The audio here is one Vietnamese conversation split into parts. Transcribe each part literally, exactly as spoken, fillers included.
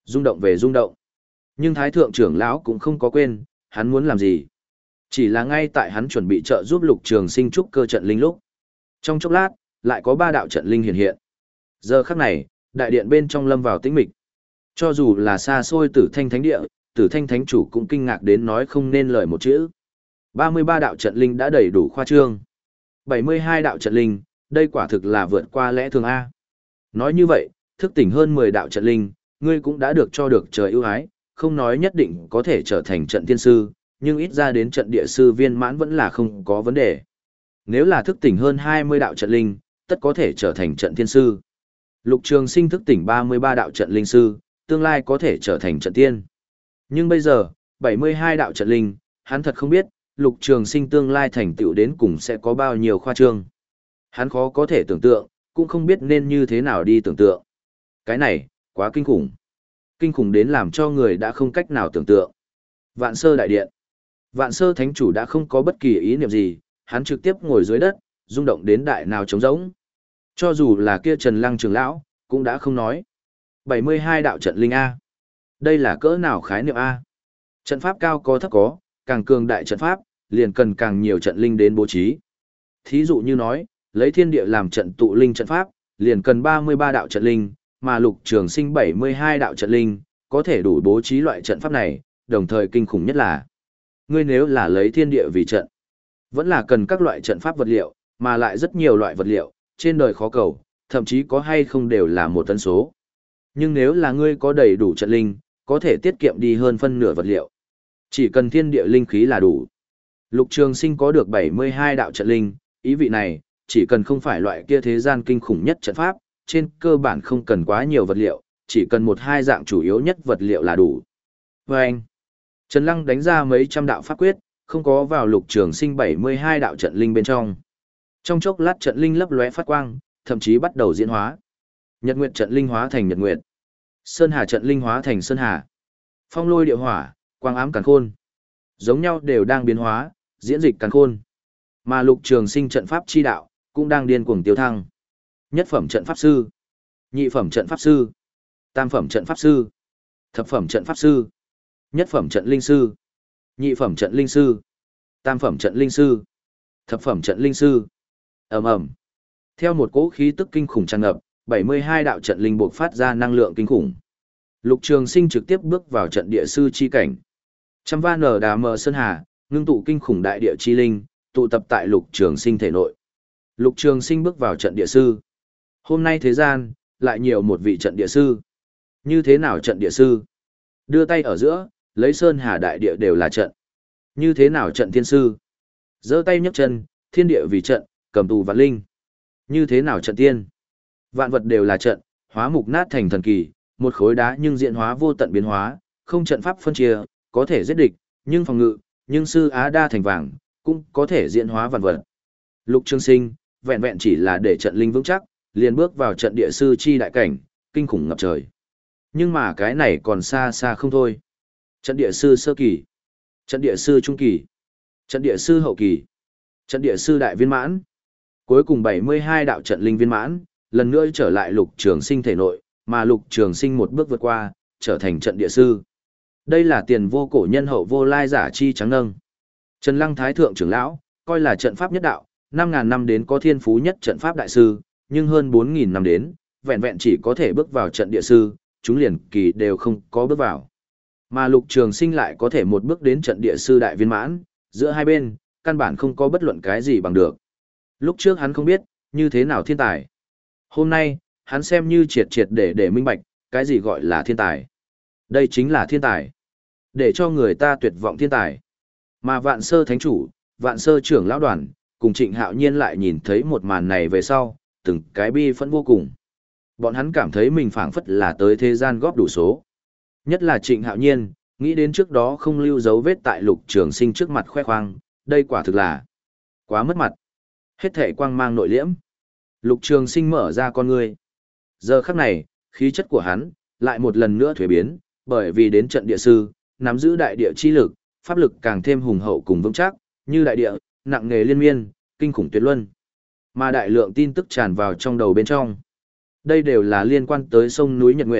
Rung động về rung động. Nhưng Thái Thượng trưởng lão cũng không có quên, hắn muốn làm gì. Chỉ là ngay tại hắn chuẩn bị trợ giúp Lục Trường Sinh trúc cơ trận linh lúc. Trong chốc lát, lại có ba đạo trận linh hiện hiện. Giờ khắc này, đại điện bên trong lâm vào tĩnh mịch. Cho dù là xa xôi Tử Thanh Thánh Địa, Tử Thanh Thánh Chủ cũng kinh ngạc đến nói không nên lời một chữ. ba mươi ba đạo trận linh đã đầy đủ khoa trương. bảy mươi hai đạo trận linh, đây quả thực là vượt qua lẽ thường A. Nói như vậy, thức tỉnh hơn mười đạo trận linh, ngươi cũng đã được cho được trời ưu ái, không nói nhất định có thể trở thành trận tiên sư, nhưng ít ra đến trận địa sư viên mãn vẫn là không có vấn đề. Nếu là thức tỉnh hơn hai mươi đạo trận linh, tất có thể trở thành trận tiên sư. Lục Trường Sinh thức tỉnh ba mươi ba đạo trận linh sư, tương lai có thể trở thành trận tiên. Nhưng bây giờ, bảy mươi hai đạo trận linh, hắn thật không biết, Lục Trường Sinh tương lai thành tựu đến cùng sẽ có bao nhiêu khoa trương. Hắn khó có thể tưởng tượng, cũng không biết nên như thế nào đi tưởng tượng. Cái này, quá kinh khủng. Kinh khủng đến làm cho người đã không cách nào tưởng tượng. Vạn Sơ Đại Điện. Vạn Sơ Thánh Chủ đã không có bất kỳ ý niệm gì, hắn trực tiếp ngồi dưới đất, rung động đến đại nào trống rỗng. Cho dù là kia Trần Lăng trưởng lão, cũng đã không nói. bảy mươi hai đạo trận linh A. Đây là cỡ nào khái niệm A? Trận pháp cao có thấp có, càng cường đại trận pháp, liền cần càng nhiều trận linh đến bố trí. Thí dụ như nói, lấy thiên địa làm trận tụ linh trận pháp, liền cần ba mươi ba đạo trận linh, mà Lục Trường Sinh bảy mươi hai đạo trận linh, có thể đủ bố trí loại trận pháp này, đồng thời kinh khủng nhất là, ngươi nếu là lấy thiên địa vì trận, vẫn là cần các loại trận pháp vật liệu, mà lại rất nhiều loại vật liệu, trên đời khó cầu, thậm chí có hay không đều là một tần số. Nhưng nếu là ngươi có đầy đủ trận linh, có thể tiết kiệm đi hơn phân nửa vật liệu. Chỉ cần thiên địa linh khí là đủ. Lục Trường Sinh có được bảy mươi hai đạo trận linh, ý vị này, chỉ cần không phải loại kia thế gian kinh khủng nhất trận pháp, trên cơ bản không cần quá nhiều vật liệu, chỉ cần một hai dạng chủ yếu nhất vật liệu là đủ. Và anh, Trần Lăng đánh ra mấy trăm đạo pháp quyết, không có vào Lục Trường Sinh bảy mươi hai đạo trận linh bên trong. Trong chốc lát trận linh lấp lóe phát quang, thậm chí bắt đầu diễn hóa. Nhật Nguyệt trận linh hóa thành Nhật Nguyệt, Sơn Hà trận linh hóa thành Sơn Hà, Phong Lôi Địa Hỏa, Quang Ám Càn Khôn, giống nhau đều đang biến hóa, diễn dịch Càn Khôn. Mà Lục Trường Sinh trận pháp chi đạo cũng đang điên cuồng tiêu thăng. Nhất phẩm trận pháp sư, nhị phẩm trận pháp sư, tam phẩm trận pháp sư, thập phẩm trận pháp sư, nhất phẩm trận linh sư, nhị phẩm trận linh sư, tam phẩm trận linh sư, thập phẩm trận linh sư. Ầm ầm. Theo một cỗ khí tức kinh khủng tràn ngập, bảy mươi hai đạo trận linh bộc phát ra năng lượng kinh khủng. Lục Trường Sinh trực tiếp bước vào trận địa sư chi cảnh. Trăm va nở đà mờ sơn hà, ngưng tụ kinh khủng đại địa chi linh, tụ tập tại Lục Trường Sinh thể nội. Lục Trường Sinh bước vào trận địa sư. Hôm nay thế gian, lại nhiều một vị trận địa sư. Như thế nào trận địa sư? Đưa tay ở giữa, lấy sơn hà đại địa đều là trận. Như thế nào trận thiên sư? Giơ tay nhấc chân, thiên địa vì trận, cầm tù vạn linh. Như thế nào trận tiên? Vạn vật đều là trận, hóa mục nát thành thần kỳ, một khối đá nhưng diễn hóa vô tận biến hóa, không trận pháp phân chia, có thể giết địch, nhưng phòng ngự, nhưng sư á đa thành vàng, cũng có thể diễn hóa vạn vật. Lục Trường Sinh, vẹn vẹn chỉ là để trận linh vững chắc, liền bước vào trận địa sư chi đại cảnh, kinh khủng ngập trời. Nhưng mà cái này còn xa xa không thôi. Trận địa sư sơ kỳ, trận địa sư trung kỳ, trận địa sư hậu kỳ, trận địa sư đại viên mãn. Cuối cùng bảy mươi hai đạo trận linh viên mãn, lần nữa trở lại Lục Trường Sinh thể nội, mà Lục Trường Sinh một bước vượt qua, trở thành trận địa sư. Đây là tiền vô cổ nhân hậu vô lai giả chi trắng nâng. Trần Lăng Thái Thượng trưởng lão, coi là trận pháp nhất đạo, năm ngàn năm đến có thiên phú nhất trận pháp đại sư, nhưng hơn bốn nghìn năm đến, vẹn vẹn chỉ có thể bước vào trận địa sư, chúng liền kỳ đều không có bước vào. Mà Lục Trường Sinh lại có thể một bước đến trận địa sư đại viên mãn, giữa hai bên, căn bản không có bất luận cái gì bằng được. Lúc trước hắn không biết, như thế nào thiên tài. Hôm nay, hắn xem như triệt triệt để để minh bạch, cái gì gọi là thiên tài. Đây chính là thiên tài. Để cho người ta tuyệt vọng thiên tài. Mà Vạn Sơ Thánh Chủ, Vạn Sơ trưởng lão đoàn, cùng Trịnh Hạo Nhiên lại nhìn thấy một màn này về sau, từng cái bi phẫn vô cùng. Bọn hắn cảm thấy mình phảng phất là tới thế gian góp đủ số. Nhất là Trịnh Hạo Nhiên, nghĩ đến trước đó không lưu dấu vết tại Lục Trường Sinh trước mặt khoe khoang, đây quả thực là quá mất mặt. Hết thảy quang mang nội liễm. Lục Trường Sinh mở ra con ngươi. Giờ khắc này, khí chất của hắn lại một lần nữa thuế biến, bởi vì đến trận địa sư, nắm giữ đại địa chi lực, pháp lực càng thêm hùng hậu cùng vững chắc, như đại địa, nặng nghề liên miên, kinh khủng tuyệt luân. Mà đại lượng tin tức tràn vào trong đầu bên trong. Đây đều là liên quan tới sông núi Nhật Nguyệt,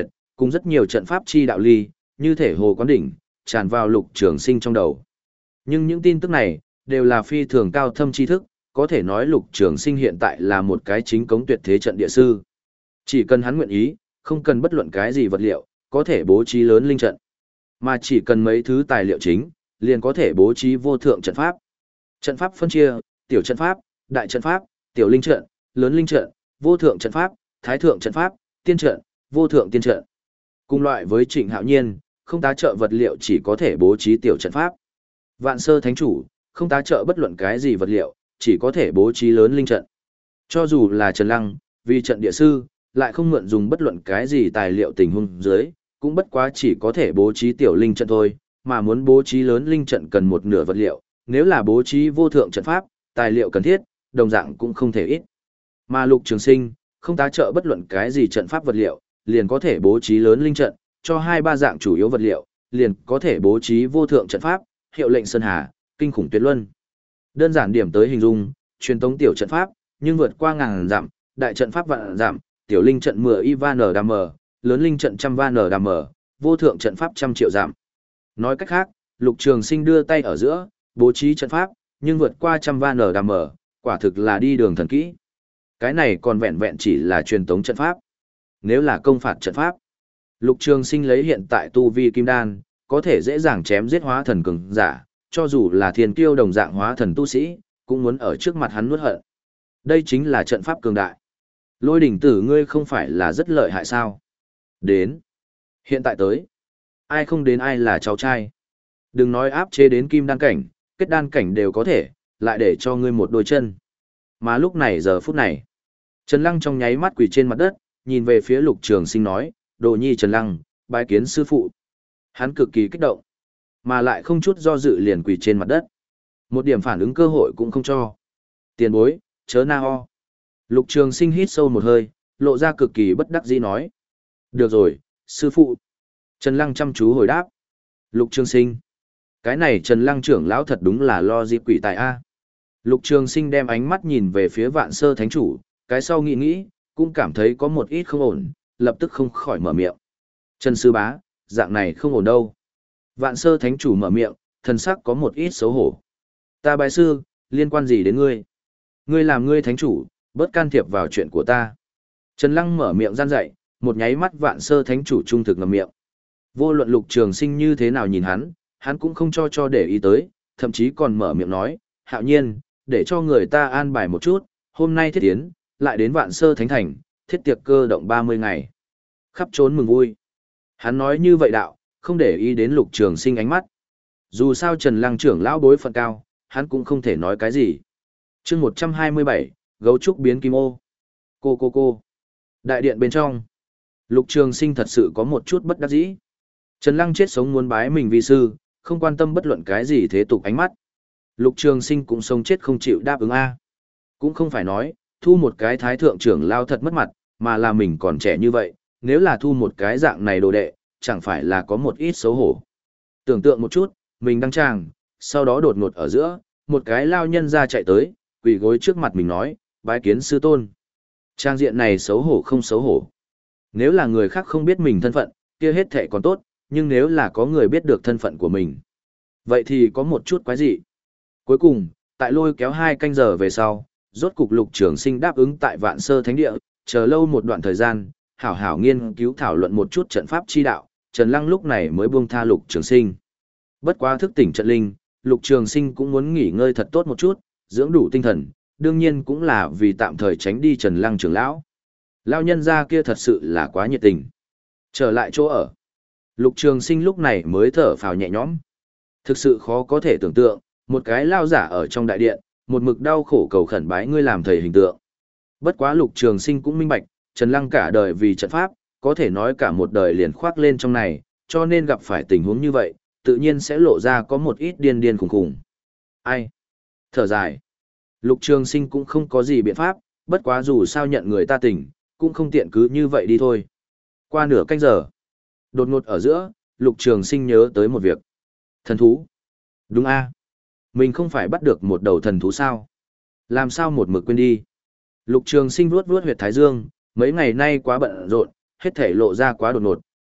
cùng rất nhiều trận pháp chi đạo ly, như thể hồ quán đỉnh, tràn vào Lục Trường Sinh trong đầu. Nhưng những tin tức này, đều là phi thường cao thâm tri thức, có thể nói Lục Trường Sinh hiện tại là một cái chính cống tuyệt thế trận địa sư. Chỉ cần hắn nguyện ý, không cần bất luận cái gì vật liệu, có thể bố trí lớn linh trận. Mà chỉ cần mấy thứ tài liệu chính, liền có thể bố trí vô thượng trận pháp. Trận pháp phân chia, tiểu trận pháp, đại trận pháp, tiểu linh trận, lớn linh trận, vô thượng trận pháp, thái thượng trận pháp, tiên trận, vô thượng tiên trận. Cùng loại với Trịnh Hạo Nhiên, không tá trợ vật liệu chỉ có thể bố trí tiểu trận pháp. Vạn Sơ Thánh Chủ, không tá trợ bất luận cái gì vật liệu, chỉ có thể bố trí lớn linh trận. Cho dù là Trần Lăng, vì trận địa sư, lại không mượn dùng bất luận cái gì tài liệu tình huống dưới, cũng bất quá chỉ có thể bố trí tiểu linh trận thôi, mà muốn bố trí lớn linh trận cần một nửa vật liệu, nếu là bố trí vô thượng trận pháp, tài liệu cần thiết, đồng dạng cũng không thể ít. Mà Lục Trường Sinh, không tá trợ bất luận cái gì trận pháp vật liệu, liền có thể bố trí lớn linh trận, cho hai ba dạng chủ yếu vật liệu, liền có thể bố trí vô thượng trận pháp, hiệu lệnh sơn hà, kinh khủng tuyệt luân. Đơn giản điểm tới hình dung, truyền tống tiểu trận pháp, nhưng vượt qua ngàn dặm, đại trận pháp vạn dặm, tiểu linh trận mười y van đam mờ, lớn linh trận trăm van đam mờ, vô thượng trận pháp trăm triệu dặm. Nói cách khác, Lục Trường Sinh đưa tay ở giữa, bố trí trận pháp, nhưng vượt qua trăm van đam mờ, quả thực là đi đường thần kỹ. Cái này còn vẹn vẹn chỉ là truyền tống trận pháp. Nếu là công phạt trận pháp, Lục Trường Sinh lấy hiện tại tu vi kim đan, có thể dễ dàng chém giết hóa thần cường giả, cho dù là thiên kiêu đồng dạng hóa thần tu sĩ, cũng muốn ở trước mặt hắn nuốt hận. Đây chính là trận pháp cường đại. Lôi đỉnh tử ngươi không phải là rất lợi hại sao? Đến. Hiện tại tới. Ai không đến ai là cháu trai. Đừng nói áp chế đến kim đan cảnh, kết đan cảnh đều có thể, lại để cho ngươi một đôi chân. Mà lúc này giờ phút này, Trần Lăng trong nháy mắt quỳ trên mặt đất, nhìn về phía Lục Trường Sinh nói, Đồ nhi Trần Lăng, bái kiến sư phụ. Hắn cực kỳ kích động, mà lại không chút do dự liền quỳ trên mặt đất. Một điểm phản ứng cơ hội cũng không cho. Tiền bối, chớ na ho. Lục Trường Sinh hít sâu một hơi, lộ ra cực kỳ bất đắc dĩ nói. Được rồi, sư phụ. Trần Lăng chăm chú hồi đáp. Lục Trường Sinh. Cái này Trần Lăng trưởng lão thật đúng là lo dịp quỷ tài A. Lục Trường Sinh đem ánh mắt nhìn về phía Vạn Sơ Thánh Chủ, cái sau nghĩ nghĩ, cũng cảm thấy có một ít không ổn, lập tức không khỏi mở miệng. Trần Sư Bá, dạng này không ổn đâu. Vạn Sơ Thánh Chủ mở miệng, thần sắc có một ít xấu hổ. Ta bái sư, liên quan gì đến ngươi? Ngươi làm ngươi Thánh Chủ, bớt can thiệp vào chuyện của ta. Trần Lăng mở miệng gian dạy, một nháy mắt Vạn Sơ Thánh Chủ trung thực ngậm miệng. Vô luận Lục Trường Sinh như thế nào nhìn hắn, hắn cũng không cho cho để ý tới, thậm chí còn mở miệng nói, Hạo Nhiên, để cho người ta an bài một chút, hôm nay thiết tiến, lại đến Vạn Sơ Thánh Thành, thiết tiệc cơ động ba mươi ngày. Khắp trốn mừng vui. Hắn nói như vậy đạo, không để ý đến Lục Trường Sinh ánh mắt. Dù sao Trần Lăng trưởng lão bối phận cao, hắn cũng không thể nói cái gì. Chương một trăm hai mươi bảy, gấu trúc biến kim ô. Cô cô cô. Đại điện bên trong, Lục Trường Sinh thật sự có một chút bất đắc dĩ. Trần Lăng chết sống muốn bái mình vi sư, không quan tâm bất luận cái gì thế tục ánh mắt. Lục Trường Sinh cũng sống chết không chịu đáp ứng a. Cũng không phải nói, thu một cái thái thượng trưởng lao thật mất mặt, mà là mình còn trẻ như vậy, nếu là thu một cái dạng này đồ đệ, chẳng phải là có một ít xấu hổ. Tưởng tượng một chút, mình đăng tràng, sau đó đột ngột ở giữa, một cái lao nhân ra chạy tới, quỳ gối trước mặt mình nói, bái kiến sư tôn. Trang diện này xấu hổ không xấu hổ. Nếu là người khác không biết mình thân phận, kia hết thệ còn tốt, nhưng nếu là có người biết được thân phận của mình, vậy thì có một chút quái dị. Cuối cùng, tại lôi kéo hai canh giờ về sau, rốt cục Lục Trường Sinh đáp ứng tại Vạn Sơ Thánh Địa, chờ lâu một đoạn thời gian, hảo hảo nghiên cứu thảo luận một chút trận pháp chi đạo, Trần Lăng lúc này mới buông tha Lục Trường Sinh. Bất quá thức tỉnh trận linh, Lục Trường Sinh cũng muốn nghỉ ngơi thật tốt một chút, dưỡng đủ tinh thần, đương nhiên cũng là vì tạm thời tránh đi Trần Lăng trưởng lão. Lão nhân gia kia thật sự là quá nhiệt tình. Trở lại chỗ ở, Lục Trường Sinh lúc này mới thở phào nhẹ nhõm. Thực sự khó có thể tưởng tượng, một cái lao giả ở trong đại điện, một mực đau khổ cầu khẩn bái ngươi làm thầy hình tượng. Bất quá Lục Trường Sinh cũng minh bạch, Trần Lăng cả đời vì trận pháp, có thể nói cả một đời liền khoác lên trong này, cho nên gặp phải tình huống như vậy, tự nhiên sẽ lộ ra có một ít điên điên khủng khủng. Ai? Thở dài. Lục Trường Sinh cũng không có gì biện pháp, bất quá dù sao nhận người ta tình, cũng không tiện cứ như vậy đi thôi. Qua nửa canh giờ, đột ngột ở giữa, Lục Trường Sinh nhớ tới một việc. Thần thú. Đúng a, mình không phải bắt được một đầu thần thú sao? Làm sao một mực quên đi? Lục Trường Sinh vuốt vuốt huyệt thái dương, mấy ngày nay quá bận rộn, hết thể lộ ra quá đột ngột,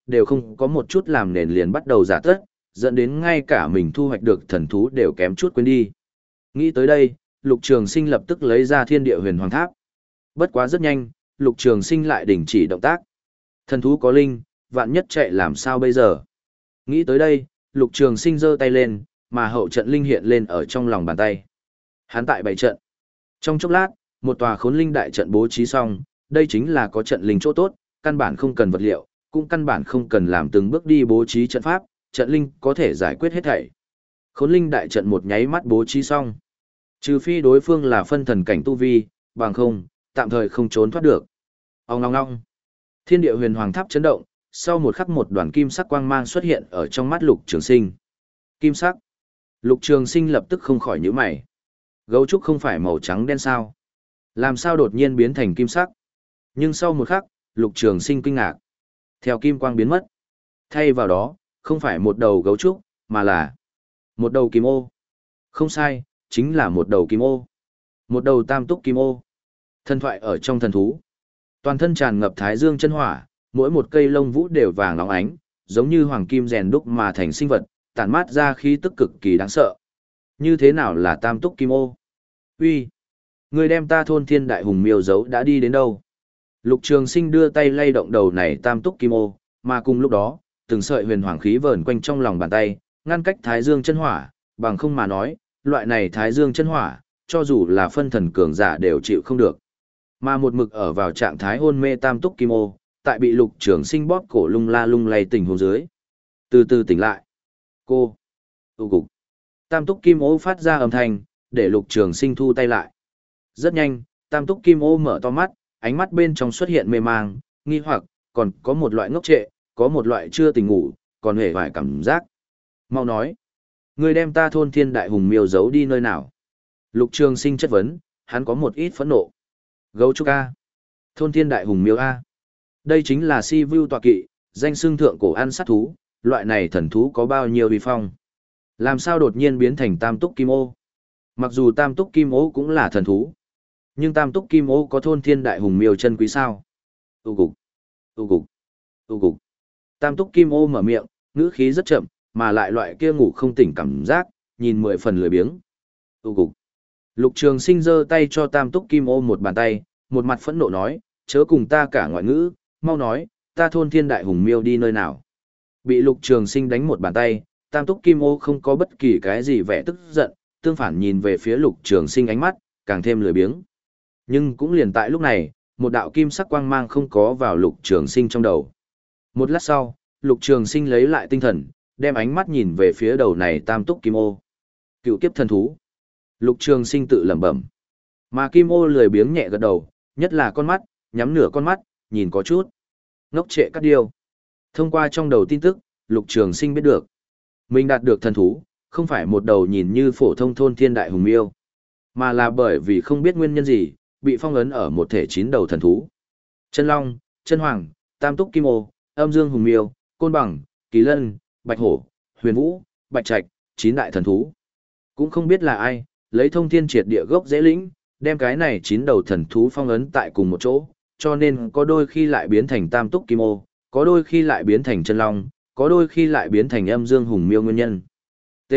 đều không có một chút làm nền liền bắt đầu giả tất, dẫn đến ngay cả mình thu hoạch được thần thú đều kém chút quên đi. Nghĩ tới đây, Lục Trường Sinh lập tức lấy ra Thiên Địa Huyền Hoàng Tháp. Bất quá rất nhanh, Lục Trường Sinh lại đình chỉ động tác. Thần thú có linh, vạn nhất chạy làm sao bây giờ? Nghĩ tới đây, Lục Trường Sinh giơ tay lên, mà hậu trận linh hiện lên ở trong lòng bàn tay. Hắn tại bảy trận. Trong chốc lát, một tòa khốn linh đại trận bố trí xong, đây chính là có trận linh chỗ tốt, căn bản không cần vật liệu, cũng căn bản không cần làm từng bước đi bố trí trận pháp, trận linh có thể giải quyết hết thảy. Khốn linh đại trận một nháy mắt bố trí xong. Trừ phi đối phương là phân thần cảnh tu vi, bằng không, tạm thời không trốn thoát được. Ong ong ong. Thiên Địa Huyền Hoàng Tháp chấn động, sau một khắc một đoàn kim sắc quang mang xuất hiện ở trong mắt Lục Trường Sinh. Kim sắc. Lục Trường Sinh lập tức không khỏi nhíu mày. Gấu trúc không phải màu trắng đen sao? Làm sao đột nhiên biến thành kim sắc? Nhưng sau một khắc, Lục Trường Sinh kinh ngạc. Theo kim quang biến mất. Thay vào đó, không phải một đầu gấu trúc, mà là một đầu kim ô. Không sai, chính là một đầu kim ô. Một đầu tam túc kim ô. Thần thoại ở trong thần thú. Toàn thân tràn ngập thái dương chân hỏa, mỗi một cây lông vũ đều vàng óng ánh, giống như hoàng kim rèn đúc mà thành sinh vật, tản mát ra khí tức cực kỳ đáng sợ. Như thế nào là tam túc kim ô? Uy, người đem ta thôn thiên đại hùng miêu giấu đã đi đến đâu? Lục Trường Sinh đưa tay lay động đầu này tam túc kim ô, mà cùng lúc đó, từng sợi huyền hoàng khí vờn quanh trong lòng bàn tay, ngăn cách thái dương chân hỏa, bằng không mà nói, loại này thái dương chân hỏa, cho dù là phân thần cường giả đều chịu không được. Mà một mực ở vào trạng thái hôn mê tam túc kim ô, tại bị Lục Trường Sinh bóp cổ lung la lung lay tình huống dưới, từ từ tỉnh lại. Cô, tu cục. Tam túc kim ô phát ra âm thanh, để Lục Trường Sinh thu tay lại. Rất nhanh, tam túc kim ô mở to mắt, ánh mắt bên trong xuất hiện mê mang, nghi hoặc, còn có một loại ngốc trệ, có một loại chưa tỉnh ngủ, còn hề vài cảm giác. Mau nói, ngươi đem ta thôn thiên đại hùng miêu giấu đi nơi nào? Lục Trường Sinh chất vấn, hắn có một ít phẫn nộ. Gấu trúc A. Thôn thiên đại hùng miêu A. Đây chính là si vu tọa kỵ, danh xưng thượng cổ ăn sát thú, loại này thần thú có bao nhiêu uy phong. Làm sao đột nhiên biến thành tam túc kim ô? Mặc dù tam túc kim ô cũng là thần thú, nhưng tam túc kim ô có thôn thiên đại hùng miêu chân quý sao? Tu cục, tu cục, tu cục. Tam túc kim ô mở miệng, ngữ khí rất chậm, mà lại loại kia ngủ không tỉnh cảm giác, nhìn mười phần lười biếng. Tu cục. Lục Trường Sinh giơ tay cho tam túc kim ô một bàn tay, một mặt phẫn nộ nói, chớ cùng ta cả ngoại ngữ, mau nói, ta thôn thiên đại hùng miêu đi nơi nào? Bị Lục Trường Sinh đánh một bàn tay, tam túc kim ô không có bất kỳ cái gì vẻ tức giận, tương phản nhìn về phía Lục Trường Sinh ánh mắt, càng thêm lười biếng. Nhưng cũng liền tại lúc này, một đạo kim sắc quang mang không có vào Lục Trường Sinh trong đầu. Một lát sau, Lục Trường Sinh lấy lại tinh thần, đem ánh mắt nhìn về phía đầu này tam túc kim ô. Cựu kiếp thần thú. Lục Trường Sinh tự lẩm bẩm. Mà kim ô lười biếng nhẹ gật đầu, nhất là con mắt, nhắm nửa con mắt, nhìn có chút ngốc trệ cắt điêu. Thông qua trong đầu tin tức, Lục Trường Sinh biết được, mình đạt được thần thú, không phải một đầu nhìn như phổ thông thôn thiên đại hùng miêu, mà là bởi vì không biết nguyên nhân gì, bị phong ấn ở một thể chín đầu thần thú. Chân Long, Chân Hoàng, Tam Túc Kim Ô, Âm Dương Hùng Miêu, Côn Bằng, Kỳ Lân, Bạch Hổ, Huyền Vũ, Bạch Trạch, chín đại thần thú. Cũng không biết là ai, lấy thông thiên triệt địa gốc dễ lĩnh, đem cái này chín đầu thần thú phong ấn tại cùng một chỗ, cho nên có đôi khi lại biến thành Tam Túc Kim Ô, có đôi khi lại biến thành Chân Long, có đôi khi lại biến thành Âm Dương Hùng Miêu nguyên nhân. T.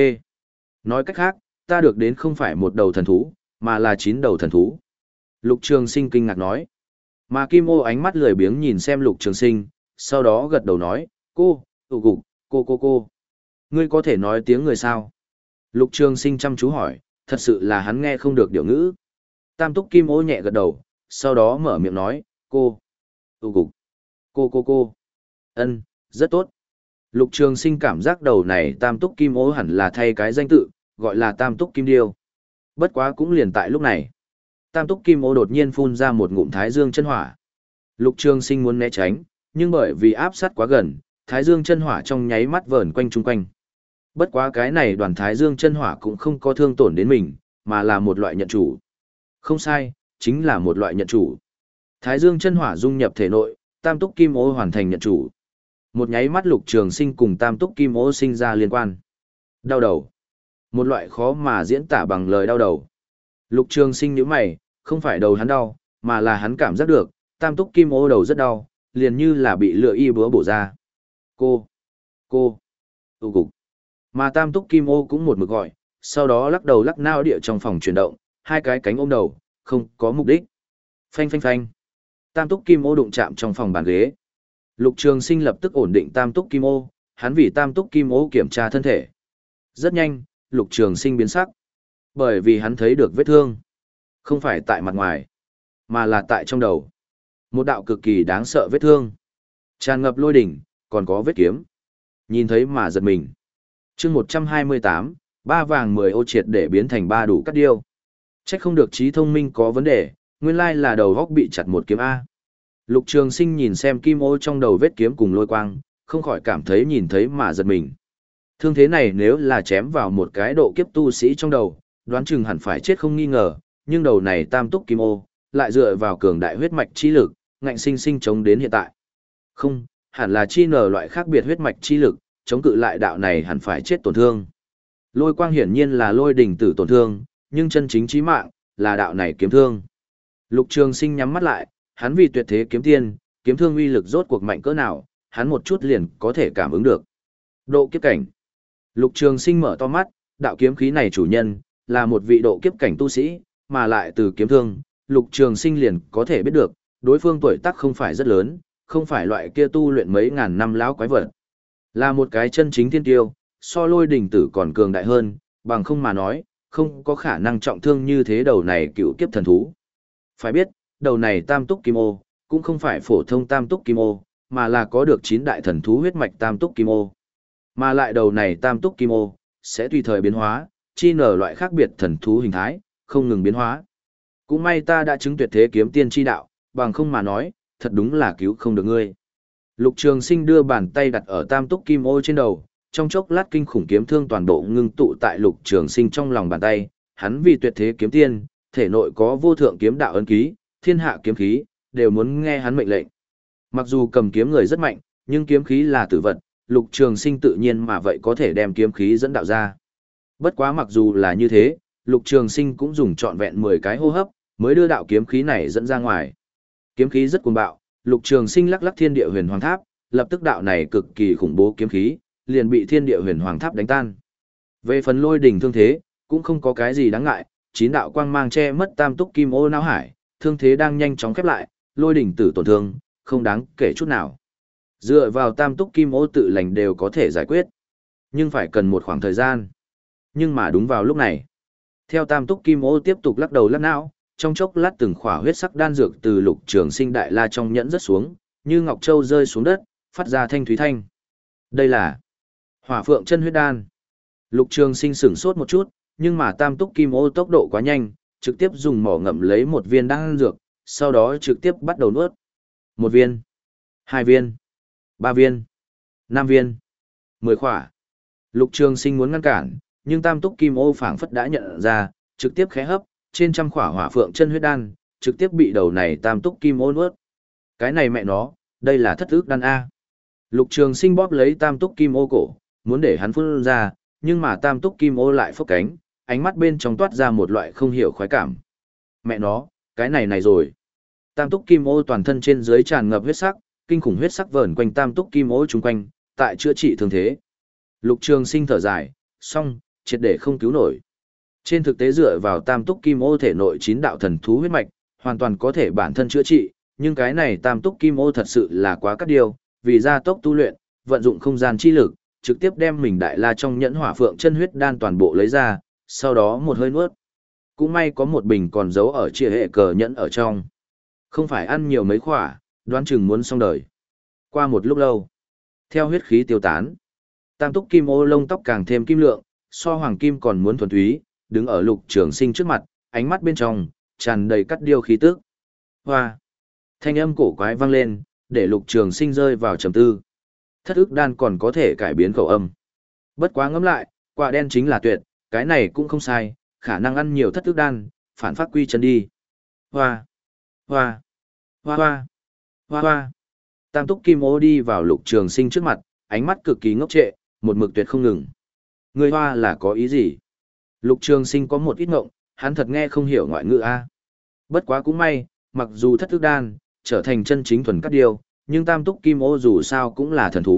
Nói cách khác, ta được đến không phải một đầu thần thú, mà là chín đầu thần thú. Lục Trường Sinh kinh ngạc nói. Mà Kim Ô ánh mắt lười biếng nhìn xem Lục Trường Sinh, sau đó gật đầu nói, cô, tụ cục, cô cô cô. Ngươi có thể nói tiếng người sao? Lục Trường Sinh chăm chú hỏi, thật sự là hắn nghe không được điều ngữ. Tam Túc Kim Ô nhẹ gật đầu, sau đó mở miệng nói, cô, tụ cục, cô cô cô. Ân, rất tốt. Lục Trường Sinh cảm giác đầu này Tam Túc Kim Ô hẳn là thay cái danh tự, gọi là Tam Túc Kim Điêu. Bất quá cũng liền tại lúc này, Tam Túc Kim Ô đột nhiên phun ra một ngụm thái dương chân hỏa. Lục Trường Sinh muốn né tránh, nhưng bởi vì áp sát quá gần, thái dương chân hỏa trong nháy mắt vờn quanh chung quanh. Bất quá cái này đoàn thái dương chân hỏa cũng không có thương tổn đến mình, mà là một loại nhận chủ. Không sai, chính là một loại nhận chủ. Thái dương chân hỏa dung nhập thể nội, Tam Túc Kim Ô hoàn thành nhận chủ. Một nháy mắt Lục Trường Sinh cùng Tam Túc Kim Ô sinh ra liên quan. Đau đầu. Một loại khó mà diễn tả bằng lời đau đầu. Lục Trường Sinh nhíu mày, không phải đầu hắn đau, mà là hắn cảm giác được, Tam Túc Kim Ô đầu rất đau, liền như là bị lửa y búa bổ ra. Cô, cô, tụ cục. Mà tam túc kim ô cũng một mực gọi, sau đó lắc đầu lắc nao địa trong phòng chuyển động, hai cái cánh ôm đầu, không có mục đích. Phanh phanh phanh. Tam túc kim ô đụng chạm trong phòng bàn ghế. Lục Trường Sinh lập tức ổn định tam túc kim ô, hắn vì tam túc kim ô kiểm tra thân thể. Rất nhanh, Lục Trường Sinh biến sắc. Bởi vì hắn thấy được vết thương. Không phải tại mặt ngoài, mà là tại trong đầu. Một đạo cực kỳ đáng sợ vết thương. Tràn ngập lôi đỉnh, còn có vết kiếm. Nhìn thấy mà giật mình. Chương một trăm hai mươi tám, ba vàng mười ô triệt để biến thành ba đủ cắt điêu. Chắc không được trí thông minh có vấn đề, nguyên lai là đầu góc bị chặt một kiếm A. Lục Trường Sinh nhìn xem kim ô trong đầu vết kiếm cùng lôi quang, không khỏi cảm thấy nhìn thấy mà giật mình. Thương thế này nếu là chém vào một cái độ kiếp tu sĩ trong đầu, đoán chừng hẳn phải chết không nghi ngờ, nhưng đầu này tam túc kim ô, lại dựa vào cường đại huyết mạch chi lực, ngạnh sinh sinh chống đến hiện tại. Không, hẳn là chi nở loại khác biệt huyết mạch chi lực, chống cự lại đạo này hẳn phải chết tổn thương. Lôi quang hiển nhiên là lôi đỉnh tử tổn thương, nhưng chân chính chí mạng, là đạo này kiếm thương. Lục Trường Sinh nhắm mắt lại, hắn vì tuyệt thế kiếm tiên, kiếm thương uy lực rốt cuộc mạnh cỡ nào, hắn một chút liền có thể cảm ứng được. Độ kiếp cảnh. Lục Trường Sinh mở to mắt, đạo kiếm khí này chủ nhân, là một vị độ kiếp cảnh tu sĩ, mà lại từ kiếm thương, Lục Trường Sinh liền có thể biết được, đối phương tuổi tác không phải rất lớn, không phải loại kia tu luyện mấy ngàn năm lão quái vật. Là một cái chân chính thiên tiêu, so lôi đỉnh tử còn cường đại hơn, bằng không mà nói, không có khả năng trọng thương như thế đầu này cựu kiếp thần thú. Phải biết, đầu này tam túc kim ô, cũng không phải phổ thông tam túc kim ô, mà là có được chín đại thần thú huyết mạch tam túc kim ô. Mà lại đầu này tam túc kim ô, sẽ tùy thời biến hóa, chi nở loại khác biệt thần thú hình thái, không ngừng biến hóa. Cũng may ta đã chứng tuyệt thế kiếm tiên chi đạo, bằng không mà nói, thật đúng là cứu không được ngươi. Lục Trường Sinh đưa bàn tay đặt ở tam túc kim ô trên đầu, trong chốc lát kinh khủng kiếm thương toàn bộ ngưng tụ tại Lục Trường Sinh trong lòng bàn tay, hắn vì tuyệt thế kiếm tiên, thể nội có vô thượng kiếm đạo ấn ký, thiên hạ kiếm khí, đều muốn nghe hắn mệnh lệnh. Mặc dù cầm kiếm người rất mạnh, nhưng kiếm khí là tử vật, Lục Trường Sinh tự nhiên mà vậy có thể đem kiếm khí dẫn đạo ra. Bất quá mặc dù là như thế, Lục Trường Sinh cũng dùng trọn vẹn mười cái hô hấp, mới đưa đạo kiếm khí này dẫn ra ngoài. Kiếm khí rất cuồng bạo, Lục Trường Sinh lắc lắc Thiên Địa Huyền Hoàng Tháp, lập tức đạo này cực kỳ khủng bố kiếm khí, liền bị Thiên Địa Huyền Hoàng Tháp đánh tan. Về phần lôi đỉnh thương thế, cũng không có cái gì đáng ngại, chín đạo quang mang che mất tam túc kim ô não hải, thương thế đang nhanh chóng khép lại, lôi đỉnh tử tổn thương, không đáng kể chút nào. Dựa vào tam túc kim ô tự lành đều có thể giải quyết, nhưng phải cần một khoảng thời gian. Nhưng mà đúng vào lúc này, theo tam túc kim ô tiếp tục lắc đầu lắc não, trong chốc lát từng khỏa huyết sắc đan dược từ Lục Trường Sinh đại la trong nhẫn rớt xuống, như ngọc châu rơi xuống đất, phát ra thanh thúy thanh. Đây là Hỏa Phượng Chân Huyết Đan. Lục Trường Sinh sửng sốt một chút, nhưng mà tam túc kim ô tốc độ quá nhanh, trực tiếp dùng mỏ ngậm lấy một viên đan dược, sau đó trực tiếp bắt đầu nuốt. Một viên, hai viên, ba viên, năm viên, mười khỏa. Lục Trường Sinh muốn ngăn cản, nhưng tam túc kim ô phảng phất đã nhận ra, trực tiếp khẽ hấp, trên trăm khỏa Hỏa Phượng Chân Huyết Đan, trực tiếp bị đầu này tam túc kim ô nuốt. Cái này mẹ nó, đây là thất ức đan A. Lục Trường Sinh bóp lấy tam túc kim ô cổ, muốn để hắn phun ra, nhưng mà tam túc kim ô lại phốc cánh, ánh mắt bên trong toát ra một loại không hiểu khoái cảm. Mẹ nó, cái này này rồi. Tam túc kim ô toàn thân trên dưới tràn ngập huyết sắc, kinh khủng huyết sắc vờn quanh tam túc kim ô chung quanh, tại chữa trị thương thế. Lục Trường Sinh thở dài, xong, triệt để không cứu nổi. Trên thực tế dựa vào tam túc kim ô thể nội chín đạo thần thú huyết mạch, hoàn toàn có thể bản thân chữa trị, nhưng cái này tam túc kim ô thật sự là quá cắt điều, vì gia tốc tu luyện, vận dụng không gian chi lực, trực tiếp đem mình đại la trong nhẫn Hỏa Phượng Chân Huyết Đan toàn bộ lấy ra, sau đó một hơi nuốt. Cũng may có một bình còn giấu ở chia hệ cờ nhẫn ở trong. Không phải ăn nhiều mấy khỏa, đoán chừng muốn xong đời. Qua một lúc lâu, theo huyết khí tiêu tán, tam túc kim ô lông tóc càng thêm kim lượng, so hoàng kim còn muốn thuần túy, đứng ở Lục Trường Sinh trước mặt, ánh mắt bên trong tràn đầy cắt điêu khí tức. Hoa! Thanh âm cổ quái vang lên, để Lục Trường Sinh rơi vào trầm tư. Thất ức đan còn có thể cải biến khẩu âm. Bất quá ngẫm lại, quả đen chính là tuyệt, cái này cũng không sai, khả năng ăn nhiều thất ức đan, phản phát quy chân đi. Hoa! Hoa! Hoa hoa! Hoa hoa! Tam túc kim ô đi vào Lục Trường Sinh trước mặt, ánh mắt cực kỳ ngốc trệ, một mực tuyệt không ngừng. Người hoa là có ý gì? Lục Trường Sinh có một ít ngộng, hắn thật nghe không hiểu ngoại ngữ a. Bất quá cũng may, mặc dù thất ức đan trở thành chân chính thuần cắt điêu, nhưng tam túc kim ô dù sao cũng là thần thú,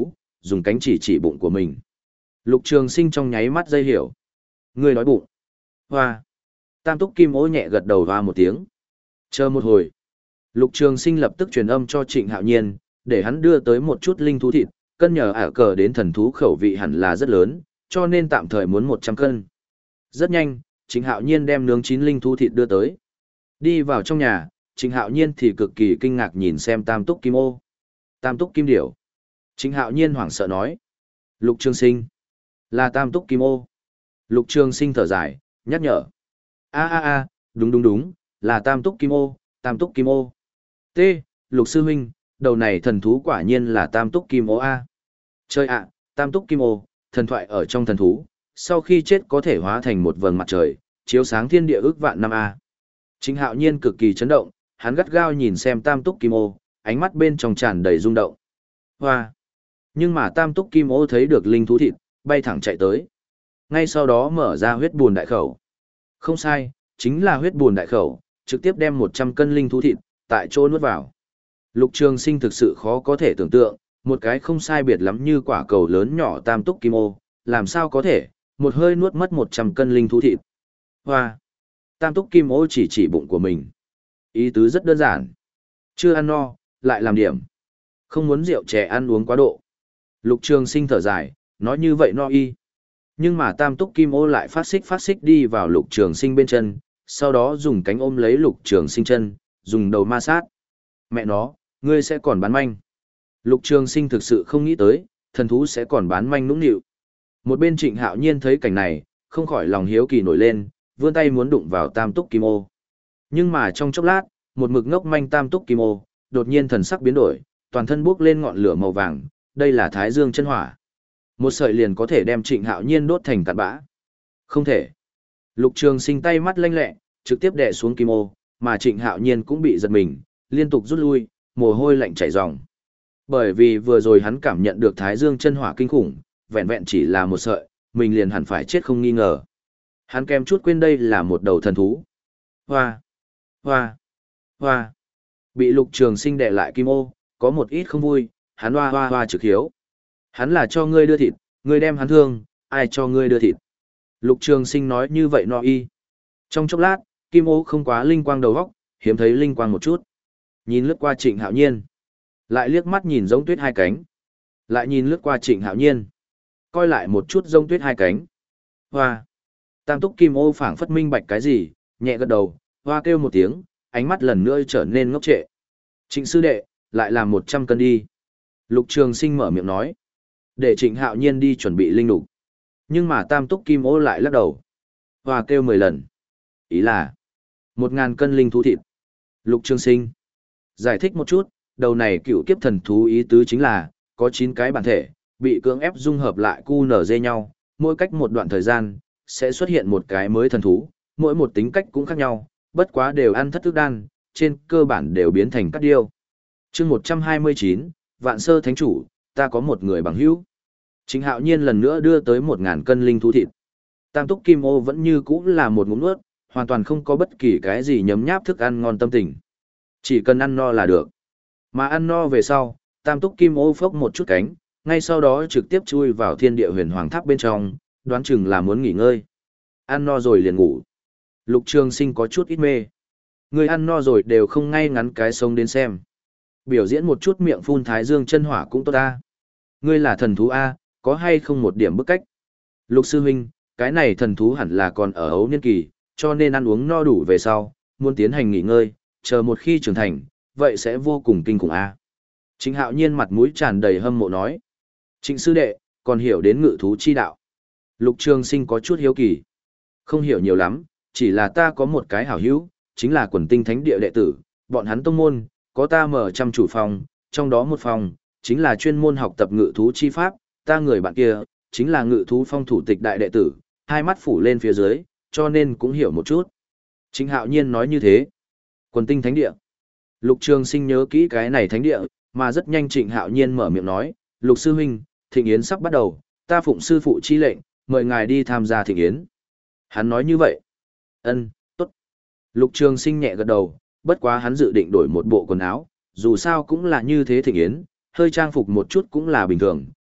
dùng cánh chỉ chỉ bụng của mình. Lục Trường Sinh trong nháy mắt dây hiểu. Ngươi nói bụng. Hoa. Tam túc kim ô nhẹ gật đầu hoa một tiếng. Chờ một hồi. Lục Trường Sinh lập tức truyền âm cho Trịnh Hạo Nhiên, để hắn đưa tới một chút linh thú thịt, cân nhờ ả cờ đến thần thú khẩu vị hẳn là rất lớn, cho nên tạm thời muốn một trăm cân. Rất nhanh, Trịnh Hạo Nhiên đem nướng chín linh thú thịt đưa tới. Đi vào trong nhà, Trịnh Hạo Nhiên thì cực kỳ kinh ngạc nhìn xem tam túc kim ô. Tam túc kim điểu. Trịnh Hạo Nhiên hoảng sợ nói. Lục Trường Sinh. Là tam túc kim ô. Lục Trường Sinh thở dài, nhắc nhở. A a a, đúng đúng đúng, là tam túc kim ô, tam túc kim ô. T, Lục Sư Huynh, đầu này thần thú quả nhiên là tam túc kim ô A. Chơi ạ, tam túc kim ô, thần thoại ở trong thần thú, sau khi chết có thể hóa thành một vầng mặt trời, chiếu sáng thiên địa ước vạn năm A. Trịnh Hạo Nhiên cực kỳ chấn động, hắn gắt gao nhìn xem tam túc kim ô, ánh mắt bên trong tràn đầy rung động. Hoa! Nhưng mà tam túc kim ô thấy được linh thú thịt, bay thẳng chạy tới. Ngay sau đó mở ra huyết buồn đại khẩu. Không sai, chính là huyết buồn đại khẩu, trực tiếp đem một trăm cân linh thú thịt, tại chỗ nuốt vào. Lục Trường Sinh thực sự khó có thể tưởng tượng, một cái không sai biệt lắm như quả cầu lớn nhỏ tam túc kim ô, làm sao có thể, một hơi nuốt mất một trăm cân linh thú thịt. Hoa! Tam túc kim ô chỉ chỉ bụng của mình. Ý tứ rất đơn giản. Chưa ăn no, lại làm điểm. Không muốn rượu chè ăn uống quá độ. Lục Trường Sinh thở dài, nói như vậy no y. Nhưng mà tam túc kim ô lại phát xích phát xích đi vào Lục Trường Sinh bên chân, sau đó dùng cánh ôm lấy Lục Trường Sinh chân, dùng đầu ma sát. Mẹ nó, ngươi sẽ còn bán manh. Lục Trường Sinh thực sự không nghĩ tới, thần thú sẽ còn bán manh nũng nịu. Một bên Trịnh Hạo Nhiên thấy cảnh này, không khỏi lòng hiếu kỳ nổi lên, vươn tay muốn đụng vào tam túc kim ô. Nhưng mà trong chốc lát, một mực ngốc manh tam túc kim ô, đột nhiên thần sắc biến đổi, toàn thân bốc lên ngọn lửa màu vàng, đây là Thái Dương chân hỏa. Một sợi liền có thể đem Trịnh Hạo Nhiên đốt thành cát bã. Không thể. Lục Trường Sinh tay mắt lanh lẹ, trực tiếp đè xuống kim ô, mà Trịnh Hạo Nhiên cũng bị giật mình, liên tục rút lui, mồ hôi lạnh chảy ròng. Bởi vì vừa rồi hắn cảm nhận được Thái Dương chân hỏa kinh khủng, vẹn vẹn chỉ là một sợi, mình liền hẳn phải chết không nghi ngờ. Hắn kém chút quên đây là một đầu thần thú. Hoa! Hoa! Hoa! Bị Lục Trường Sinh đè lại kim ô, có một ít không vui, hắn hoa hoa hoa trực hiếu. Hắn là cho ngươi đưa thịt, ngươi đem hắn thương, ai cho ngươi đưa thịt. Lục Trường Sinh nói như vậy no y. Trong chốc lát, kim ô không quá linh quang đầu óc, hiếm thấy linh quang một chút. Nhìn lướt qua Trịnh Hạo Nhiên. Lại liếc mắt nhìn giống tuyết hai cánh. Lại nhìn lướt qua Trịnh Hạo Nhiên. Coi lại một chút giống tuyết hai cánh. Hoa! Tam túc kim ô phảng phất minh bạch cái gì, nhẹ gật đầu, hoa kêu một tiếng, ánh mắt lần nữa trở nên ngốc trệ. Trịnh sư đệ, lại làm một trăm cân đi. Lục Trường Sinh mở miệng nói. Để Trịnh Hạo Nhiên đi chuẩn bị linh lục. Nhưng mà tam túc kim ô lại lắc đầu. Hoa kêu mười lần. Ý là, một ngàn cân linh thú thịt. Lục Trường Sinh. Giải thích một chút, đầu này cựu kiếp thần thú ý tứ chính là, có chín cái bản thể, bị cưỡng ép dung hợp lại cu nở dê nhau, mỗi cách một đoạn thời gian, sẽ xuất hiện một cái mới thần thú, mỗi một tính cách cũng khác nhau, bất quá đều ăn thất thức đan, trên cơ bản đều biến thành cát điêu. Chương một trăm hai mươi chín, Vạn Sơ Thánh Chủ, ta có một người bằng hữu. Trịnh Hạo Nhiên lần nữa đưa tới một ngàn cân linh thú thịt. Tam túc kim ô vẫn như cũ là một ngụm nuốt, hoàn toàn không có bất kỳ cái gì nhấm nháp thức ăn ngon tâm tình. Chỉ cần ăn no là được. Mà ăn no về sau, tam túc kim ô phốc một chút cánh, ngay sau đó trực tiếp chui vào thiên địa huyền hoàng tháp bên trong, đoán chừng là muốn nghỉ ngơi. Ăn no rồi liền ngủ. Lục Trường Sinh có chút ít mê. Người ăn no rồi đều không ngay ngắn cái sống đến xem. Biểu diễn một chút miệng phun Thái Dương chân hỏa cũng tốt ta. Ngươi là thần thú A, có hay không một điểm bức cách? Lục sư huynh, cái này thần thú hẳn là còn ở ấu niên kỳ, cho nên ăn uống no đủ về sau, muốn tiến hành nghỉ ngơi, chờ một khi trưởng thành, vậy sẽ vô cùng kinh khủng A. Trịnh Hạo Nhiên mặt mũi tràn đầy hâm mộ nói. Trịnh sư đệ, còn hiểu đến ngự thú chi đạo. Lục Trường Sinh có chút hiếu kỳ. Không hiểu nhiều lắm, chỉ là ta có một cái hảo hữu, chính là quần tinh thánh địa đệ tử, bọn hắn tông môn, có ta mở trăm chủ phòng, trong đó một phòng, chính là chuyên môn học tập ngự thú chi pháp, ta người bạn kia, chính là ngự thú phong thủ tịch đại đệ tử, hai mắt phủ lên phía dưới, cho nên cũng hiểu một chút. Trịnh Hạo Nhiên nói như thế. Quần tinh thánh địa. Lục Trường Sinh nhớ kỹ cái này thánh địa, mà rất nhanh Trịnh Hạo Nhiên mở miệng nói, Lục sư huynh, thịnh yến sắp bắt đầu, ta phụng sư phụ chi lệnh, mời ngài đi tham gia thịnh yến. Hắn nói như vậy. Ân, tốt. Lục Trường Sinh nhẹ gật đầu, bất quá hắn dự định đổi một bộ quần áo, dù sao cũng là như thế thịnh yến, hơi trang phục một chút cũng là bình thường,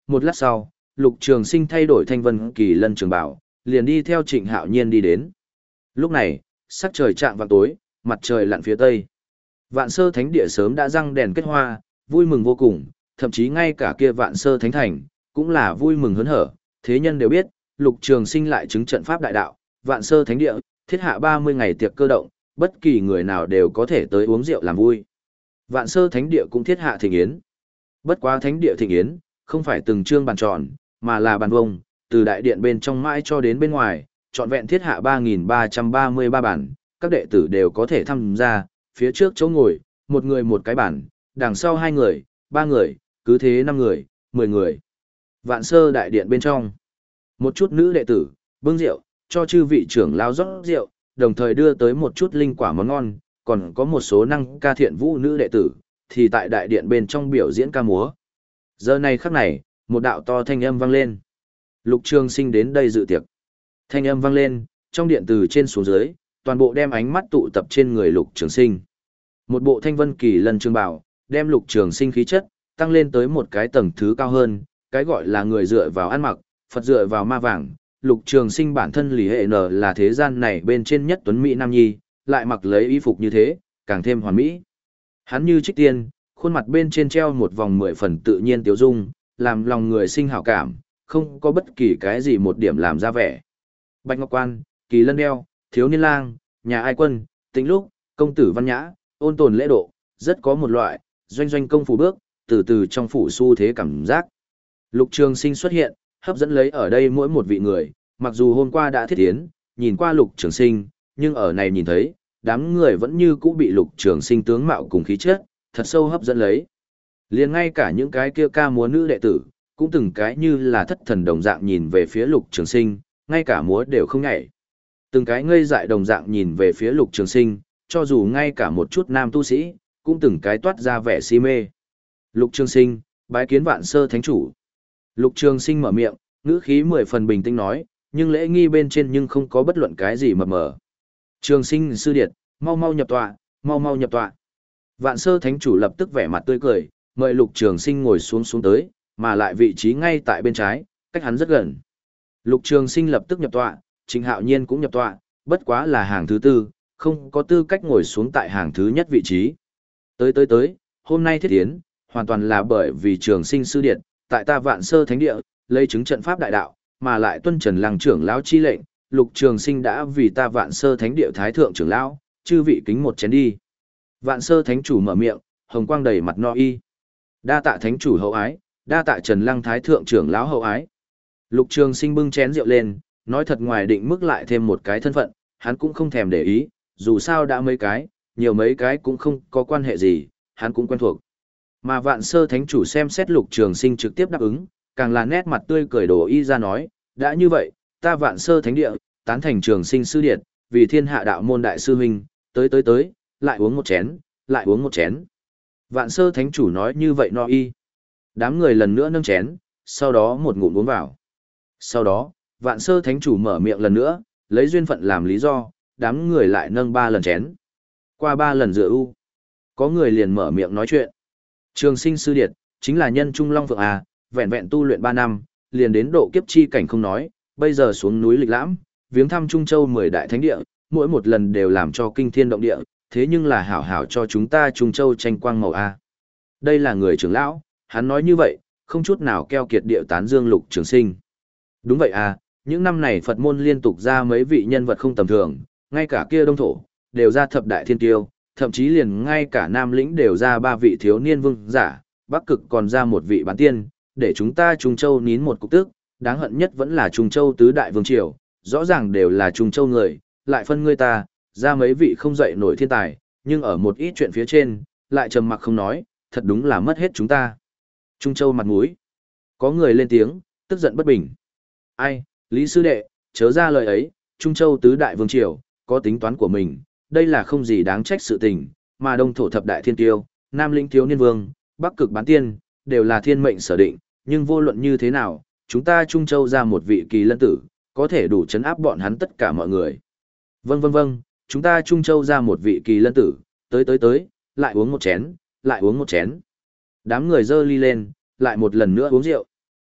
một lát sau, Lục Trường Sinh thay đổi thanh vân kỳ lân trường bảo, liền đi theo Trịnh Hạo Nhiên đi đến. Lúc này, sắc trời chạng vào tối, mặt trời lặn phía tây. Vạn Sơ Thánh Địa sớm đã răng đèn kết hoa, vui mừng vô cùng, thậm chí ngay cả kia Vạn Sơ Thánh Thành, cũng là vui mừng hớn hở, thế nhân đều biết, Lục Trường Sinh lại chứng trận pháp đại đạo, Vạn Sơ Thánh Địa, thiết hạ ba mươi ngày tiệc cơ động, bất kỳ người nào đều có thể tới uống rượu làm vui. Vạn Sơ Thánh Địa cũng thiết hạ thịnh yến. Bất quá Thánh Địa thịnh yến, không phải từng trương bàn tròn, mà là bàn vông, từ đại điện bên trong mãi cho đến bên ngoài, trọn vẹn thiết hạ ba nghìn ba trăm ba mươi ba bản, các đệ tử đều có thể tham gia, phía trước chỗ ngồi, một người một cái bản, đằng sau hai người, ba người, cứ thế năm người, mười người. Vạn Sơ đại điện bên trong, một chút nữ đệ tử, bưng rượu, cho chư vị trưởng lao rót rượu, đồng thời đưa tới một chút linh quả món ngon, còn có một số năng ca thiện vũ nữ đệ tử, thì tại đại điện bên trong biểu diễn ca múa. Giờ này khắc này, một đạo to thanh âm vang lên. Lục Trường Sinh đến đây dự tiệc. Thanh âm vang lên, trong điện từ trên xuống dưới, toàn bộ đem ánh mắt tụ tập trên người Lục Trường Sinh. Một bộ thanh vân kỳ lân trường bảo, đem Lục Trường Sinh khí chất tăng lên tới một cái tầng thứ cao hơn, cái gọi là người dựa vào ăn mặc, Phật dựa vào ma vàng. Lục Trường Sinh bản thân Lý Hệ N là thế gian này bên trên nhất tuấn mỹ nam nhi, lại mặc lấy y phục như thế, càng thêm hoàn mỹ. Hắn như trích tiên, khuôn mặt bên trên treo một vòng mười phần tự nhiên tiêu dung, làm lòng người sinh hảo cảm, không có bất kỳ cái gì một điểm làm ra vẻ. Bạch Ngọc Quan, Kỳ Lân Đeo, Thiếu Niên Lang, Nhà Ai Quân, Tĩnh Lúc, Công Tử Văn Nhã, ôn tồn lễ độ, rất có một loại, doanh doanh công phủ bước, từ từ trong phủ xu thế cảm giác. Lục Trường Sinh xuất hiện, hấp dẫn lấy ở đây mỗi một vị người, mặc dù hôm qua đã thiết tiến, nhìn qua Lục Trường Sinh, nhưng ở này nhìn thấy, đám người vẫn như cũ bị Lục Trường Sinh tướng mạo cùng khí chất, thật sâu hấp dẫn lấy. Liền ngay cả những cái kia ca múa nữ đệ tử, cũng từng cái như là thất thần đồng dạng nhìn về phía Lục Trường Sinh, ngay cả múa đều không nhảy. Từng cái ngây dại đồng dạng nhìn về phía Lục Trường Sinh, cho dù ngay cả một chút nam tu sĩ, cũng từng cái toát ra vẻ si mê. Lục Trường Sinh, bái kiến Vạn Sơ Thánh Chủ. Lục Trường Sinh mở miệng, ngữ khí mười phần bình tĩnh nói, nhưng lễ nghi bên trên nhưng không có bất luận cái gì mập mờ. Trường Sinh sư điệt, mau mau nhập tọa, mau mau nhập tọa. Vạn Sơ Thánh Chủ lập tức vẻ mặt tươi cười, mời Lục Trường Sinh ngồi xuống xuống tới, mà lại vị trí ngay tại bên trái, cách hắn rất gần. Lục Trường Sinh lập tức nhập tọa, Trịnh Hạo Nhiên cũng nhập tọa, bất quá là hàng thứ tư, không có tư cách ngồi xuống tại hàng thứ nhất vị trí. Tới tới tới, hôm nay thiết tiến, hoàn toàn là bởi vì Trường Sinh sư điệt, tại ta Vạn Sơ Thánh Địa, lấy chứng trận pháp đại đạo, mà lại tuân trần lăng trưởng lão chi lệnh, Lục Trường Sinh đã vì ta Vạn Sơ Thánh Địa thái thượng trưởng lão, chư vị kính một chén đi. Vạn Sơ Thánh Chủ mở miệng, hồng quang đầy mặt no y. Đa tạ Thánh Chủ hậu ái, đa tạ Trần Lăng thái thượng trưởng lão hậu ái. Lục Trường Sinh bưng chén rượu lên, nói thật ngoài định mức lại thêm một cái thân phận, hắn cũng không thèm để ý, dù sao đã mấy cái, nhiều mấy cái cũng không có quan hệ gì, hắn cũng quen thuộc. Mà Vạn Sơ Thánh Chủ xem xét Lục Trường Sinh trực tiếp đáp ứng, càng là nét mặt tươi cười đổ y ra nói, đã như vậy, ta Vạn Sơ Thánh Địa, tán thành Trường Sinh sư điệt, vì thiên hạ đạo môn đại sư huynh, tới tới tới, lại uống một chén, lại uống một chén. Vạn Sơ Thánh Chủ nói như vậy no y. Đám người lần nữa nâng chén, sau đó một ngụm uống vào. Sau đó, Vạn Sơ Thánh Chủ mở miệng lần nữa, lấy duyên phận làm lý do, đám người lại nâng ba lần chén. Qua ba lần rửa u, có người liền mở miệng nói chuyện. Trường Sinh sư điệt, chính là nhân trung long phượng à, vẹn vẹn tu luyện ba năm, liền đến độ kiếp chi cảnh không nói, bây giờ xuống núi lịch lãm, viếng thăm Trung Châu mười đại thánh địa, mỗi một lần đều làm cho kinh thiên động địa, thế nhưng là hảo hảo cho chúng ta Trung Châu tranh quang màu a. Đây là người trưởng lão, hắn nói như vậy, không chút nào keo kiệt địa tán dương Lục Trường Sinh. Đúng vậy à, những năm này Phật môn liên tục ra mấy vị nhân vật không tầm thường, ngay cả kia Đông Thổ, đều ra thập đại thiên tiêu, thậm chí liền ngay cả Nam Lĩnh đều ra ba vị thiếu niên vương giả, Bắc Cực còn ra một vị bán tiên, để chúng ta Trung Châu nín một cục tức, đáng hận nhất vẫn là Trung Châu tứ đại vương triều, rõ ràng đều là Trung Châu người, lại phân ngươi ta, ra mấy vị không dậy nổi thiên tài, nhưng ở một ít chuyện phía trên, lại trầm mặc không nói, thật đúng là mất hết chúng ta. Trung Châu mặt mũi. Có người lên tiếng, tức giận bất bình. Ai, Lý Sư Đệ, chớ ra lời ấy, Trung Châu tứ đại vương triều, có tính toán của mình, đây là không gì đáng trách sự tình, mà Đông Thổ thập đại thiên tiêu, Nam Lĩnh thiếu niên vương, Bắc Cực bán tiên, đều là thiên mệnh sở định, nhưng vô luận như thế nào, chúng ta Trung Châu ra một vị kỳ lân tử, có thể đủ chấn áp bọn hắn tất cả mọi người. Vâng vâng vâng, chúng ta Trung Châu ra một vị kỳ lân tử, tới tới tới, lại uống một chén, lại uống một chén. Đám người dơ ly lên, lại một lần nữa uống rượu.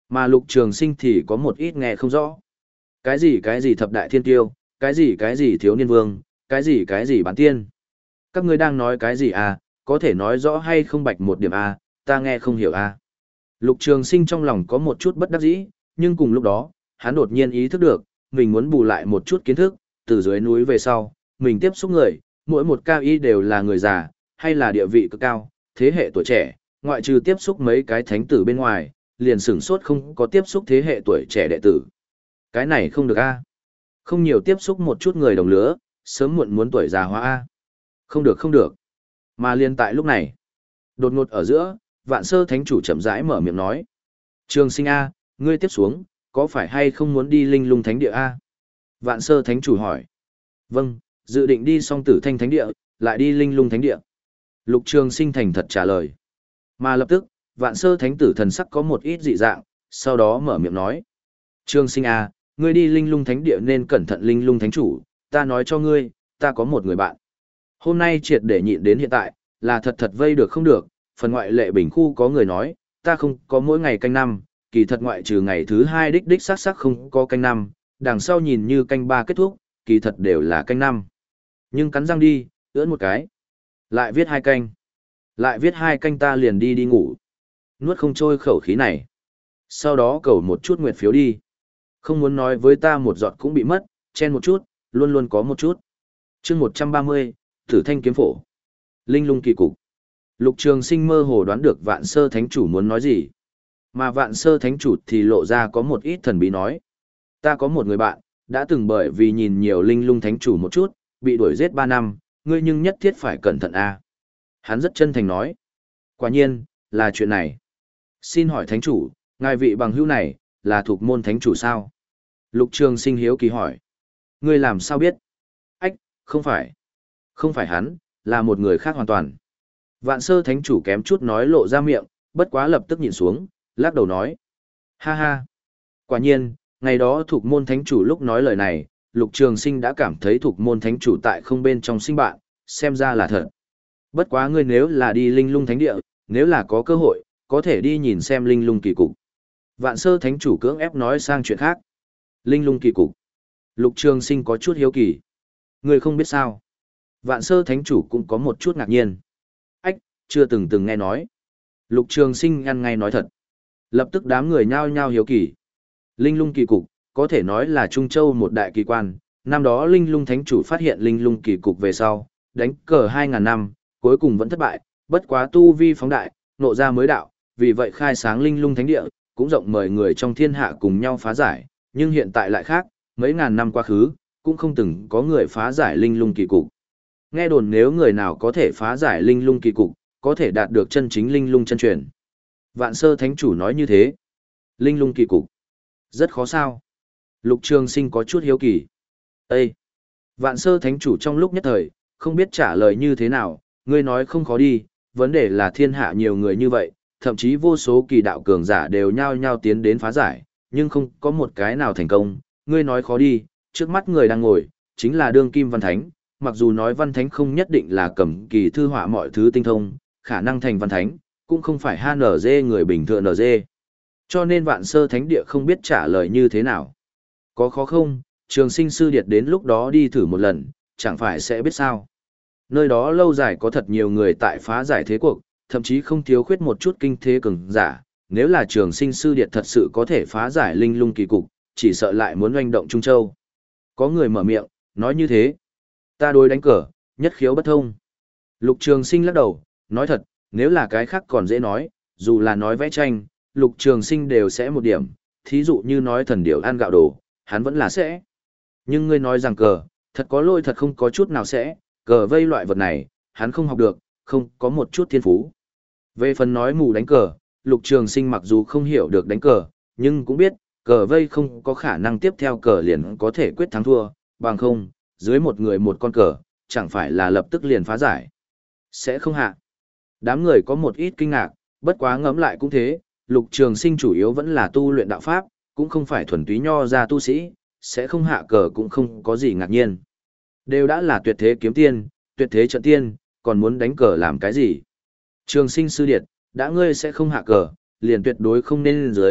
Mà Lục Trường Sinh thì có một ít nghe không rõ. Cái gì cái gì thập đại thiên tiêu, cái gì cái gì thiếu niên vương, cái gì cái gì bán tiên. Các ngươi đang nói cái gì à, có thể nói rõ hay không bạch một điểm à, ta nghe không hiểu à. Lục Trường Sinh trong lòng có một chút bất đắc dĩ, nhưng cùng lúc đó, hắn đột nhiên ý thức được, mình muốn bù lại một chút kiến thức, từ dưới núi về sau, mình tiếp xúc người, mỗi một cao y đều là người già, hay là địa vị cực cao, thế hệ tuổi trẻ, ngoại trừ tiếp xúc mấy cái thánh tử bên ngoài, liền sửng sốt không có tiếp xúc thế hệ tuổi trẻ đệ tử. Cái này không được a. Không nhiều tiếp xúc một chút người đồng lứa, sớm muộn muốn tuổi già hóa a. Không được không được. Mà liên tại lúc này, đột ngột ở giữa, Vạn Sơ Thánh chủ chậm rãi mở miệng nói: "Trường Sinh a, ngươi tiếp xuống, có phải hay không muốn đi Linh Lung Thánh địa a?" Vạn Sơ Thánh chủ hỏi. "Vâng, dự định đi Song Tử Thanh Thánh địa, lại đi Linh Lung Thánh địa." Lục Trường Sinh thành thật trả lời. Mà lập tức, Vạn Sơ Thánh tử thần sắc có một ít dị dạng, sau đó mở miệng nói: "Trường Sinh a, ngươi đi Linh Lung Thánh địa nên cẩn thận Linh Lung Thánh chủ, ta nói cho ngươi, ta có một người bạn. Hôm nay triệt để nhịn đến hiện tại, là thật thật vây được không được, phần ngoại lệ bình khu có người nói, ta không có mỗi ngày canh năm, kỳ thật ngoại trừ ngày thứ hai đích đích sắc sắc không có canh năm, đằng sau nhìn như canh ba kết thúc, kỳ thật đều là canh năm. Nhưng cắn răng đi, ưỡn một cái, lại viết hai canh, lại viết hai canh ta liền đi đi ngủ, nuốt không trôi khẩu khí này. Sau đó cầu một chút nguyệt phiếu đi. Không muốn nói với ta một giọt cũng bị mất, chen một chút, luôn luôn có một chút." Chương một trăm ba mươi, Tử Thanh kiếm phổ. Linh Lung kỳ cục. Lục Trường Sinh mơ hồ đoán được Vạn Sơ Thánh chủ muốn nói gì. Mà Vạn Sơ Thánh chủ thì lộ ra có một ít thần bí nói: "Ta có một người bạn, đã từng bởi vì nhìn nhiều Linh Lung Thánh chủ một chút, bị đuổi giết ba năm, ngươi nhưng nhất thiết phải cẩn thận a." Hắn rất chân thành nói. "Quả nhiên, là chuyện này. Xin hỏi Thánh chủ, ngài vị bằng hữu này, là thuộc môn Thánh chủ sao?" Lục Trường Sinh hiếu kỳ hỏi. "Ngươi làm sao biết?" "Ách, không phải. Không phải hắn, là một người khác hoàn toàn." Vạn Sơ Thánh chủ kém chút nói lộ ra miệng, bất quá lập tức nhìn xuống, lắc đầu nói: "Ha ha. Quả nhiên, ngày đó thuộc môn Thánh chủ lúc nói lời này, Lục Trường Sinh đã cảm thấy thuộc môn Thánh chủ tại không bên trong sinh bạn, xem ra là thật. Bất quá ngươi nếu là đi Linh Lung Thánh địa, nếu là có cơ hội, có thể đi nhìn xem Linh Lung kỳ cục." Vạn Sơ Thánh chủ cưỡng ép nói sang chuyện khác. Linh Lung kỳ cục. Lục Trường Sinh có chút hiếu kỳ. Ngươi không biết sao? Vạn Sơ Thánh chủ cũng có một chút ngạc nhiên. Ách, chưa từng từng nghe nói. Lục Trường Sinh ăn ngay nói thật. Lập tức đám người nhao nhao hiếu kỳ. Linh Lung kỳ cục, có thể nói là Trung Châu một đại kỳ quan. Năm đó Linh Lung Thánh chủ phát hiện Linh Lung kỳ cục về sau, đánh cờ hai ngàn năm, cuối cùng vẫn thất bại, bất quá tu vi phóng đại, nộ ra mới đạo, vì vậy khai sáng Linh Lung Thánh địa, cũng rộng mời người trong thiên hạ cùng nhau phá giải, nhưng hiện tại lại khác, mấy ngàn năm quá khứ, cũng không từng có người phá giải Linh Lung kỳ cục. Nghe đồn nếu người nào có thể phá giải Linh Lung kỳ cục, có thể đạt được chân chính Linh Lung chân truyền. Vạn Sơ Thánh chủ nói như thế. Linh Lung kỳ cục. Rất khó sao? Lục Trường Sinh có chút hiếu kỳ. Ê! Vạn Sơ Thánh chủ trong lúc nhất thời, không biết trả lời như thế nào, ngươi nói không khó đi, vấn đề là thiên hạ nhiều người như vậy, thậm chí vô số kỳ đạo cường giả đều nhao nhao tiến đến phá giải, nhưng không có một cái nào thành công, ngươi nói khó đi, trước mắt người đang ngồi, chính là đương kim văn thánh, mặc dù nói văn thánh không nhất định là cầm kỳ thư họa mọi thứ tinh thông, khả năng thành văn thánh, cũng không phải hát en giê người bình thường en giê. Cho nên Vạn Sơ Thánh địa không biết trả lời như thế nào. Có khó không, Trường Sinh sư điệt đến lúc đó đi thử một lần, chẳng phải sẽ biết sao. Nơi đó lâu dài có thật nhiều người tại phá giải thế cuộc, thậm chí không thiếu khuyết một chút kinh thế cường giả. Nếu là Trường Sinh sư điệt thật sự có thể phá giải Linh Lung kỳ cục, chỉ sợ lại muốn oanh động Trung Châu. Có người mở miệng, nói như thế. Ta đối đánh cờ, nhất khiếu bất thông. Lục Trường Sinh lắc đầu, nói thật, nếu là cái khác còn dễ nói, dù là nói vẽ tranh, Lục Trường Sinh đều sẽ một điểm, thí dụ như nói thần điểu ăn gạo đồ, hắn vẫn là sẽ. Nhưng ngươi nói rằng cờ, thật có lỗi thật không có chút nào sẽ, cờ vây loại vật này, hắn không học được, không có một chút thiên phú. Về phần nói mù đánh cờ, Lục Trường Sinh mặc dù không hiểu được đánh cờ, nhưng cũng biết, cờ vây không có khả năng tiếp theo cờ liền có thể quyết thắng thua, bằng không, dưới một người một con cờ, chẳng phải là lập tức liền phá giải. Sẽ không hạ. Đám người có một ít kinh ngạc, bất quá ngẫm lại cũng thế, Lục Trường Sinh chủ yếu vẫn là tu luyện đạo pháp, cũng không phải thuần túy nho ra tu sĩ, sẽ không hạ cờ cũng không có gì ngạc nhiên. Đều đã là tuyệt thế kiếm tiên, tuyệt thế trận tiên, còn muốn đánh cờ làm cái gì? Trường Sinh sư điệt, đã ngươi sẽ không hạ cờ, liền tuyệt đối không nên lên dưới,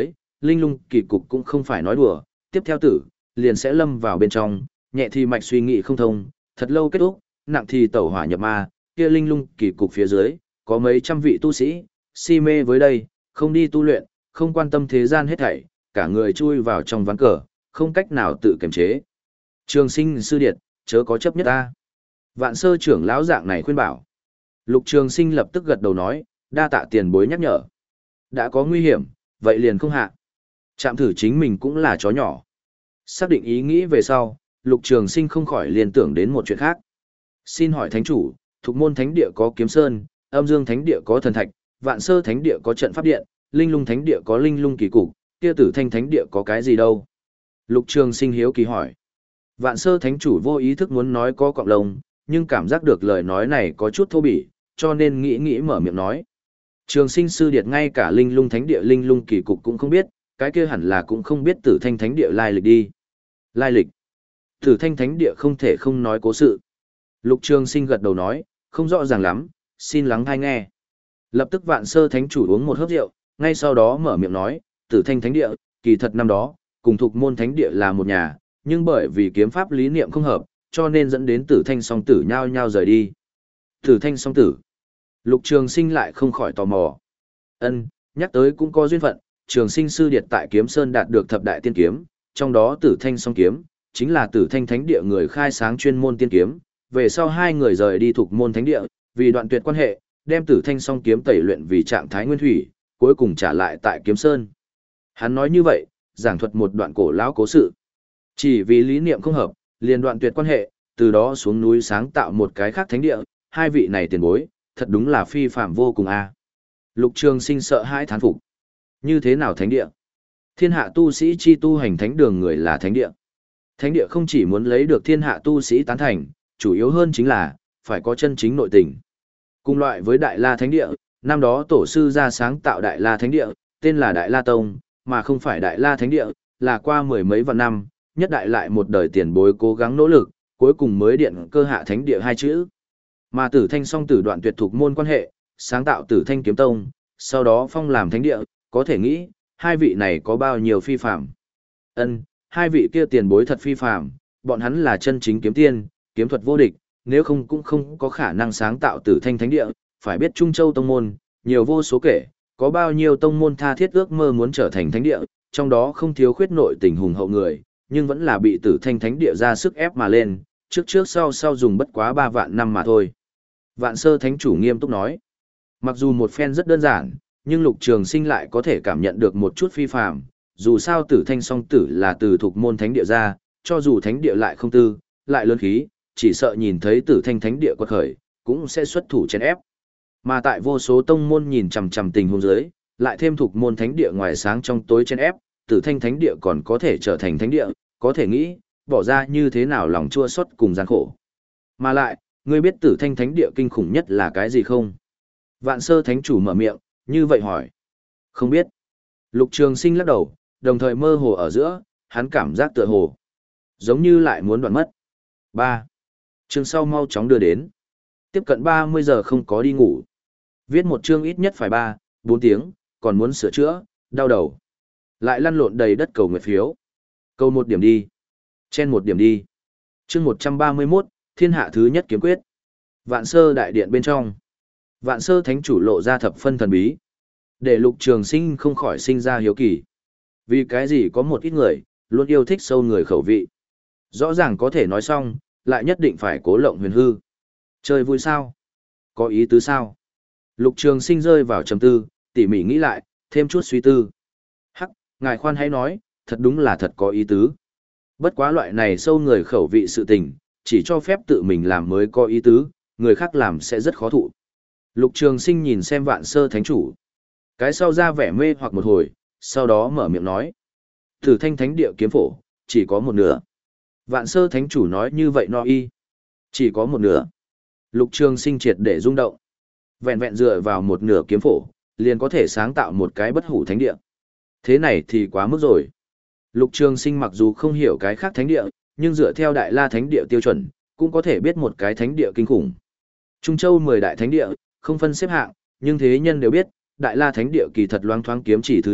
linh lung kỳ cục cũng không phải nói đùa, tiếp theo tử, liền sẽ lâm vào bên trong, nhẹ thì mạch suy nghĩ không thông, thật lâu kết thúc, nặng thì tẩu hỏa nhập ma, kia linh lung kỳ cục phía dưới, có mấy trăm vị tu sĩ, si mê với đây, không đi tu luyện, không quan tâm thế gian hết thảy, cả người chui vào trong ván cờ, không cách nào tự kiềm chế. Trường Sinh sư điệt, chớ có chấp nhất ta. Vạn Sơ trưởng lão dạng này khuyên bảo. Lục Trường Sinh lập tức gật đầu nói, đa tạ tiền bối nhắc nhở. Đã có nguy hiểm, vậy liền không hạ. Chạm thử chính mình cũng là chó nhỏ. Xác định ý nghĩ về sau, Lục Trường Sinh không khỏi liên tưởng đến một chuyện khác. Xin hỏi thánh chủ, Thục Môn Thánh Địa có Kiếm Sơn, Âm Dương Thánh Địa có Thần Thạch, Vạn Sơ Thánh Địa có Trận Pháp Điện, Linh Lung Thánh Địa có Linh Lung Kỳ Cục, kia Tử Thanh Thánh Địa có cái gì đâu? Lục Trường Sinh hiếu kỳ hỏi. Vạn Sơ Thánh chủ vô ý thức muốn nói có cọng lông, nhưng cảm giác được lời nói này có chút thô bỉ, cho nên nghĩ nghĩ mở miệng nói. Trường Sinh sư điệt ngay cả Linh Lung Thánh Địa Linh Lung Kỳ Cục cũng không biết, cái kia hẳn là cũng không biết Tử Thanh Thánh Địa lai lịch đi. Lai lịch? Tử Thanh Thánh Địa không thể không nói cố sự. Lục Trường Sinh gật đầu nói, không rõ ràng lắm, xin lắng hay nghe. Lập tức Vạn Sơ Thánh chủ uống một hớp rượu, ngay sau đó mở miệng nói, Tử Thanh Thánh Địa, kỳ thật năm đó, cùng Thục Môn Thánh Địa là một nhà, nhưng bởi vì kiếm pháp lý niệm không hợp, cho nên dẫn đến Tử Thanh song tử nhao nhao rời đi. Tử Thanh song tử. Lục Trường Sinh lại không khỏi tò mò. Ân, nhắc tới cũng có duyên phận, Trường Sinh sư điệt tại Kiếm Sơn đạt được thập đại tiên kiếm, trong đó Tử Thanh song kiếm chính là Tử Thanh Thánh Địa người khai sáng chuyên môn tiên kiếm, về sau hai người rời đi Thục Môn Thánh Địa, vì đoạn tuyệt quan hệ, đem Tử Thanh song kiếm tẩy luyện vì trạng thái nguyên thủy, cuối cùng trả lại tại Kiếm Sơn. Hắn nói như vậy, giảng thuật một đoạn cổ lão cố sự. Chỉ vì lý niệm không hợp, liền đoạn tuyệt quan hệ, từ đó xuống núi sáng tạo một cái khác thánh địa, hai vị này tiền bối, thật đúng là phi phạm vô cùng a. Lục Trường Sinh sợ hãi thán phục. Như thế nào thánh địa? Thiên hạ tu sĩ chi tu hành thánh đường người là thánh địa. Thánh địa không chỉ muốn lấy được thiên hạ tu sĩ tán thành, chủ yếu hơn chính là phải có chân chính nội tình. Cùng loại với Đại La Thánh Địa, năm đó tổ sư ra sáng tạo Đại La Thánh Địa, tên là Đại La Tông, mà không phải Đại La Thánh Địa, là qua mười mấy vạn năm, nhất đại lại một đời tiền bối cố gắng nỗ lực, cuối cùng mới điện cơ hạ Thánh Địa hai chữ. Mà Tử Thanh song tử đoạn tuyệt thuộc môn quan hệ, sáng tạo Tử Thanh Kiếm Tông, sau đó phong làm Thánh Địa, có thể nghĩ, hai vị này có bao nhiêu phi phạm. Ân, hai vị kia tiền bối thật phi phạm, bọn hắn là chân chính kiếm tiên, kiếm thuật vô địch, nếu không cũng không có khả năng sáng tạo Tử Thanh Thánh Địa, phải biết Trung Châu tông môn, nhiều vô số kể, có bao nhiêu tông môn tha thiết ước mơ muốn trở thành thánh địa, trong đó không thiếu khuyết nội tình hùng hậu người, nhưng vẫn là bị Tử Thanh Thánh Địa ra sức ép mà lên, trước trước sau sau dùng bất quá ba vạn năm mà thôi. Vạn Sơ Thánh chủ nghiêm túc nói, mặc dù một phen rất đơn giản, nhưng Lục Trường Sinh lại có thể cảm nhận được một chút phi phàm, dù sao Tử Thanh song tử là từ thuộc môn thánh địa ra, cho dù thánh địa lại không tư, lại lớn khí, chỉ sợ nhìn thấy Tử Thanh Thánh Địa quật khởi, cũng sẽ xuất thủ chèn ép. Mà tại vô số tông môn nhìn chằm chằm tình huống dưới, lại thêm thuộc môn thánh địa ngoài sáng trong tối chèn ép, Tử Thanh Thánh Địa còn có thể trở thành thánh địa, có thể nghĩ, bỏ ra như thế nào lòng chua xót cùng gian khổ. Mà lại, ngươi biết Tử Thanh Thánh Địa kinh khủng nhất là cái gì không? Vạn Sơ Thánh chủ mở miệng, như vậy hỏi. Không biết. Lục Trường Sinh lắc đầu, đồng thời mơ hồ ở giữa, hắn cảm giác tựa hồ giống như lại muốn đoạn mất. ba. Chương sau mau chóng đưa đến. Tiếp cận ba mươi giờ không có đi ngủ. Viết một chương ít nhất phải ba, bốn tiếng, còn muốn sửa chữa, đau đầu. Lại lăn lộn đầy đất cầu nguyện phiếu. Cầu một điểm đi. Chen một điểm đi. Chương một trăm ba mươi mốt, thiên hạ thứ nhất kiếm quyết. Vạn Sơ đại điện bên trong. Vạn Sơ Thánh chủ lộ ra thập phân thần bí. Để Lục Trường Sinh không khỏi sinh ra hiếu kỳ. Vì cái gì có một ít người, luôn yêu thích sâu người khẩu vị. Rõ ràng có thể nói xong, lại nhất định phải cố lộng huyền hư. Chơi vui sao? Có ý tứ sao? Lục Trường Sinh rơi vào trầm tư, tỉ mỉ nghĩ lại, thêm chút suy tư. Hắc, ngài khoan hãy nói, thật đúng là thật có ý tứ. Bất quá loại này sâu người khẩu vị sự tình, chỉ cho phép tự mình làm mới có ý tứ, người khác làm sẽ rất khó thụ. Lục Trường Sinh nhìn xem Vạn Sơ Thánh chủ. Cái sau ra vẻ mê hoặc một hồi, sau đó mở miệng nói. Tử Thanh Thánh Địa kiếm phổ, chỉ có một nửa. Vạn Sơ Thánh chủ nói như vậy no y. Chỉ có một nửa. Lục Trường Sinh triệt để rung động. Vẹn vẹn dựa vào một nửa kiếm phổ, liền có thể sáng tạo một cái bất hủ thánh địa. Thế này thì quá mức rồi. Lục Trường Sinh mặc dù không hiểu cái khác thánh địa, nhưng dựa theo Đại La Thánh Địa tiêu chuẩn, cũng có thể biết một cái thánh địa kinh khủng. Trung Châu mười đại thánh địa, không phân xếp hạng, nhưng thế nhân đều biết, Đại La Thánh Địa kỳ thật loáng thoáng kiếm chỉ thứ nhất,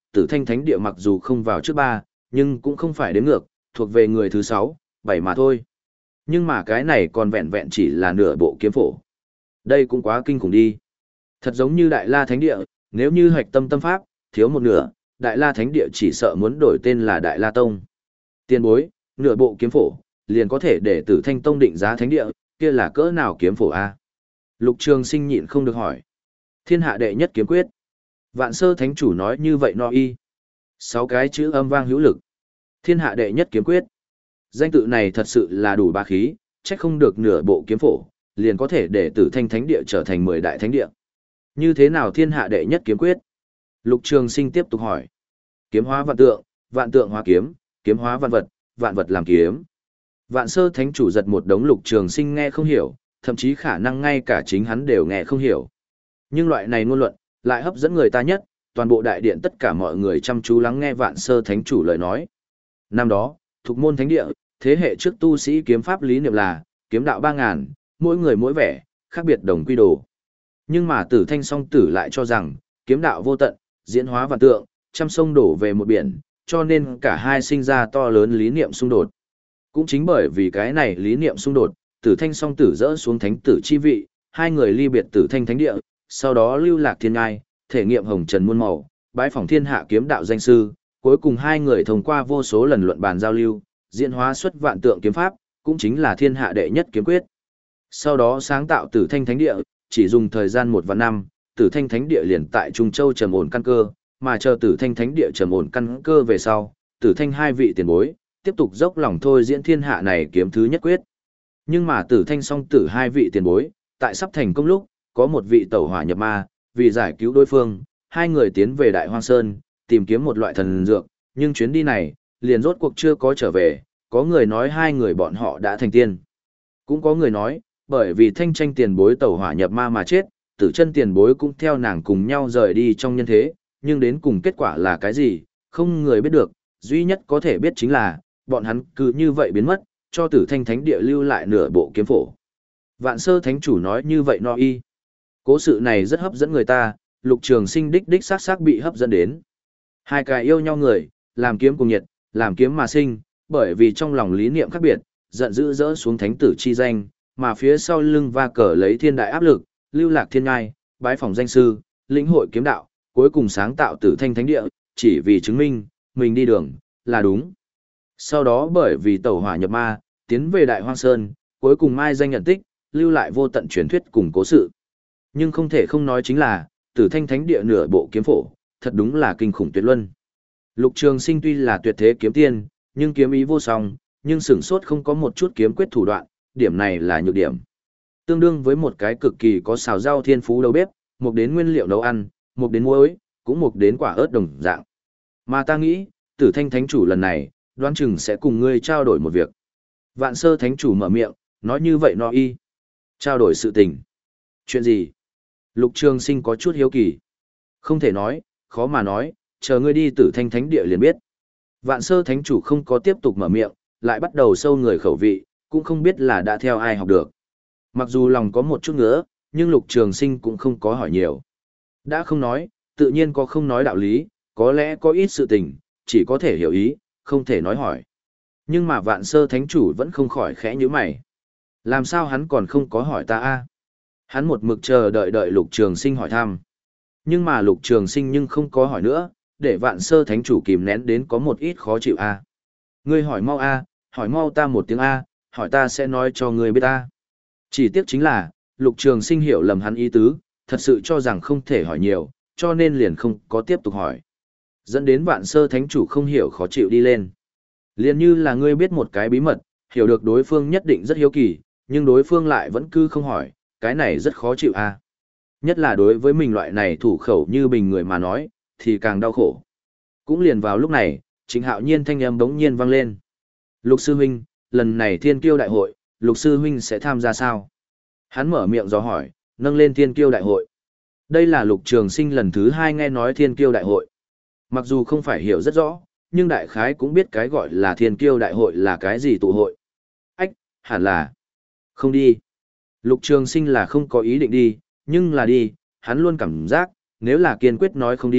tử thanh thánh địa mặc dù không vào trước ba, nhưng cũng không phải đến ngược, thuộc về người thứ sáu, bảy mà thôi. Nhưng mà cái này còn vẹn vẹn chỉ là nửa bộ kiếm phổ. Đây cũng quá kinh khủng đi. Thật giống như Đại La Thánh Địa, nếu như hạch tâm tâm pháp, thiếu một nửa, Đại La Thánh Địa chỉ sợ muốn đổi tên là Đại La Tông. Tiền bối, nửa bộ kiếm phổ, liền có thể để Tử Thanh Tông định giá thánh địa, kia là cỡ nào kiếm phổ a? Lục Trường Sinh nhịn không được hỏi. Thiên hạ đệ nhất kiếm quyết. Vạn Sơ Thánh chủ nói như vậy no y. Sáu cái chữ âm vang hữu lực. Thiên hạ đệ nhất kiếm quyết. Danh tự này thật sự là đủ bá khí, chắc không được nửa bộ kiếm phổ, liền có thể để Tử Thanh Thánh địa trở thành mười đại thánh địa. Như thế nào thiên hạ đệ nhất kiếm quyết? Lục Trường Sinh tiếp tục hỏi. Kiếm hóa vạn tượng, vạn tượng hóa kiếm, kiếm hóa vạn vật, vạn vật làm kiếm. Vạn Sơ Thánh chủ giật một đống Lục Trường Sinh nghe không hiểu, thậm chí khả năng ngay cả chính hắn đều nghe không hiểu. Nhưng loại này ngôn luận lại hấp dẫn người ta nhất, toàn bộ đại điện tất cả mọi người chăm chú lắng nghe Vạn Sơ Thánh chủ lời nói. Năm đó, thuộc môn thánh địa, thế hệ trước tu sĩ kiếm pháp lý niệm là kiếm đạo ba ngàn, mỗi người mỗi vẻ, khác biệt đồng quy đồ. Nhưng mà Tử Thanh Song Tử lại cho rằng, kiếm đạo vô tận, diễn hóa vạn tượng, trăm sông đổ về một biển, cho nên cả hai sinh ra to lớn lý niệm xung đột. Cũng chính bởi vì cái này lý niệm xung đột, Tử Thanh Song Tử dỡ xuống thánh tử chi vị, hai người ly biệt Tử Thanh Thánh địa, sau đó lưu lạc thiên ngai, thể nghiệm hồng trần muôn màu, bái phỏng thiên hạ kiếm đạo danh sư, cuối cùng hai người thông qua vô số lần luận bàn giao lưu, diễn hóa xuất vạn tượng kiếm pháp, cũng chính là thiên hạ đệ nhất kiếm quyết. Sau đó sáng tạo Tử Thanh Thánh địa, chỉ dùng thời gian một và năm, Tử Thanh Thánh địa liền tại Trung Châu trầm ổn căn cơ, mà chờ Tử Thanh Thánh địa trầm ổn căn cơ về sau, Tử Thanh hai vị tiền bối, tiếp tục dốc lòng thôi diễn thiên hạ này kiếm thứ nhất quyết. Nhưng mà Tử Thanh Song Tử hai vị tiền bối, tại sắp thành công lúc, có một vị tẩu hỏa nhập ma, vì giải cứu đối phương, hai người tiến về Đại Hoang Sơn, tìm kiếm một loại thần dược, nhưng chuyến đi này, liền rốt cuộc chưa có trở về, có người nói hai người bọn họ đã thành tiên. Cũng có người nói, bởi vì Thanh Tranh tiền bối tẩu hỏa nhập ma mà chết, Tử Chân tiền bối cũng theo nàng cùng nhau rời đi trong nhân thế, nhưng đến cùng kết quả là cái gì, không người biết được, duy nhất có thể biết chính là, bọn hắn cứ như vậy biến mất, cho Tử Thanh Thánh địa lưu lại nửa bộ kiếm phổ. Vạn Sơ Thánh chủ nói như vậy no y. Cố sự này rất hấp dẫn người ta, Lục Trường Sinh đích đích xác xác bị hấp dẫn đến. Hai cái yêu nhau người, làm kiếm cùng nhiệt, làm kiếm mà sinh, bởi vì trong lòng lý niệm khác biệt, giận dữ dỡ xuống thánh tử chi danh, mà phía sau lưng va cờ lấy thiên đại áp lực, lưu lạc thiên ngai, bái phỏng danh sư, lĩnh hội kiếm đạo, cuối cùng sáng tạo Tử Thanh Thánh địa, chỉ vì chứng minh mình đi đường là đúng. Sau đó bởi vì tẩu hỏa nhập ma, tiến về Đại Hoang Sơn, cuối cùng mai danh nhận tích, lưu lại vô tận truyền thuyết cùng cố sự. Nhưng không thể không nói chính là, Tử Thanh Thánh địa nửa bộ kiếm phổ, thật đúng là kinh khủng tuyệt luân. Lục Trường Sinh tuy là tuyệt thế kiếm tiên, nhưng kiếm ý vô song, nhưng sửng sốt không có một chút kiếm quyết thủ đoạn, điểm này là nhược điểm. Tương đương với một cái cực kỳ có xào rau thiên phú đầu bếp, một đến nguyên liệu nấu ăn, một đến muối, cũng một đến quả ớt đồng dạng. Mà ta nghĩ, Tử Thanh Thánh chủ lần này, đoán chừng sẽ cùng ngươi trao đổi một việc. Vạn Sơ Thánh chủ mở miệng, nói như vậy no y. Trao đổi sự tình. Chuyện gì? Lục Trường Sinh có chút hiếu kỳ. Không thể nói, khó mà nói, chờ ngươi đi Tử Thanh Thánh địa liền biết. Vạn Sơ Thánh chủ không có tiếp tục mở miệng, lại bắt đầu sâu người khẩu vị, cũng không biết là đã theo ai học được. Mặc dù lòng có một chút nữa, nhưng Lục Trường Sinh cũng không có hỏi nhiều. Đã không nói, tự nhiên có không nói đạo lý, có lẽ có ít sự tình, chỉ có thể hiểu ý, không thể nói hỏi. Nhưng mà Vạn Sơ Thánh chủ vẫn không khỏi khẽ nhíu mày. Làm sao hắn còn không có hỏi ta a? Hắn một mực chờ đợi đợi Lục Trường Sinh hỏi thăm. Nhưng mà Lục Trường Sinh nhưng không có hỏi nữa, để Vạn Sơ Thánh chủ kìm nén đến có một ít khó chịu a. Ngươi hỏi mau a, hỏi mau ta một tiếng a, hỏi ta sẽ nói cho ngươi biết a. Chỉ tiếc chính là, Lục Trường Sinh hiểu lầm hắn ý tứ, thật sự cho rằng không thể hỏi nhiều, cho nên liền không có tiếp tục hỏi. Dẫn đến Vạn Sơ Thánh chủ không hiểu khó chịu đi lên. Liền như là ngươi biết một cái bí mật, hiểu được đối phương nhất định rất hiếu kỳ, nhưng đối phương lại vẫn cứ không hỏi, cái này rất khó chịu a. Nhất là đối với mình loại này thủ khẩu như bình người mà nói, thì càng đau khổ. Cũng liền vào lúc này, Trịnh Hạo Nhiên thanh âm bỗng nhiên vang lên. Lục sư huynh, lần này Thiên Kiêu đại hội, Lục sư huynh sẽ tham gia sao? Hắn mở miệng dò hỏi, nâng lên Thiên Kiêu đại hội. Đây là Lục Trường Sinh lần thứ hai nghe nói Thiên Kiêu đại hội. Mặc dù không phải hiểu rất rõ, nhưng đại khái cũng biết cái gọi là Thiên Kiêu đại hội là cái gì tụ hội. Ách, hẳn là không đi. Lục Trường Sinh là không có ý định đi, nhưng là đi, hắn luôn cảm giác, nếu là kiên quyết nói không đi,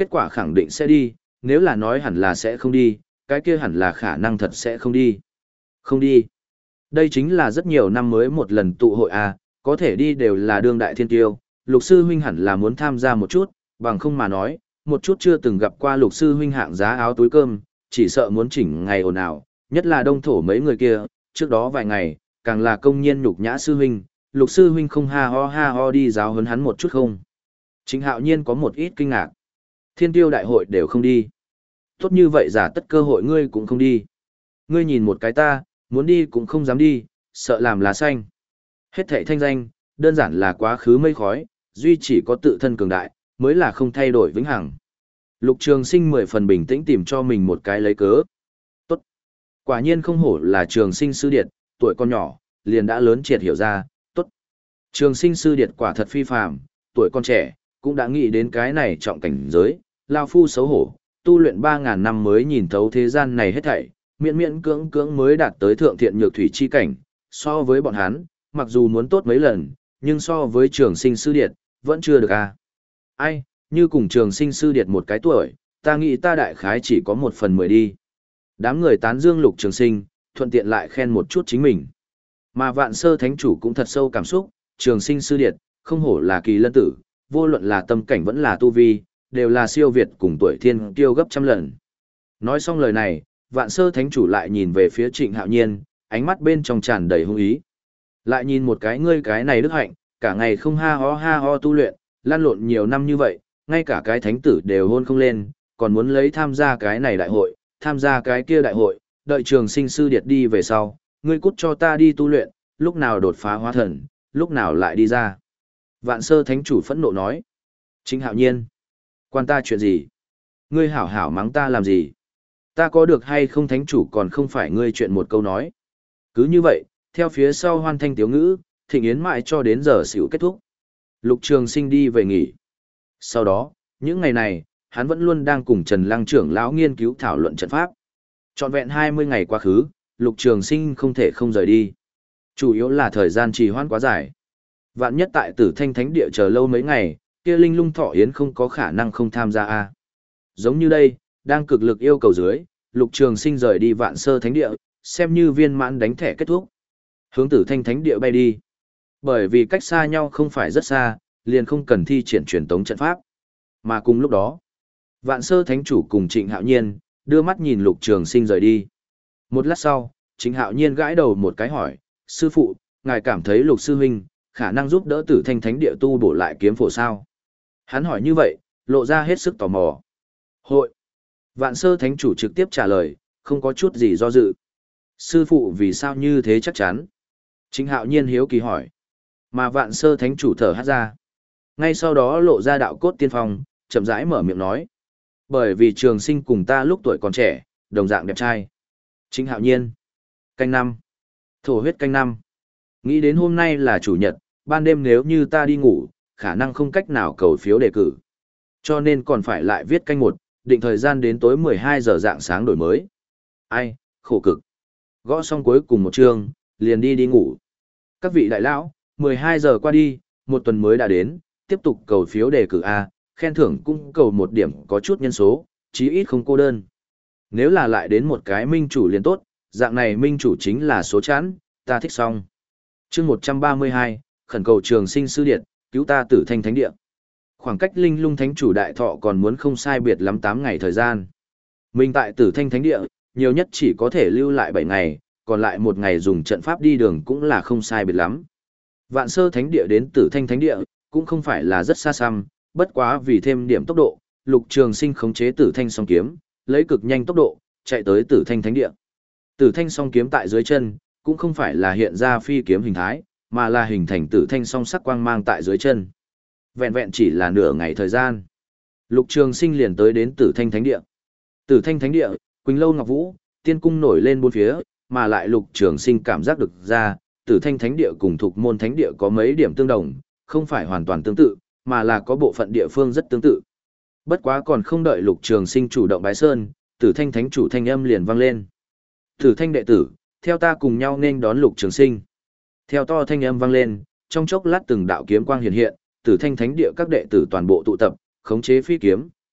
kết quả khẳng định sẽ đi, nếu là nói hẳn là sẽ không đi, cái kia hẳn là khả năng thật sẽ không đi. Không đi. Đây chính là rất nhiều năm mới một lần tụ hội à, có thể đi đều là đương đại thiên tiêu, lục sư huynh hẳn là muốn tham gia một chút, bằng không mà nói, một chút chưa từng gặp qua lục sư huynh hạng giá áo túi cơm, chỉ sợ muốn chỉnh ngày ồn ào, nhất là đông thổ mấy người kia, trước đó vài ngày, càng là công nhiên nhục nhã sư huynh, lục sư huynh không ha ho ha ho đi giáo huấn hắn một chút không. Trịnh Hạo Nhiên có một ít kinh ngạc. Thiên tiêu đại hội đều không đi. Tốt như vậy giả tất cơ hội ngươi cũng không đi. Ngươi nhìn một cái ta, muốn đi cũng không dám đi, sợ làm lá xanh. Hết thảy thanh danh, đơn giản là quá khứ mây khói, duy chỉ có tự thân cường đại, mới là không thay đổi vĩnh hằng. Lục Trường Sinh mười phần bình tĩnh tìm cho mình một cái lấy cớ. Tốt. Quả nhiên không hổ là Trường Sinh sư điệt, tuổi con nhỏ, liền đã lớn triệt hiểu ra, tốt. Trường Sinh sư điệt quả thật phi phàm, tuổi con trẻ, cũng đã nghĩ đến cái này trọng cảnh giới, lao phu xấu hổ, tu luyện ba ngàn năm mới nhìn thấu thế gian này hết thảy, miễn miễn cưỡng cưỡng mới đạt tới thượng thiện nhược thủy chi cảnh, so với bọn hắn, mặc dù muốn tốt mấy lần, nhưng so với Trường Sinh sư điệt, vẫn chưa được a. À. Ai, như cùng Trường Sinh sư điệt một cái tuổi, ta nghĩ ta đại khái chỉ có một phần mười đi. Đám người tán dương Lục Trường Sinh, thuận tiện lại khen một chút chính mình. Mà Vạn Sơ Thánh Chủ cũng thật sâu cảm xúc, Trường Sinh sư điệt, không hổ là kỳ lân tử, vô luận là tâm cảnh vẫn là tu vi, đều là siêu việt cùng tuổi thiên kiêu gấp trăm lần. Nói xong lời này, Vạn Sơ Thánh Chủ lại nhìn về phía Trịnh Hạo Nhiên, ánh mắt bên trong tràn đầy hung ý. Lại nhìn một cái ngươi cái này đức hạnh, cả ngày không ha ho ha ho tu luyện, lan lộn nhiều năm như vậy, ngay cả cái thánh tử đều hôn không lên, còn muốn lấy tham gia cái này đại hội, tham gia cái kia đại hội, đợi Trường Sinh sư điệt đi về sau, ngươi cút cho ta đi tu luyện, lúc nào đột phá hóa thần, lúc nào lại đi ra. Vạn Sơ Thánh Chủ phẫn nộ nói. Trịnh Hạo Nhiên, quan ta chuyện gì? Ngươi hảo hảo mắng ta làm gì? Ta có được hay không Thánh Chủ còn không phải ngươi chuyện một câu nói. Cứ như vậy, theo phía sau hoan thanh tiếu ngữ, thịnh yến mãi cho đến giờ xỉu kết thúc. Lục Trường Sinh đi về nghỉ. Sau đó, những ngày này, hắn vẫn luôn đang cùng Trần Lăng trưởng lão nghiên cứu thảo luận trận pháp. Trọn vẹn hai mươi ngày quá khứ, Lục Trường Sinh không thể không rời đi. Chủ yếu là thời gian trì hoãn quá dài. Vạn nhất tại Tử Thanh Thánh Địa chờ lâu mấy ngày, kia Linh Lung Thọ Yến không có khả năng không tham gia a. Giống như đây, đang cực lực yêu cầu dưới, Lục Trường Sinh rời đi Vạn Sơ Thánh Địa, xem như viên mãn đánh thẻ kết thúc. Hướng Tử Thanh Thánh Địa bay đi. Bởi vì cách xa nhau không phải rất xa, liền không cần thi triển truyền tống trận pháp. Mà cùng lúc đó, Vạn Sơ Thánh Chủ cùng Trịnh Hạo Nhiên đưa mắt nhìn Lục Trường Sinh rời đi. Một lát sau, Trịnh Hạo Nhiên gãi đầu một cái hỏi, sư phụ, ngài cảm thấy Lục sư huynh khả năng giúp đỡ Tử Thanh Thánh Địa tu bổ lại kiếm phổ sao? Hắn hỏi như vậy, lộ ra hết sức tò mò. Hội. Vạn Sơ Thánh Chủ trực tiếp trả lời, không có chút gì do dự. Sư phụ vì sao như thế chắc chắn? Trịnh Hạo Nhiên hiếu kỳ hỏi. Mà Vạn Sơ Thánh Chủ thở hắt ra. Ngay sau đó lộ ra đạo cốt tiên phong, chậm rãi mở miệng nói. Bởi vì Trường Sinh cùng ta lúc tuổi còn trẻ, đồng dạng đẹp trai. Trịnh Hạo Nhiên. Canh năm. Thổ huyết canh năm. Nghĩ đến hôm nay là chủ nhật, ban đêm nếu như ta đi ngủ, khả năng không cách nào cầu phiếu đề cử. Cho nên còn phải lại viết canh một, định thời gian đến tối mười hai giờ dạng sáng đổi mới. Ai, khổ cực. Gõ xong cuối cùng một chương, liền đi đi ngủ. Các vị đại lão, mười hai giờ qua đi, một tuần mới đã đến, tiếp tục cầu phiếu đề cử A, khen thưởng cũng cầu một điểm có chút nhân số, chí ít không cô đơn. Nếu là lại đến một cái minh chủ liền tốt, dạng này minh chủ chính là số chán, ta thích xong. Chương một trăm ba mươi hai, khẩn cầu Trường Sinh sư điện, cứu ta Tử Thanh Thánh Địa. Khoảng cách Linh Lung Thánh Chủ đại thọ còn muốn không sai biệt lắm tám ngày thời gian. Mình tại Tử Thanh Thánh Địa, nhiều nhất chỉ có thể lưu lại bảy ngày, còn lại một ngày dùng trận pháp đi đường cũng là không sai biệt lắm. Vạn Sơ Thánh Địa đến Tử Thanh Thánh Địa, cũng không phải là rất xa xăm, bất quá vì thêm điểm tốc độ, Lục Trường Sinh khống chế Tử Thanh song kiếm, lấy cực nhanh tốc độ, chạy tới Tử Thanh Thánh Địa. Tử Thanh song kiếm tại dưới chân, cũng không phải là hiện ra phi kiếm hình thái, mà là hình thành Tử Thanh song sắc quang mang tại dưới chân. Vẹn vẹn chỉ là nửa ngày thời gian, Lục Trường Sinh liền tới đến Tử Thanh Thánh Địa. Tử Thanh Thánh Địa, Quỳnh Lâu Ngọc Vũ, tiên cung nổi lên bốn phía, mà lại Lục Trường Sinh cảm giác được ra, Tử Thanh Thánh Địa cùng Thục Môn Thánh Địa có mấy điểm tương đồng, không phải hoàn toàn tương tự, mà là có bộ phận địa phương rất tương tự. Bất quá còn không đợi Lục Trường Sinh chủ động bái sơn, Tử Thanh Thánh Chủ thanh âm liền vang lên. Tử Thanh đệ tử, theo ta cùng nhau nên đón Lục Trường Sinh. Theo to thanh âm vang lên, trong chốc lát từng đạo kiếm quang hiện hiện, Tử Thanh Thánh Địa các đệ tử toàn bộ tụ tập, khống chế phi kiếm,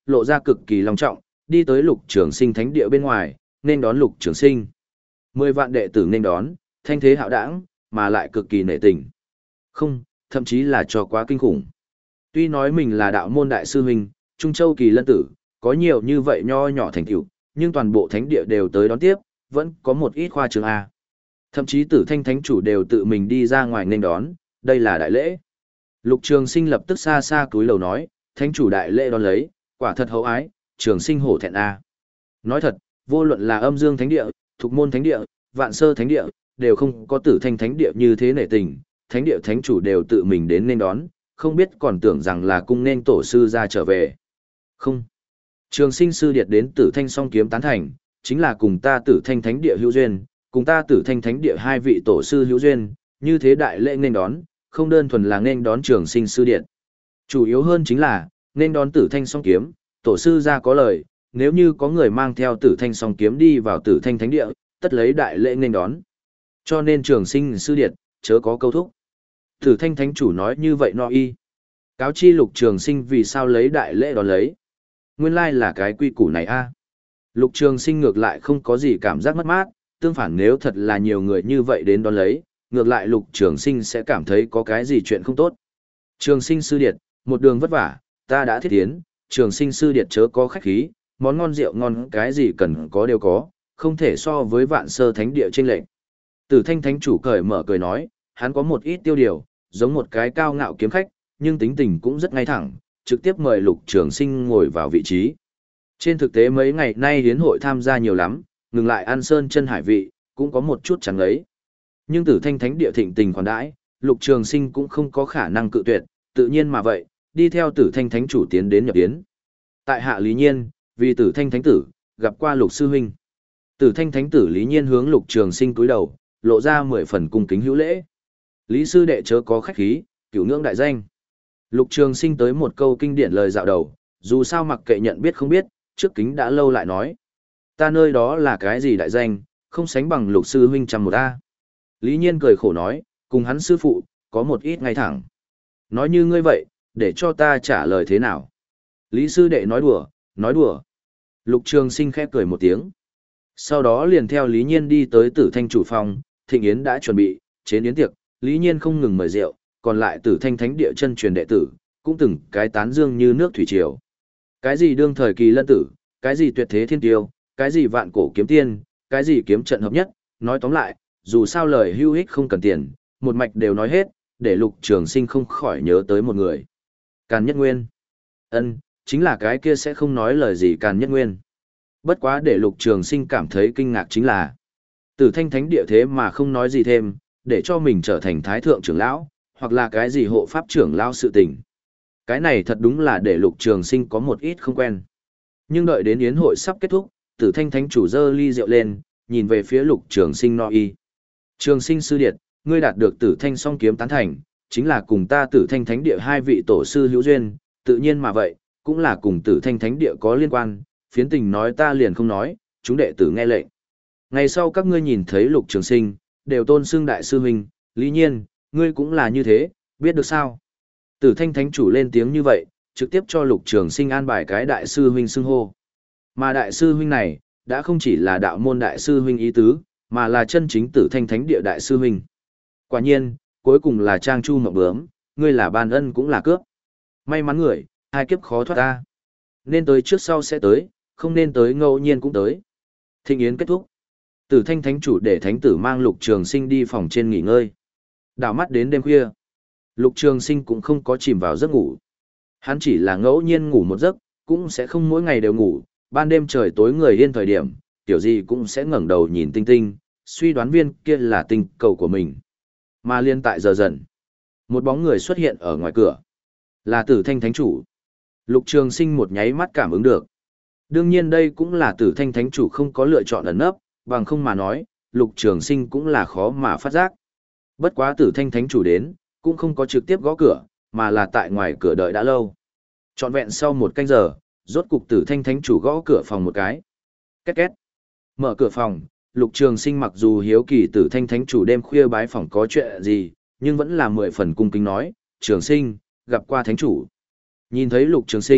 lộ ra cực kỳ long trọng, đi tới Lục Trường Sinh thánh địa bên ngoài, nên đón Lục Trường Sinh. Mười vạn đệ tử nên đón, thanh thế hạo đảng, mà lại cực kỳ nể tình. Không, thậm chí là cho quá kinh khủng. Tuy nói mình là đạo môn đại sư huynh, Trung Châu kỳ lân tử, có nhiều như vậy nho nhỏ thành tựu, nhưng toàn bộ thánh địa đều tới đón tiếp, vẫn có một ít khoa trương a. Thậm chí Tử Thanh thánh chủ đều tự mình đi ra ngoài nên đón, đây là đại lễ. Lục Trường Sinh lập tức xa xa cúi đầu nói, thánh chủ đại lễ đón lấy, quả thật hậu ái, Trường Sinh hổ thẹn a. Nói thật, vô luận là Âm Dương thánh địa, Thục Môn thánh địa, Vạn Sơ thánh địa, đều không có Tử Thanh thánh địa như thế nể tình, thánh địa thánh chủ đều tự mình đến nên đón, không biết còn tưởng rằng là cung nên tổ sư ra trở về. Không. Trường Sinh sư điệt đến Tử Thanh song kiếm tán thành, chính là cùng ta Tử Thanh thánh địa hữu duyên, cùng ta Tử Thanh thánh địa hai vị tổ sư hữu duyên, như thế đại lễ nên đón, không đơn thuần là nên đón Trường Sinh sư điện. Chủ yếu hơn chính là, nên đón Tử Thanh song kiếm, tổ sư ra có lời, nếu như có người mang theo Tử Thanh song kiếm đi vào Tử Thanh thánh địa, tất lấy đại lễ nên đón. Cho nên Trường Sinh sư điện, chớ có câu thúc. Tử Thanh thánh chủ nói như vậy no y. Cáo chi Lục Trường Sinh vì sao lấy đại lễ đón lấy. Nguyên lai là cái quy củ này a. Lục Trường Sinh ngược lại không có gì cảm giác mất mát, tương phản nếu thật là nhiều người như vậy đến đón lấy, ngược lại Lục Trường Sinh sẽ cảm thấy có cái gì chuyện không tốt. Trường Sinh sư điệt, một đường vất vả, ta đã thiết tiến, Trường Sinh sư điệt chớ có khách khí, món ngon rượu ngon cái gì cần có đều có, không thể so với Vạn Sơ thánh địa chênh lệch. Tử Thanh thánh chủ cởi mở cười nói, hắn có một ít tiêu điều, giống một cái cao ngạo kiếm khách, nhưng tính tình cũng rất ngay thẳng, trực tiếp mời Lục Trường Sinh ngồi vào vị trí. Trên thực tế mấy ngày nay hiến hội tham gia nhiều lắm, ngừng lại ăn sơn chân hải vị, cũng có một chút chẳng ấy. Nhưng Tử Thanh thánh địa thịnh tình khoản đãi, Lục Trường Sinh cũng không có khả năng cự tuyệt, tự nhiên mà vậy, đi theo Tử Thanh thánh chủ tiến đến nhập yến. Tại hạ Lý Nhiên, vì Tử Thanh thánh tử, gặp qua Lục sư huynh. Tử Thanh thánh tử Lý Nhiên hướng Lục Trường Sinh cúi đầu, lộ ra mười phần cung kính hữu lễ. Lý sư đệ chớ có khách khí, cửu ngưỡng đại danh. Lục Trường Sinh tới một câu kinh điển lời dạo đầu, dù sao mặc kệ nhận biết không biết, trước kính đã lâu lại nói. Ta nơi đó là cái gì đại danh, không sánh bằng Lục sư huynh trăm một a. Lý Nhiên cười khổ nói, cùng hắn sư phụ, có một ít ngay thẳng. Nói như ngươi vậy, để cho ta trả lời thế nào? Lý sư đệ nói đùa, nói đùa. Lục Trường Sinh khẽ cười một tiếng. Sau đó liền theo Lý Nhiên đi tới Tử Thanh chủ phòng, thịnh yến đã chuẩn bị, chế yến tiệc, Lý Nhiên không ngừng mời rượu, còn lại Tử Thanh thánh địa chân truyền đệ tử, cũng từng cái tán dương như nước thủy triều. Cái gì đương thời kỳ lân tử, cái gì tuyệt thế thiên tiêu, cái gì vạn cổ kiếm tiên, cái gì kiếm trận hợp nhất, nói tóm lại, dù sao lời hưu hích không cần tiền, một mạch đều nói hết, để Lục Trường Sinh không khỏi nhớ tới một người. Càn Nhất Nguyên. Ân, chính là cái kia sẽ không nói lời gì Càn Nhất Nguyên. Bất quá để Lục Trường Sinh cảm thấy kinh ngạc chính là, Tử Thanh thánh địa thế mà không nói gì thêm, để cho mình trở thành thái thượng trưởng lão, hoặc là cái gì hộ pháp trưởng lão sự tình. Cái này thật đúng là để Lục Trường Sinh có một ít không quen. Nhưng đợi đến yến hội sắp kết thúc, Tử Thanh thánh chủ giơ ly rượu lên, nhìn về phía Lục Trường Sinh no y. Trường Sinh sư điệt, ngươi đạt được Tử Thanh song kiếm tán thành, chính là cùng ta Tử Thanh thánh địa hai vị tổ sư hữu duyên, tự nhiên mà vậy, cũng là cùng Tử Thanh thánh địa có liên quan, phiến tình nói ta liền không nói, chúng đệ tử nghe lệnh. Ngày sau các ngươi nhìn thấy Lục Trường Sinh, đều tôn xưng đại sư huynh, Lý Nhiên, ngươi cũng là như thế, biết được sao? Tử Thanh thánh chủ lên tiếng như vậy, trực tiếp cho Lục Trường Sinh an bài cái đại sư huynh xưng hô. Mà đại sư huynh này, đã không chỉ là đạo môn đại sư huynh ý tứ, mà là chân chính Tử Thanh thánh địa đại sư huynh. Quả nhiên, cuối cùng là trang chu mộng bướm, ngươi là ban ân cũng là cướp. May mắn người, hai kiếp khó thoát ta. Nên tới trước sau sẽ tới, không nên tới ngẫu nhiên cũng tới. Thịnh yến kết thúc. Tử Thanh thánh chủ để thánh tử mang Lục Trường Sinh đi phòng trên nghỉ ngơi. Đảo mắt đến đêm khuya, Lục Trường Sinh cũng không có chìm vào giấc ngủ. Hắn chỉ là ngẫu nhiên ngủ một giấc, cũng sẽ không mỗi ngày đều ngủ, ban đêm trời tối người yên thời điểm, tiểu gì cũng sẽ ngẩng đầu nhìn tinh tinh, suy đoán viên kia là tinh cầu của mình. Mà liên tại giờ dần, một bóng người xuất hiện ở ngoài cửa. Là Tử Thanh thánh chủ. Lục Trường Sinh một nháy mắt cảm ứng được. Đương nhiên đây cũng là Tử Thanh thánh chủ không có lựa chọn ẩn nấp, bằng không mà nói, Lục Trường Sinh cũng là khó mà phát giác. Bất quá Tử Thanh thánh chủ đến, cũng không có trực tiếp gõ cửa, mà là tại ngoài cửa đợi đã lâu. Trọn vẹn sau một canh giờ, rốt cục Tử Thanh thánh chủ gõ cửa phòng một cái. Két két. Mở cửa phòng, Lục Trường Sinh mặc dù hiếu kỳ Tử Thanh thánh chủ đêm khuya bái phòng có chuyện gì, nhưng vẫn là mười phần cung kính nói, "Trường Sinh, gặp qua thánh chủ." Nhìn thấy Lục Trường Sinh,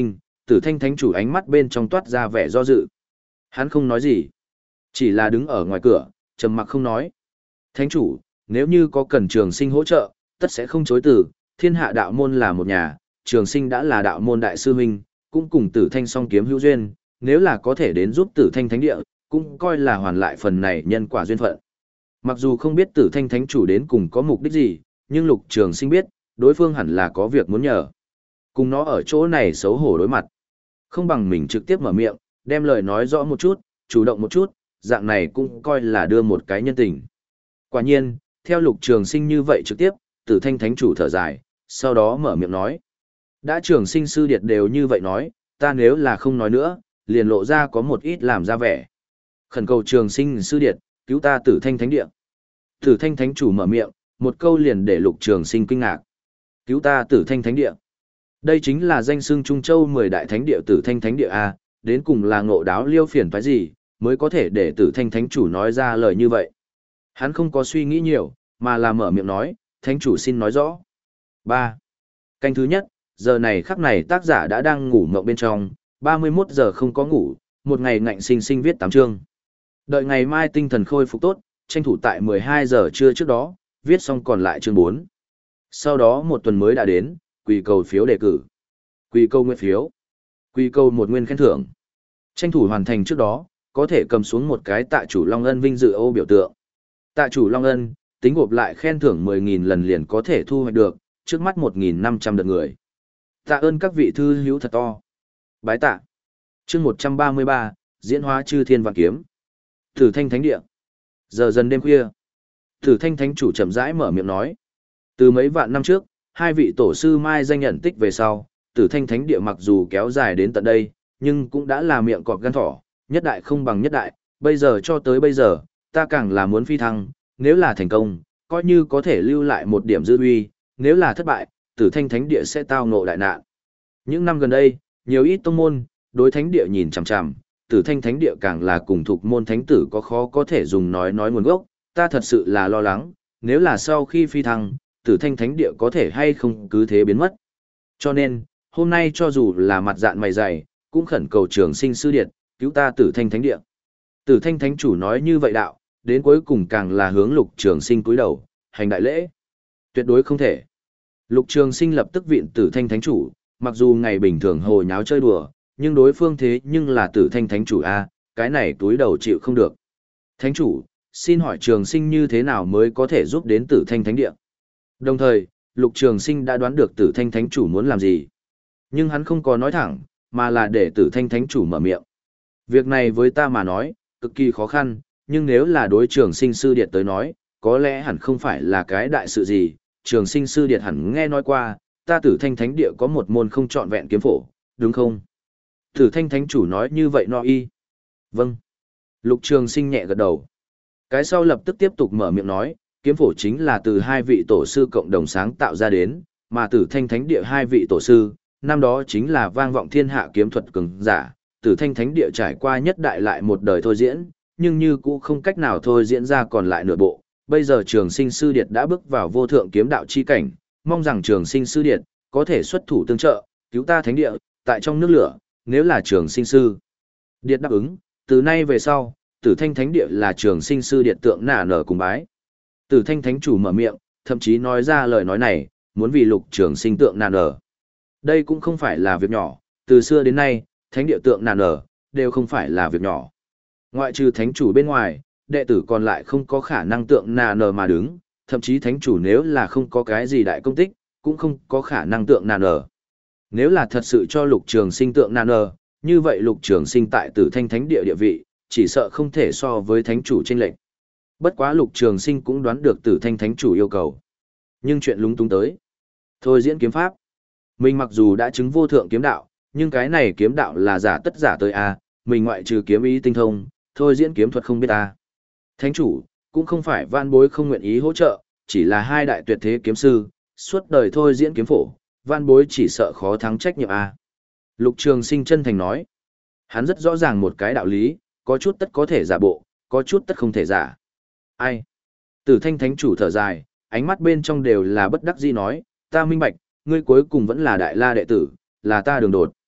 Tử Thanh Thánh chủ ánh mắt bên trong toát ra vẻ do dự. Hắn không nói gì, chỉ là đứng ở ngoài cửa, trầm mặc không nói. Thánh chủ, nếu như có cần Trường Sinh hỗ trợ, tất sẽ không chối từ, thiên hạ đạo môn là một nhà, Trường Sinh đã là đạo môn đại sư huynh, cũng cùng Tử Thanh song kiếm hữu duyên, nếu là có thể đến giúp Tử Thanh Thánh địa, cũng coi là hoàn lại phần này nhân quả duyên phận. Mặc dù không biết Tử Thanh Thánh chủ đến cùng có mục đích gì, nhưng Lục Trường Sinh biết, đối phương hẳn là có việc muốn nhờ. Cùng nó ở chỗ này xấu hổ đối mặt. Không bằng mình trực tiếp mở miệng, đem lời nói rõ một chút, chủ động một chút, dạng này cũng coi là đưa một cái nhân tình. Quả nhiên, theo Lục Trường Sinh như vậy trực tiếp, Tử Thanh Thánh chủ thở dài, sau đó mở miệng nói. Đã Trường Sinh sư điệt đều như vậy nói, ta nếu là không nói nữa, liền lộ ra có một ít làm ra vẻ. Khẩn cầu Trường Sinh sư điệt, cứu ta Tử Thanh Thánh địa. Tử Thanh Thánh chủ mở miệng, một câu liền để Lục Trường Sinh kinh ngạc. Cứu ta Tử Thanh Thánh địa. Đây chính là danh xưng Trung Châu mười đại thánh địa Tử Thanh Thánh địa a, đến cùng là ngộ đáo liêu phiền phái gì, mới có thể để Tử Thanh Thánh chủ nói ra lời như vậy. Hắn không có suy nghĩ nhiều, mà là mở miệng nói, Thánh chủ xin nói rõ. ba. Canh thứ nhất, giờ này khắc này tác giả đã đang ngủ mộng bên trong, ba mươi mốt giờ không có ngủ, một ngày ngạnh sinh sinh viết tám chương. Đợi ngày mai tinh thần khôi phục tốt, tranh thủ tại mười hai giờ trưa trước đó, viết xong còn lại chương bốn. Sau đó một tuần mới đã đến, quỳ cầu phiếu đề cử, quỳ câu nguyện phiếu, quỳ câu một nguyên khen thưởng. Tranh thủ hoàn thành trước đó, có thể cầm xuống một cái tạ chủ Long Ân vinh dự ô biểu tượng. Tạ chủ Long Ân, tính gộp lại khen thưởng mười nghìn lần liền có thể thu hoạch được, trước mắt một nghìn năm trăm lượt người. Tạ ơn các vị thư hữu thật to. Bái tạ. Chương một trăm ba mươi ba, diễn hóa chư thiên vạn kiếm. Tử Thanh Thánh địa. Giờ dần đêm khuya, Tử Thanh Thánh chủ chậm rãi mở miệng nói. Từ mấy vạn năm trước, hai vị tổ sư mai danh nhận tích về sau, Tử Thanh Thánh địa mặc dù kéo dài đến tận đây, nhưng cũng đã là miệng cọp gan thỏ, nhất đại không bằng nhất đại, bây giờ cho tới bây giờ, ta càng là muốn phi thăng, nếu là thành công, coi như có thể lưu lại một điểm dư uy, nếu là thất bại, Tử Thanh Thánh địa sẽ tao ngộ đại nạn. Những năm gần đây, nhiều ít tông môn, đối thánh địa nhìn chằm chằm, Tử Thanh Thánh địa càng là cùng thuộc môn thánh tử có khó có thể dùng nói nói nguồn gốc, ta thật sự là lo lắng, nếu là sau khi phi thăng, Tử Thanh Thánh địa có thể hay không cứ thế biến mất. Cho nên, hôm nay cho dù là mặt dạn mày dày, cũng khẩn cầu Trường Sinh sư điệt, cứu ta Tử Thanh Thánh địa. Tử Thanh Thánh chủ nói như vậy đạo, đến cuối cùng càng là hướng Lục Trường Sinh cúi đầu, hành đại lễ. Tuyệt đối không thể. Lục Trường Sinh lập tức viện Tử Thanh Thánh chủ, mặc dù ngày bình thường hồ nháo chơi đùa, nhưng đối phương thế nhưng là Tử Thanh Thánh chủ a, cái này túi đầu chịu không được. Thánh chủ, xin hỏi Trường Sinh như thế nào mới có thể giúp đến Tử Thanh Thánh địa? Đồng thời, Lục Trường Sinh đã đoán được Tử Thanh Thánh chủ muốn làm gì. Nhưng hắn không có nói thẳng, mà là để Tử Thanh Thánh chủ mở miệng. Việc này với ta mà nói, cực kỳ khó khăn, nhưng nếu là đối Trường Sinh sư điệt tới nói, có lẽ hẳn không phải là cái đại sự gì. Trường Sinh sư điệt hẳn nghe nói qua, ta Tử Thanh Thánh địa có một môn không trọn vẹn kiếm phổ, đúng không? Tử Thanh Thánh chủ nói như vậy no y. Vâng. Lục Trường Sinh nhẹ gật đầu. Cái sau lập tức tiếp tục mở miệng nói, kiếm phổ chính là từ hai vị tổ sư cộng đồng sáng tạo ra đến, mà Tử Thanh Thánh địa hai vị tổ sư, năm đó chính là vang vọng thiên hạ kiếm thuật cường giả, Tử Thanh Thánh địa trải qua nhất đại lại một đời thôi diễn, nhưng như cũ không cách nào thôi diễn ra còn lại nửa bộ. Bây giờ Trường Sinh sư điệt đã bước vào vô thượng kiếm đạo chi cảnh, mong rằng Trường Sinh sư điệt có thể xuất thủ tương trợ, cứu ta thánh địa, tại trong nước lửa, nếu là Trường Sinh sư điệt đáp ứng, từ nay về sau, Tử Thanh Thánh địa là Trường Sinh sư điệt tượng nả nở cùng bái. Tử Thanh Thánh chủ mở miệng, thậm chí nói ra lời nói này, muốn vì Lục Trường Sinh tượng nả nở. Đây cũng không phải là việc nhỏ, từ xưa đến nay, thánh địa tượng nả nở đều không phải là việc nhỏ. Ngoại trừ thánh chủ bên ngoài, đệ tử còn lại không có khả năng tượng nả nở mà đứng, thậm chí thánh chủ nếu là không có cái gì đại công tích, cũng không có khả năng tượng nả nở. Nếu là thật sự cho Lục Trường Sinh tượng nả nở, như vậy Lục Trường Sinh tại Tử Thanh Thánh địa địa vị, chỉ sợ không thể so với thánh chủ chênh lệch. Bất quá Lục Trường Sinh cũng đoán được Tử Thanh Thánh chủ yêu cầu. Nhưng chuyện lúng túng tới. Thôi diễn kiếm pháp. Mình mặc dù đã chứng vô thượng kiếm đạo, nhưng cái này kiếm đạo là giả tất giả tới a, mình ngoại trừ kiếm ý tinh thông, thôi diễn kiếm thuật không biết a. Thánh chủ, cũng không phải van bối không nguyện ý hỗ trợ, chỉ là hai đại tuyệt thế kiếm sư, suốt đời thôi diễn kiếm phổ, van bối chỉ sợ khó thắng trách nhiệm a. Lục Trường Sinh chân thành nói. Hắn rất rõ ràng một cái đạo lý, có chút tất có thể giả bộ, có chút tất không thể giả. Ai? Tử Thanh Thánh chủ thở dài, ánh mắt bên trong đều là bất đắc dĩ nói, ta minh bạch, ngươi cuối cùng vẫn là đại la đệ tử, là ta đường đột.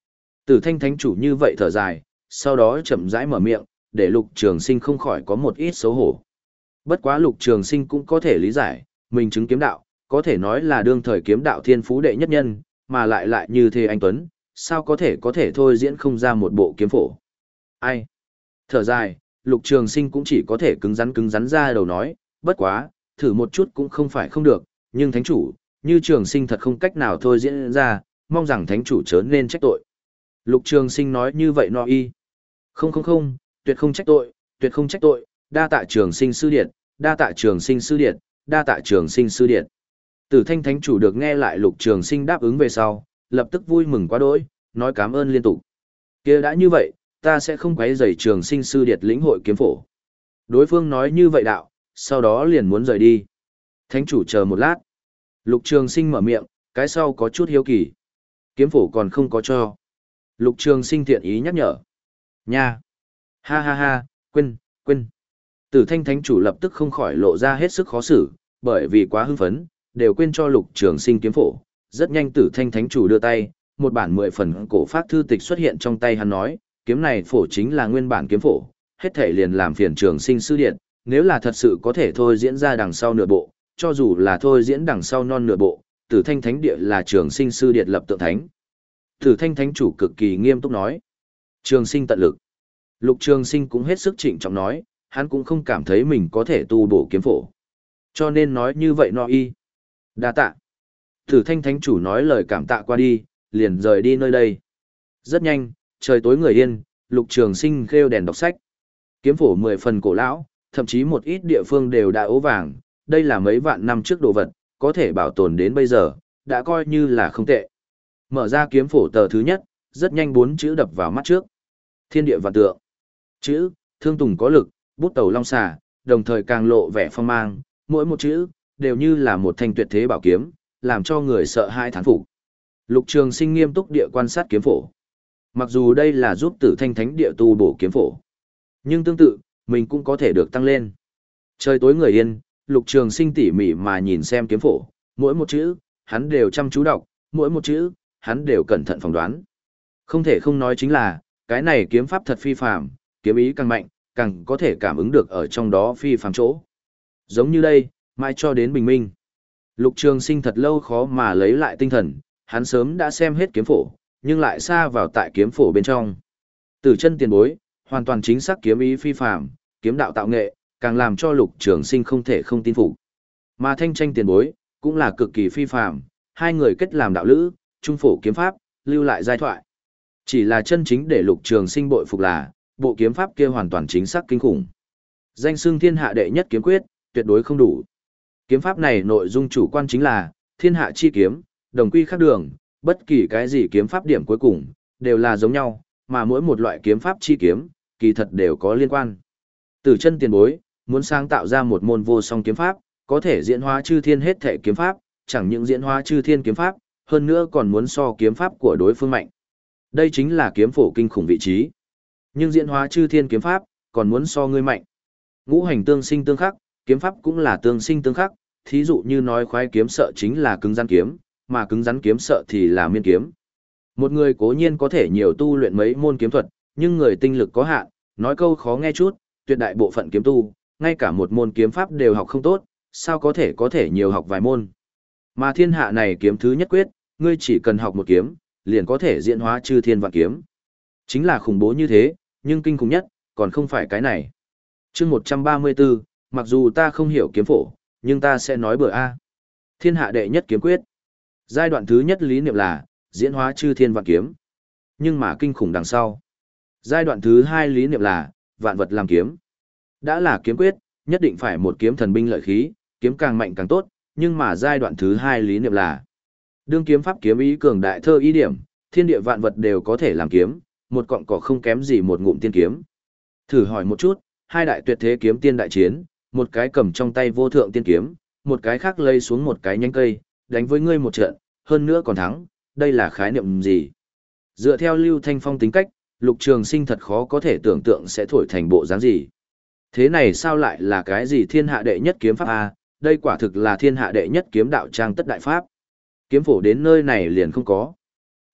Tử Thanh Thánh chủ như vậy thở dài, sau đó chậm rãi mở miệng, để Lục Trường Sinh không khỏi có một ít xấu hổ. Bất quá Lục Trường Sinh cũng có thể lý giải, mình chứng kiếm đạo, có thể nói là đương thời kiếm đạo thiên phú đệ nhất nhân, mà lại lại như thế anh Tuấn, sao có thể có thể thôi diễn không ra một bộ kiếm phổ. Ai? Thở dài, Lục Trường Sinh cũng chỉ có thể cứng rắn cứng rắn ra đầu nói, bất quá, thử một chút cũng không phải không được, nhưng thánh chủ, như Trường Sinh thật không cách nào thôi diễn ra, mong rằng thánh chủ chớ nên trách tội. Lục Trường Sinh nói như vậy no y. Không không không, tuyệt không trách tội, tuyệt không trách tội, đa tạ Trường Sinh sư điện, đa tạ Trường Sinh sư điện, đa tạ Trường Sinh sư điện. Tử Thanh Thánh chủ được nghe lại Lục Trường Sinh đáp ứng về sau, lập tức vui mừng quá đỗi, nói cảm ơn liên tục. Kia đã như vậy, ta sẽ không quấy rầy Trường Sinh sư điệt lĩnh hội kiếm phổ. Đối phương nói như vậy đạo, sau đó liền muốn rời đi. Thánh chủ chờ một lát. Lục Trường Sinh mở miệng, cái sau có chút hiếu kỳ. Kiếm phổ còn không có cho. Lục Trường Sinh thiện ý nhắc nhở. Nha. Ha ha ha, quên, quên. Tử Thanh Thánh chủ lập tức không khỏi lộ ra hết sức khó xử, bởi vì quá hưng phấn, đều quên cho Lục Trường Sinh kiếm phổ. Rất nhanh Tử Thanh Thánh chủ đưa tay, một bản mười phần cổ pháp thư tịch xuất hiện trong tay hắn nói, kiếm này phổ chính là nguyên bản kiếm phổ, hết thể liền làm phiền Trường Sinh sư điện, nếu là thật sự có thể thôi diễn ra đằng sau nửa bộ, cho dù là thôi diễn đằng sau non nửa bộ, Tử Thanh Thánh địa là Trường Sinh sư điện lập tượng thánh. Tử Thanh Thánh chủ cực kỳ nghiêm túc nói, Trường Sinh tận lực. Lục Trường Sinh cũng hết sức trịnh trọng nói, hắn cũng không cảm thấy mình có thể tu bổ kiếm phổ. Cho nên nói như vậy no y. Đa tạ. Tử Thanh Thánh chủ nói lời cảm tạ qua đi, liền rời đi nơi đây. Rất nhanh, trời tối người yên, Lục Trường Sinh khêu đèn đọc sách. Kiếm phổ mười phần cổ lão, thậm chí một ít địa phương đều đã ố vàng, đây là mấy vạn năm trước đồ vật, có thể bảo tồn đến bây giờ, đã coi như là không tệ. Mở ra kiếm phổ tờ thứ nhất, rất nhanh bốn chữ đập vào mắt trước. Thiên địa vạn tượng. Chữ, thương tùng có lực, bút tẩu long xà, đồng thời càng lộ vẻ phong mang, mỗi một chữ, đều như là một thanh tuyệt thế bảo kiếm, làm cho người sợ hai thán phục. Lục Trường Sinh nghiêm túc địa quan sát kiếm phổ. Mặc dù đây là giúp Tử Thanh Thánh địa tu bổ kiếm phổ, nhưng tương tự, mình cũng có thể được tăng lên. Trời tối người yên, Lục Trường Sinh tỉ mỉ mà nhìn xem kiếm phổ, mỗi một chữ, hắn đều chăm chú đọc, mỗi một chữ, hắn đều cẩn thận phỏng đoán. Không thể không nói chính là, cái này kiếm pháp thật phi phàm, kiếm ý càng mạnh, càng có thể cảm ứng được ở trong đó phi phàm chỗ. Giống như đây, mai cho đến bình minh. Lục Trường Sinh thật lâu khó mà lấy lại tinh thần, hắn sớm đã xem hết kiếm phổ, nhưng lại xa vào tại kiếm phổ bên trong. Tử chân tiền bối, hoàn toàn chính xác kiếm ý phi phàm, kiếm đạo tạo nghệ, càng làm cho Lục Trường Sinh không thể không tin phục. Mà Thanh Tranh tiền bối, cũng là cực kỳ phi phàm, hai người kết làm đạo lữ, trung phổ kiếm pháp, lưu lại giai thoại. Chỉ là chân chính để Lục Trường Sinh bội phục là, bộ kiếm pháp kia hoàn toàn chính xác kinh khủng. Danh xưng thiên hạ đệ nhất kiếm quyết, tuyệt đối không đủ. Kiếm pháp này nội dung chủ quan chính là, thiên hạ chi kiếm, đồng quy khác đường, bất kỳ cái gì kiếm pháp điểm cuối cùng, đều là giống nhau, mà mỗi một loại kiếm pháp chi kiếm, kỳ thật đều có liên quan. Tử chân tiền bối, muốn sáng tạo ra một môn vô song kiếm pháp, có thể diễn hóa chư thiên hết thể kiếm pháp, chẳng những diễn hóa chư thiên kiếm pháp, hơn nữa còn muốn so kiếm pháp của đối phương mạnh. Đây chính là kiếm phổ kinh khủng vị trí. Nhưng diễn hóa chư thiên kiếm pháp, còn muốn so ngươi mạnh. Ngũ hành tương sinh tương khắc, kiếm pháp cũng là tương sinh tương khắc, thí dụ như nói khoái kiếm sợ chính là cứng rắn kiếm, mà cứng rắn kiếm sợ thì là miên kiếm. Một người cố nhiên có thể nhiều tu luyện mấy môn kiếm thuật, nhưng người tinh lực có hạn, nói câu khó nghe chút, tuyệt đại bộ phận kiếm tu, ngay cả một môn kiếm pháp đều học không tốt, sao có thể có thể nhiều học vài môn. Mà thiên hạ này kiếm thứ nhất quyết, ngươi chỉ cần học một kiếm, liền có thể diễn hóa chư thiên vạn kiếm. Chính là khủng bố như thế, nhưng kinh khủng nhất, còn không phải cái này. Chương một trăm ba mươi tư, mặc dù ta không hiểu kiếm phổ, nhưng ta sẽ nói bừa A. Thiên hạ đệ nhất kiếm quyết. Giai đoạn thứ nhất lý niệm là, diễn hóa chư thiên vạn kiếm. Nhưng mà kinh khủng đằng sau. Giai đoạn thứ hai lý niệm là, vạn vật làm kiếm. Đã là kiếm quyết, nhất định phải một kiếm thần binh lợi khí, kiếm càng mạnh càng tốt, nhưng mà giai đoạn thứ hai lý niệm là, đương kiếm pháp kiếm ý cường đại thơ ý điểm, thiên địa vạn vật đều có thể làm kiếm, một cọng cỏ không kém gì một ngụm tiên kiếm. Thử hỏi một chút, hai đại tuyệt thế kiếm tiên đại chiến, một cái cầm trong tay vô thượng tiên kiếm, một cái khác lây xuống một cái nhánh cây, đánh với ngươi một trận, hơn nữa còn thắng, đây là khái niệm gì? Dựa theo Lưu Thanh Phong tính cách, Lục Trường Sinh thật khó có thể tưởng tượng sẽ thổi thành bộ dáng gì. Thế này sao lại là cái gì thiên hạ đệ nhất kiếm pháp a? Đây quả thực là thiên hạ đệ nhất kiếm đạo trang tất đại pháp. Kiếm phổ đến nơi này liền không có.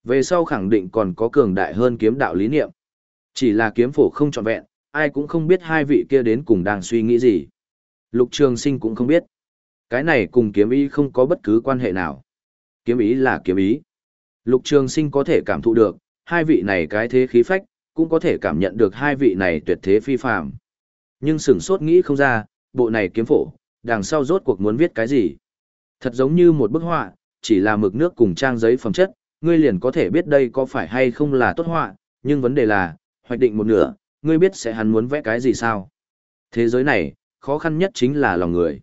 Về sau khẳng định còn có cường đại hơn kiếm đạo lý niệm. Chỉ là kiếm phổ không trọn vẹn, ai cũng không biết hai vị kia đến cùng đang suy nghĩ gì. Lục Trường Sinh cũng không biết. Cái này cùng kiếm ý không có bất cứ quan hệ nào. Kiếm ý là kiếm ý. Lục Trường Sinh có thể cảm thụ được, hai vị này cái thế khí phách, cũng có thể cảm nhận được hai vị này tuyệt thế phi phàm. Nhưng sửng sốt nghĩ không ra, bộ này kiếm phổ, đằng sau rốt cuộc muốn viết cái gì. Thật giống như một bức họa, chỉ là mực nước cùng trang giấy phẩm chất, ngươi liền có thể biết đây có phải hay không là tốt họa, nhưng vấn đề là, hoạch định một nửa, ngươi biết sẽ hắn muốn vẽ cái gì sao? Thế giới này, khó khăn nhất chính là lòng người.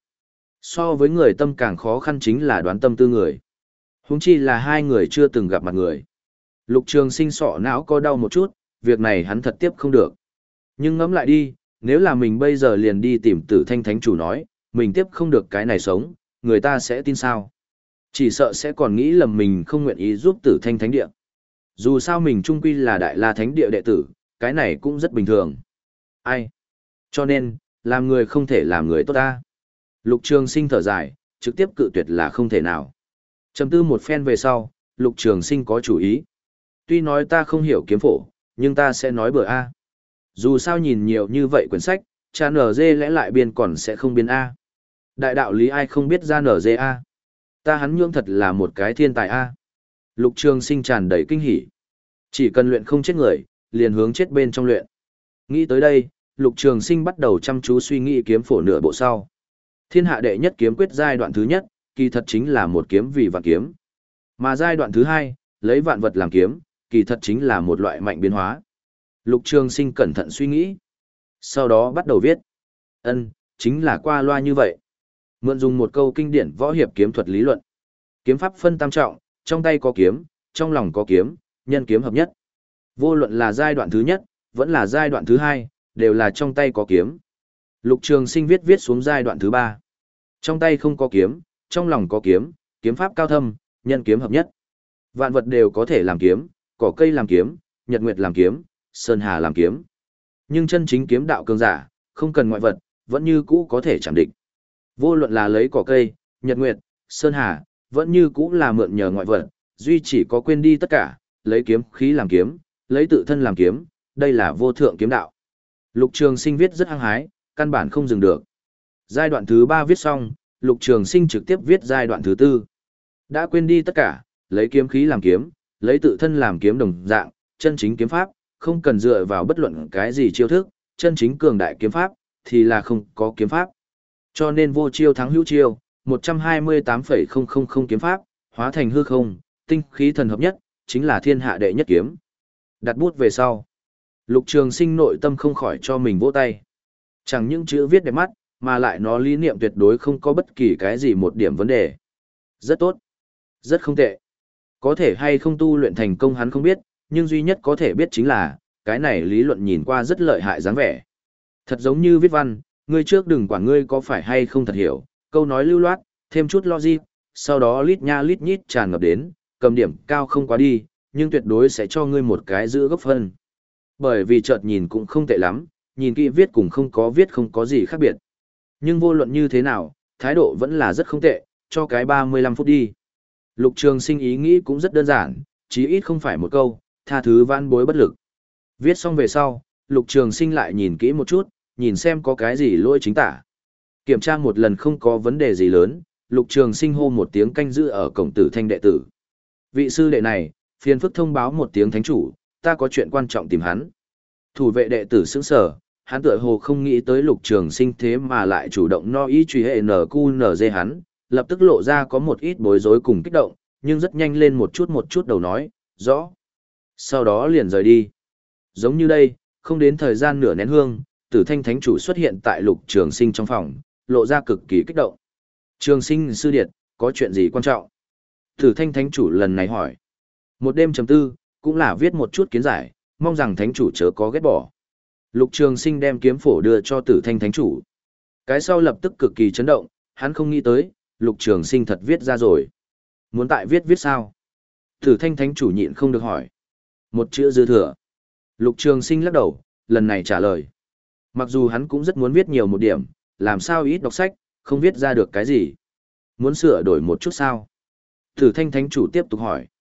So với người tâm càng khó khăn chính là đoán tâm tư người. Huống chi là hai người chưa từng gặp mặt người. Lục Trường Sinh sọ não có đau một chút, việc này hắn thật tiếp không được. Nhưng ngẫm lại đi, nếu là mình bây giờ liền đi tìm Tử Thanh Thánh Chủ nói, mình tiếp không được cái này sống, người ta sẽ tin sao? Chỉ sợ sẽ còn nghĩ lầm mình không nguyện ý giúp Tử Thanh Thánh Địa. Dù sao mình trung quy là Đại La Thánh Địa đệ tử, cái này cũng rất bình thường. Ai? Cho nên, làm người không thể làm người tốt ta. Lục Trường Sinh thở dài, trực tiếp cự tuyệt là không thể nào. Trầm tư một phen về sau, Lục Trường Sinh có chủ ý. Tuy nói ta không hiểu kiếm phổ, nhưng ta sẽ nói bừa A. Dù sao nhìn nhiều như vậy quyển sách, cha nở dê lẽ lại biên còn sẽ không biên A. Đại đạo lý ai không biết ra nở dê A. Ta hắn nhưỡng thật là một cái thiên tài A. Lục Trường Sinh tràn đầy kinh hỉ. Chỉ cần luyện không chết người, liền hướng chết bên trong luyện. Nghĩ tới đây, Lục Trường Sinh bắt đầu chăm chú suy nghĩ kiếm phổ nửa bộ sau. Thiên hạ đệ nhất kiếm quyết giai đoạn thứ nhất, kỳ thật chính là một kiếm vì vạn kiếm. Mà giai đoạn thứ hai, lấy vạn vật làm kiếm, kỳ thật chính là một loại mạnh biến hóa. Lục Trường Sinh cẩn thận suy nghĩ. Sau đó bắt đầu viết. Ân, chính là qua loa như vậy. Mượn dùng một câu kinh điển võ hiệp kiếm thuật lý luận. Kiếm pháp phân tam trọng, trong tay có kiếm, trong lòng có kiếm, nhân kiếm hợp nhất. Vô luận là giai đoạn thứ nhất, vẫn là giai đoạn thứ hai, đều là trong tay có kiếm. Lục Trường Sinh viết viết xuống giai đoạn thứ ba. Trong tay không có kiếm, trong lòng có kiếm, kiếm pháp cao thâm, nhân kiếm hợp nhất. Vạn vật đều có thể làm kiếm, cỏ cây làm kiếm, nhật nguyệt làm kiếm, sơn hà làm kiếm. Nhưng chân chính kiếm đạo cường giả, không cần ngoại vật, vẫn như cũ có thể chạm địch. Vô luận là lấy cỏ cây, nhật nguyệt, sơn hà, vẫn như cũ là mượn nhờ ngoại vật, duy chỉ có quên đi tất cả, lấy kiếm khí làm kiếm, lấy tự thân làm kiếm, đây là vô thượng kiếm đạo. Lục Trường Sinh viết rất hăng hái, căn bản không dừng được. Giai đoạn thứ ba viết xong, Lục Trường Sinh trực tiếp viết giai đoạn thứ tư. Đã quên đi tất cả, lấy kiếm khí làm kiếm, lấy tự thân làm kiếm đồng dạng, chân chính kiếm pháp, không cần dựa vào bất luận cái gì chiêu thức, chân chính cường đại kiếm pháp, thì là không có kiếm pháp. Cho nên vô chiêu thắng hữu chiêu, một trăm hai mươi tám phẩy không không không kiếm pháp, hóa thành hư không, tinh khí thần hợp nhất, chính là thiên hạ đệ nhất kiếm. Đặt bút về sau. Lục Trường Sinh nội tâm không khỏi cho mình vỗ tay. Chẳng những chữ viết đẹp mắt, mà lại nó lý niệm tuyệt đối không có bất kỳ cái gì một điểm vấn đề. Rất tốt. Rất không tệ. Có thể hay không tu luyện thành công hắn không biết, nhưng duy nhất có thể biết chính là, cái này lý luận nhìn qua rất lợi hại dáng vẻ. Thật giống như viết văn, ngươi trước đừng quản ngươi có phải hay không thật hiểu, câu nói lưu loát, thêm chút logic, sau đó lít nha lít nhít tràn ngập đến, cầm điểm cao không quá đi, nhưng tuyệt đối sẽ cho ngươi một cái giữ gốc phân. Bởi vì chợt nhìn cũng không tệ lắm, nhìn kỹ viết cùng không có viết không có gì khác biệt. Nhưng vô luận như thế nào, thái độ vẫn là rất không tệ, cho cái ba mươi lăm phút đi. Lục Trường Sinh ý nghĩ cũng rất đơn giản, chí ít không phải một câu, tha thứ vãn bối bất lực. Viết xong về sau, Lục Trường Sinh lại nhìn kỹ một chút, nhìn xem có cái gì lỗi chính tả. Kiểm tra một lần không có vấn đề gì lớn, Lục Trường Sinh hô một tiếng canh giữ ở cổng Tử Thanh đệ tử. Vị sư đệ này, phiền phức thông báo một tiếng thánh chủ, ta có chuyện quan trọng tìm hắn. Thủ vệ đệ tử sững sờ, hắn tựa hồ không nghĩ tới Lục Trường Sinh thế mà lại chủ động no ý truy hệ nờ cu nờ dê hắn, lập tức lộ ra có một ít bối rối cùng kích động, nhưng rất nhanh lên một chút một chút đầu nói, rõ. Sau đó liền rời đi. Giống như đây, không đến thời gian nửa nén hương, Tử Thanh thánh chủ xuất hiện tại Lục Trường Sinh trong phòng, lộ ra cực kỳ kích động. Trường Sinh sư điệt, có chuyện gì quan trọng? Tử Thanh thánh chủ lần này hỏi. Một đêm trầm tư, cũng là viết một chút kiến giải, mong rằng thánh chủ chớ có ghét bỏ. Lục Trường Sinh đem kiếm phổ đưa cho Tử Thanh thánh chủ. Cái sau lập tức cực kỳ chấn động, hắn không nghĩ tới, Lục Trường Sinh thật viết ra rồi. Muốn tại viết viết sao? Tử Thanh thánh chủ nhịn không được hỏi. Một chữ dư thừa. Lục Trường Sinh lắc đầu, lần này trả lời. Mặc dù hắn cũng rất muốn viết nhiều một điểm, làm sao ít đọc sách, không viết ra được cái gì. Muốn sửa đổi một chút sao? Tử Thanh thánh chủ tiếp tục hỏi.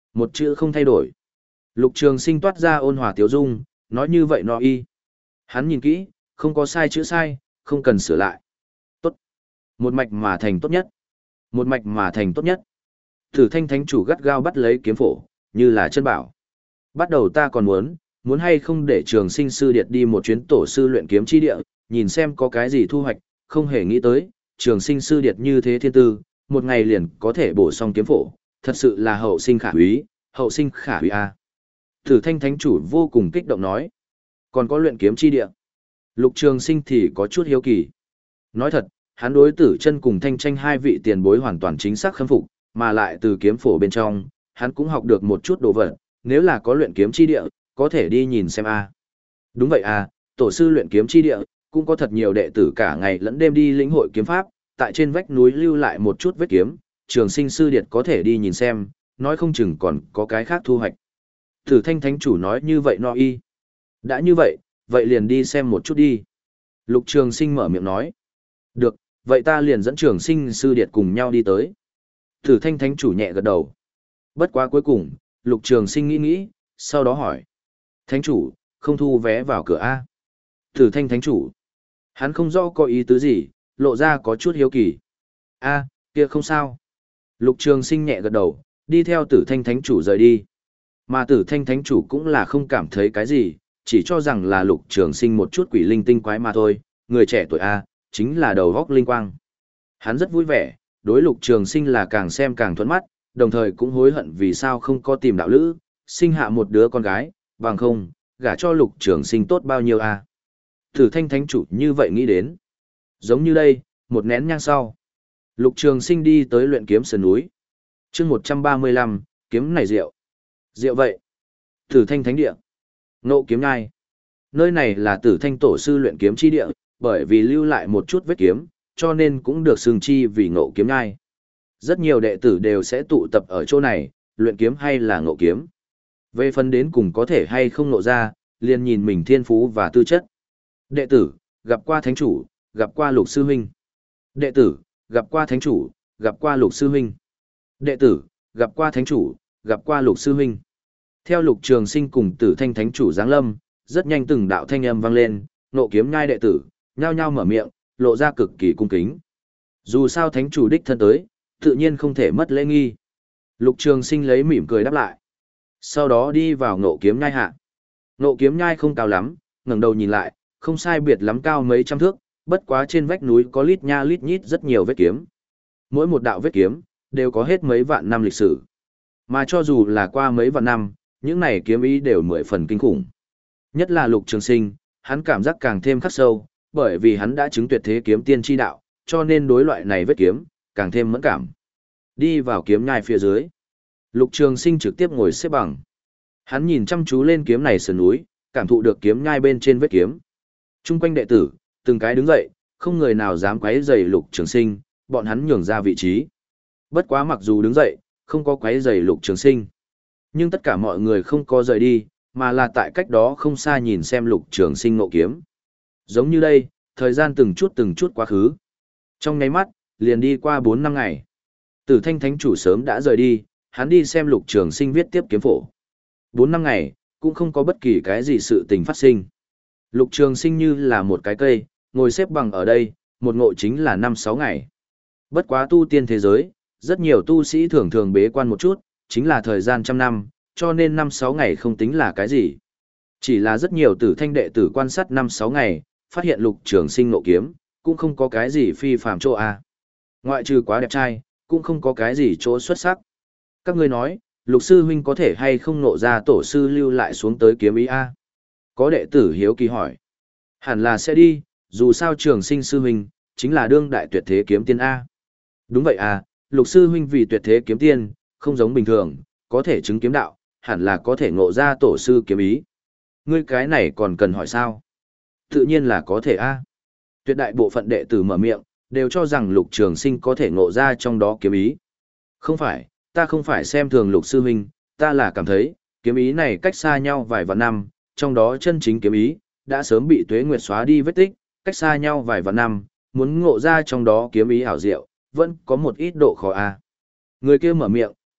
Một chữ không thay đổi. Lục Trường Sinh toát ra ôn hòa tiếu dung, nói như vậy nó y. Hắn nhìn kỹ, không có sai chữ sai, không cần sửa lại. Tốt. Một mạch mà thành tốt nhất. Một mạch mà thành tốt nhất. Tử Thanh Thánh chủ gắt gao bắt lấy kiếm phổ, như là chân bảo. Bắt đầu ta còn muốn, muốn hay không để Trường Sinh sư điệt đi một chuyến tổ sư luyện kiếm chi địa, nhìn xem có cái gì thu hoạch, không hề nghĩ tới, Trường Sinh sư điệt như thế thiên tư, một ngày liền có thể bổ xong kiếm phổ, thật sự là hậu sinh khả úy, hậu sinh khả úy a. Tử Thanh Thánh chủ vô cùng kích động nói, còn có luyện kiếm chi địa. Lục Trường Sinh thì có chút hiếu kỳ. Nói thật, hắn đối Tử Chân cùng Thanh Tranh hai vị tiền bối hoàn toàn chính xác khâm phục, mà lại từ kiếm phổ bên trong, hắn cũng học được một chút đồ vật, nếu là có luyện kiếm chi địa, có thể đi nhìn xem a. Đúng vậy a, tổ sư luyện kiếm chi địa, cũng có thật nhiều đệ tử cả ngày lẫn đêm đi lĩnh hội kiếm pháp, tại trên vách núi lưu lại một chút vết kiếm, Trường Sinh sư điệt có thể đi nhìn xem, nói không chừng còn có cái khác thu hoạch. Tử Thanh Thánh chủ nói như vậy no y. Đã như vậy, vậy liền đi xem một chút đi. Lục Trường Sinh mở miệng nói. Được, vậy ta liền dẫn Trường Sinh sư điệt cùng nhau đi tới. Tử Thanh Thánh chủ nhẹ gật đầu. Bất quá cuối cùng, Lục Trường Sinh nghĩ nghĩ, sau đó hỏi. Thánh chủ, không thu vé vào cửa A. Tử Thanh Thánh chủ. Hắn không rõ có ý tứ gì, lộ ra có chút hiếu kỳ. A, kia không sao. Lục Trường Sinh nhẹ gật đầu, đi theo Tử Thanh Thánh chủ rời đi. Mà Tử Thanh Thánh chủ cũng là không cảm thấy cái gì, chỉ cho rằng là Lục Trường Sinh một chút quỷ linh tinh quái mà thôi, người trẻ tuổi A, chính là đầu góc linh quang. Hắn rất vui vẻ, đối Lục Trường Sinh là càng xem càng thuận mắt, đồng thời cũng hối hận vì sao không có tìm đạo lữ, sinh hạ một đứa con gái, bằng không, gả cho Lục Trường Sinh tốt bao nhiêu A. Tử Thanh Thánh chủ như vậy nghĩ đến. Giống như đây, một nén nhang sau. Lục Trường Sinh đi tới luyện kiếm sườn núi. Chương một trăm ba mươi lăm, kiếm này rượu. Rượu vậy. Tử Thanh Thánh địa. Ngộ kiếm nhai. Nơi này là Tử Thanh tổ sư luyện kiếm chi địa, bởi vì lưu lại một chút vết kiếm, cho nên cũng được xưng chi vì ngộ kiếm nhai. Rất nhiều đệ tử đều sẽ tụ tập ở chỗ này, luyện kiếm hay là ngộ kiếm. Về phần đến cùng có thể hay không ngộ ra, liền nhìn mình thiên phú và tư chất. Đệ tử, gặp qua thánh chủ, gặp qua Lục sư huynh. Đệ tử, gặp qua thánh chủ, gặp qua Lục sư huynh. Đệ tử, gặp qua thánh chủ, gặp qua Lục sư huynh. Theo Lục Trường Sinh cùng Tử Thanh Thánh chủ giáng lâm, rất nhanh từng đạo thanh âm vang lên, ngộ kiếm nhai đệ tử, nhao nhao mở miệng, lộ ra cực kỳ cung kính. Dù sao thánh chủ đích thân tới, tự nhiên không thể mất lễ nghi. Lục Trường Sinh lấy mỉm cười đáp lại. Sau đó đi vào ngộ kiếm nhai hạ. Ngộ kiếm nhai không cao lắm, ngẩng đầu nhìn lại, không sai biệt lắm cao mấy trăm thước, bất quá trên vách núi có lít nha lít nhít rất nhiều vết kiếm. Mỗi một đạo vết kiếm, đều có hết mấy vạn năm lịch sử. Mà cho dù là qua mấy vạn năm, những này kiếm ý đều mười phần kinh khủng. Nhất là Lục Trường Sinh, hắn cảm giác càng thêm khắc sâu, bởi vì hắn đã chứng tuyệt thế kiếm tiên chi đạo, cho nên đối loại này vết kiếm, càng thêm mẫn cảm. Đi vào kiếm nhai phía dưới. Lục Trường Sinh trực tiếp ngồi xếp bằng. Hắn nhìn chăm chú lên kiếm này sườn núi, cảm thụ được kiếm nhai bên trên vết kiếm. Trung quanh đệ tử, từng cái đứng dậy, không người nào dám quấy rầy Lục Trường Sinh, bọn hắn nhường ra vị trí. Bất quá mặc dù đứng dậy, không có quấy rầy Lục Trường Sinh, nhưng tất cả mọi người không có rời đi, mà là tại cách đó không xa nhìn xem Lục Trường Sinh ngộ kiếm. Giống như đây, thời gian từng chút từng chút quá khứ. Trong nháy mắt, liền đi qua bốn năm ngày. Tử Thanh Thánh chủ sớm đã rời đi, hắn đi xem Lục Trường Sinh viết tiếp kiếm phổ. Bốn năm ngày, cũng không có bất kỳ cái gì sự tình phát sinh. Lục Trường Sinh như là một cái cây, ngồi xếp bằng ở đây, một ngộ chính là năm sáu ngày. Bất quá tu tiên thế giới, rất nhiều tu sĩ thường thường bế quan một chút, chính là thời gian trăm năm, cho nên năm sáu ngày không tính là cái gì. Chỉ là rất nhiều Tử Thanh đệ tử quan sát năm sáu ngày, phát hiện Lục Trường Sinh ngộ kiếm, cũng không có cái gì phi phàm chỗ a. Ngoại trừ quá đẹp trai, cũng không có cái gì chỗ xuất sắc. Các ngươi nói, Lục sư huynh có thể hay không ngộ ra tổ sư lưu lại xuống tới kiếm ý a? Có đệ tử hiếu kỳ hỏi. Hẳn là sẽ đi, dù sao Trường Sinh sư huynh chính là đương đại tuyệt thế kiếm tiên a. Đúng vậy à, Lục sư huynh vì tuyệt thế kiếm tiên, không giống bình thường, có thể chứng kiếm đạo, hẳn là có thể ngộ ra tổ sư kiếm ý. Ngươi cái này còn cần hỏi sao? Tự nhiên là có thể a. Tuyệt đại bộ phận đệ tử mở miệng, đều cho rằng Lục Trường Sinh có thể ngộ ra trong đó kiếm ý. Không phải, ta không phải xem thường Lục sư huynh, ta là cảm thấy, kiếm ý này cách xa nhau vài vạn năm, trong đó chân chính kiếm ý, đã sớm bị tuế nguyệt xóa đi vết tích, cách xa nhau vài vạn năm, muốn ngộ ra trong đó kiếm ý ảo diệu, vẫn có một ít độ khó a. Người kia mở miệng,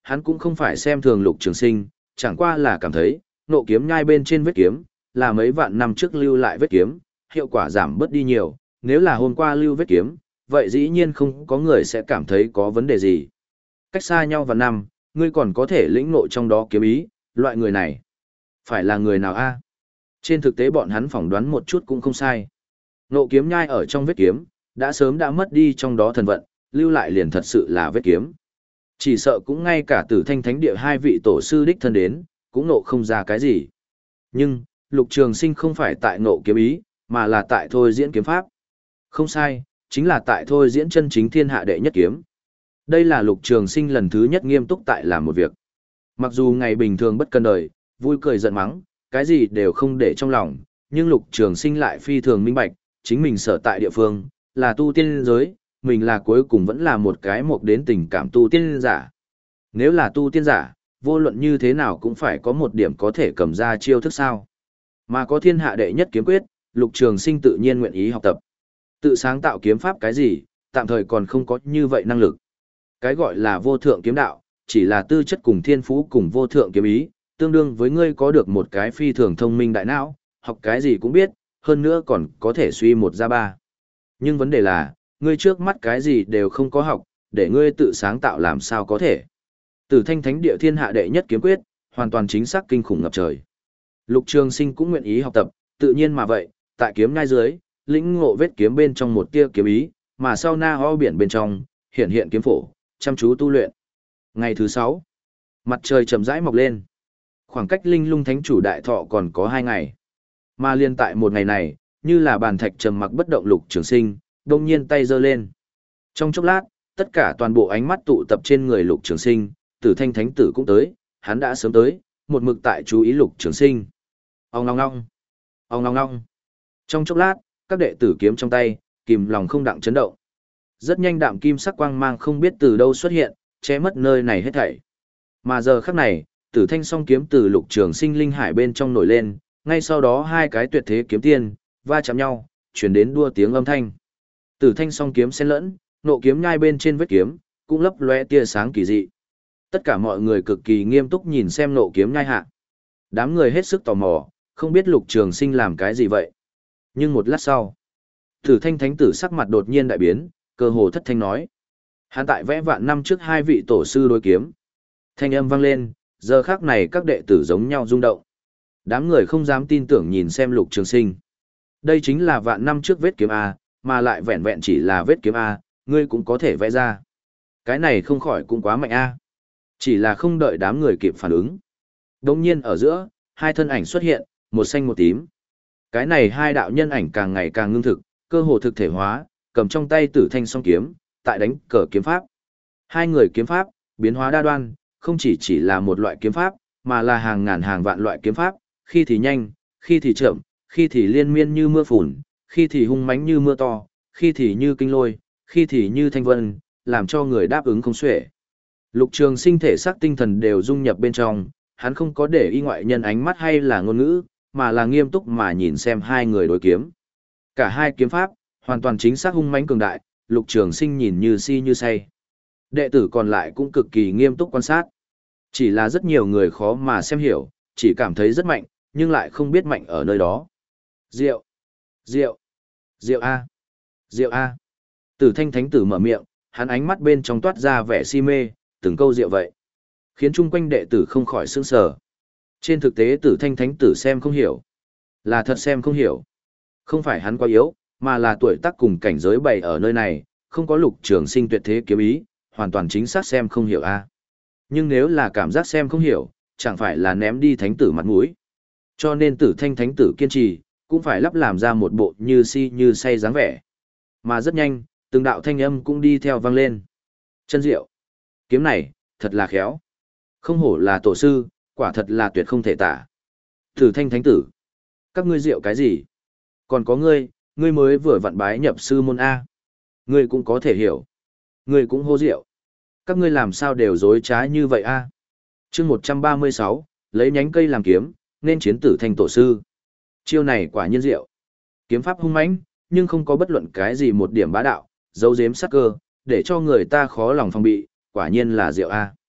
hắn cũng không phải xem thường Lục Trường Sinh, chẳng qua là cảm thấy, nộ kiếm nhai bên trên vết kiếm, là mấy vạn năm trước lưu lại vết kiếm, hiệu quả giảm bớt đi nhiều, nếu là hôm qua lưu vết kiếm, vậy dĩ nhiên không có người sẽ cảm thấy có vấn đề gì. Cách xa nhau vạn năm, ngươi còn có thể lĩnh ngộ trong đó kiếm ý, loại người này, phải là người nào a? Trên thực tế bọn hắn phỏng đoán một chút cũng không sai. Nộ kiếm nhai ở trong vết kiếm, đã sớm đã mất đi trong đó thần vận, lưu lại liền thật sự là vết kiếm. Chỉ sợ cũng ngay cả Tử Thanh Thánh Địa hai vị tổ sư đích thân đến, cũng nộ không ra cái gì. Nhưng, Lục Trường Sinh không phải tại nộ kiếm ý, mà là tại thôi diễn kiếm pháp. Không sai, chính là tại thôi diễn chân chính thiên hạ đệ nhất kiếm. Đây là Lục Trường Sinh lần thứ nhất nghiêm túc tại làm một việc. Mặc dù ngày bình thường bất cân đời, vui cười giận mắng, cái gì đều không để trong lòng, nhưng Lục Trường Sinh lại phi thường minh bạch, chính mình sở tại địa phương, là tu tiên giới, mình là cuối cùng vẫn là một cái mục đến tình cảm tu tiên giả. Nếu là tu tiên giả, vô luận như thế nào cũng phải có một điểm có thể cầm ra chiêu thức sao. Mà có thiên hạ đệ nhất kiếm quyết, Lục Trường Sinh tự nhiên nguyện ý học tập. Tự sáng tạo kiếm pháp cái gì, tạm thời còn không có như vậy năng lực. Cái gọi là vô thượng kiếm đạo, chỉ là tư chất cùng thiên phú cùng vô thượng kiếm ý, tương đương với ngươi có được một cái phi thường thông minh đại não, học cái gì cũng biết, hơn nữa còn có thể suy một ra ba. Nhưng vấn đề là, ngươi trước mắt cái gì đều không có học, để ngươi tự sáng tạo làm sao có thể. Tử Thanh Thánh Địa thiên hạ đệ nhất kiếm quyết, hoàn toàn chính xác kinh khủng ngập trời. Lục Trường Sinh cũng nguyện ý học tập, tự nhiên mà vậy, tại kiếm nhai dưới, lĩnh ngộ vết kiếm bên trong một tia kiếm ý, mà sau na ho biển bên trong, hiện hiện kiếm phổ, chăm chú tu luyện. Ngày thứ sáu, mặt trời chậm rãi mọc lên. Khoảng cách Linh Lung Thánh Chủ đại thọ còn có hai ngày. Mà liên tại một ngày này, như là bàn thạch trầm mặc bất động Lục Trường Sinh, đông nhiên tay giơ lên. Trong chốc lát, tất cả toàn bộ ánh mắt tụ tập trên người Lục Trường Sinh, Tử Thanh Thánh Tử cũng tới, hắn đã sớm tới, một mực tại chú ý Lục Trường Sinh. Ong ong ong, ong ong ong. Trong chốc lát, các đệ tử kiếm trong tay, kìm lòng không đặng chấn động. Rất nhanh đạm kim sắc quang mang không biết từ đâu xuất hiện, che mất nơi này hết thảy. Mà giờ khắc này, Tử Thanh song kiếm từ Lục Trường Sinh linh hải bên trong nổi lên, ngay sau đó hai cái tuyệt thế kiếm tiên va chạm nhau, truyền đến đua tiếng âm thanh. Tử Thanh song kiếm xen lẫn, nộ kiếm nhai bên trên vết kiếm, cũng lấp lóe tia sáng kỳ dị. Tất cả mọi người cực kỳ nghiêm túc nhìn xem nộ kiếm nhai hạ. Đám người hết sức tò mò, không biết Lục Trường Sinh làm cái gì vậy. Nhưng một lát sau, Tử Thanh Thánh Tử sắc mặt đột nhiên đại biến, cơ hồ thất thanh nói: hắn tại vẽ vạn năm trước hai vị tổ sư đối kiếm. Thanh âm vang lên, giờ khắc này các đệ tử giống nhau rung động. Đám người không dám tin tưởng nhìn xem Lục Trường Sinh. Đây chính là vạn năm trước vết kiếm A, mà lại vẹn vẹn chỉ là vết kiếm A, ngươi cũng có thể vẽ ra. Cái này không khỏi cũng quá mạnh A. Chỉ là không đợi đám người kịp phản ứng. Đống nhiên ở giữa, hai thân ảnh xuất hiện, một xanh một tím. Cái này hai đạo nhân ảnh càng ngày càng ngưng thực, cơ hồ thực thể hóa, cầm trong tay Tử Thanh song kiếm, tại đánh cờ kiếm pháp. Hai người kiếm pháp, biến hóa đa đoan, không chỉ chỉ là một loại kiếm pháp, mà là hàng ngàn hàng vạn loại kiếm pháp, khi thì nhanh, khi thì chậm, khi thì liên miên như mưa phùn, khi thì hung mãnh như mưa to, khi thì như kinh lôi, khi thì như thanh vân, làm cho người đáp ứng không xuể. Lục Trường Sinh thể xác tinh thần đều dung nhập bên trong, hắn không có để ý ngoại nhân ánh mắt hay là ngôn ngữ, mà là nghiêm túc mà nhìn xem hai người đối kiếm. Cả hai kiếm pháp, hoàn toàn chính xác hung mãnh cường đại, Lục Trường Sinh nhìn như si như say. Đệ tử còn lại cũng cực kỳ nghiêm túc quan sát. Chỉ là rất nhiều người khó mà xem hiểu, chỉ cảm thấy rất mạnh, nhưng lại không biết mạnh ở nơi đó. Diệu! Diệu! Diệu A! Diệu A! Tử Thanh Thánh Tử mở miệng, hắn ánh mắt bên trong toát ra vẻ si mê, từng câu diệu vậy. Khiến chung quanh đệ tử không khỏi sững sờ. Trên thực tế Tử Thanh Thánh Tử xem không hiểu. Là thật xem không hiểu. Không phải hắn quá yếu, mà là tuổi tác cùng cảnh giới bày ở nơi này, không có Lục Trường Sinh tuyệt thế kiếm ý, hoàn toàn chính xác xem không hiểu a. Nhưng nếu là cảm giác xem không hiểu, chẳng phải là ném đi thánh tử mặt mũi. Cho nên Tử Thanh Thánh Tử kiên trì, cũng phải lắp làm ra một bộ như si như say dáng vẻ. Mà rất nhanh, từng đạo thanh âm cũng đi theo vang lên. Chân diệu! Kiếm này, thật là khéo. Không hổ là tổ sư, quả thật là tuyệt không thể tả. Tử Thanh Thánh Tử! Các ngươi diệu cái gì? Còn có ngươi, ngươi mới vừa vặn bái nhập sư môn A. Ngươi cũng có thể hiểu. Ngươi cũng hô diệu. Các ngươi làm sao đều dối trá như vậy A. chương một trăm ba mươi sáu, lấy nhánh cây làm kiếm, nên chiến Tử Thanh tổ sư. Chiêu này quả nhiên diệu. Kiếm pháp hung mãnh, nhưng không có bất luận cái gì một điểm bá đạo, giấu giếm sắc cơ, để cho người ta khó lòng phòng bị, quả nhiên là diệu A.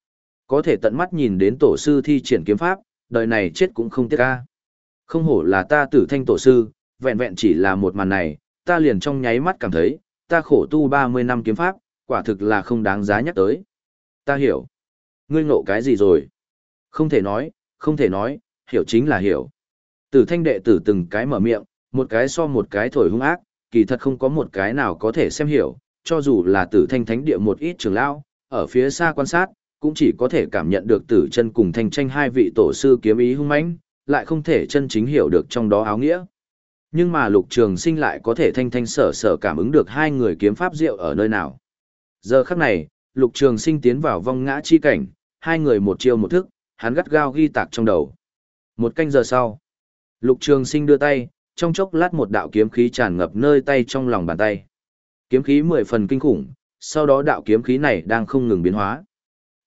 Có thể tận mắt nhìn đến tổ sư thi triển kiếm pháp, đời này chết cũng không tiếc ca. Không hổ là ta Tử Thanh tổ sư, vẹn vẹn chỉ là một màn này, ta liền trong nháy mắt cảm thấy, ta khổ tu ba mươi năm kiếm pháp, quả thực là không đáng giá nhắc tới. Ta hiểu. Ngươi ngộ cái gì rồi? Không thể nói, không thể nói, hiểu chính là hiểu. Tử Thanh đệ tử từng cái mở miệng, một cái so một cái thổi hung ác, kỳ thật không có một cái nào có thể xem hiểu, cho dù là Tử Thanh thánh địa một ít trưởng lão, ở phía xa quan sát, cũng chỉ có thể cảm nhận được Tử Chân cùng Thanh Tranh hai vị tổ sư kiếm ý hung mãnh, lại không thể chân chính hiểu được trong đó áo nghĩa. Nhưng mà Lục Trường Sinh lại có thể thanh thanh sở sở cảm ứng được hai người kiếm pháp diệu ở nơi nào. Giờ khắc này, Lục Trường Sinh tiến vào vong ngã chi cảnh, hai người một chiêu một thức, hắn gắt gao ghi tạc trong đầu. Một canh giờ sau, Lục Trường Sinh đưa tay, trong chốc lát một đạo kiếm khí tràn ngập nơi tay trong lòng bàn tay. Kiếm khí mười phần kinh khủng, sau đó đạo kiếm khí này đang không ngừng biến hóa. T.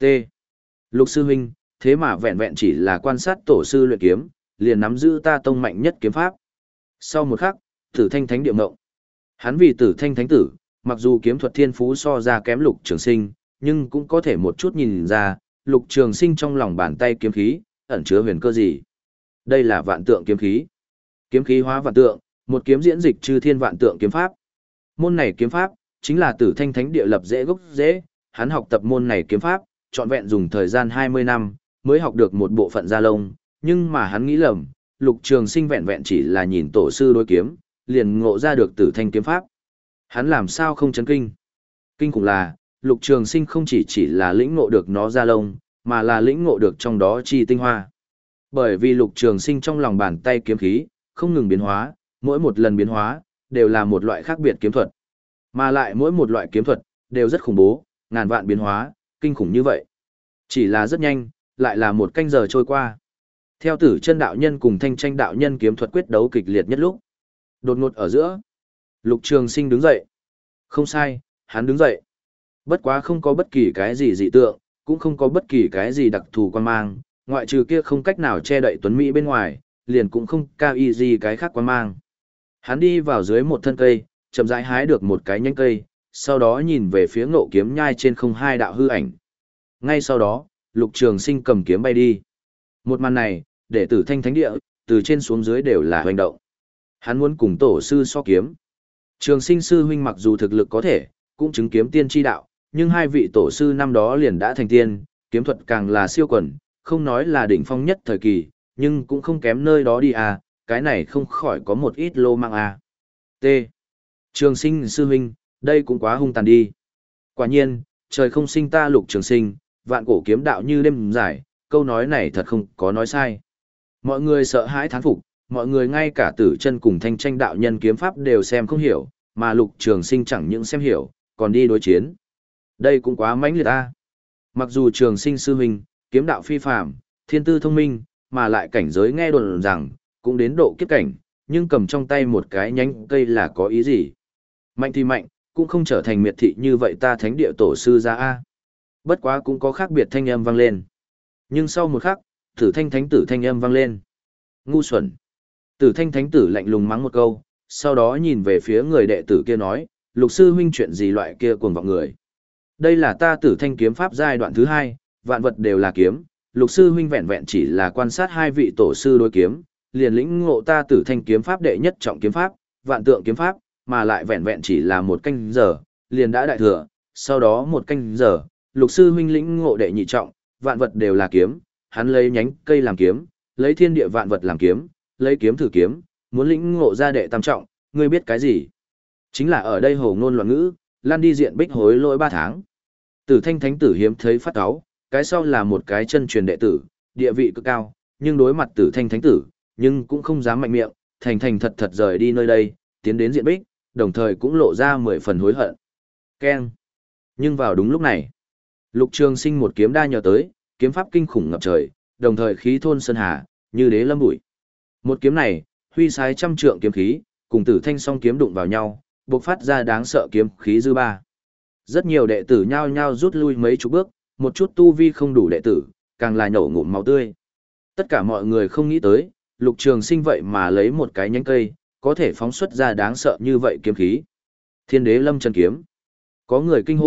Lục sư huynh, thế mà vẹn vẹn chỉ là quan sát tổ sư luyện kiếm, liền nắm giữ ta tông mạnh nhất kiếm pháp. Sau một khắc, Tử Thanh thánh địa mộng. Hắn vì Tử Thanh thánh tử, mặc dù kiếm thuật thiên phú so ra kém Lục Trường Sinh, nhưng cũng có thể một chút nhìn ra, Lục Trường Sinh trong lòng bàn tay kiếm khí, ẩn chứa huyền cơ gì. Đây là vạn tượng kiếm khí. Kiếm khí hóa vạn tượng, một kiếm diễn dịch chư thiên vạn tượng kiếm pháp. Môn này kiếm pháp, chính là Tử Thanh thánh địa lập dễ gốc dễ, hắn học tập môn này kiếm pháp, trọn vẹn dùng thời gian hai mươi năm, mới học được một bộ phận gia lông, nhưng mà hắn nghĩ lầm, Lục Trường Sinh vẹn vẹn chỉ là nhìn tổ sư đối kiếm, liền ngộ ra được Tử Thanh kiếm pháp. Hắn làm sao không chấn kinh? Kinh khủng là, Lục Trường Sinh không chỉ chỉ là lĩnh ngộ được nó gia lông, mà là lĩnh ngộ được trong đó chi tinh hoa. Bởi vì Lục Trường Sinh trong lòng bàn tay kiếm khí, không ngừng biến hóa, mỗi một lần biến hóa, đều là một loại khác biệt kiếm thuật. Mà lại mỗi một loại kiếm thuật, đều rất khủng bố, ngàn vạn biến hóa, kinh khủng như vậy. Chỉ là rất nhanh, lại là một canh giờ trôi qua. Theo Tử Chân đạo nhân cùng Thanh Tranh đạo nhân kiếm thuật quyết đấu kịch liệt nhất lúc. Đột ngột ở giữa, Lục Trường Sinh đứng dậy. Không sai, hắn đứng dậy. Bất quá không có bất kỳ cái gì dị tượng, cũng không có bất kỳ cái gì đặc thù quan mang, ngoại trừ kia không cách nào che đậy tuấn mỹ bên ngoài, liền cũng không cao y gì cái khác quan mang. Hắn đi vào dưới một thân cây, chậm rãi hái được một cái nhánh cây, sau đó nhìn về phía Ngộ Kiếm Nhai trên không hai đạo hư ảnh. Ngay sau đó, Lục Trường Sinh cầm kiếm bay đi. Một màn này, để Tử Thanh thánh địa, từ trên xuống dưới đều là hoành động. Hắn muốn cùng tổ sư so kiếm. Trường Sinh sư huynh mặc dù thực lực có thể, cũng chứng kiếm tiên tri đạo, nhưng hai vị tổ sư năm đó liền đã thành tiên, kiếm thuật càng là siêu quần, không nói là đỉnh phong nhất thời kỳ, nhưng cũng không kém nơi đó đi à, cái này không khỏi có một ít lô mang à. T. Trường Sinh sư huynh, đây cũng quá hung tàn đi. Quả nhiên, trời không sinh ta Lục Trường Sinh, vạn cổ kiếm đạo như đêm dài, câu nói này thật không có nói sai. Mọi người sợ hãi thán phục, mọi người ngay cả Tử Chân cùng Thanh Tranh đạo nhân kiếm pháp đều xem không hiểu, mà Lục Trường Sinh chẳng những xem hiểu, còn đi đối chiến. Đây cũng quá mãnh liệt a. Mặc dù Trường Sinh sư huynh, kiếm đạo phi phàm, thiên tư thông minh, mà lại cảnh giới nghe đồn rằng, cũng đến độ kiếp cảnh, nhưng cầm trong tay một cái nhánh cây là có ý gì? Mạnh thì mạnh, cũng không trở thành miệt thị như vậy ta thánh địa tổ sư ra a. Bất quá cũng có khác biệt thanh âm vang lên. Nhưng sau một khắc, Tử Thanh thánh tử thanh âm vang lên. Ngu xuẩn. Tử Thanh thánh tử lạnh lùng mắng một câu, sau đó nhìn về phía người đệ tử kia nói, Lục sư huynh chuyện gì loại kia cuồng vọng người. Đây là ta Tử Thanh kiếm pháp giai đoạn thứ hai, vạn vật đều là kiếm, Lục sư huynh vẹn vẹn chỉ là quan sát hai vị tổ sư đối kiếm, liền lĩnh ngộ ta Tử Thanh kiếm pháp đệ nhất trọng kiếm pháp, vạn tượng kiếm pháp, mà lại vẹn vẹn chỉ là một canh giờ, liền đã đại thừa, sau đó một canh giờ, Lục sư huynh lĩnh ngộ đệ nhị trọng, vạn vật đều là kiếm, hắn lấy nhánh cây làm kiếm, lấy thiên địa vạn vật làm kiếm, lấy kiếm thử kiếm, muốn lĩnh ngộ ra đệ tam trọng, ngươi biết cái gì? Chính là ở đây hồ ngôn loạn ngữ, lan đi diện bích hối lỗi ba tháng. Tử Thanh thánh tử hiếm thấy phát áo, cái sau là một cái chân truyền đệ tử, địa vị cực cao, nhưng đối mặt Tử Thanh thánh tử, nhưng cũng không dám mạnh miệng, thành thành thật thật rời đi nơi đây, tiến đến diện bích, đồng thời cũng lộ ra mười phần hối hận. Keng. Nhưng vào đúng lúc này, Lục Trường Sinh một kiếm đa nhờ tới, kiếm pháp kinh khủng ngập trời, đồng thời khí thôn sơn hà, như đế lâm bụi. Một kiếm này, huy sái trăm trượng kiếm khí, cùng Tử Thanh song kiếm đụng vào nhau, bộc phát ra đáng sợ kiếm khí dư ba. Rất nhiều đệ tử nhao nhao rút lui mấy chục bước, một chút tu vi không đủ đệ tử, càng là nhổ ngụm máu tươi. Tất cả mọi người không nghĩ tới, Lục Trường Sinh vậy mà lấy một cái nhánh cây, có thể phóng xuất ra đáng sợ như vậy kiếm khí. Thiên đế lâm chân kiếm. Có người kinh hô,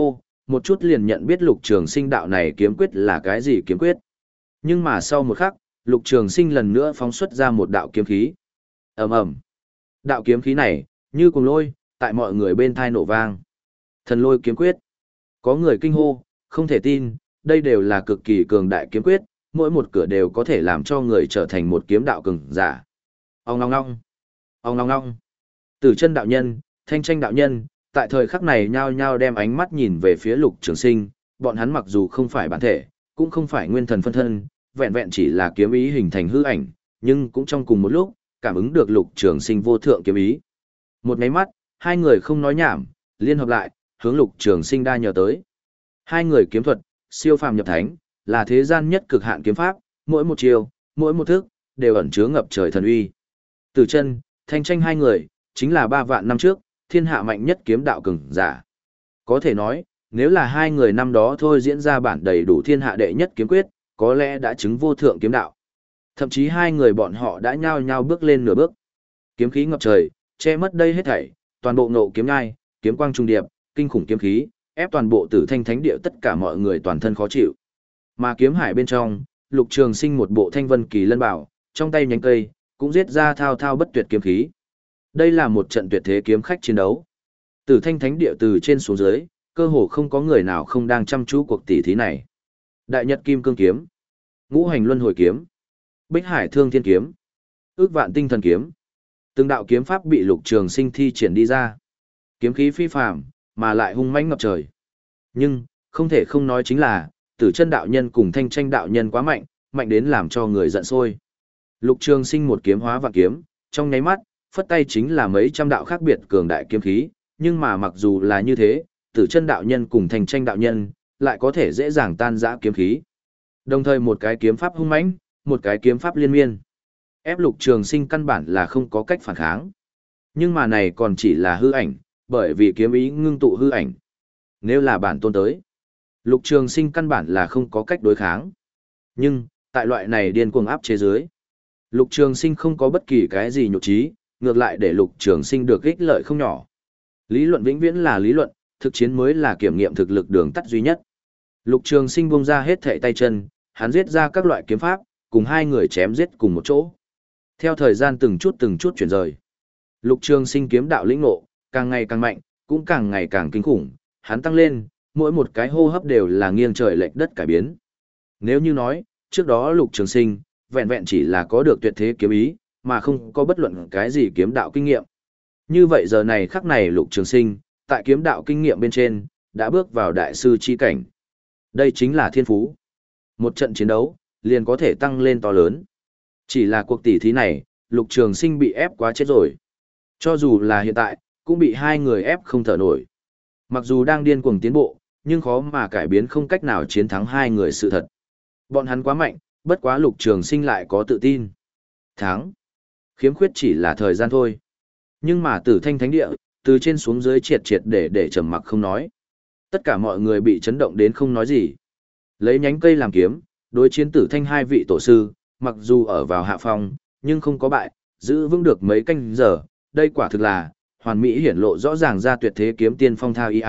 một chút liền nhận biết Lục Trường Sinh đạo này kiếm quyết là cái gì kiếm quyết. Nhưng mà sau một khắc, Lục Trường Sinh lần nữa phóng xuất ra một đạo kiếm khí. Ầm ầm. Đạo kiếm khí này, như cùng lôi, tại mọi người bên thai nổ vang. Thần lôi kiếm quyết. Có người kinh hô, không thể tin, đây đều là cực kỳ cường đại kiếm quyết, mỗi một cửa đều có thể làm cho người trở thành một kiếm đạo cường giả. Ong ong ong. Ong ong ong. Tử Chân đạo nhân, Thanh Tranh đạo nhân, tại thời khắc này nhao nhao đem ánh mắt nhìn về phía Lục Trường Sinh, bọn hắn mặc dù không phải bản thể, cũng không phải nguyên thần phân thân, vẹn vẹn chỉ là kiếm ý hình thành hư ảnh, nhưng cũng trong cùng một lúc, cảm ứng được Lục Trường Sinh vô thượng kiếm ý. Một cái mắt, hai người không nói nhảm, liên hợp lại, hướng Lục Trường Sinh đa nhờ tới. Hai người kiếm thuật, siêu phàm nhập thánh, là thế gian nhất cực hạn kiếm pháp, mỗi một chiêu, mỗi một thức, đều ẩn chứa ngập trời thần uy. Tử Chân, Thanh Tranh hai người, chính là ba vạn năm trước, thiên hạ mạnh nhất kiếm đạo cường giả. Có thể nói, nếu là hai người năm đó thôi diễn ra bản đầy đủ thiên hạ đệ nhất kiếm quyết, có lẽ đã chứng vô thượng kiếm đạo. Thậm chí hai người bọn họ đã nhao nhao bước lên nửa bước. Kiếm khí ngập trời, che mất đây hết thảy, toàn bộ ngộ kiếm ngai, kiếm quang trung điệp, kinh khủng kiếm khí, ép toàn bộ Tử Thanh Thánh địa tất cả mọi người toàn thân khó chịu. Mà kiếm hải bên trong, Lục Trường Sinh một bộ thanh vân kỳ lân bảo, trong tay nhánh cây, cũng giết ra thao thao bất tuyệt kiếm khí. Đây là một trận tuyệt thế kiếm khách chiến đấu. Tử Thanh Thánh địa từ trên xuống dưới, cơ hồ không có người nào không đang chăm chú cuộc tỷ thí này. Đại Nhật Kim Cương kiếm, Ngũ Hành Luân Hồi kiếm, Bích Hải Thương Thiên kiếm, Ước Vạn Tinh Thần kiếm. Từng đạo kiếm pháp bị Lục Trường Sinh thi triển đi ra. Kiếm khí phi phàm, mà lại hung mãnh ngập trời. Nhưng, không thể không nói chính là, Tử Chân đạo nhân cùng Thanh Tranh đạo nhân quá mạnh, mạnh đến làm cho người giận sôi. Lục Trường Sinh một kiếm hóa vạn kiếm, trong nháy mắt, phất tay chính là mấy trăm đạo khác biệt cường đại kiếm khí, nhưng mà mặc dù là như thế, Tử Chân đạo nhân cùng Thanh Tranh đạo nhân lại có thể dễ dàng tan rã kiếm khí. Đồng thời một cái kiếm pháp hung mãnh, một cái kiếm pháp liên miên. Ép Lục Trường Sinh căn bản là không có cách phản kháng. Nhưng mà này còn chỉ là hư ảnh, bởi vì kiếm ý ngưng tụ hư ảnh. Nếu là bản tôn tới, Lục Trường Sinh căn bản là không có cách đối kháng. Nhưng, tại loại này điên cuồng áp chế dưới, Lục Trường Sinh không có bất kỳ cái gì nhục trí, ngược lại để Lục Trường Sinh được ích lợi không nhỏ. Lý luận vĩnh viễn là lý luận, thực chiến mới là kiểm nghiệm thực lực đường tắt duy nhất. Lục Trường Sinh buông ra hết thảy tay chân, hắn giết ra các loại kiếm pháp, cùng hai người chém giết cùng một chỗ. Theo thời gian từng chút từng chút chuyển rời, Lục Trường Sinh kiếm đạo lĩnh ngộ, càng ngày càng mạnh, cũng càng ngày càng kinh khủng, hắn tăng lên, mỗi một cái hô hấp đều là nghiêng trời lệch đất cải biến. Nếu như nói, trước đó Lục Trường Sinh, vẹn vẹn chỉ là có được tuyệt thế kiếm ý, mà không có bất luận cái gì kiếm đạo kinh nghiệm. Như vậy giờ này khắc này Lục Trường Sinh, tại kiếm đạo kinh nghiệm bên trên, đã bước vào đại sư chi cảnh. Đây chính là thiên phú. Một trận chiến đấu, liền có thể tăng lên to lớn. Chỉ là cuộc tỷ thí này, Lục Trường Sinh bị ép quá chết rồi. Cho dù là hiện tại, cũng bị hai người ép không thở nổi. Mặc dù đang điên cuồng tiến bộ, nhưng khó mà cải biến không cách nào chiến thắng hai người sự thật. Bọn hắn quá mạnh, bất quá Lục Trường Sinh lại có tự tin. Thắng. Khiếm khuyết chỉ là thời gian thôi. Nhưng mà Tử Thanh Thánh địa, từ trên xuống dưới triệt triệt để để trầm mặc không nói. Tất cả mọi người bị chấn động đến không nói gì. Lấy nhánh cây làm kiếm, đối chiến Tử Thanh hai vị tổ sư, mặc dù ở vào hạ phong, nhưng không có bại, giữ vững được mấy canh giờ, đây quả thực là hoàn mỹ hiển lộ rõ ràng ra tuyệt thế kiếm tiên phong thao ia.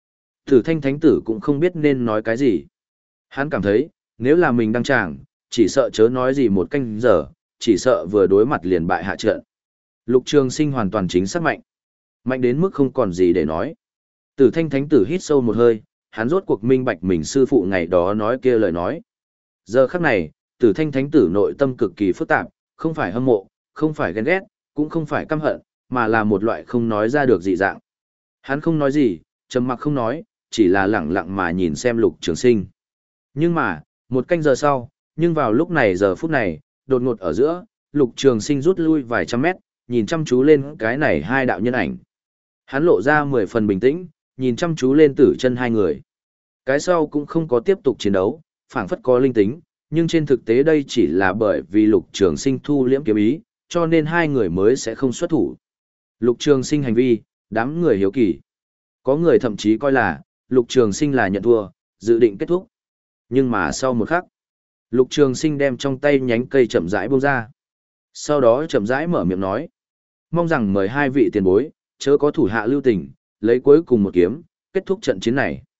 Tử Thanh Thánh tử cũng không biết nên nói cái gì. Hắn cảm thấy, nếu là mình đăng tràng, chỉ sợ chớ nói gì một canh giờ, chỉ sợ vừa đối mặt liền bại hạ trận. Lục Trường Sinh hoàn toàn chính xác mạnh. Mạnh đến mức không còn gì để nói. Tử Thanh Thánh tử hít sâu một hơi, hắn rốt cuộc minh bạch mình sư phụ ngày đó nói kia lời nói. Giờ khắc này, Tử Thanh Thánh tử nội tâm cực kỳ phức tạp, không phải hâm mộ, không phải ghen ghét, cũng không phải căm hận, mà là một loại không nói ra được dị dạng. Hắn không nói gì, trầm mặc không nói, chỉ là lẳng lặng mà nhìn xem Lục Trường Sinh. Nhưng mà, một canh giờ sau, nhưng vào lúc này giờ phút này, đột ngột ở giữa, Lục Trường Sinh rút lui vài trăm mét, nhìn chăm chú lên cái này hai đạo nhân ảnh. Hắn lộ ra mười phần bình tĩnh, nhìn chăm chú lên Tử Chân hai người. Cái sau cũng không có tiếp tục chiến đấu, phảng phất có linh tính, nhưng trên thực tế đây chỉ là bởi vì Lục Trường Sinh thu liễm kiếm ý, cho nên hai người mới sẽ không xuất thủ. Lục Trường Sinh hành vi, đám người hiếu kỳ. Có người thậm chí coi là, Lục Trường Sinh là nhận thua, dự định kết thúc. Nhưng mà sau một khắc, Lục Trường Sinh đem trong tay nhánh cây chậm rãi buông ra. Sau đó chậm rãi mở miệng nói. Mong rằng mời hai vị tiền bối, chớ có thủ hạ lưu tình, lấy cuối cùng một kiếm, kết thúc trận chiến này.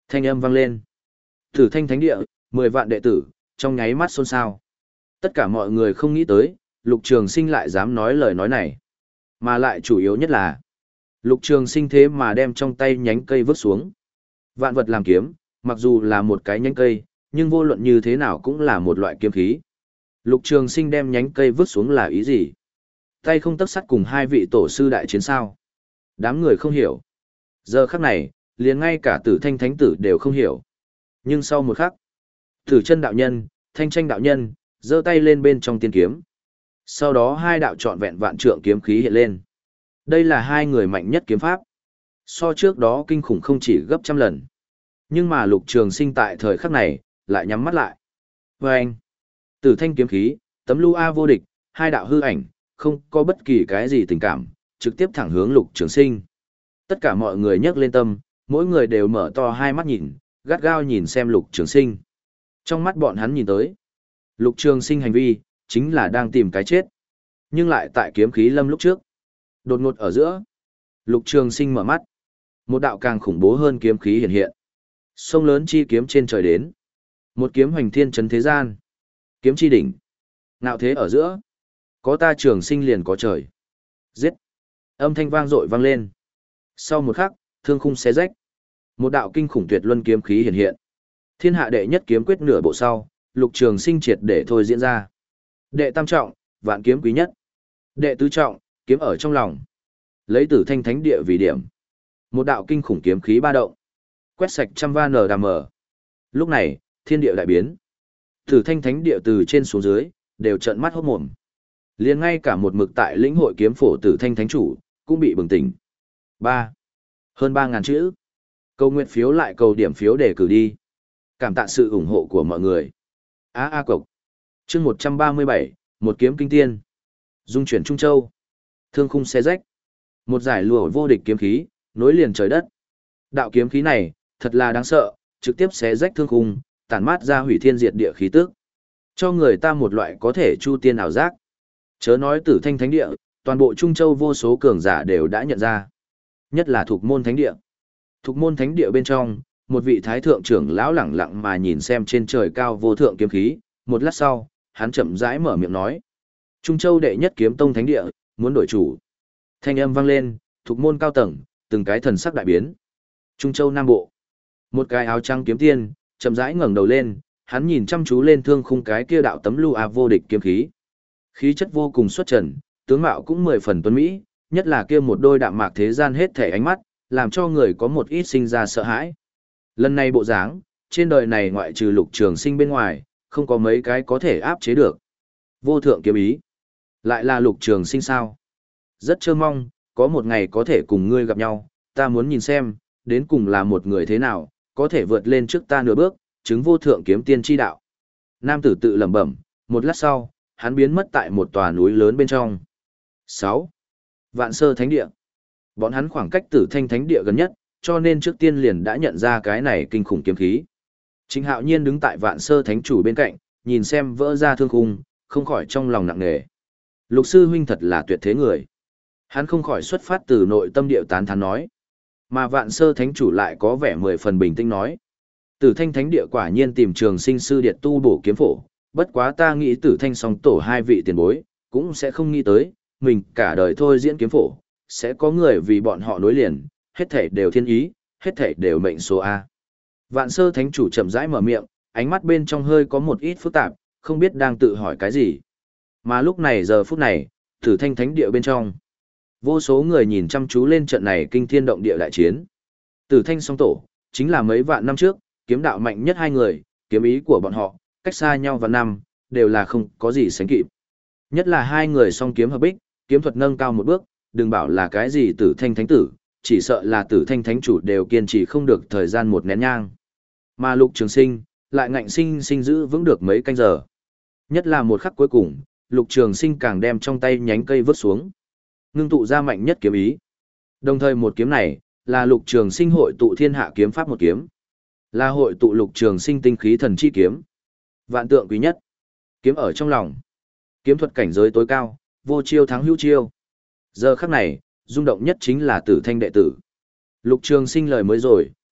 Thanh âm vang lên. Tử Thanh Thánh Địa, mười vạn đệ tử, trong nháy mắt xôn xao. Tất cả mọi người không nghĩ tới, Lục Trường Sinh lại dám nói lời nói này. Mà lại chủ yếu nhất là, Lục Trường Sinh thế mà đem trong tay nhánh cây vứt xuống. Vạn vật làm kiếm, mặc dù là một cái nhánh cây, nhưng vô luận như thế nào cũng là một loại kiếm khí. Lục Trường Sinh đem nhánh cây vứt xuống là ý gì? Tay không tấc sắt cùng hai vị tổ sư đại chiến sao? Đám người không hiểu. Giờ khắc này, liền ngay cả Tử Thanh Thánh Tử đều không hiểu. Nhưng sau một khắc, Tử Chân đạo nhân, Thanh Tranh đạo nhân, giơ tay lên bên trong tiên kiếm. Sau đó hai đạo trọn vẹn vạn trượng kiếm khí hiện lên. Đây là hai người mạnh nhất kiếm pháp. So trước đó kinh khủng không chỉ gấp trăm lần. Nhưng mà Lục Trường Sinh tại thời khắc này, lại nhắm mắt lại. Và anh, Tử Thanh kiếm khí, tấm lưu A vô địch, hai đạo hư ảnh, không có bất kỳ cái gì tình cảm, trực tiếp thẳng hướng Lục Trường Sinh. Tất cả mọi người nhấc lên tâm, mỗi người đều mở to hai mắt nhìn, gắt gao nhìn xem Lục Trường Sinh. Trong mắt bọn hắn nhìn tới, Lục Trường Sinh hành vi, chính là đang tìm cái chết. Nhưng lại tại kiếm khí lâm lúc trước. Đột ngột ở giữa, Lục Trường Sinh mở mắt. Một đạo càng khủng bố hơn kiếm khí hiện hiện. Sông lớn chi kiếm trên trời đến. Một kiếm hoành thiên chấn thế gian. Kiếm chi đỉnh. Ngạo thế ở giữa. Có ta Trường Sinh liền có trời. Giết. Âm thanh vang dội vang lên. Sau một khắc, thương khung xé rách. Một đạo kinh khủng tuyệt luân kiếm khí hiện hiện. Thiên hạ đệ nhất kiếm quyết nửa bộ sau, Lục Trường Sinh triệt để thôi diễn ra. Đệ tam trọng, vạn kiếm quý nhất. Đệ tứ trọng, kiếm ở trong lòng. Lấy Tử Thanh Thánh Địa vì điểm. Một đạo kinh khủng kiếm khí ba động. Quét sạch trăm va nở đàm mở. Lúc này, thiên địa đại biến. Tử Thanh Thánh Địa từ trên xuống dưới, đều trợn mắt hốt mồm. Liền ngay cả một mực tại lĩnh hội kiếm phổ Tử Thanh Thánh Chủ, cũng bị bừng tỉnh. Ba, Hơn ba ngàn chữ. Cầu nguyện phiếu lại cầu điểm phiếu để cử đi. Cảm tạ sự ủng hộ của mọi người. Á A Cộc. Chương một trăm ba mươi bảy, một kiếm kinh tiên. Dung chuyển Trung Châu. Thương khung xé rách. Một giải lụa vô địch kiếm khí, nối liền trời đất. Đạo kiếm khí này, thật là đáng sợ, trực tiếp xé rách thương khung, tản mát ra hủy thiên diệt địa khí tức. Cho người ta một loại có thể chu tiên ảo giác. Chớ nói Tử Thanh Thánh Địa, toàn bộ Trung Châu vô số cường giả đều đã nhận ra. Nhất là Thục Môn Thánh Địa. Thục Môn Thánh Địa bên trong, một vị thái thượng trưởng lão lẳng lặng mà nhìn xem trên trời cao vô thượng kiếm khí, một lát sau, hắn chậm rãi mở miệng nói: Trung Châu đệ nhất kiếm tông thánh địa, muốn đổi chủ. Thanh âm vang lên, Thục Môn cao tầng, từng cái thần sắc đại biến. Trung Châu Nam Bộ, một cái áo trắng kiếm tiên, chậm rãi ngẩng đầu lên, hắn nhìn chăm chú lên thương khung cái kia đạo tấm lưu a vô địch kiếm khí. Khí chất vô cùng xuất trần, tướng mạo cũng mười phần tuấn mỹ, nhất là kia một đôi đạm mạc thế gian hết thể ánh mắt, làm cho người có một ít sinh ra sợ hãi. Lần này bộ dáng, trên đời này ngoại trừ Lục Trường Sinh bên ngoài, không có mấy cái có thể áp chế được. Vô thượng kiếm ý. Lại là Lục Trường Sinh sao? Rất trơ mong, có một ngày có thể cùng ngươi gặp nhau, ta muốn nhìn xem, đến cùng là một người thế nào, có thể vượt lên trước ta nửa bước, chứng vô thượng kiếm tiên chi đạo. Nam tử tự lẩm bẩm, một lát sau, hắn biến mất tại một tòa núi lớn bên trong. sáu. Vạn Sơ Thánh Địa. Bọn hắn khoảng cách Tử Thanh Thánh Địa gần nhất, cho nên trước tiên liền đã nhận ra cái này kinh khủng kiếm khí. Trình Hạo Nhiên đứng tại Vạn Sơ Thánh Chủ bên cạnh, nhìn xem vỡ ra thương khung, không khỏi trong lòng nặng nề. Lục sư huynh thật là tuyệt thế người. Hắn không khỏi xuất phát từ nội tâm điệu tán thán nói. Mà Vạn Sơ Thánh Chủ lại có vẻ mười phần bình tĩnh nói. Tử Thanh Thánh Địa quả nhiên tìm Trường Sinh sư điệt tu bổ kiếm phổ, bất quá ta nghĩ Tử Thanh song tổ hai vị tiền bối, cũng sẽ không nghĩ tới, mình cả đời thôi diễn kiếm phổ, sẽ có người vì bọn họ nối liền, hết thảy đều thiên ý, hết thảy đều mệnh số A. Vạn Sơ Thánh Chủ chậm rãi mở miệng, ánh mắt bên trong hơi có một ít phức tạp, không biết đang tự hỏi cái gì. Mà lúc này giờ phút này, Tử Thanh Thánh Địa bên trong, vô số người nhìn chăm chú lên trận này kinh thiên động địa đại chiến. Tử Thanh song tổ, chính là mấy vạn năm trước, kiếm đạo mạnh nhất hai người, kiếm ý của bọn họ, cách xa nhau vạn năm, đều là không có gì sánh kịp. Nhất là hai người song kiếm hợp bích, kiếm thuật nâng cao một bước, đừng bảo là cái gì Tử Thanh Thánh Tử, chỉ sợ là Tử Thanh Thánh Chủ đều kiên trì không được thời gian một nén nhang. Mà Lục Trường Sinh, lại ngạnh sinh sinh giữ vững được mấy canh giờ. Nhất là một khắc cuối cùng, Lục Trường Sinh càng đem trong tay nhánh cây vứt xuống, ngưng tụ ra mạnh nhất kiếm ý. Đồng thời một kiếm này, là Lục Trường Sinh hội tụ thiên hạ kiếm pháp một kiếm, là hội tụ Lục Trường Sinh tinh khí thần chi kiếm. Vạn tượng quý nhất, kiếm ở trong lòng. Kiếm thuật cảnh giới tối cao, vô chiêu thắng hữu chiêu. Giờ khắc này, rung động nhất chính là Tử Thanh đệ tử. Lục Trường Sinh lời mới rồi,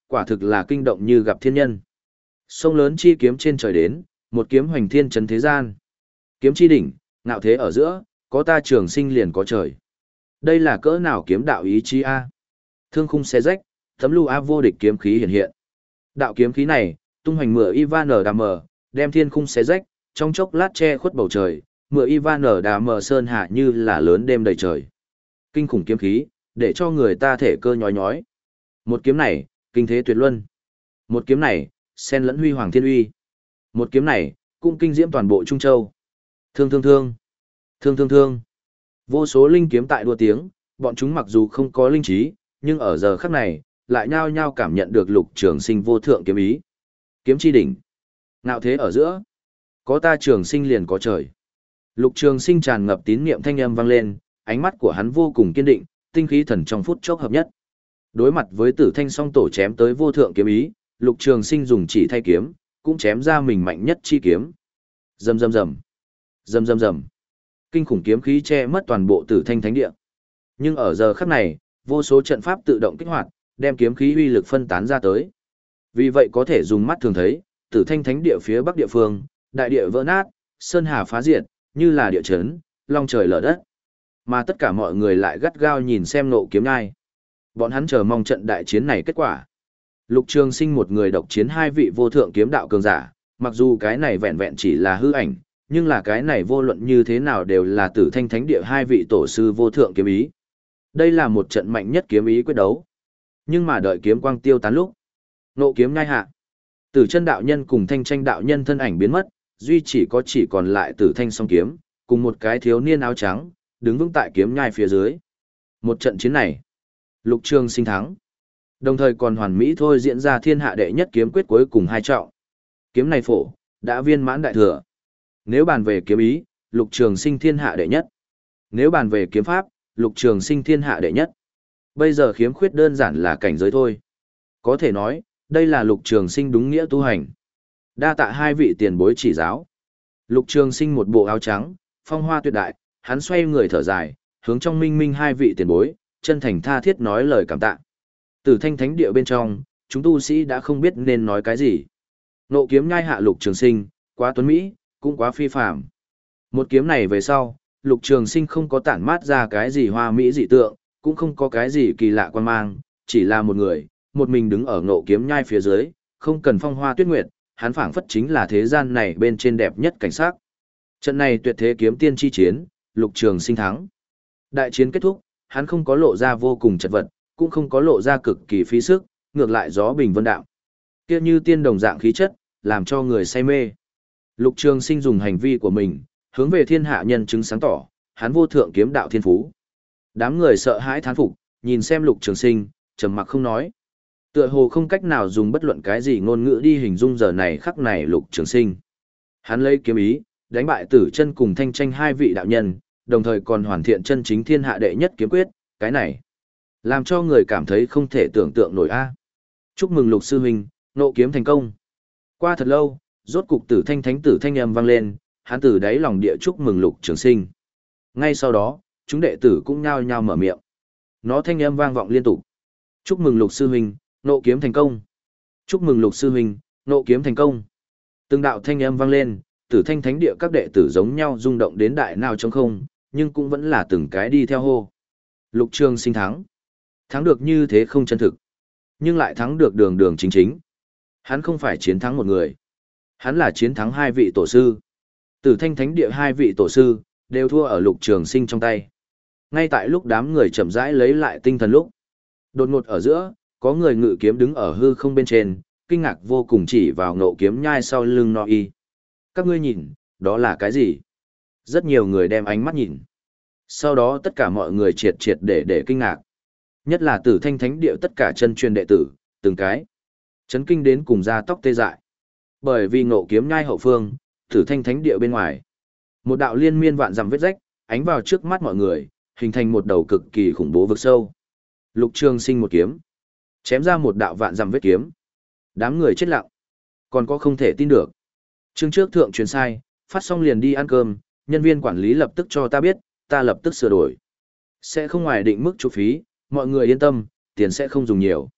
quả thực là kinh động như gặp thiên nhân. Sông lớn chi kiếm trên trời đến, một kiếm hoành thiên trấn thế gian. Kiếm chi đỉnh, ngạo thế ở giữa, có ta trường sinh liền có trời. Đây là cỡ nào kiếm đạo ý chí a? Thương khung xé rách, tấm lưu a vô địch kiếm khí hiện hiện. Đạo kiếm khí này, tung hoành mưa Ivan Đà Mờ, đem thiên khung xé rách, trong chốc lát che khuất bầu trời, mưa Ivan Đà Mờ sơn hạ như là lớn đêm đầy trời. Kinh khủng kiếm khí, để cho người ta thể cơ nhói nhói. Một kiếm này, kinh thế tuyệt luân. Một kiếm này, xen lẫn huy hoàng thiên uy. Một kiếm này, cũng kinh diễm toàn bộ Trung Châu. Thương thương thương, thương thương thương. Vô số linh kiếm tại đua tiếng, bọn chúng mặc dù không có linh trí, nhưng ở giờ khắc này, lại nhao nhao cảm nhận được Lục Trường Sinh vô thượng kiếm ý. Kiếm chi đỉnh, ngạo thế ở giữa, có ta Trường Sinh liền có trời. Lục Trường Sinh tràn ngập tín niệm thanh âm vang lên, ánh mắt của hắn vô cùng kiên định, tinh khí thần trong phút chốc hợp nhất. Đối mặt với Tử Thanh song tổ chém tới vô thượng kiếm ý, Lục Trường Sinh dùng chỉ thay kiếm, cũng chém ra mình mạnh nhất chi kiếm. Rầm rầm rầm, rầm rầm rầm. Kinh khủng kiếm khí che mất toàn bộ Tử Thanh thánh địa. Nhưng ở giờ khắc này, vô số trận pháp tự động kích hoạt, đem kiếm khí uy lực phân tán ra tới. Vì vậy có thể dùng mắt thường thấy, Tử Thanh thánh địa phía bắc địa phương, đại địa vỡ nát, sơn hà phá diệt, như là địa chấn, long trời lở đất. Mà tất cả mọi người lại gắt gao nhìn xem Nộ Kiếm Nhai. Bọn hắn chờ mong trận đại chiến này kết quả. Lục Trường Sinh một người độc chiến hai vị vô thượng kiếm đạo cường giả, mặc dù cái này vẹn vẹn chỉ là hư ảnh, nhưng là cái này vô luận như thế nào đều là Tử Thanh thánh địa hai vị tổ sư vô thượng kiếm ý. Đây là một trận mạnh nhất kiếm ý quyết đấu. Nhưng mà đợi kiếm quang tiêu tán lúc, Nộ Kiếm Nhai hạ, Tử Chân đạo nhân cùng Thanh Tranh đạo nhân thân ảnh biến mất, duy chỉ có chỉ còn lại Tử Thanh song kiếm, cùng một cái thiếu niên áo trắng, đứng vững tại kiếm nhai phía dưới. Một trận chiến này, Lục Trường Sinh thắng. Đồng thời còn hoàn mỹ thôi diễn ra thiên hạ đệ nhất kiếm quyết cuối cùng hai trọng. Kiếm này phổ, đã viên mãn đại thừa. Nếu bàn về kiếm ý, Lục Trường Sinh thiên hạ đệ nhất. Nếu bàn về kiếm pháp, Lục Trường Sinh thiên hạ đệ nhất. Bây giờ khiếm khuyết đơn giản là cảnh giới thôi. Có thể nói, đây là Lục Trường Sinh đúng nghĩa tu hành. Đa tạ hai vị tiền bối chỉ giáo. Lục Trường Sinh một bộ áo trắng, phong hoa tuyệt đại, hắn xoay người thở dài, hướng trong minh minh hai vị tiền bối, chân thành tha thiết nói lời cảm tạ. Tử Thanh thánh địa bên trong, chúng tu sĩ đã không biết nên nói cái gì. Nộ Kiếm Nhai hạ Lục Trường Sinh, quá tuấn mỹ, cũng quá phi phàm. Một kiếm này về sau, Lục Trường Sinh không có tản mát ra cái gì hoa mỹ dị tượng, cũng không có cái gì kỳ lạ quan mang, chỉ là một người, một mình đứng ở Nộ Kiếm Nhai phía dưới, không cần phong hoa tuyết nguyệt, hắn phảng phất chính là thế gian này bên trên đẹp nhất cảnh sắc. Trận này tuyệt thế kiếm tiên chi chiến, Lục Trường Sinh thắng. Đại chiến kết thúc, hắn không có lộ ra vô cùng chật vật, cũng không có lộ ra cực kỳ phí sức, ngược lại gió bình vân đạo. Kia như tiên đồng dạng khí chất, làm cho người say mê. Lục Trường Sinh dùng hành vi của mình, hướng về thiên hạ nhân chứng sáng tỏ, hắn vô thượng kiếm đạo thiên phú. Đám người sợ hãi thán phục, nhìn xem Lục Trường Sinh, trầm mặc không nói. Tựa hồ không cách nào dùng bất luận cái gì ngôn ngữ đi hình dung giờ này khắc này Lục Trường Sinh. Hắn lấy kiếm ý, đánh bại Tử Chân cùng Thanh Tranh hai vị đạo nhân, đồng thời còn hoàn thiện chân chính thiên hạ đệ nhất kiếm quyết, cái này làm cho người cảm thấy không thể tưởng tượng nổi a. Chúc mừng Lục sư huynh, nộ kiếm thành công. Qua thật lâu, rốt cục Tử Thanh thánh tử thanh âm vang lên, hắn từ đáy lòng địa chúc mừng Lục Trường Sinh. Ngay sau đó, chúng đệ tử cũng nhao nhao mở miệng. Nó thanh âm vang vọng liên tục. Chúc mừng Lục sư huynh, nộ kiếm thành công. Chúc mừng Lục sư huynh, nộ kiếm thành công. Từng đạo thanh âm vang lên, Tử Thanh thánh địa các đệ tử giống nhau rung động đến đại nào trong không, nhưng cũng vẫn là từng cái đi theo hô. Lục Trường Sinh thắng. Thắng được như thế không chân thực, nhưng lại thắng được đường đường chính chính. Hắn không phải chiến thắng một người, hắn là chiến thắng hai vị tổ sư. Tử Thanh thánh địa hai vị tổ sư đều thua ở Lục Trường Sinh trong tay. Ngay tại lúc đám người chậm rãi lấy lại tinh thần lúc, đột ngột ở giữa, có người ngự kiếm đứng ở hư không bên trên, kinh ngạc vô cùng chỉ vào Nộ Kiếm Nhai sau lưng No Y. Các ngươi nhìn, đó là cái gì? Rất nhiều người đem ánh mắt nhìn. Sau đó tất cả mọi người triệt triệt để để kinh ngạc. Nhất là Tử Thanh thánh địa tất cả chân truyền đệ tử, từng cái chấn kinh đến cùng da tóc tê dại. Bởi vì Nộ Kiếm Nhai hậu phương, Tử Thanh thánh địa bên ngoài, một đạo liên miên vạn dặm vết rách, ánh vào trước mắt mọi người, hình thành một đầu cực kỳ khủng bố vực sâu. Lục Trường Sinh một kiếm, chém ra một đạo vạn dặm vết kiếm. Đám người chết lặng, còn có không thể tin được. Chương trước thượng truyền sai, phát xong liền đi ăn cơm, nhân viên quản lý lập tức cho ta biết, ta lập tức sửa đổi. Sẽ không ngoài định mức chụp phí, mọi người yên tâm, tiền sẽ không dùng nhiều.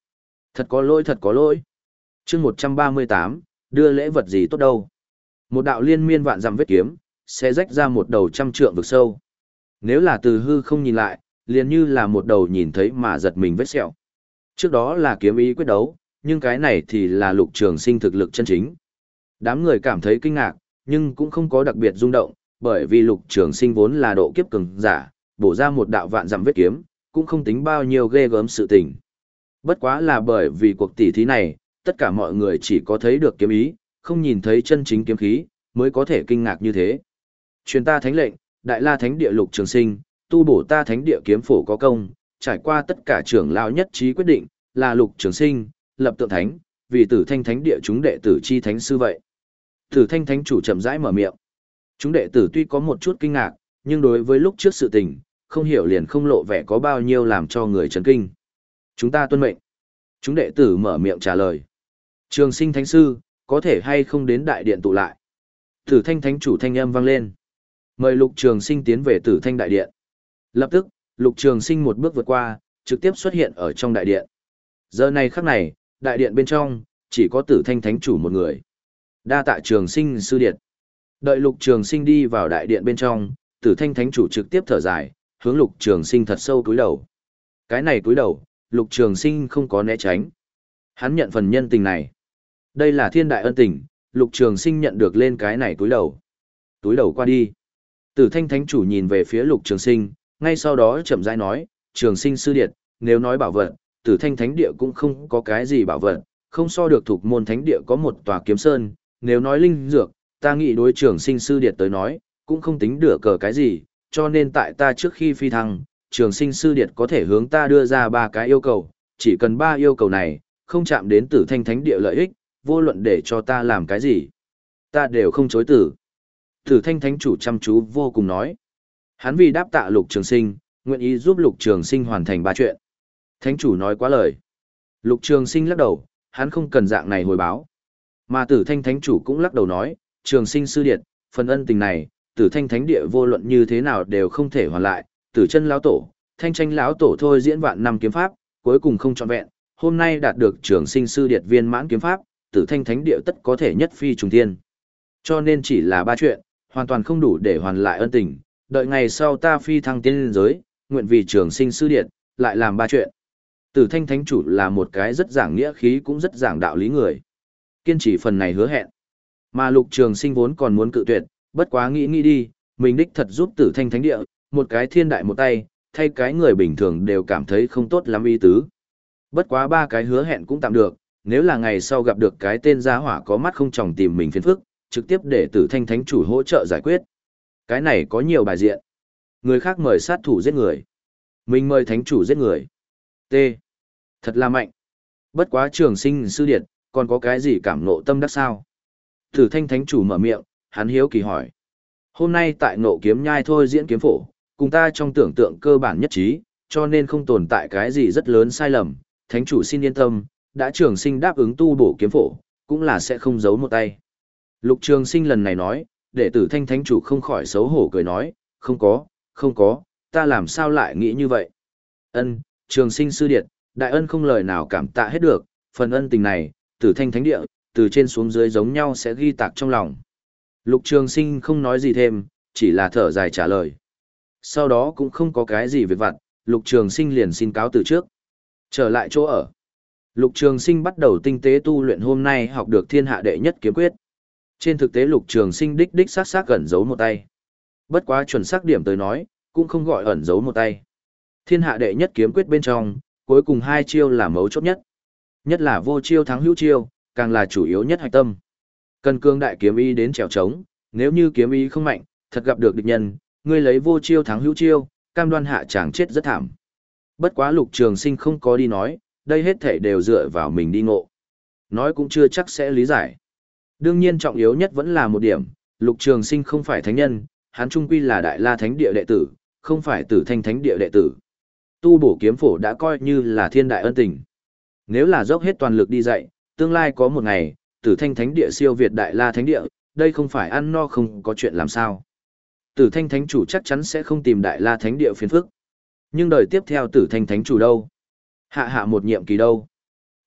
Thật có lỗi, thật có lỗi. Chương một trăm ba mươi tám, đưa lễ vật gì tốt đâu. Một đạo liên miên vạn dặm vết kiếm, sẽ rách ra một đầu trăm trượng vực sâu. Nếu là từ hư không nhìn lại, liền như là một đầu nhìn thấy mà giật mình vết sẹo. Trước đó là kiếm ý quyết đấu, nhưng cái này thì là Lục Trường Sinh thực lực chân chính. Đám người cảm thấy kinh ngạc, nhưng cũng không có đặc biệt rung động, bởi vì Lục Trường Sinh vốn là độ kiếp cường giả, bổ ra một đạo vạn dặm vết kiếm, cũng không tính bao nhiêu ghê gớm sự tình. Bất quá là bởi vì cuộc tỷ thí này, tất cả mọi người chỉ có thấy được kiếm ý, không nhìn thấy chân chính kiếm khí, mới có thể kinh ngạc như thế. Truyền ta thánh lệnh, Đại La Thánh Địa Lục Trường Sinh, tu bổ ta Thánh Địa kiếm phổ có công, trải qua tất cả trưởng lão nhất trí quyết định, là Lục Trường Sinh, lập tượng thánh, vì Tử Thanh Thánh Địa chúng đệ tử chi thánh sư vậy. Tử Thanh Thánh chủ chậm rãi mở miệng. Chúng đệ tử tuy có một chút kinh ngạc, nhưng đối với lúc trước sự tình, không hiểu liền không lộ vẻ có bao nhiêu làm cho người chấn kinh. Chúng ta tuân mệnh. Chúng đệ tử mở miệng trả lời. Trường Sinh Thánh sư, có thể hay không đến đại điện tụ lại. Tử Thanh Thánh chủ thanh âm vang lên. Mời Lục Trường Sinh tiến về Tử Thanh đại điện. Lập tức, Lục Trường Sinh một bước vượt qua, trực tiếp xuất hiện ở trong đại điện. Giờ này khắc này, đại điện bên trong, chỉ có Tử Thanh Thánh chủ một người. Đa tạ Trường Sinh sư điện. Đợi Lục Trường Sinh đi vào đại điện bên trong, Tử Thanh Thánh chủ trực tiếp thở dài, hướng Lục Trường Sinh thật sâu cúi đầu. Cái này cúi đầu, Lục Trường Sinh không có né tránh. Hắn nhận phần nhân tình này. Đây là thiên đại ân tình, Lục Trường Sinh nhận được lên cái này cúi đầu. Cúi đầu qua đi. Tử Thanh Thánh chủ nhìn về phía Lục Trường Sinh, ngay sau đó chậm rãi nói, Trường Sinh sư điệt, nếu nói bảo vật, Tử Thanh Thánh địa cũng không có cái gì bảo vật, không so được thuộc môn thánh địa có một tòa kiếm sơn, nếu nói linh dược, ta nghĩ đối Trường Sinh sư điệt tới nói, cũng không tính được cờ cái gì, cho nên tại ta trước khi phi thăng, Trường Sinh sư điệt có thể hướng ta đưa ra ba cái yêu cầu, chỉ cần ba yêu cầu này, không chạm đến Tử Thanh Thánh địa lợi ích, vô luận để cho ta làm cái gì, ta đều không chối từ. Tử Thanh Thánh chủ chăm chú vô cùng nói. Hắn vì đáp tạ Lục Trường Sinh, nguyện ý giúp Lục Trường Sinh hoàn thành ba chuyện. Thánh chủ nói quá lời. Lục Trường Sinh lắc đầu, hắn không cần dạng này hồi báo. Mà Tử Thanh Thánh chủ cũng lắc đầu nói, Trường Sinh sư điệt, phần ân tình này, Tử Thanh Thánh địa vô luận như thế nào đều không thể hoàn lại. Tử Chân lão tổ, Thanh Tranh lão tổ thôi diễn vạn năm kiếm pháp, cuối cùng không trọn vẹn, hôm nay đạt được Trường Sinh sư điệt viên mãn kiếm pháp, Tử Thanh Thánh địa tất có thể nhất phi trùng thiên. Cho nên chỉ là ba chuyện, hoàn toàn không đủ để hoàn lại ân tình, đợi ngày sau ta phi thăng tiên liên giới, nguyện vì Trường Sinh sư điện, lại làm ba chuyện. Tử Thanh Thánh chủ là một cái rất giảng nghĩa khí cũng rất giảng đạo lý người. Kiên trì phần này hứa hẹn. Mà Lục Trường Sinh vốn còn muốn cự tuyệt, bất quá nghĩ nghĩ đi, mình đích thật giúp Tử Thanh Thánh địa, một cái thiên đại một tay, thay cái người bình thường đều cảm thấy không tốt lắm ý tứ. Bất quá ba cái hứa hẹn cũng tạm được, nếu là ngày sau gặp được cái tên gia hỏa có mắt không tròng tìm mình phiền phức, trực tiếp để Tử Thanh Thánh chủ hỗ trợ giải quyết. Cái này có nhiều bài diện. Người khác mời sát thủ giết người. Mình mời thánh chủ giết người. T. Thật là mạnh. Bất quá Trường Sinh sư điệt, còn có cái gì cảm nộ tâm đắc sao? Tử Thanh Thánh chủ mở miệng, hắn hiếu kỳ hỏi. Hôm nay tại Ngộ Kiếm Nhai thôi diễn kiếm phổ, cùng ta trong tưởng tượng cơ bản nhất trí, cho nên không tồn tại cái gì rất lớn sai lầm. Thánh chủ xin yên tâm, đã Trường Sinh đáp ứng tu bổ kiếm phổ, cũng là sẽ không giấu một tay. Lục Trường Sinh lần này nói, đệ tử Thanh Thánh chủ không khỏi xấu hổ cười nói, không có, không có, ta làm sao lại nghĩ như vậy? Ân, Trường Sinh sư điệt, đại ân không lời nào cảm tạ hết được, phần ân tình này, Tử Thanh Thánh địa, từ trên xuống dưới giống nhau sẽ ghi tạc trong lòng. Lục Trường Sinh không nói gì thêm, chỉ là thở dài trả lời. Sau đó cũng không có cái gì việc vặt, Lục Trường Sinh liền xin cáo từ trước. Trở lại chỗ ở. Lục Trường Sinh bắt đầu tinh tế tu luyện hôm nay học được thiên hạ đệ nhất kiếm quyết. Trên thực tế Lục Trường Sinh đích đích xác xác ẩn giấu một tay. Bất quá chuẩn xác điểm tới nói, cũng không gọi ẩn giấu một tay. Thiên hạ đệ nhất kiếm quyết bên trong, cuối cùng hai chiêu là mấu chốt nhất. Nhất là vô chiêu thắng hữu chiêu, càng là chủ yếu nhất hạch tâm. Cần cương đại kiếm ý đến trèo trống, nếu như kiếm ý không mạnh, thật gặp được địch nhân, ngươi lấy vô chiêu thắng hữu chiêu, cam đoan hạ chàng chết rất thảm. Bất quá Lục Trường Sinh không có đi nói, đây hết thảy đều dựa vào mình đi ngộ. Nói cũng chưa chắc sẽ lý giải. Đương nhiên trọng yếu nhất vẫn là một điểm, Lục Trường Sinh không phải thánh nhân, hắn trung quy là Đại La Thánh địa đệ tử, không phải Tử Thanh Thánh địa đệ tử. Tu bổ kiếm phổ đã coi như là thiên đại ân tình. Nếu là dốc hết toàn lực đi dạy, tương lai có một ngày, Tử Thanh Thánh địa siêu việt Đại La Thánh địa, đây không phải ăn no không có chuyện làm sao. Tử Thanh Thánh chủ chắc chắn sẽ không tìm Đại La Thánh địa phiền phức. Nhưng đời tiếp theo Tử Thanh Thánh chủ đâu? Hạ hạ một nhiệm kỳ đâu?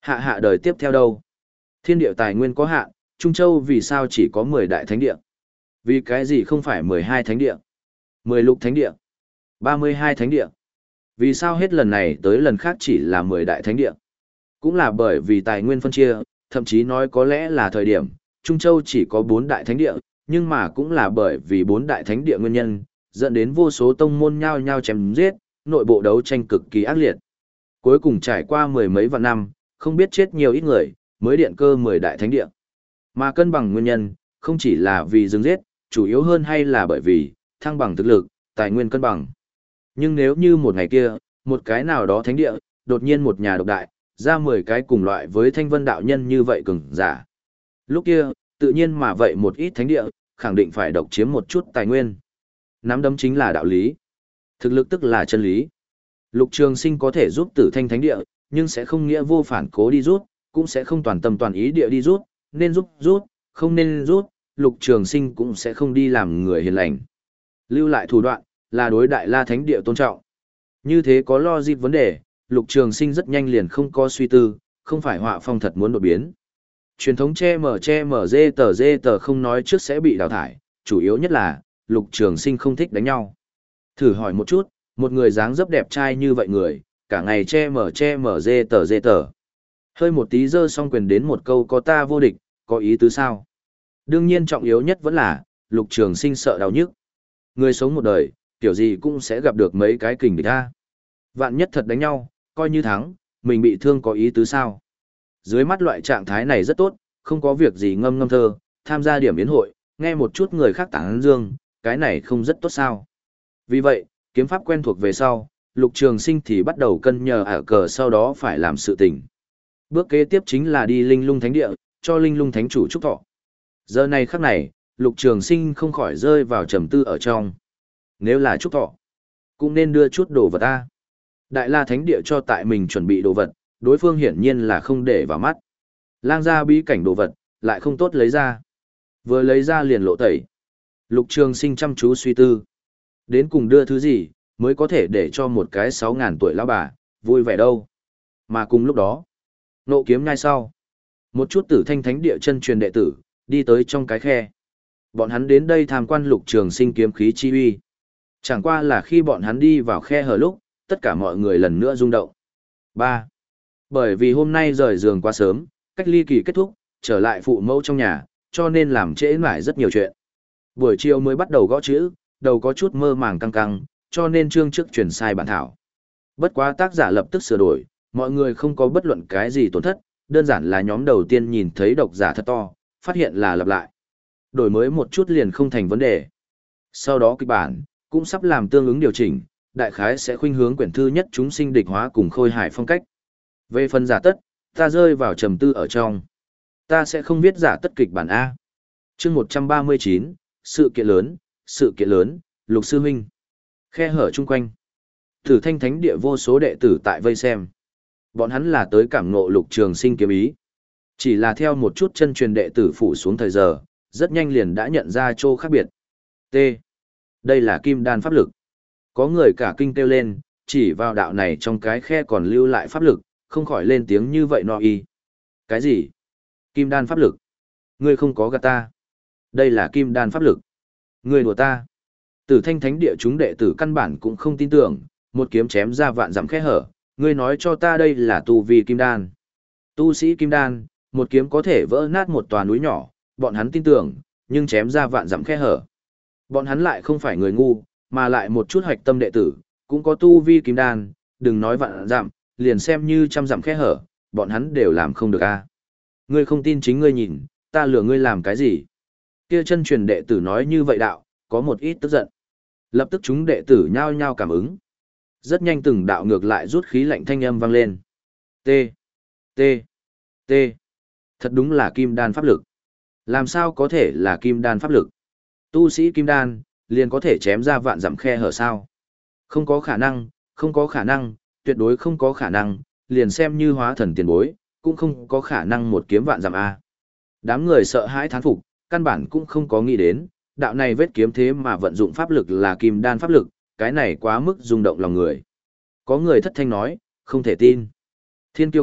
Hạ hạ đời tiếp theo đâu? Thiên địa tài nguyên có hạn, Trung Châu vì sao chỉ có mười đại thánh địa? Vì cái gì không phải mười hai thánh địa? Mười lục thánh địa? Ba mươi hai thánh địa? Vì sao hết lần này tới lần khác chỉ là mười đại thánh địa? Cũng là bởi vì tài nguyên phân chia, thậm chí nói có lẽ là thời điểm, Trung Châu chỉ có bốn đại thánh địa, nhưng mà cũng là bởi vì bốn đại thánh địa nguyên nhân, dẫn đến vô số tông môn nhao nhao chém giết, nội bộ đấu tranh cực kỳ ác liệt. Cuối cùng trải qua mười mấy vạn năm, không biết chết nhiều ít người, mới điện cơ mười đại thánh địa. Mà cân bằng nguyên nhân, không chỉ là vì dừng giết, chủ yếu hơn hay là bởi vì thăng bằng thực lực, tài nguyên cân bằng. Nhưng nếu như một ngày kia, một cái nào đó thánh địa, đột nhiên một nhà độc đại, ra mười cái cùng loại với Thanh Vân đạo nhân như vậy cường giả. Lúc kia, tự nhiên mà vậy một ít thánh địa, khẳng định phải độc chiếm một chút tài nguyên. Nắm đấm chính là đạo lý. Thực lực tức là chân lý. Lục Trường Sinh có thể giúp Tử Thanh thánh địa, nhưng sẽ không nghĩa vô phản cố đi rút, cũng sẽ không toàn tâm toàn ý địa đi rút, nên rút rút, không nên rút, Lục Trường Sinh cũng sẽ không đi làm người hiền lành. Lưu lại thủ đoạn, là đối Đại La thánh địa tôn trọng. Như thế có logic vấn đề, Lục Trường Sinh rất nhanh liền không có suy tư, không phải họa phong thật muốn đột biến. Truyền thống che mở che mở dê tờ dê tờ không nói trước sẽ bị đào thải, chủ yếu nhất là, Lục Trường Sinh không thích đánh nhau. Thử hỏi một chút, một người dáng dấp đẹp trai như vậy người, cả ngày che mở che mở dê tờ dê tờ. Hơi một tí giơ xong quyền đến một câu có ta vô địch, có ý tứ sao? Đương nhiên trọng yếu nhất vẫn là, Lục Trường Sinh sợ đau nhức. Người sống một đời, kiểu gì cũng sẽ gặp được mấy cái kình địch ta. Vạn nhất thật đánh nhau, coi như thắng, mình bị thương có ý tứ sao? Dưới mắt loại trạng thái này rất tốt, không có việc gì ngâm ngâm thơ, tham gia điểm yến hội, nghe một chút người khác tán dương, cái này không rất tốt sao? Vì vậy, kiếm pháp quen thuộc về sau, Lục Trường Sinh thì bắt đầu cân nhờ ở cờ sau đó phải làm sự tình. Bước kế tiếp chính là đi Linh Lung Thánh Địa, cho Linh Lung Thánh chủ chúc thọ. Giờ này khắc này, Lục Trường Sinh không khỏi rơi vào trầm tư ở trong. Nếu là chúc thọ, cũng nên đưa chút đồ vật ta. Đại La Thánh Địa cho tại mình chuẩn bị đồ vật, đối phương hiển nhiên là không để vào mắt. Lang gia bí cảnh đồ vật, lại không tốt lấy ra. Vừa lấy ra liền lộ tẩy. Lục Trường Sinh chăm chú suy tư. Đến cùng đưa thứ gì, mới có thể để cho một cái sáu ngàn tuổi lão bà, vui vẻ đâu. Mà cùng lúc đó, nộ kiếm ngay sau. Một chút Tử Thanh Thánh Địa chân truyền đệ tử, đi tới trong cái khe. Bọn hắn đến đây tham quan Lục Trường Sinh kiếm khí chi uy. Chẳng qua là khi bọn hắn đi vào khe hở lúc, tất cả mọi người lần nữa rung động. ba. Bởi vì hôm nay rời giường quá sớm, cách ly kỳ kết thúc, trở lại phụ mẫu trong nhà, cho nên làm trễ mãi rất nhiều chuyện. Buổi chiều mới bắt đầu gõ chữ, đầu có chút mơ màng căng căng, cho nên chương trước chuyển sai bản thảo. Bất quá tác giả lập tức sửa đổi, mọi người không có bất luận cái gì tổn thất, đơn giản là nhóm đầu tiên nhìn thấy độc giả thật to, phát hiện là lặp lại. Đổi mới một chút liền không thành vấn đề. Sau đó kịch bản, cũng sắp làm tương ứng điều chỉnh, đại khái sẽ khuynh hướng quyển thư nhất chúng sinh địch hóa cùng khôi hài phong cách. Về phần giả tất, ta rơi vào trầm tư ở trong. Ta sẽ không viết giả tất kịch bản A. chương một trăm ba mươi chín, sự kiện lớn, sự kiện lớn, Lục Sư Huynh. Khe hở chung quanh. Tử Thanh Thánh Địa vô số đệ tử tại vây xem. Bọn hắn là tới cảm ngộ Lục Trường Sinh kiếm ý. Chỉ là theo một chút chân truyền đệ tử phủ xuống thời giờ, rất nhanh liền đã nhận ra chỗ khác biệt. T. Đây là kim đan pháp lực. Có người cả kinh kêu lên, chỉ vào đạo này trong cái khe còn lưu lại pháp lực, không khỏi lên tiếng như vậy nọ y. Cái gì? Kim đan pháp lực? Ngươi không có gạt ta. Đây là kim đan pháp lực. Ngươi đùa ta. Tử Thanh Thánh Địa chúng đệ tử căn bản cũng không tin tưởng, một kiếm chém ra vạn dặm khe hở, ngươi nói cho ta đây là tu vi kim đan. Tu sĩ kim đan, một kiếm có thể vỡ nát một tòa núi nhỏ, bọn hắn tin tưởng, nhưng chém ra vạn dặm khe hở. Bọn hắn lại không phải người ngu, mà lại một chút hoạch tâm đệ tử, cũng có tu vi kim đan, đừng nói vạn dặm, liền xem như trăm dặm khe hở, bọn hắn đều làm không được a. Ngươi không tin chính ngươi nhìn, ta lừa ngươi làm cái gì? Kia chân truyền đệ tử nói như vậy đạo, có một ít tức giận. Lập tức chúng đệ tử nhao nhao cảm ứng. Rất nhanh từng đạo ngược lại rút khí lạnh thanh âm vang lên. T. T. T. Thật đúng là kim đan pháp lực. Làm sao có thể là kim đan pháp lực? Tu sĩ kim đan, liền có thể chém ra vạn dặm khe hở sao? Không có khả năng, không có khả năng, tuyệt đối không có khả năng, liền xem như hóa thần tiền bối, cũng không có khả năng một kiếm vạn dặm A. Đám người sợ hãi thán phục, căn bản cũng không có nghĩ đến, đạo này vết kiếm thế mà vận dụng pháp lực là kim đan pháp lực, cái này quá mức rung động lòng người. Có người thất thanh nói, không thể tin. Thiên kiêu cấp,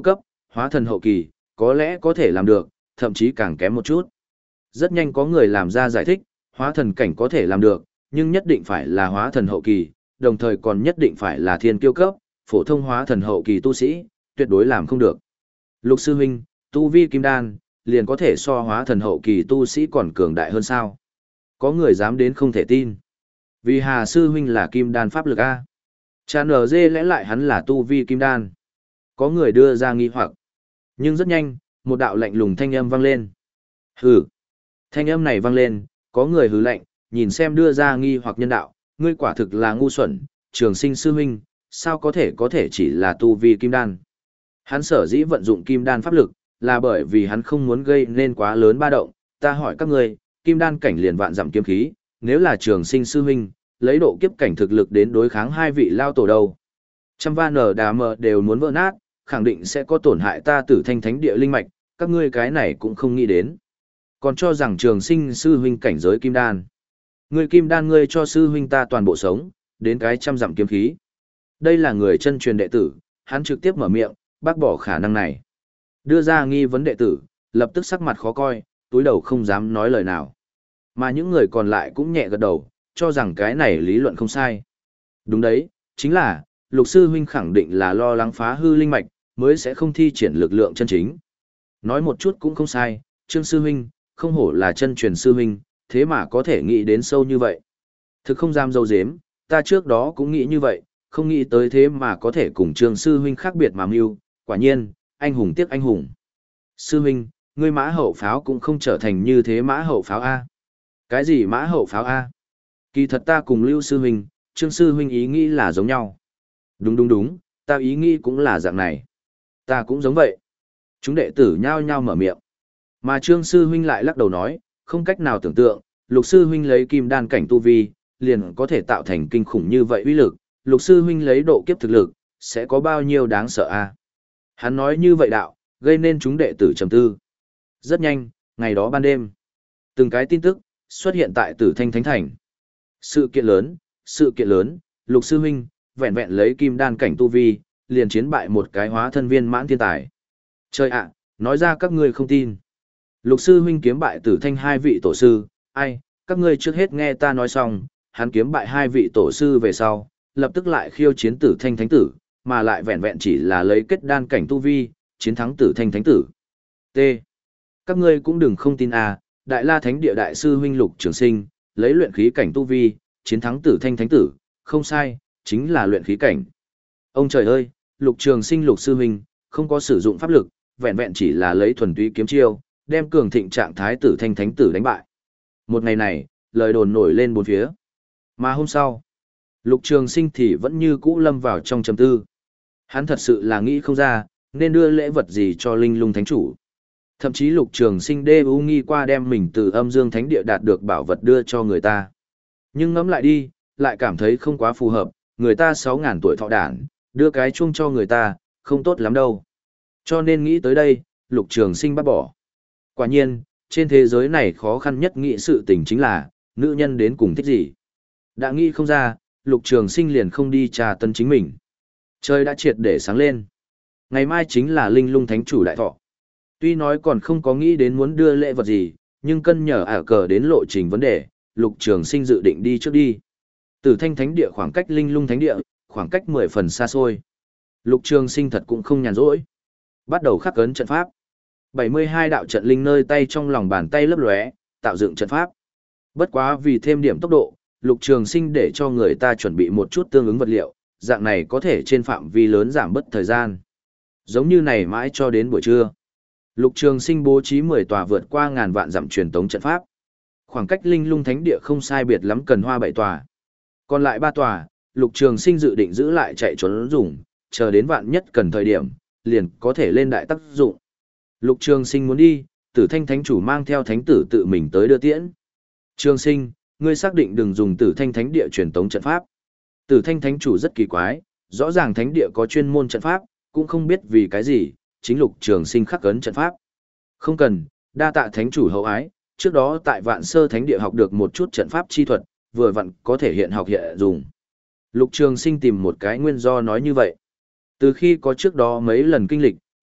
hóa thần hậu kỳ, có lẽ có thể làm được, thậm chí càng kém một chút. Rất nhanh có người làm ra giải thích, hóa thần cảnh có thể làm được, nhưng nhất định phải là hóa thần hậu kỳ, đồng thời còn nhất định phải là thiên kiêu cấp, phổ thông hóa thần hậu kỳ tu sĩ, tuyệt đối làm không được. Lục sư huynh, tu vi kim đan, liền có thể so hóa thần hậu kỳ tu sĩ còn cường đại hơn sao? Có người dám đến không thể tin. Vì Hà sư huynh là kim đan pháp lực A. Chà nở dê lẽ lại hắn là tu vi kim đan. Có người đưa ra nghi hoặc. Nhưng rất nhanh, một đạo lạnh lùng thanh âm vang lên. Hừ. Thanh âm này vang lên, có người hừ lạnh, nhìn xem đưa ra nghi hoặc nhân đạo, ngươi quả thực là ngu xuẩn, Trường Sinh sư huynh, sao có thể có thể chỉ là tu vi kim đan. Hắn sở dĩ vận dụng kim đan pháp lực, là bởi vì hắn không muốn gây nên quá lớn ba động, ta hỏi các ngươi, kim đan cảnh liền vạn giảm kiếm khí, nếu là Trường Sinh sư huynh, lấy độ kiếp cảnh thực lực đến đối kháng hai vị lao tổ đầu. Trăm va nở đà mờ đều muốn vỡ nát, khẳng định sẽ có tổn hại ta Tử Thanh Thánh Địa linh mạch, các ngươi cái này cũng không nghĩ đến. Còn cho rằng Trường Sinh sư huynh cảnh giới kim đan. Ngươi kim đan ngươi cho sư huynh ta toàn bộ sống, đến cái trăm dặm kiếm khí. Đây là người chân truyền đệ tử, hắn trực tiếp mở miệng, bác bỏ khả năng này. Đưa ra nghi vấn đệ tử, lập tức sắc mặt khó coi, túi đầu không dám nói lời nào. Mà những người còn lại cũng nhẹ gật đầu, cho rằng cái này lý luận không sai. Đúng đấy, chính là, lục sư huynh khẳng định là lo lắng phá hư linh mạch, mới sẽ không thi triển lực lượng chân chính. Nói một chút cũng không sai, Trương sư huynh, không hổ là chân truyền sư huynh, thế mà có thể nghĩ đến sâu như vậy. Thực không dám dâu dếm, ta trước đó cũng nghĩ như vậy, không nghĩ tới thế mà có thể cùng Trương sư huynh khác biệt mà mưu, quả nhiên, anh hùng tiếc anh hùng. Sư huynh, ngươi mã hậu pháo cũng không trở thành như thế mã hậu pháo A. Cái gì mã hậu pháo A? Kỳ thật ta cùng Lưu sư huynh, Trương sư huynh ý nghĩ là giống nhau. Đúng đúng đúng, ta ý nghĩ cũng là dạng này. Ta cũng giống vậy. Chúng đệ tử nhao nhao mở miệng. Mà Trương sư huynh lại lắc đầu nói, không cách nào tưởng tượng, Lục sư huynh lấy kim đan cảnh tu vi, liền có thể tạo thành kinh khủng như vậy uy lực, Lục sư huynh lấy độ kiếp thực lực, sẽ có bao nhiêu đáng sợ a? Hắn nói như vậy đạo, gây nên chúng đệ tử trầm tư. Rất nhanh, ngày đó ban đêm, từng cái tin tức xuất hiện tại Tử Thanh Thánh Thành. Sự kiện lớn, sự kiện lớn, Lục sư huynh vẹn vẹn lấy kim đan cảnh tu vi, liền chiến bại một cái hóa thân viên mãn thiên tài. Trời ạ, nói ra các ngươi không tin. Lục sư huynh kiếm bại Tử Thanh hai vị tổ sư, ai, các ngươi trước hết nghe ta nói xong, hắn kiếm bại hai vị tổ sư về sau, lập tức lại khiêu chiến Tử Thanh Thánh Tử, mà lại vẹn vẹn chỉ là lấy kết đan cảnh tu vi, chiến thắng Tử Thanh Thánh Tử. T. Các ngươi cũng đừng không tin à, Đại La Thánh Địa đại sư huynh Lục Trường Sinh, lấy luyện khí cảnh tu vi, chiến thắng Tử Thanh Thánh Tử, không sai, chính là luyện khí cảnh. Ông trời ơi, Lục Trường Sinh Lục sư huynh, không có sử dụng pháp lực, vẹn vẹn chỉ là lấy thuần túy kiếm chiêu, đem cường thịnh trạng thái Tử Thanh Thánh Tử đánh bại. Một ngày này, lời đồn nổi lên bốn phía. Mà hôm sau, Lục Trường Sinh thì vẫn như cũ lâm vào trong trầm tư. Hắn thật sự là nghĩ không ra, nên đưa lễ vật gì cho Linh Lung Thánh Chủ. Thậm chí Lục Trường Sinh đê u nghi qua đem mình từ Âm Dương Thánh Địa đạt được bảo vật đưa cho người ta. Nhưng ngẫm lại đi, lại cảm thấy không quá phù hợp, người ta sáu ngàn tuổi thọ đản, đưa cái chuông cho người ta, không tốt lắm đâu. Cho nên nghĩ tới đây, Lục Trường Sinh bắt bỏ. Quả nhiên, trên thế giới này khó khăn nhất nghĩ sự tình chính là, nữ nhân đến cùng thích gì. Đã nghĩ không ra, Lục Trường Sinh liền không đi trà tân chính mình. Trời đã triệt để sáng lên. Ngày mai chính là Linh Lung Thánh Chủ đại thọ. Tuy nói còn không có nghĩ đến muốn đưa lễ vật gì, nhưng cân nhở ả cờ đến lộ trình vấn đề, Lục Trường Sinh dự định đi trước đi. Tử Thanh Thánh Địa khoảng cách Linh Lung Thánh Địa, khoảng cách mười phần xa xôi. Lục Trường Sinh thật cũng không nhàn rỗi. Bắt đầu khắc ấn trận pháp. bảy mươi hai đạo trận linh nơi tay trong lòng bàn tay lấp lóe, tạo dựng trận pháp. Bất quá vì thêm điểm tốc độ, Lục Trường Sinh để cho người ta chuẩn bị một chút tương ứng vật liệu, dạng này có thể trên phạm vi lớn giảm bớt thời gian. Giống như này mãi cho đến buổi trưa. Lục Trường Sinh bố trí mười tòa vượt qua ngàn vạn dặm truyền tống trận pháp. Khoảng cách Linh Lung Thánh Địa không sai biệt lắm cần hoa bảy tòa. Còn lại ba tòa, Lục Trường Sinh dự định giữ lại chạy trốn dùng, chờ đến vạn nhất cần thời điểm, liền có thể lên đại tác dụng. Lục Trường Sinh muốn đi, Tử Thanh Thánh Chủ mang theo thánh tử tự mình tới đưa tiễn. Trường Sinh, ngươi xác định đừng dùng Tử Thanh Thánh Địa truyền tống trận pháp. Tử Thanh Thánh Chủ rất kỳ quái, rõ ràng Thánh Địa có chuyên môn trận pháp, cũng không biết vì cái gì, chính Lục Trường Sinh khắc ấn trận pháp. Không cần, đa tạ Thánh Chủ hậu ái, trước đó tại Vạn Sơ Thánh Địa học được một chút trận pháp chi thuật, vừa vặn có thể hiện học hiện dùng. Lục Trường Sinh tìm một cái nguyên do nói như vậy. Từ khi có trước đó mấy lần kinh lịch,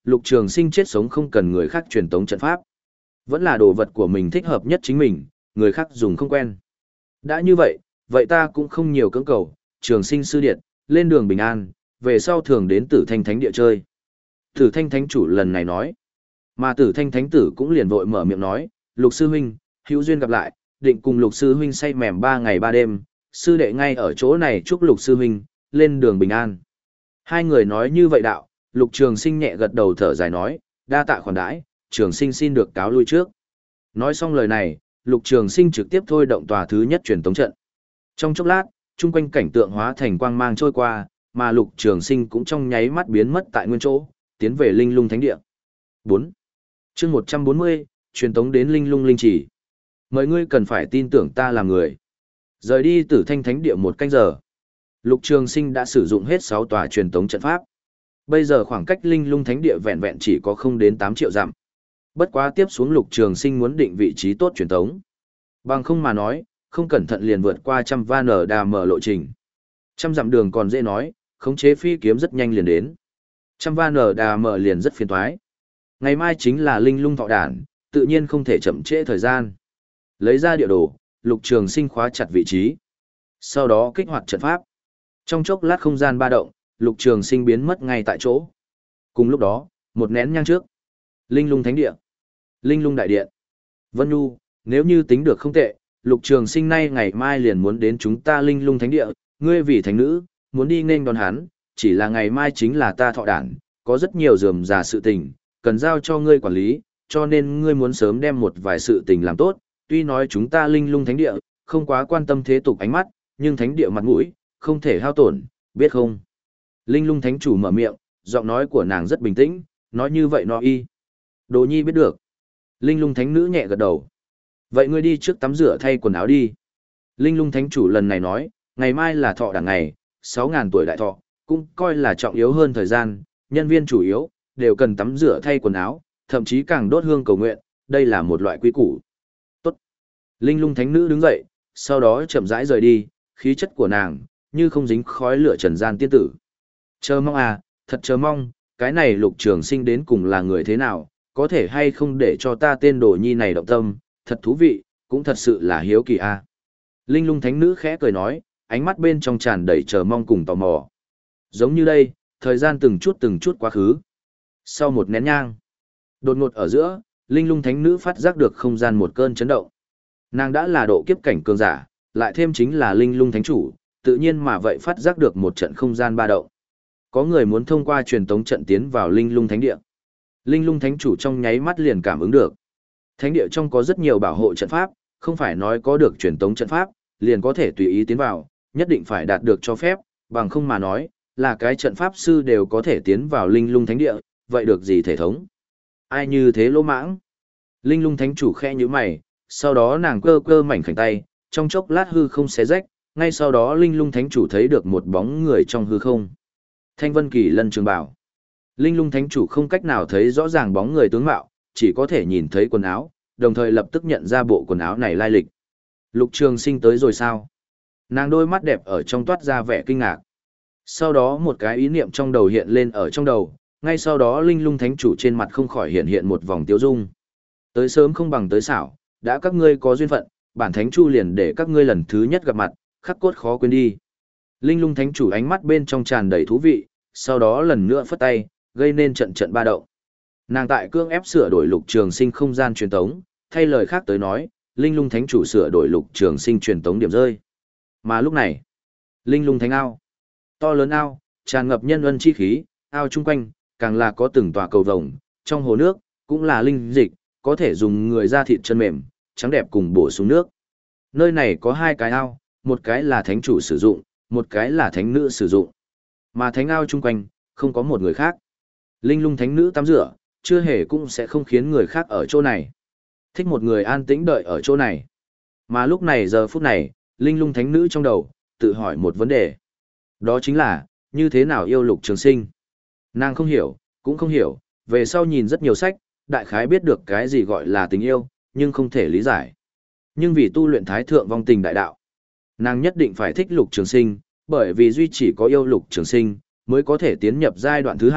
Lục Trường Sinh chết sống không cần người khác truyền tống trận pháp. Vẫn là đồ vật của mình thích hợp nhất chính mình, người khác dùng không quen. Đã như vậy, vậy ta cũng không nhiều cưỡng cầu, Trường Sinh sư điện, lên đường bình an, về sau thường đến Tử Thanh Thánh địa chơi. Tử Thanh Thánh chủ lần này nói, mà Tử Thanh Thánh tử cũng liền vội mở miệng nói, Lục sư huynh, hữu duyên gặp lại, định cùng Lục sư huynh say mềm ba ngày ba đêm, sư đệ ngay ở chỗ này chúc Lục sư huynh lên đường bình an. Hai người nói như vậy đạo, Lục Trường Sinh nhẹ gật đầu thở dài nói, đa tạ khoản đãi, Trường Sinh xin được cáo lui trước. Nói xong lời này, Lục Trường Sinh trực tiếp thôi động tòa thứ nhất truyền tống trận. Trong chốc lát, chung quanh cảnh tượng hóa thành quang mang trôi qua, mà Lục Trường Sinh cũng trong nháy mắt biến mất tại nguyên chỗ, tiến về Linh Lung Thánh địa. bốn. Chương một trăm bốn mươi, truyền tống đến Linh Lung Linh Chỉ. Mời ngươi cần phải tin tưởng ta là người. Rời đi Tử Thanh Thánh địa một canh giờ. Lục Trường Sinh đã sử dụng hết sáu tòa truyền tống trận pháp. Bây giờ khoảng cách Linh Lung Thánh địa vẹn vẹn chỉ có không đến tám triệu dặm. Bất quá tiếp xuống Lục Trường Sinh muốn định vị trí tốt truyền tống. Bằng không mà nói, không cẩn thận liền vượt qua trăm van ở đà mở lộ trình. Trăm dặm đường còn dễ nói, khống chế phi kiếm rất nhanh liền đến. Trăm van ở đà mở liền rất phiền toái. Ngày mai chính là Linh Lung thọ đản, tự nhiên không thể chậm trễ thời gian. Lấy ra địa đồ, Lục Trường Sinh khóa chặt vị trí. Sau đó kích hoạt trận pháp. Trong chốc lát không gian ba động, Lục Trường Sinh biến mất ngay tại chỗ. Cùng lúc đó, một nén nhang trước. Linh Lung Thánh địa. Linh Lung Đại điện. Vân Nhu, nếu như tính được không tệ, Lục Trường Sinh nay ngày mai liền muốn đến chúng ta Linh Lung Thánh địa, ngươi vì thánh nữ, muốn đi nên đón hắn, chỉ là ngày mai chính là ta thọ đản, có rất nhiều rườm rà sự tình, cần giao cho ngươi quản lý, cho nên ngươi muốn sớm đem một vài sự tình làm tốt, tuy nói chúng ta Linh Lung Thánh địa, không quá quan tâm thế tục ánh mắt, nhưng thánh địa mặt mũi, không thể hao tổn, biết không? Linh Lung Thánh chủ mở miệng, giọng nói của nàng rất bình tĩnh, nói như vậy nó y. Đồ Nhi biết được. Linh Lung Thánh nữ nhẹ gật đầu. Vậy ngươi đi trước tắm rửa thay quần áo đi. Linh Lung Thánh chủ lần này nói, ngày mai là thọ đản ngày, sáu ngàn tuổi đại thọ, cũng coi là trọng yếu hơn thời gian, nhân viên chủ yếu, đều cần tắm rửa thay quần áo, thậm chí càng đốt hương cầu nguyện, đây là một loại quy củ. Tốt. Linh Lung Thánh nữ đứng dậy, sau đó chậm rãi rời đi, khí chất của nàng, như không dính khói lửa trần gian tiên tử. Chờ mong à, thật chờ mong, cái này Lục Trường Sinh đến cùng là người thế nào, có thể hay không để cho ta tên Đồ Nhi này động tâm, thật thú vị, cũng thật sự là hiếu kỳ à. Linh Lung Thánh nữ khẽ cười nói, ánh mắt bên trong tràn đầy chờ mong cùng tò mò. Giống như đây, thời gian từng chút từng chút quá khứ. Sau một nén nhang, đột ngột ở giữa, Linh Lung Thánh nữ phát giác được không gian một cơn chấn động. Nàng đã là độ kiếp cảnh cường giả, lại thêm chính là Linh Lung Thánh chủ, tự nhiên mà vậy phát giác được một trận không gian ba động. Có người muốn thông qua truyền tống trận tiến vào Linh Lung Thánh địa. Linh Lung Thánh chủ trong nháy mắt liền cảm ứng được. Thánh địa trong có rất nhiều bảo hộ trận pháp, không phải nói có được truyền tống trận pháp, liền có thể tùy ý tiến vào, nhất định phải đạt được cho phép, bằng không mà nói, là cái trận pháp sư đều có thể tiến vào Linh Lung Thánh địa, vậy được gì thể thống? Ai như thế lỗ mãng? Linh Lung Thánh chủ khẽ nhíu mày, sau đó nàng cơ cơ mảnh khảnh tay, trong chốc lát hư không xé rách, ngay sau đó Linh Lung Thánh chủ thấy được một bóng người trong hư không. Thanh Vân Kỳ Lân Trường Bảo. Linh Lung Thánh chủ không cách nào thấy rõ ràng bóng người tướng mạo, chỉ có thể nhìn thấy quần áo, đồng thời lập tức nhận ra bộ quần áo này lai lịch. Lục Trường Sinh tới rồi sao? Nàng đôi mắt đẹp ở trong toát ra vẻ kinh ngạc. Sau đó một cái ý niệm trong đầu hiện lên ở trong đầu, ngay sau đó Linh Lung Thánh chủ trên mặt không khỏi hiện hiện một vòng tiêu dung. Tới sớm không bằng tới xảo, đã các ngươi có duyên phận, bản Thánh Chu liền để các ngươi lần thứ nhất gặp mặt, khắc cốt khó quên đi. Linh Lung Thánh chủ ánh mắt bên trong tràn đầy thú vị, sau đó lần nữa phất tay, gây nên trận trận ba động. Nàng tại cương ép sửa đổi Lục Trường Sinh không gian truyền tống, thay lời khác tới nói, Linh Lung Thánh chủ sửa đổi Lục Trường Sinh truyền tống điểm rơi. Mà lúc này, Linh Lung Thánh ao, to lớn ao, tràn ngập nhân ân chi khí, ao chung quanh càng là có từng tòa cầu vồng, trong hồ nước cũng là linh dịch, có thể dùng người da thịt chân mềm, trắng đẹp cùng bổ sung nước. Nơi này có hai cái ao, một cái là thánh chủ sử dụng, một cái là thánh nữ sử dụng. Mà thánh ao chung quanh, không có một người khác. Linh Lung Thánh nữ tắm rửa, chưa hề cũng sẽ không khiến người khác ở chỗ này. Thích một người an tĩnh đợi ở chỗ này. Mà lúc này giờ phút này, Linh Lung Thánh nữ trong đầu, tự hỏi một vấn đề. Đó chính là, như thế nào yêu Lục Trường Sinh? Nàng không hiểu, cũng không hiểu, về sau nhìn rất nhiều sách, đại khái biết được cái gì gọi là tình yêu, nhưng không thể lý giải. Nhưng vì tu luyện thái thượng vong tình đại đạo, nàng nhất định phải thích Lục Trường Sinh, bởi vì duy chỉ có yêu Lục Trường Sinh, mới có thể tiến nhập giai đoạn thứ hai,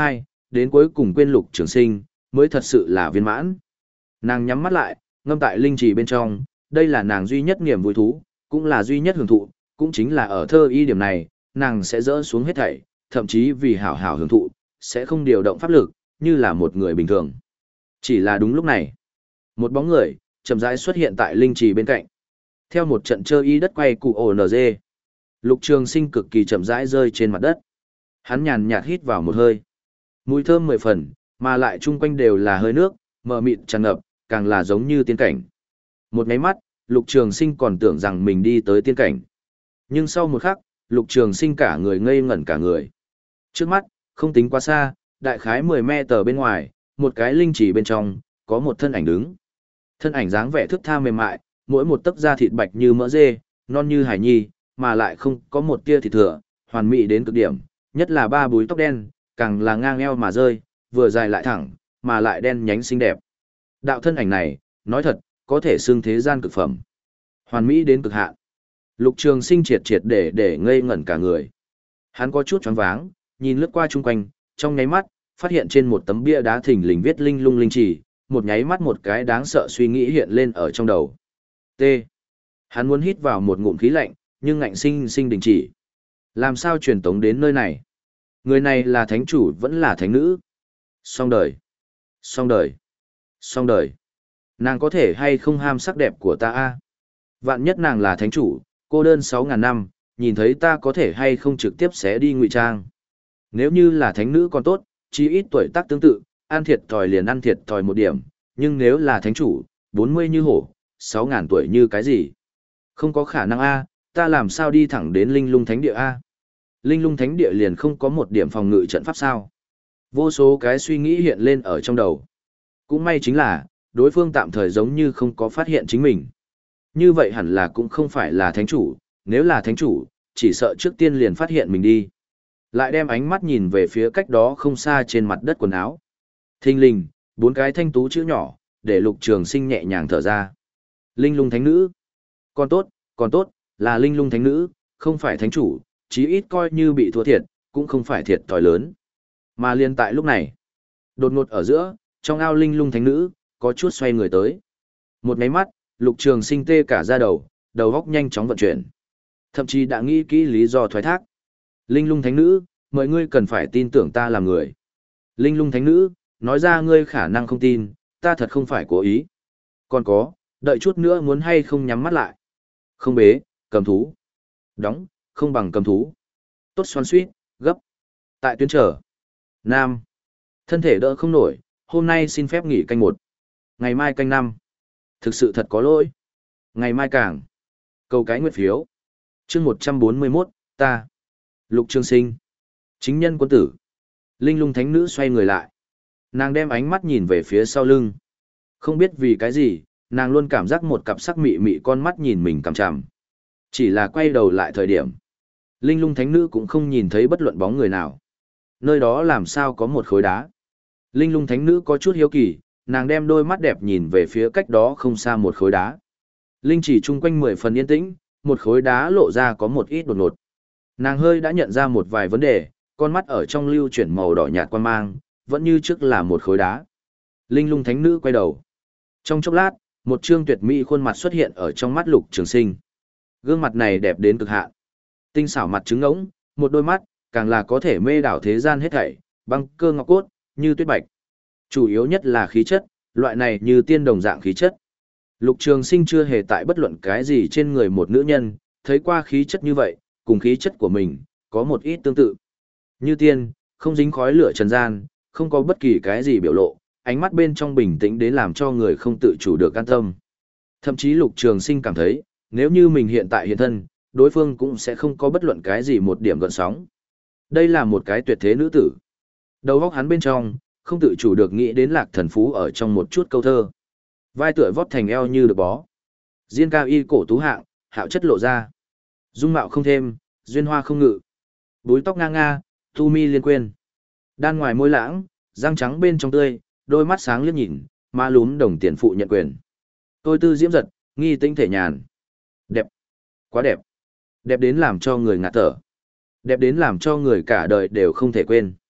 đến cuối cùng quên Lục Trường Sinh, mới thật sự là viên mãn. Nàng nhắm mắt lại, ngâm tại linh trì bên trong, đây là nàng duy nhất niềm vui thú, cũng là duy nhất hưởng thụ, cũng chính là ở thơ y điểm này, nàng sẽ dỡ xuống hết thảy, thậm chí vì hảo hảo hưởng thụ, sẽ không điều động pháp lực, như là một người bình thường. Chỉ là đúng lúc này, một bóng người, chậm rãi xuất hiện tại linh trì bên cạnh. Theo một trận chơi y đất quay cụ ổ nờ dê, Lục Trường Sinh cực kỳ chậm rãi rơi trên mặt đất. Hắn nhàn nhạt hít vào một hơi. Mùi thơm mười phần, mà lại chung quanh đều là hơi nước, mờ mịt tràn ngập, càng là giống như tiên cảnh. Một cái mắt, Lục Trường Sinh còn tưởng rằng mình đi tới tiên cảnh. Nhưng sau một khắc, Lục Trường Sinh cả người ngây ngẩn cả người. Trước mắt, không tính quá xa, đại khái mười mét tờ bên ngoài, một cái linh chỉ bên trong, có một thân ảnh đứng. Thân ảnh dáng vẻ thướt tha mềm mại, mỗi một tấc da thịt bạch như mỡ dê, non như hải nhi, mà lại không có một tia thịt thừa, hoàn mỹ đến cực điểm, nhất là ba búi tóc đen, càng là ngang eo mà rơi, vừa dài lại thẳng, mà lại đen nhánh xinh đẹp. Đạo thân ảnh này, nói thật, có thể xưng thế gian cực phẩm. Hoàn mỹ đến cực hạn. Lục Trường Sinh triệt triệt để để ngây ngẩn cả người. Hắn có chút choáng váng, nhìn lướt qua chung quanh, trong nháy mắt, phát hiện trên một tấm bia đá thình lình viết linh lung linh chỉ, một nháy mắt một cái đáng sợ suy nghĩ hiện lên ở trong đầu. T. Hắn muốn hít vào một ngụm khí lạnh, nhưng ngạnh sinh sinh đình chỉ. Làm sao truyền tống đến nơi này? Người này là thánh chủ vẫn là thánh nữ? Xong đời. Xong đời. Xong đời. Nàng có thể hay không ham sắc đẹp của ta a? Vạn nhất nàng là thánh chủ, cô đơn sáu ngàn năm, nhìn thấy ta có thể hay không trực tiếp xé đi ngụy trang. Nếu như là thánh nữ còn tốt, chí ít tuổi tác tương tự, ăn thiệt thòi liền ăn thiệt thòi một điểm, nhưng nếu là thánh chủ, bốn mươi như hổ, sáu ngàn tuổi như cái gì? Không có khả năng a, ta làm sao đi thẳng đến linh lung thánh địa a? Linh lung thánh địa liền không có một điểm phòng ngự trận pháp sao? Vô số cái suy nghĩ hiện lên ở trong đầu. Cũng may chính là, đối phương tạm thời giống như không có phát hiện chính mình. Như vậy hẳn là cũng không phải là thánh chủ, nếu là thánh chủ, chỉ sợ trước tiên liền phát hiện mình đi. Lại đem ánh mắt nhìn về phía cách đó không xa trên mặt đất quần áo. Thình lình, bốn cái thanh tú chữ nhỏ, để Lục Trường Sinh nhẹ nhàng thở ra. Linh lung thánh nữ. Còn tốt, còn tốt, là linh lung thánh nữ, không phải thánh chủ, chí ít coi như bị thua thiệt, cũng không phải thiệt thòi lớn. Mà liên tại lúc này, đột ngột ở giữa, trong ao linh lung thánh nữ, có chút xoay người tới. Một máy mắt, Lục Trường Sinh tê cả da đầu, đầu óc nhanh chóng vận chuyển. Thậm chí đã nghĩ kỹ lý do thoái thác. Linh lung thánh nữ, mọi ngươi cần phải tin tưởng ta làm người. Linh lung thánh nữ, nói ra ngươi khả năng không tin, ta thật không phải cố ý. Còn có, đợi chút nữa muốn hay không nhắm mắt lại. Không bế, cầm thú. Đóng, không bằng cầm thú. Tốt xoan suýt, gấp. Tại tuyến trở. Nam. Thân thể đỡ không nổi, hôm nay xin phép nghỉ canh một. Ngày mai canh năm. Thực sự thật có lỗi. Ngày mai càng. Cầu cái nguyệt phiếu. chương một trăm bốn mươi mốt, ta. Lục Trường Sinh. Chính nhân quân tử. Linh lung thánh nữ xoay người lại. Nàng đem ánh mắt nhìn về phía sau lưng. Không biết vì cái gì, nàng luôn cảm giác một cặp sắc mị mị con mắt nhìn mình cằm chằm. Chỉ là quay đầu lại thời điểm. Linh lung thánh nữ cũng không nhìn thấy bất luận bóng người nào. Nơi đó làm sao có một khối đá. Linh lung thánh nữ có chút hiếu kỳ, nàng đem đôi mắt đẹp nhìn về phía cách đó không xa một khối đá. Linh chỉ chung quanh mười phần yên tĩnh, một khối đá lộ ra có một ít đột ngột. Nàng hơi đã nhận ra một vài vấn đề, con mắt ở trong lưu chuyển màu đỏ nhạt quan mang, vẫn như trước là một khối đá. Linh lung thánh nữ quay đầu. Trong chốc lát, một trương tuyệt mỹ khuôn mặt xuất hiện ở trong mắt Lục Trường Sinh. Gương mặt này đẹp đến cực hạn. Tinh xảo mặt trứng ngỗng, một đôi mắt, càng là có thể mê đảo thế gian hết thảy, băng cơ ngọc cốt, như tuyết bạch. Chủ yếu nhất là khí chất, loại này như tiên đồng dạng khí chất. Lục Trường Sinh chưa hề tại bất luận cái gì trên người một nữ nhân, thấy qua khí chất như vậy, cùng khí chất của mình, có một ít tương tự. Như tiên, không dính khói lửa trần gian, không có bất kỳ cái gì biểu lộ, ánh mắt bên trong bình tĩnh đến làm cho người không tự chủ được an tâm. Thậm chí Lục Trường Sinh cảm thấy, nếu như mình hiện tại hiện thân, đối phương cũng sẽ không có bất luận cái gì một điểm gợn sóng. Đây là một cái tuyệt thế nữ tử. Đầu óc hắn bên trong, không tự chủ được nghĩ đến Lạc Thần Phú ở trong một chút câu thơ. Vai tựa vót thành eo như được bó. Diên cao y cổ tú hạng, hạo chất lộ ra. Dung mạo không thêm, duyên hoa không ngự. Búi tóc ngang nga, tu mi liên quên. Đan ngoài môi lãng, răng trắng bên trong tươi, đôi mắt sáng liếc nhìn, má lúm đồng tiền phụ nhận quyền. Tôi tư diễm giật, nghi tinh thể nhàn. Đẹp. Quá đẹp. Đẹp đến làm cho người ngạt thở. Đẹp đến làm cho người cả đời đều không thể quên.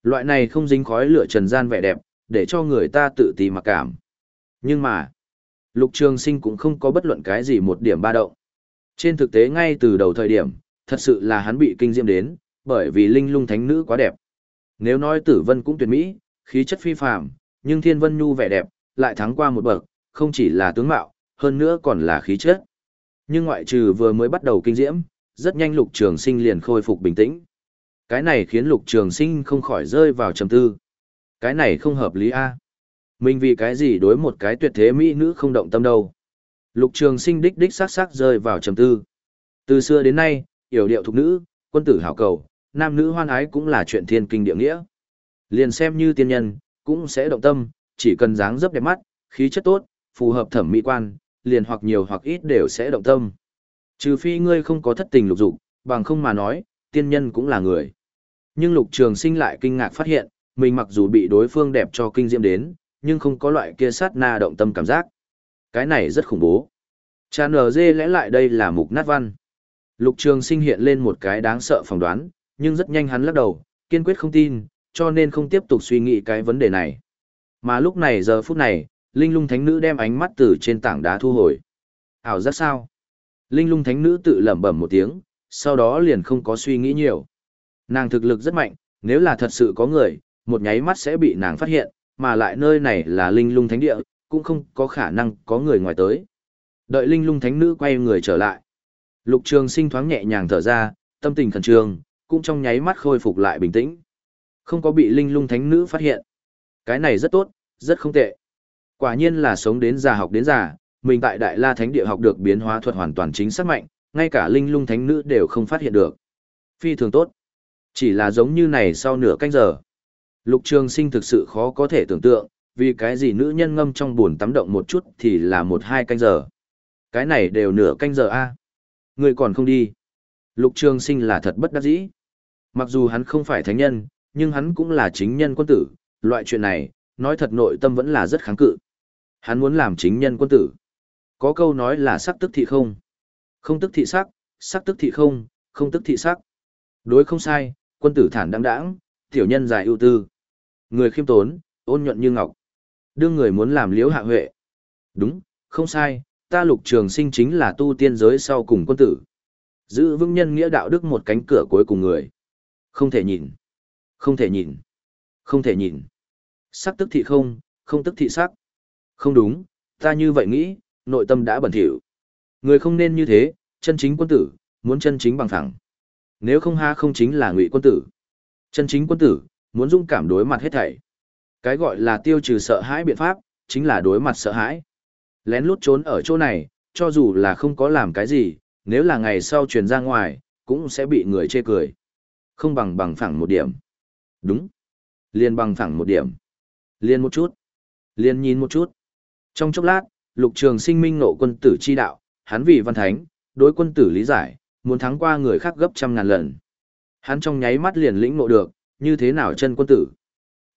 Loại này không dính khói lửa trần gian vẻ đẹp, để cho người ta tự ti mặc cảm. Nhưng mà, Lục Trường Sinh cũng không có bất luận cái gì một điểm ba động. Trên thực tế ngay từ đầu thời điểm, thật sự là hắn bị kinh diễm đến, bởi vì linh lung thánh nữ quá đẹp. Nếu nói Tử Vân cũng tuyệt mỹ, khí chất phi phàm, nhưng Thiên Vân Nhu vẻ đẹp, lại thắng qua một bậc, không chỉ là tướng mạo, hơn nữa còn là khí chất. Nhưng ngoại trừ vừa mới bắt đầu kinh diễm, rất nhanh Lục Trường Sinh liền khôi phục bình tĩnh. Cái này khiến Lục Trường Sinh không khỏi rơi vào trầm tư. Cái này không hợp lý a. Mình vì cái gì đối một cái tuyệt thế mỹ nữ không động tâm đâu. Lục Trường Sinh đích đích sắc sắc rơi vào trầm tư. Từ xưa đến nay, yểu điệu thục nữ, quân tử hảo cầu, nam nữ hoan ái cũng là chuyện thiên kinh địa nghĩa. Liền xem như tiên nhân, cũng sẽ động tâm, chỉ cần dáng dấp đẹp mắt, khí chất tốt, phù hợp thẩm mỹ quan, liền hoặc nhiều hoặc ít đều sẽ động tâm. Trừ phi ngươi không có thất tình lục dục, bằng không mà nói, tiên nhân cũng là người. Nhưng Lục Trường Sinh lại kinh ngạc phát hiện, mình mặc dù bị đối phương đẹp cho kinh diễm đến, nhưng không có loại kia sát na động tâm cảm giác. Cái này rất khủng bố. Chà nở dê lẽ lại đây là mục nát văn. Lục Trường Sinh hiện lên một cái đáng sợ phỏng đoán, nhưng rất nhanh hắn lắc đầu, kiên quyết không tin, cho nên không tiếp tục suy nghĩ cái vấn đề này. Mà lúc này giờ phút này, Linh Lung Thánh Nữ đem ánh mắt từ trên tảng đá thu hồi. Ảo giác sao? Linh Lung Thánh Nữ tự lẩm bẩm một tiếng, sau đó liền không có suy nghĩ nhiều. Nàng thực lực rất mạnh, nếu là thật sự có người, một nháy mắt sẽ bị nàng phát hiện, mà lại nơi này là Linh Lung Thánh Địa, cũng không có khả năng có người ngoài tới. Đợi Linh Lung Thánh Nữ quay người trở lại. Lục Trường Sinh thoáng nhẹ nhàng thở ra, tâm tình khẩn trương, cũng trong nháy mắt khôi phục lại bình tĩnh. Không có bị Linh Lung Thánh Nữ phát hiện. Cái này rất tốt, rất không tệ. Quả nhiên là sống đến già học đến già, mình tại Đại La Thánh Địa học được biến hóa thuật hoàn toàn chính xác mạnh, ngay cả Linh Lung Thánh Nữ đều không phát hiện được. Phi thường tốt. Chỉ là giống như này sau nửa canh giờ. Lục Trường Sinh thực sự khó có thể tưởng tượng, vì cái gì nữ nhân ngâm trong bồn tắm động một chút thì là một hai canh giờ. Cái này đều nửa canh giờ a. Người còn không đi. Lục Trường Sinh là thật bất đắc dĩ. Mặc dù hắn không phải thánh nhân, nhưng hắn cũng là chính nhân quân tử, loại chuyện này, nói thật nội tâm vẫn là rất kháng cự. Hắn muốn làm chính nhân quân tử. Có câu nói là sắc tức thị không. Không tức thị sắc, sắc tức thị không, không tức thị sắc. Đối không sai, quân tử thản đáng đãng, tiểu nhân dài ưu tư. Người khiêm tốn, ôn nhuận như ngọc. Đương người muốn làm liễu hạ huệ. Đúng, không sai, ta Lục Trường Sinh chính là tu tiên giới sau cùng quân tử. Giữ vững nhân nghĩa đạo đức một cánh cửa cuối cùng người. Không thể nhìn. Không thể nhìn. Không thể nhìn. Sắc tức thị không, không tức thị sắc. Không đúng, ta như vậy nghĩ, nội tâm đã bẩn thỉu. Người không nên như thế, chân chính quân tử, muốn chân chính bằng phẳng. Nếu không ha không chính là ngụy quân tử. Chân chính quân tử, muốn dũng cảm đối mặt hết thảy. Cái gọi là tiêu trừ sợ hãi biện pháp, chính là đối mặt sợ hãi. Lén lút trốn ở chỗ này, cho dù là không có làm cái gì, nếu là ngày sau truyền ra ngoài, cũng sẽ bị người chê cười. Không bằng bằng phẳng một điểm. Đúng. Liên bằng phẳng một điểm. Liên một chút. Liên nhìn một chút. Trong chốc lát, Lục Trường Sinh minh nộ quân tử chi đạo, hắn vì văn thánh, đối quân tử lý giải, muốn thắng qua người khác gấp trăm ngàn lần. Hắn trong nháy mắt liền lĩnh ngộ được, như thế nào chân quân tử. T.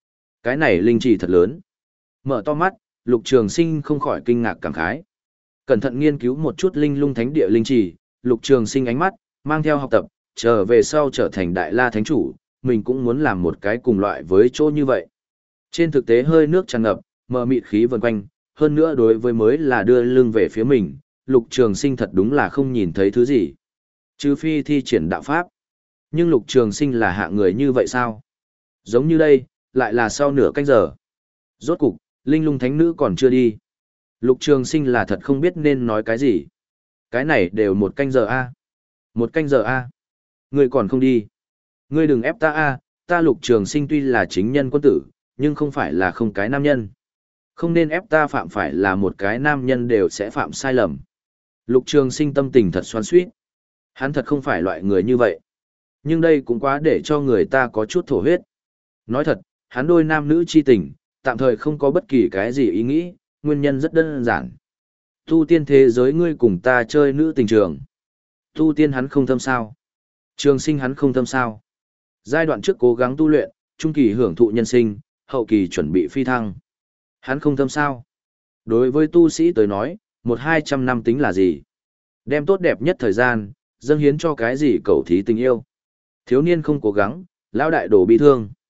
Cái này linh trì thật lớn. Mở to mắt, Lục Trường Sinh không khỏi kinh ngạc cảm khái. Cẩn thận nghiên cứu một chút linh lung thánh địa linh trì, Lục Trường Sinh ánh mắt, mang theo học tập, trở về sau trở thành Đại La Thánh Chủ, mình cũng muốn làm một cái cùng loại với chỗ như vậy. Trên thực tế hơi nước tràn ngập, mờ mịt khí vần quanh, hơn nữa đối với mới là đưa lưng về phía mình, Lục Trường Sinh thật đúng là không nhìn thấy thứ gì. Trừ phi thi triển đạo pháp. Nhưng Lục Trường Sinh là hạ người như vậy sao? Giống như đây, lại là sau nửa canh giờ. Rốt cục, Linh Lung Thánh Nữ còn chưa đi. Lục Trường Sinh là thật không biết nên nói cái gì. Cái này đều một canh giờ a. Một canh giờ a. Ngươi còn không đi. Ngươi đừng ép ta a, ta Lục Trường Sinh tuy là chính nhân quân tử, nhưng không phải là không cái nam nhân. Không nên ép ta phạm phải là một cái nam nhân đều sẽ phạm sai lầm. Lục Trường Sinh tâm tình thật xoắn xuýt. Hắn thật không phải loại người như vậy. Nhưng đây cũng quá để cho người ta có chút thổ huyết. Nói thật, hắn đôi nam nữ chi tình, tạm thời không có bất kỳ cái gì ý nghĩ, nguyên nhân rất đơn giản. Tu tiên thế giới ngươi cùng ta chơi nữ tình trường. Tu tiên hắn không thâm sao. Trường sinh hắn không thâm sao. Giai đoạn trước cố gắng tu luyện, trung kỳ hưởng thụ nhân sinh, hậu kỳ chuẩn bị phi thăng. Hắn không thâm sao. Đối với tu sĩ tới nói, một hai trăm năm tính là gì? Đem tốt đẹp nhất thời gian, dâng hiến cho cái gì cầu thí tình yêu. Thiếu niên không cố gắng, lão đại đổ bị thương.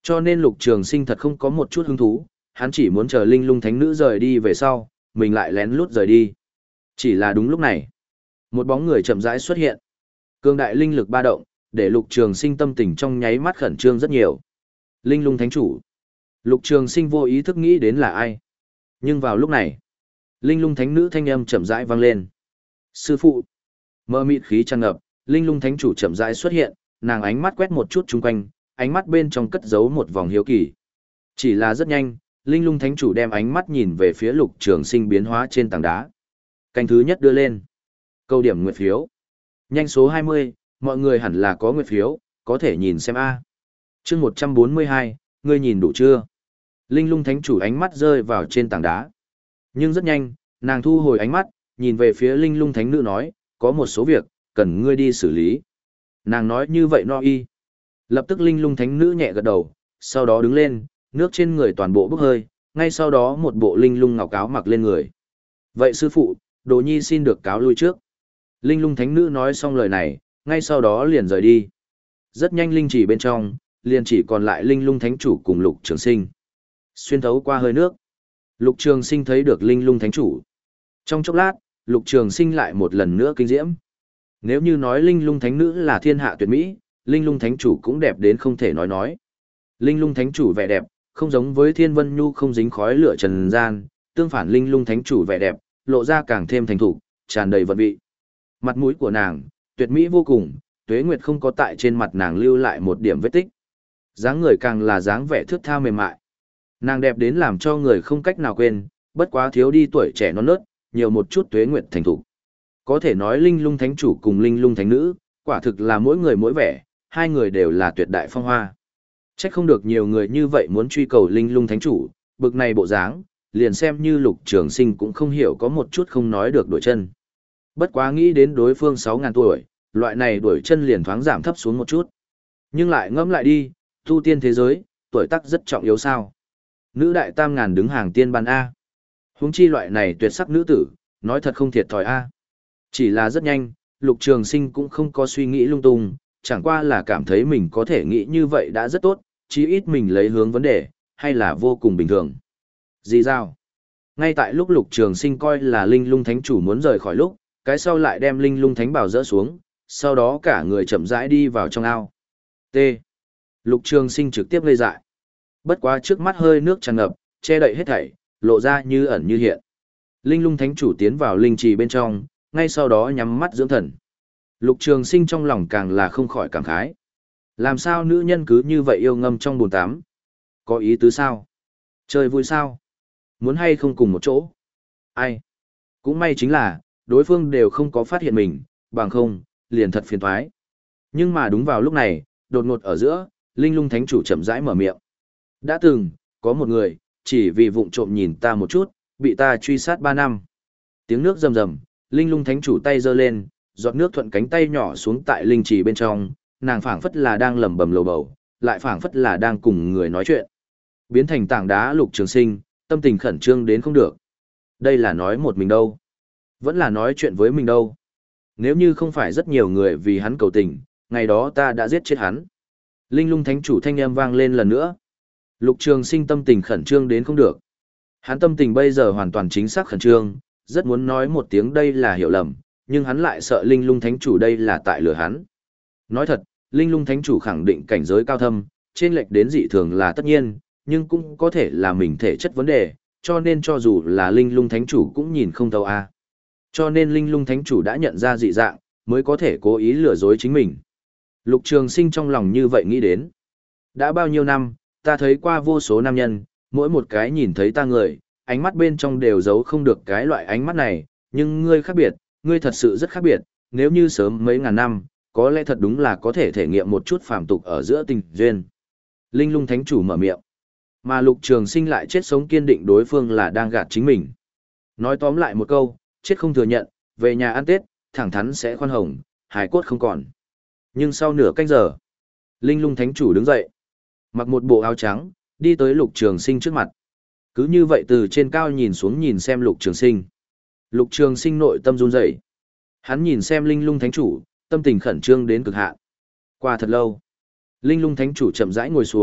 Cho nên Lục Trường Sinh thật không có một chút hứng thú, hắn chỉ muốn chờ Linh Lung Thánh Nữ rời đi về sau, mình lại lén lút rời đi. Chỉ là đúng lúc này, một bóng người chậm rãi xuất hiện. Cương đại linh lực ba động, để Lục Trường Sinh tâm tình trong nháy mắt khẩn trương rất nhiều. Linh Lung Thánh Chủ. Lục Trường Sinh vô ý thức nghĩ đến là ai. Nhưng vào lúc này, Linh Lung Thánh Nữ thanh âm chậm rãi vang lên. Sư phụ. Mơ mịt khí tràn ngập, Linh Lung Thánh Chủ chậm rãi xuất hiện, nàng ánh mắt quét một chút chung quanh, ánh mắt bên trong cất giấu một vòng hiếu kỳ. Chỉ là rất nhanh, Linh Lung Thánh Chủ đem ánh mắt nhìn về phía Lục Trường Sinh biến hóa trên tảng đá. Canh thứ nhất đưa lên. Câu điểm nguyệt phiếu. Nhanh số hai mươi, mọi người hẳn là có nguyệt phiếu, có thể nhìn xem a. Chương một trăm bốn mươi hai, ngươi nhìn đủ chưa? Linh Lung Thánh Chủ ánh mắt rơi vào trên tảng đá. Nhưng rất nhanh, nàng thu hồi ánh mắt, nhìn về phía Linh Lung Thánh Nữ nói, có một số việc, cần ngươi đi xử lý. Nàng nói như vậy no y. Lập tức Linh Lung Thánh Nữ nhẹ gật đầu, sau đó đứng lên, nước trên người toàn bộ bốc hơi, ngay sau đó một bộ Linh Lung ngọc áo mặc lên người. Vậy sư phụ, Đồ Nhi xin được cáo lui trước. Linh Lung Thánh Nữ nói xong lời này, ngay sau đó liền rời đi. Rất nhanh linh chỉ bên trong, liền chỉ còn lại Linh Lung Thánh Chủ cùng Lục Trường Sinh. Xuyên thấu qua hơi nước, Lục Trường Sinh thấy được Linh Lung Thánh Chủ. Trong chốc lát, Lục Trường Sinh lại một lần nữa kinh diễm. Nếu như nói Linh Lung Thánh Nữ là thiên hạ tuyệt mỹ, Linh Lung Thánh Chủ cũng đẹp đến không thể nói nói. Linh Lung Thánh Chủ vẻ đẹp, không giống với Thiên Vân Nhu không dính khói lửa trần gian, tương phản Linh Lung Thánh Chủ vẻ đẹp, lộ ra càng thêm thành thục, tràn đầy vận vị. Mặt mũi của nàng, tuyệt mỹ vô cùng, tuế nguyệt không có tại trên mặt nàng lưu lại một điểm vết tích. Dáng người càng là dáng vẻ thướt tha mềm mại. Nàng đẹp đến làm cho người không cách nào quên, bất quá thiếu đi tuổi trẻ non nớt, nhiều một chút tuế nguyệt thành thục. Có thể nói Linh Lung Thánh Chủ cùng Linh Lung Thánh Nữ, quả thực là mỗi người mỗi vẻ, hai người đều là tuyệt đại phong hoa. Chắc không được nhiều người như vậy muốn truy cầu Linh Lung Thánh Chủ, bực này bộ dáng, liền xem như Lục Trường Sinh cũng không hiểu có một chút không nói được đuổi chân. Bất quá nghĩ đến đối phương sáu ngàn tuổi, loại này đuổi chân liền thoáng giảm thấp xuống một chút. Nhưng lại ngẫm lại đi, tu tiên thế giới, tuổi tác rất trọng yếu sao. Nữ đại tam ngàn đứng hàng tiên ban A. Huống chi loại này tuyệt sắc nữ tử, nói thật không thiệt thòi A. Chỉ là rất nhanh, Lục Trường Sinh cũng không có suy nghĩ lung tung, chẳng qua là cảm thấy mình có thể nghĩ như vậy đã rất tốt, chí ít mình lấy hướng vấn đề, hay là vô cùng bình thường. Gì sao? Ngay tại lúc Lục Trường Sinh coi là Linh Lung Thánh Chủ muốn rời khỏi lúc, cái sau lại đem Linh Lung Thánh Bảo dỡ xuống, sau đó cả người chậm rãi đi vào trong ao. T. Lục Trường Sinh trực tiếp ngây dại. Bất quá trước mắt hơi nước tràn ngập, che đậy hết thảy, lộ ra như ẩn như hiện. Linh Lung Thánh Chủ tiến vào linh trì bên trong, ngay sau đó nhắm mắt dưỡng thần. Lục Trường Sinh trong lòng càng là không khỏi cảm khái. Làm sao nữ nhân cứ như vậy yêu ngâm trong bồn tắm? Có ý tứ sao? Chơi vui sao? Muốn hay không cùng một chỗ? Ai? Cũng may chính là, đối phương đều không có phát hiện mình, bằng không, liền thật phiền toái. Nhưng mà đúng vào lúc này, đột ngột ở giữa, Linh Lung Thánh Chủ chậm rãi mở miệng. Đã từng, có một người, chỉ vì vụng trộm nhìn ta một chút, bị ta truy sát ba năm. Tiếng nước rầm rầm, Linh Lung Thánh Chủ tay giơ lên, giọt nước thuận cánh tay nhỏ xuống tại linh trì bên trong, nàng phảng phất là đang lẩm bẩm lầu bầu, lại phảng phất là đang cùng người nói chuyện. Biến thành tảng đá Lục Trường Sinh, tâm tình khẩn trương đến không được. Đây là nói một mình đâu, vẫn là nói chuyện với mình đâu. Nếu như không phải rất nhiều người vì hắn cầu tình, ngày đó ta đã giết chết hắn. Linh Lung Thánh Chủ thanh âm vang lên lần nữa. Lục Trường Sinh tâm tình khẩn trương đến không được. Hắn tâm tình bây giờ hoàn toàn chính xác khẩn trương, rất muốn nói một tiếng đây là hiểu lầm, nhưng hắn lại sợ Linh Lung Thánh Chủ đây là tại lừa hắn. Nói thật, Linh Lung Thánh Chủ khẳng định cảnh giới cao thâm, trên lệch đến dị thường là tất nhiên, nhưng cũng có thể là mình thể chất vấn đề, cho nên cho dù là Linh Lung Thánh Chủ cũng nhìn không thấu a. Cho nên Linh Lung Thánh Chủ đã nhận ra dị dạng, mới có thể cố ý lừa dối chính mình. Lục Trường Sinh trong lòng như vậy nghĩ đến. Đã bao nhiêu năm, ta thấy qua vô số nam nhân, mỗi một cái nhìn thấy ta người, ánh mắt bên trong đều giấu không được cái loại ánh mắt này, nhưng ngươi khác biệt, ngươi thật sự rất khác biệt, nếu như sớm mấy ngàn năm, có lẽ thật đúng là có thể thể nghiệm một chút phàm tục ở giữa tình duyên. Linh Lung Thánh Chủ mở miệng, mà Lục Trường Sinh lại chết sống kiên định đối phương là đang gạt chính mình. Nói tóm lại một câu, chết không thừa nhận, về nhà ăn Tết, thẳng thắn sẽ khoan hồng, hài cốt không còn. Nhưng sau nửa canh giờ, Linh Lung Thánh Chủ đứng dậy, mặc một bộ áo trắng, đi tới Lục Trường Sinh trước mặt. Cứ như vậy từ trên cao nhìn xuống nhìn xem Lục Trường Sinh. Lục Trường Sinh nội tâm run rẩy. Hắn nhìn xem Linh Lung Thánh Chủ, tâm tình khẩn trương đến cực hạn. Qua thật lâu, Linh Lung Thánh Chủ chậm rãi ngồi xuống,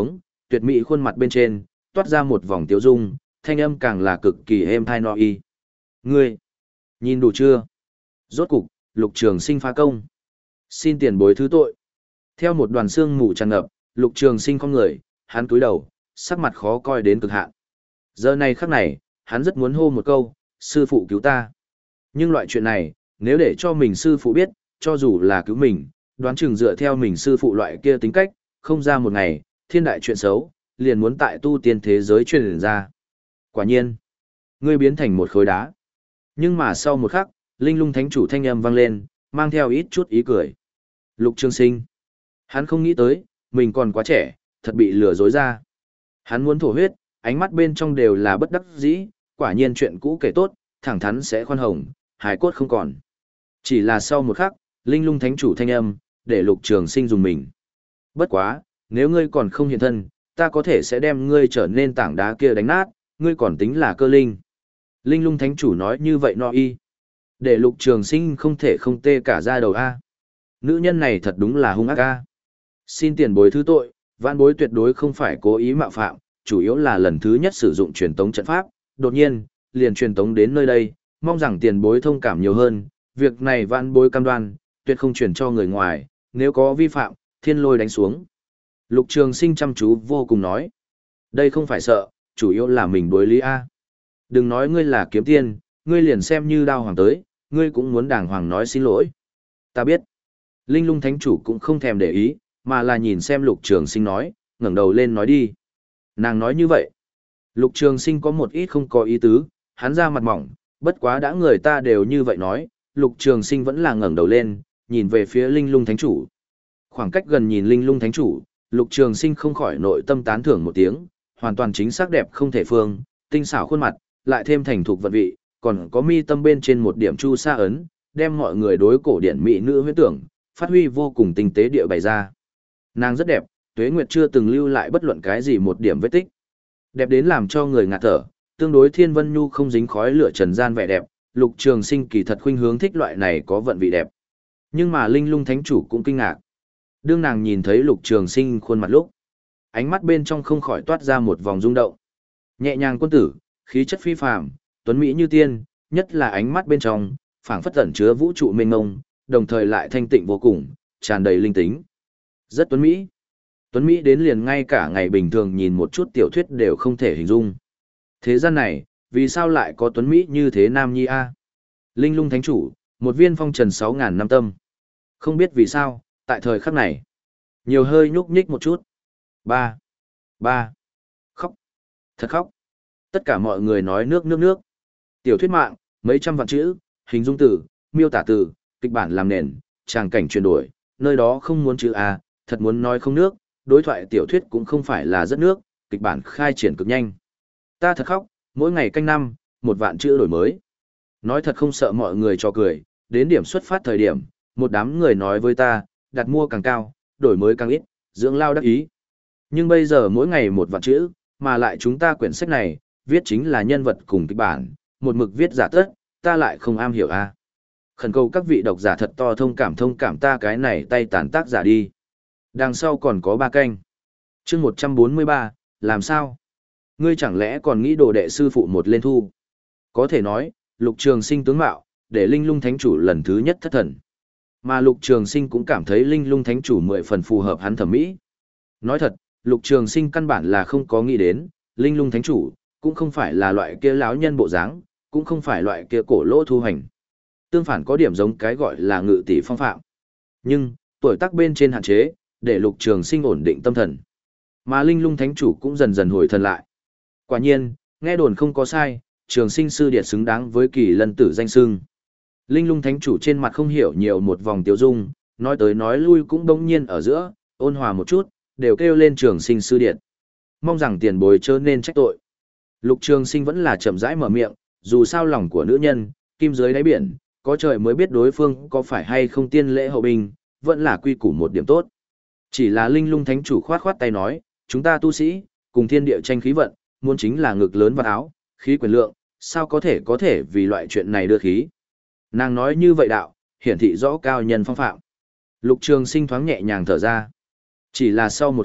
tuyệt mỹ khuôn mặt bên trên, toát ra một vòng tiếu dung, thanh âm càng là cực kỳ êm thai no y. Ngươi, nhìn đủ chưa? Rốt cục, Lục Trường Sinh phá công. Xin tiền bối thứ tội. Theo một đoàn xương mù tràn ngập, Lục Trường Sinh không người, hắn cúi đầu, sắc mặt khó coi đến cực hạn. Giờ này khắc này, hắn rất muốn hô một câu, sư phụ cứu ta. Nhưng loại chuyện này, nếu để cho mình sư phụ biết, cho dù là cứu mình, đoán chừng dựa theo mình sư phụ loại kia tính cách, không ra một ngày, thiên đại chuyện xấu, liền muốn tại tu tiên thế giới truyền ra. Quả nhiên, ngươi biến thành một khối đá. Nhưng mà sau một khắc, Linh Lung Thánh Chủ thanh âm vang lên, mang theo ít chút ý cười. Lục Trường Sinh, hắn không nghĩ tới, mình còn quá trẻ, thật bị lừa dối ra. Hắn muốn thổ huyết, ánh mắt bên trong đều là bất đắc dĩ, quả nhiên chuyện cũ kể tốt, thẳng thắn sẽ khoan hồng, hài cốt không còn. Chỉ là sau một khắc, Linh Lung Thánh Chủ thanh âm, để Lục Trường Sinh dùng mình. Bất quá, nếu ngươi còn không hiện thân, ta có thể sẽ đem ngươi trở nên tảng đá kia đánh nát, ngươi còn tính là cơ linh. Linh Lung Thánh Chủ nói như vậy no y. Để Lục Trường Sinh không thể không tê cả da đầu a. Nữ nhân này thật đúng là hung ác a. Xin tiền bối thứ tội, vãn bối tuyệt đối không phải cố ý mạo phạm, chủ yếu là lần thứ nhất sử dụng truyền tống trận pháp, đột nhiên, liền truyền tống đến nơi đây, mong rằng tiền bối thông cảm nhiều hơn, việc này vãn bối cam đoan, tuyệt không truyền cho người ngoài, nếu có vi phạm, thiên lôi đánh xuống. Lục Trường Sinh chăm chú vô cùng nói, đây không phải sợ, chủ yếu là mình đối lý a. Đừng nói ngươi là kiếm tiên, ngươi liền xem như đao hoàng tới, ngươi cũng muốn đàng hoàng nói xin lỗi. Ta biết. Linh Lung Thánh Chủ cũng không thèm để ý, mà là nhìn xem Lục Trường Sinh nói, ngẩng đầu lên nói đi. Nàng nói như vậy. Lục Trường Sinh có một ít không có ý tứ, hắn ra mặt mỏng, bất quá đã người ta đều như vậy nói, Lục Trường Sinh vẫn là ngẩng đầu lên, nhìn về phía Linh Lung Thánh Chủ. Khoảng cách gần nhìn Linh Lung Thánh Chủ, Lục Trường Sinh không khỏi nội tâm tán thưởng một tiếng, hoàn toàn chính xác đẹp không thể phương, tinh xảo khuôn mặt, lại thêm thành thục vận vị, còn có mi tâm bên trên một điểm chu sa ấn, đem mọi người đối cổ điển mỹ nữ huyễn tưởng, phát huy vô cùng tinh tế địa bày ra. Nàng rất đẹp, Tuế Nguyệt chưa từng lưu lại bất luận cái gì một điểm vết tích. Đẹp đến làm cho người ngạt thở, tương đối Thiên Vân Nhu không dính khói lửa trần gian vẻ đẹp, Lục Trường Sinh kỳ thật khuynh hướng thích loại này có vận vị đẹp. Nhưng mà Linh Lung Thánh Chủ cũng kinh ngạc. Đương nàng nhìn thấy Lục Trường Sinh khuôn mặt lúc, ánh mắt bên trong không khỏi toát ra một vòng rung động. Nhẹ nhàng quân tử, khí chất phi phàm, tuấn mỹ như tiên, nhất là ánh mắt bên trong, phảng phất tẩn chứa vũ trụ mênh mông, đồng thời lại thanh tịnh vô cùng, tràn đầy linh tính. Rất tuấn mỹ. Tuấn mỹ đến liền ngay cả ngày bình thường nhìn một chút tiểu thuyết đều không thể hình dung. Thế gian này, vì sao lại có tuấn mỹ như thế nam nhi a? Linh Lung Thánh Chủ, một viên phong trần sáu ngàn năm tâm. Không biết vì sao, tại thời khắc này, nhiều hơi nhúc nhích một chút. Ba. Ba. Khóc. Thật khóc. Tất cả mọi người nói nước nước nước. Tiểu thuyết mạng, mấy trăm vạn chữ, hình dung từ, miêu tả từ, kịch bản làm nền, tràng cảnh chuyển đổi, nơi đó không muốn chữ A, thật muốn nói không nước, đối thoại tiểu thuyết cũng không phải là rất nước, kịch bản khai triển cực nhanh. Ta thật khóc, mỗi ngày canh năm, một vạn chữ đổi mới. Nói thật không sợ mọi người cho cười, đến điểm xuất phát thời điểm, một đám người nói với ta, đặt mua càng cao, đổi mới càng ít, dưỡng lao đắc ý. Nhưng bây giờ mỗi ngày một vạn chữ, mà lại chúng ta quyển sách này, viết chính là nhân vật cùng kịch bản, một mực viết giả tất, ta lại không am hiểu a. Khẩn cầu các vị độc giả thật to thông cảm thông cảm ta cái này tay tàn tác giả đi. Đằng sau còn có ba canh. Chương một trăm bốn mươi ba, làm sao? Ngươi chẳng lẽ còn nghĩ đồ đệ sư phụ một lên thu? Có thể nói, Lục Trường Sinh tướng mạo, để Linh Lung Thánh Chủ lần thứ nhất thất thần. Mà Lục Trường Sinh cũng cảm thấy Linh Lung Thánh Chủ mười phần phù hợp hắn thẩm mỹ. Nói thật, Lục Trường Sinh căn bản là không có nghĩ đến, Linh Lung Thánh Chủ, cũng không phải là loại kia lão nhân bộ dáng, cũng không phải loại kia cổ lỗ thu hành. Tương phản có điểm giống cái gọi là ngự tỷ phong phạm. Nhưng, tuổi tác bên trên hạn chế, để Lục Trường Sinh ổn định tâm thần. Mà Linh Lung Thánh Chủ cũng dần dần hồi thần lại. Quả nhiên, nghe đồn không có sai, Trường Sinh sư điệt xứng đáng với Kỳ Lân tử danh xưng. Linh Lung Thánh Chủ trên mặt không hiểu nhiều một vòng tiêu dung, nói tới nói lui cũng đông nhiên ở giữa, ôn hòa một chút, đều kêu lên Trường Sinh sư điệt. Mong rằng tiền bối chớ nên trách tội. Lục Trường Sinh vẫn là chậm rãi mở miệng, dù sao lòng của nữ nhân, kim dưới đáy biển, có trời mới biết đối phương có phải hay không tiên lễ hậu binh, vẫn là quy củ một điểm tốt. Chỉ là Linh Lung Thánh Chủ khoát khoát tay nói, chúng ta tu sĩ, cùng thiên địa tranh khí vận, muốn chính là ngực lớn và áo, khí quyền lượng, sao có thể có thể vì loại chuyện này đưa khí. Nàng nói như vậy đạo, hiển thị rõ cao nhân phong phạm. Lục Trường Sinh thoáng nhẹ nhàng thở ra. Chỉ là sau một khắc,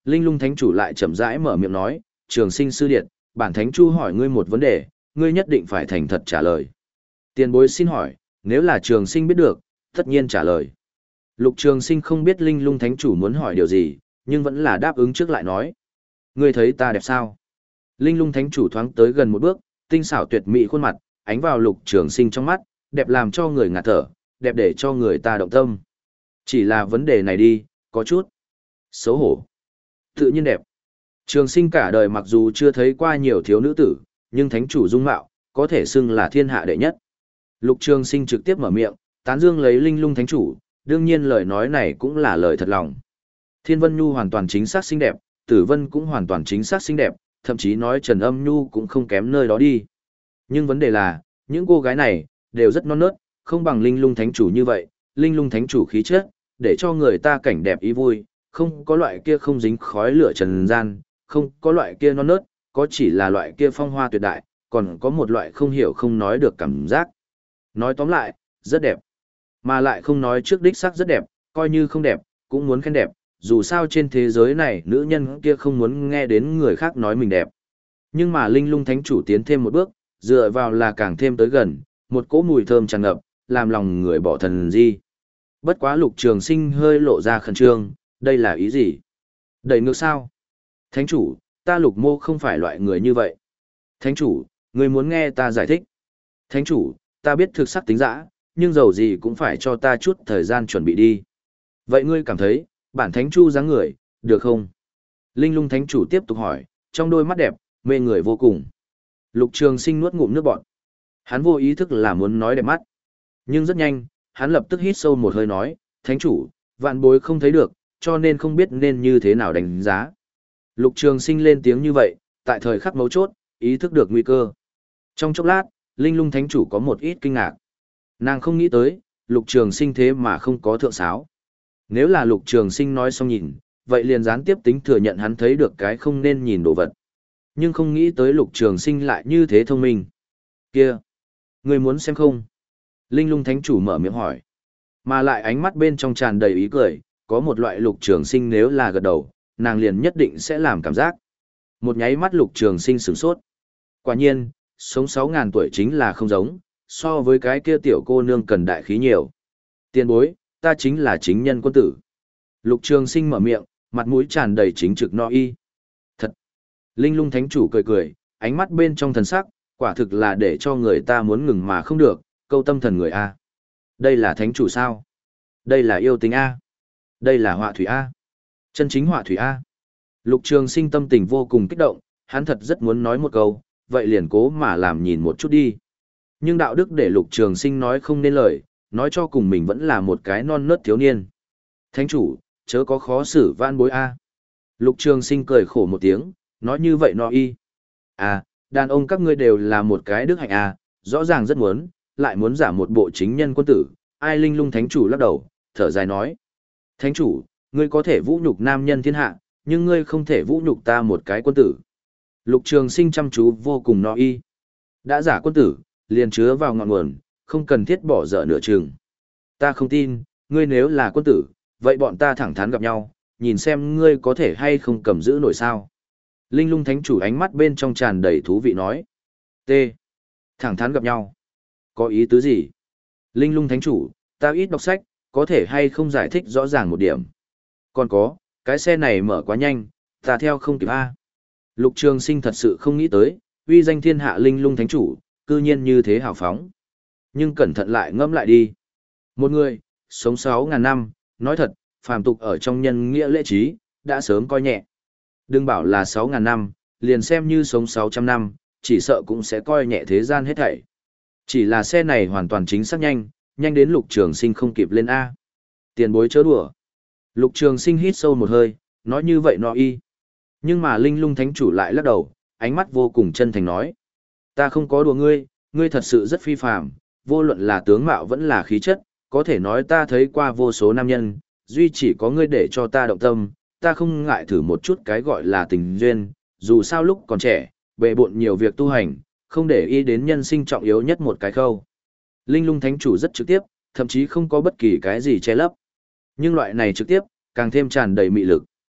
Linh lung thánh chủ lại chậm rãi mở miệng nói, Trường Sinh sư điện, bản thánh chu hỏi ngươi một vấn đề, ngươi nhất định phải thành thật trả lời. Tiền bối xin hỏi, nếu là Trường Sinh biết được, tất nhiên trả lời. Lục Trường Sinh không biết Linh lung thánh chủ muốn hỏi điều gì, nhưng vẫn là đáp ứng trước lại nói. Ngươi thấy ta đẹp sao? Linh lung thánh chủ thoáng tới gần một bước, tinh xảo tuyệt mỹ khuôn mặt, ánh vào Lục Trường Sinh trong mắt, đẹp làm cho người ngạt thở, đẹp để cho người ta động tâm. Chỉ là vấn đề này đi, có chút xấu hổ. Tự nhiên đẹp. Trường Sinh cả đời mặc dù chưa thấy qua nhiều thiếu nữ tử, nhưng thánh chủ dung mạo, có thể xưng là thiên hạ đệ nhất. Lục Trường Sinh trực tiếp mở miệng, tán dương lấy Linh lung thánh chủ, đương nhiên lời nói này cũng là lời thật lòng. Thiên Vân Nhu hoàn toàn chính xác xinh đẹp, Tử Vân cũng hoàn toàn chính xác xinh đẹp, thậm chí nói Trần Âm Nhu cũng không kém nơi đó đi. Nhưng vấn đề là, những cô gái này, đều rất non nớt, không bằng Linh lung thánh chủ như vậy, Linh lung thánh chủ khí chất, để cho người ta cảnh đẹp ý vui, không có loại kia không dính khói lửa trần gian, không có loại kia non nớt, có chỉ là loại kia phong hoa tuyệt đại, còn có một loại không hiểu không nói được cảm giác. Nói tóm lại, rất đẹp. Mà lại không nói trước đích xác rất đẹp, coi như không đẹp, cũng muốn khen đẹp, dù sao trên thế giới này nữ nhân kia không muốn nghe đến người khác nói mình đẹp. Nhưng mà Linh lung thánh chủ tiến thêm một bước, dựa vào là càng thêm tới gần, một cỗ mùi thơm tràn ngập, làm lòng người bỏ thần di. Bất quá Lục Trường Sinh hơi lộ ra khẩn trương, đây là ý gì? Đẩy ngược sao? Thánh chủ, ta Lục Mô không phải loại người như vậy. Thánh chủ, người muốn nghe ta giải thích. Thánh chủ, ta biết thực sắc tính dã, nhưng dầu gì cũng phải cho ta chút thời gian chuẩn bị đi. Vậy ngươi cảm thấy, bản thánh chu dáng người, được không? Linh lung thánh chủ tiếp tục hỏi, trong đôi mắt đẹp, mê người vô cùng. Lục Trường Sinh nuốt ngụm nước bọt. Hắn vô ý thức là muốn nói đẹp mắt. Nhưng rất nhanh, hắn lập tức hít sâu một hơi nói, thánh chủ, vạn bối không thấy được, cho nên không biết nên như thế nào đánh giá. Lục Trường Sinh lên tiếng như vậy, tại thời khắc mấu chốt, ý thức được nguy cơ. Trong chốc lát, Linh lung thánh chủ có một ít kinh ngạc. Nàng không nghĩ tới, Lục Trường Sinh thế mà không có thượng sáo. Nếu là Lục Trường Sinh nói xong nhìn, vậy liền gián tiếp tính thừa nhận hắn thấy được cái không nên nhìn đồ vật. Nhưng không nghĩ tới Lục Trường Sinh lại như thế thông minh. Kia! Người muốn xem không? Linh lung thánh chủ mở miệng hỏi. Mà lại ánh mắt bên trong tràn đầy ý cười, có một loại Lục Trường Sinh nếu là gật đầu, nàng liền nhất định sẽ làm cảm giác. Một nháy mắt Lục Trường Sinh sửng sốt. Quả nhiên, sống sáu ngàn tuổi chính là không giống, so với cái kia tiểu cô nương cần đại khí nhiều. Tiền bối, ta chính là chính nhân quân tử. Lục Trường Sinh mở miệng, mặt mũi tràn đầy chính trực no y. Thật! Linh lung thánh chủ cười cười, ánh mắt bên trong thần sắc, quả thực là để cho người ta muốn ngừng mà không được, câu tâm thần người A. Đây là thánh chủ sao? Đây là yêu tính A. Đây là họa thủy A. Chân chính họa thủy A. Lục Trường Sinh tâm tình vô cùng kích động, hắn thật rất muốn nói một câu, vậy liền cố mà làm nhìn một chút đi. Nhưng đạo đức để Lục Trường Sinh nói không nên lời, nói cho cùng mình vẫn là một cái non nớt thiếu niên. Thánh chủ, chớ có khó xử van bối A. Lục Trường Sinh cười khổ một tiếng, nói như vậy no y. À, đàn ông các ngươi đều là một cái đức hạnh A, rõ ràng rất muốn, lại muốn giả một bộ chính nhân quân tử. Ai Linh lung thánh chủ lắc đầu, thở dài nói. Thánh chủ, ngươi có thể vũ nhục nam nhân thiên hạ, nhưng ngươi không thể vũ nhục ta một cái quân tử. Lục Trường Sinh chăm chú vô cùng no y. Đã giả quân tử, liền chứa vào ngọn nguồn, không cần thiết bỏ dở nửa chừng. Ta không tin, ngươi nếu là quân tử, vậy bọn ta thẳng thắn gặp nhau, nhìn xem ngươi có thể hay không cầm giữ nổi sao. Linh lung thánh chủ ánh mắt bên trong tràn đầy thú vị nói. T. Thẳng thắn gặp nhau. Có ý tứ gì? Linh lung thánh chủ, ta ít đọc sách, có thể hay không giải thích rõ ràng một điểm. Còn có, cái xe này mở quá nhanh, ta theo không kịp A. Lục Trường Sinh thật sự không nghĩ tới, uy danh thiên hạ linh lung thánh chủ, cư nhiên như thế hào phóng. Nhưng cẩn thận lại ngẫm lại đi. Một người, sống sáu ngàn năm, nói thật, phàm tục ở trong nhân nghĩa lễ trí, đã sớm coi nhẹ. Đừng bảo là sáu ngàn năm, liền xem như sống sáu trăm năm, chỉ sợ cũng sẽ coi nhẹ thế gian hết thảy. Chỉ là xe này hoàn toàn chính xác nhanh, nhanh đến Lục Trường Sinh không kịp lên A. Tiền bối chớ đùa. Lục Trường Sinh hít sâu một hơi, nói như vậy no y. Nhưng mà linh lung thánh chủ lại lắc đầu, ánh mắt vô cùng chân thành nói. Ta không có đùa ngươi, ngươi thật sự rất phi phàm, vô luận là tướng mạo vẫn là khí chất, có thể nói ta thấy qua vô số nam nhân, duy chỉ có ngươi để cho ta động tâm, ta không ngại thử một chút cái gọi là tình duyên, dù sao lúc còn trẻ, bề bộn nhiều việc tu hành, không để ý đến nhân sinh trọng yếu nhất một cái khâu. Linh lung thánh chủ rất trực tiếp, thậm chí không có bất kỳ cái gì che lấp. Nhưng loại này trực tiếp, càng thêm tràn đầy mị lực.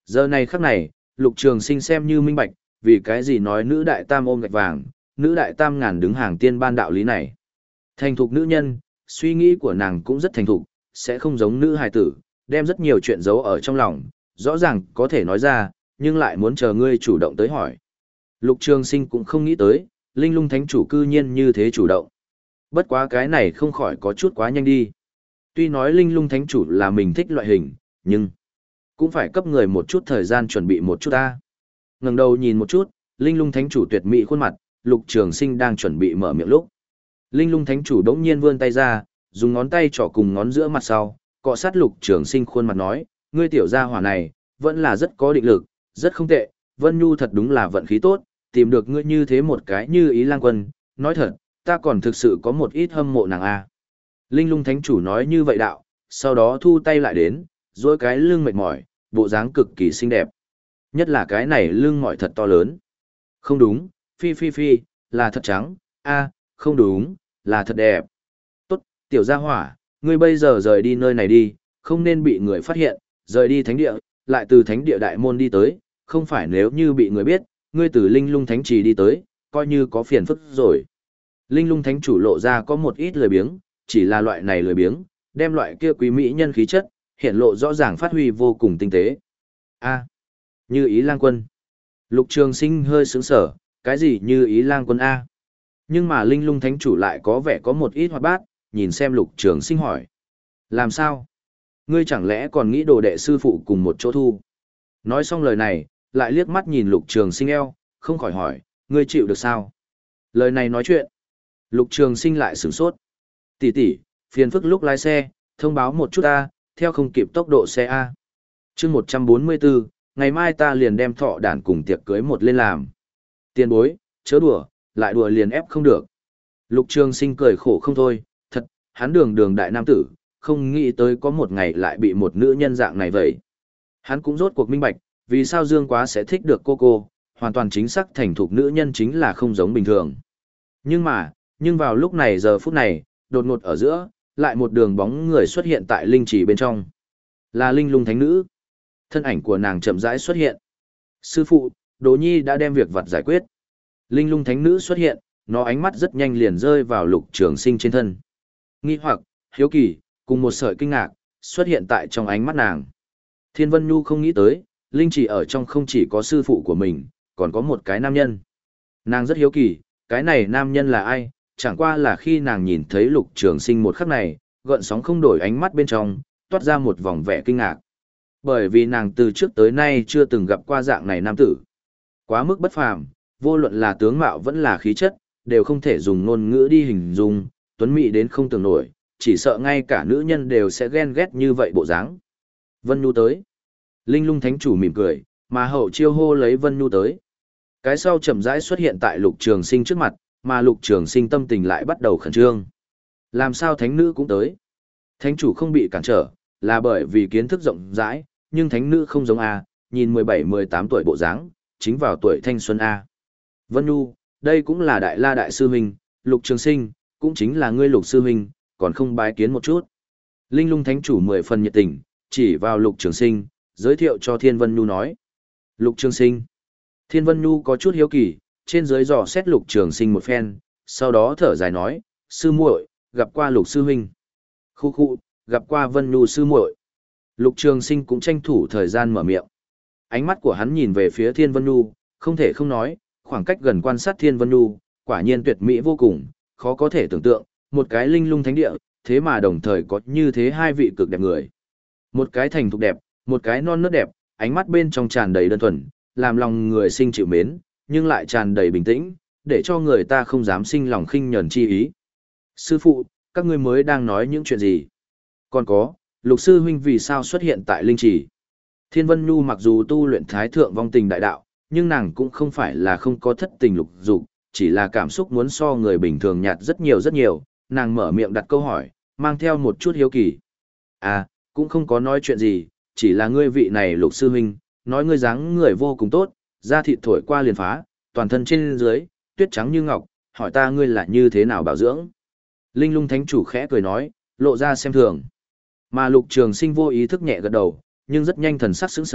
Giờ này khắc này, Lục Trường Sinh xem như minh bạch, vì cái gì nói nữ đại tam ôm gạch vàng, nữ đại tam ngàn đứng hàng tiên ban đạo lý này. Thành thục nữ nhân, suy nghĩ của nàng cũng rất thành thục, sẽ không giống nữ hài tử, đem rất nhiều chuyện giấu ở trong lòng, rõ ràng có thể nói ra, nhưng lại muốn chờ ngươi chủ động tới hỏi. Lục Trường Sinh cũng không nghĩ tới, Linh Lung Thánh chủ cư nhiên như thế chủ động. Bất quá cái này không khỏi có chút quá nhanh đi. Tuy nói Linh Lung Thánh chủ là mình thích loại hình, nhưng cũng phải cấp người một chút thời gian chuẩn bị một chút ta. Ngẩng đầu nhìn một chút, Linh Lung Thánh chủ tuyệt mỹ khuôn mặt, Lục Trường Sinh đang chuẩn bị mở miệng lúc. Linh Lung Thánh chủ đống nhiên vươn tay ra, dùng ngón tay trỏ cùng ngón giữa mặt sau, cọ sát Lục Trường Sinh khuôn mặt nói, ngươi tiểu gia hỏa này, vẫn là rất có định lực, rất không tệ, Vân Nhu thật đúng là vận khí tốt, tìm được ngươi như thế một cái như ý lang quân, nói thật, ta còn thực sự có một ít hâm mộ nàng a. Linh Lung Thánh chủ nói như vậy đạo, sau đó thu tay lại đến, duỗi cái lưng mệt mỏi, bộ dáng cực kỳ xinh đẹp. Nhất là cái này lưng mỏi thật to lớn. Không đúng, phi phi phi, là thật trắng, a, không đúng, là thật đẹp. Tốt, tiểu gia hỏa, ngươi bây giờ rời đi nơi này đi, không nên bị người phát hiện, rời đi thánh địa, lại từ thánh địa đại môn đi tới, không phải nếu như bị người biết, ngươi từ Linh Lung Thánh trì đi tới, coi như có phiền phức rồi. Linh Lung Thánh chủ lộ ra có một ít lười biếng, chỉ là loại này lười biếng, đem loại kia quý mỹ nhân khí chất, hiện lộ rõ ràng phát huy vô cùng tinh tế. A, như ý lang quân. Lục Trường Sinh hơi sướng sở, cái gì như ý lang quân A? Nhưng mà Linh Lung Thánh chủ lại có vẻ có một ít hoạt bát, nhìn xem Lục Trường Sinh hỏi. Làm sao? Ngươi chẳng lẽ còn nghĩ đồ đệ sư phụ cùng một chỗ thu? Nói xong lời này, lại liếc mắt nhìn Lục Trường Sinh eo, không khỏi hỏi, ngươi chịu được sao? Lời này nói chuyện. Lục Trường Sinh lại sửng sốt. Tỷ tỷ, phiền phức lúc lái xe, thông báo một chút A, theo không kịp tốc độ xe A. Chương một trăm bốn mươi bốn, ngày mai ta liền đem thọ đản cùng tiệc cưới một lên làm. Tiền bối, chớ đùa, lại đùa liền ép không được. Lục Trường Sinh cười khổ không thôi, thật, hắn đường đường đại nam tử, không nghĩ tới có một ngày lại bị một nữ nhân dạng này vậy. Hắn cũng rốt cuộc minh bạch, vì sao Dương Quá sẽ thích được cô cô, hoàn toàn chính xác thành thục nữ nhân chính là không giống bình thường. Nhưng mà, nhưng vào lúc này giờ phút này, đột ngột ở giữa, lại một đường bóng người xuất hiện tại linh trì bên trong. Là Linh Lung Thánh nữ. Thân ảnh của nàng chậm rãi xuất hiện. Sư phụ, Đỗ Nhi đã đem việc vặt giải quyết. Linh Lung Thánh nữ xuất hiện, nó ánh mắt rất nhanh liền rơi vào Lục Trường Sinh trên thân. Nghi hoặc, hiếu kỳ, cùng một sợi kinh ngạc, xuất hiện tại trong ánh mắt nàng. Thiên Vân Nhu không nghĩ tới, linh trì ở trong không chỉ có sư phụ của mình, còn có một cái nam nhân. Nàng rất hiếu kỳ, cái này nam nhân là ai, chẳng qua là khi nàng nhìn thấy Lục Trường Sinh một khắc này, gợn sóng không đổi ánh mắt bên trong, toát ra một vòng vẻ kinh ngạc. Bởi vì nàng từ trước tới nay chưa từng gặp qua dạng này nam tử. Quá mức bất phàm, vô luận là tướng mạo vẫn là khí chất, đều không thể dùng ngôn ngữ đi hình dung, tuấn mỹ đến không tưởng nổi, chỉ sợ ngay cả nữ nhân đều sẽ ghen ghét như vậy bộ dáng. Vân Nhu tới. Linh Lung Thánh chủ mỉm cười, mà hậu chiêu hô lấy Vân Nhu tới. Cái sau chậm rãi xuất hiện tại Lục Trường Sinh trước mặt, mà Lục Trường Sinh tâm tình lại bắt đầu khẩn trương. Làm sao thánh nữ cũng tới? Thánh chủ không bị cản trở, là bởi vì kiến thức rộng rãi, nhưng thánh nữ không giống A, nhìn mười bảy mười tám tuổi bộ dáng, chính vào tuổi thanh xuân A. Vân Nhu, đây cũng là Đại La Đại Sư Huynh, Lục Trường Sinh, cũng chính là ngươi Lục Sư Huynh, còn không bái kiến một chút. Linh Lung Thánh chủ mười phần nhiệt tình, chỉ vào Lục Trường Sinh, giới thiệu cho Thiên Vân Nhu nói. Lục Trường Sinh. Thiên Vân Nhu có chút hiếu kỳ, trên dưới dò xét Lục Trường Sinh một phen, sau đó thở dài nói, sư muội, gặp qua Lục Sư Huynh. Khu khu, gặp qua Vân Nhu sư muội. Lục Trường Sinh cũng tranh thủ thời gian mở miệng. Ánh mắt của hắn nhìn về phía Thiên Vân Nhu, không thể không nói, khoảng cách gần quan sát Thiên Vân Nhu, quả nhiên tuyệt mỹ vô cùng, khó có thể tưởng tượng, một cái linh lung thánh địa, thế mà đồng thời có như thế hai vị cực đẹp người. Một cái thành thục đẹp, một cái non nớt đẹp, ánh mắt bên trong tràn đầy đơn thuần, làm lòng người sinh chịu mến, nhưng lại tràn đầy bình tĩnh, để cho người ta không dám sinh lòng khinh nhẫn chi ý. Sư phụ, các ngươi mới đang nói những chuyện gì? Còn có, Lục sư huynh vì sao xuất hiện tại linh trì? Thiên Vân Nhu mặc dù tu luyện thái thượng vong tình đại đạo, nhưng nàng cũng không phải là không có thất tình lục dục, chỉ là cảm xúc muốn so người bình thường nhạt rất nhiều rất nhiều, nàng mở miệng đặt câu hỏi, mang theo một chút hiếu kỳ. À, cũng không có nói chuyện gì, chỉ là ngươi vị này Lục sư huynh, nói ngươi dáng người vô cùng tốt, da thịt thổi qua liền phá, toàn thân trên dưới, tuyết trắng như ngọc, hỏi ta ngươi là như thế nào bảo dưỡng? Linh Lung Thánh chủ khẽ cười nói, lộ ra xem thường. Mà Lục Trường Sinh vô ý thức nhẹ gật đầu, nhưng rất nhanh thần sắc sững sờ,